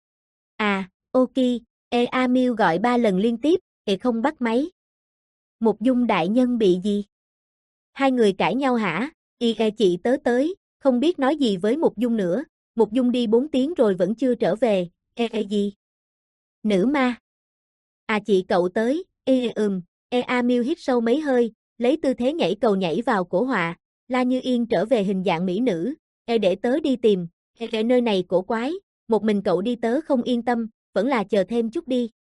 "À, ok." Ê A Miêu gọi ba lần liên tiếp, Ê không bắt máy. "Mục Dung đại nhân bị gì? Hai người cãi nhau hả?" "Y e chị tớ tới, không biết nói gì với Mục Dung nữa. Mục Dung đi bốn tiếng rồi vẫn chưa trở về." "Ê e gì? Nữ ma? À chị cậu tới." "Ê ừm." Ê A Miêu hít sâu mấy hơi, lấy tư thế nhảy cầu nhảy vào cổ họa, La Như Yên trở về hình dạng mỹ nữ, "Ê để tớ đi tìm." "Ê nơi này cổ quái, một mình cậu đi tớ không yên tâm, vẫn là chờ thêm chút đi."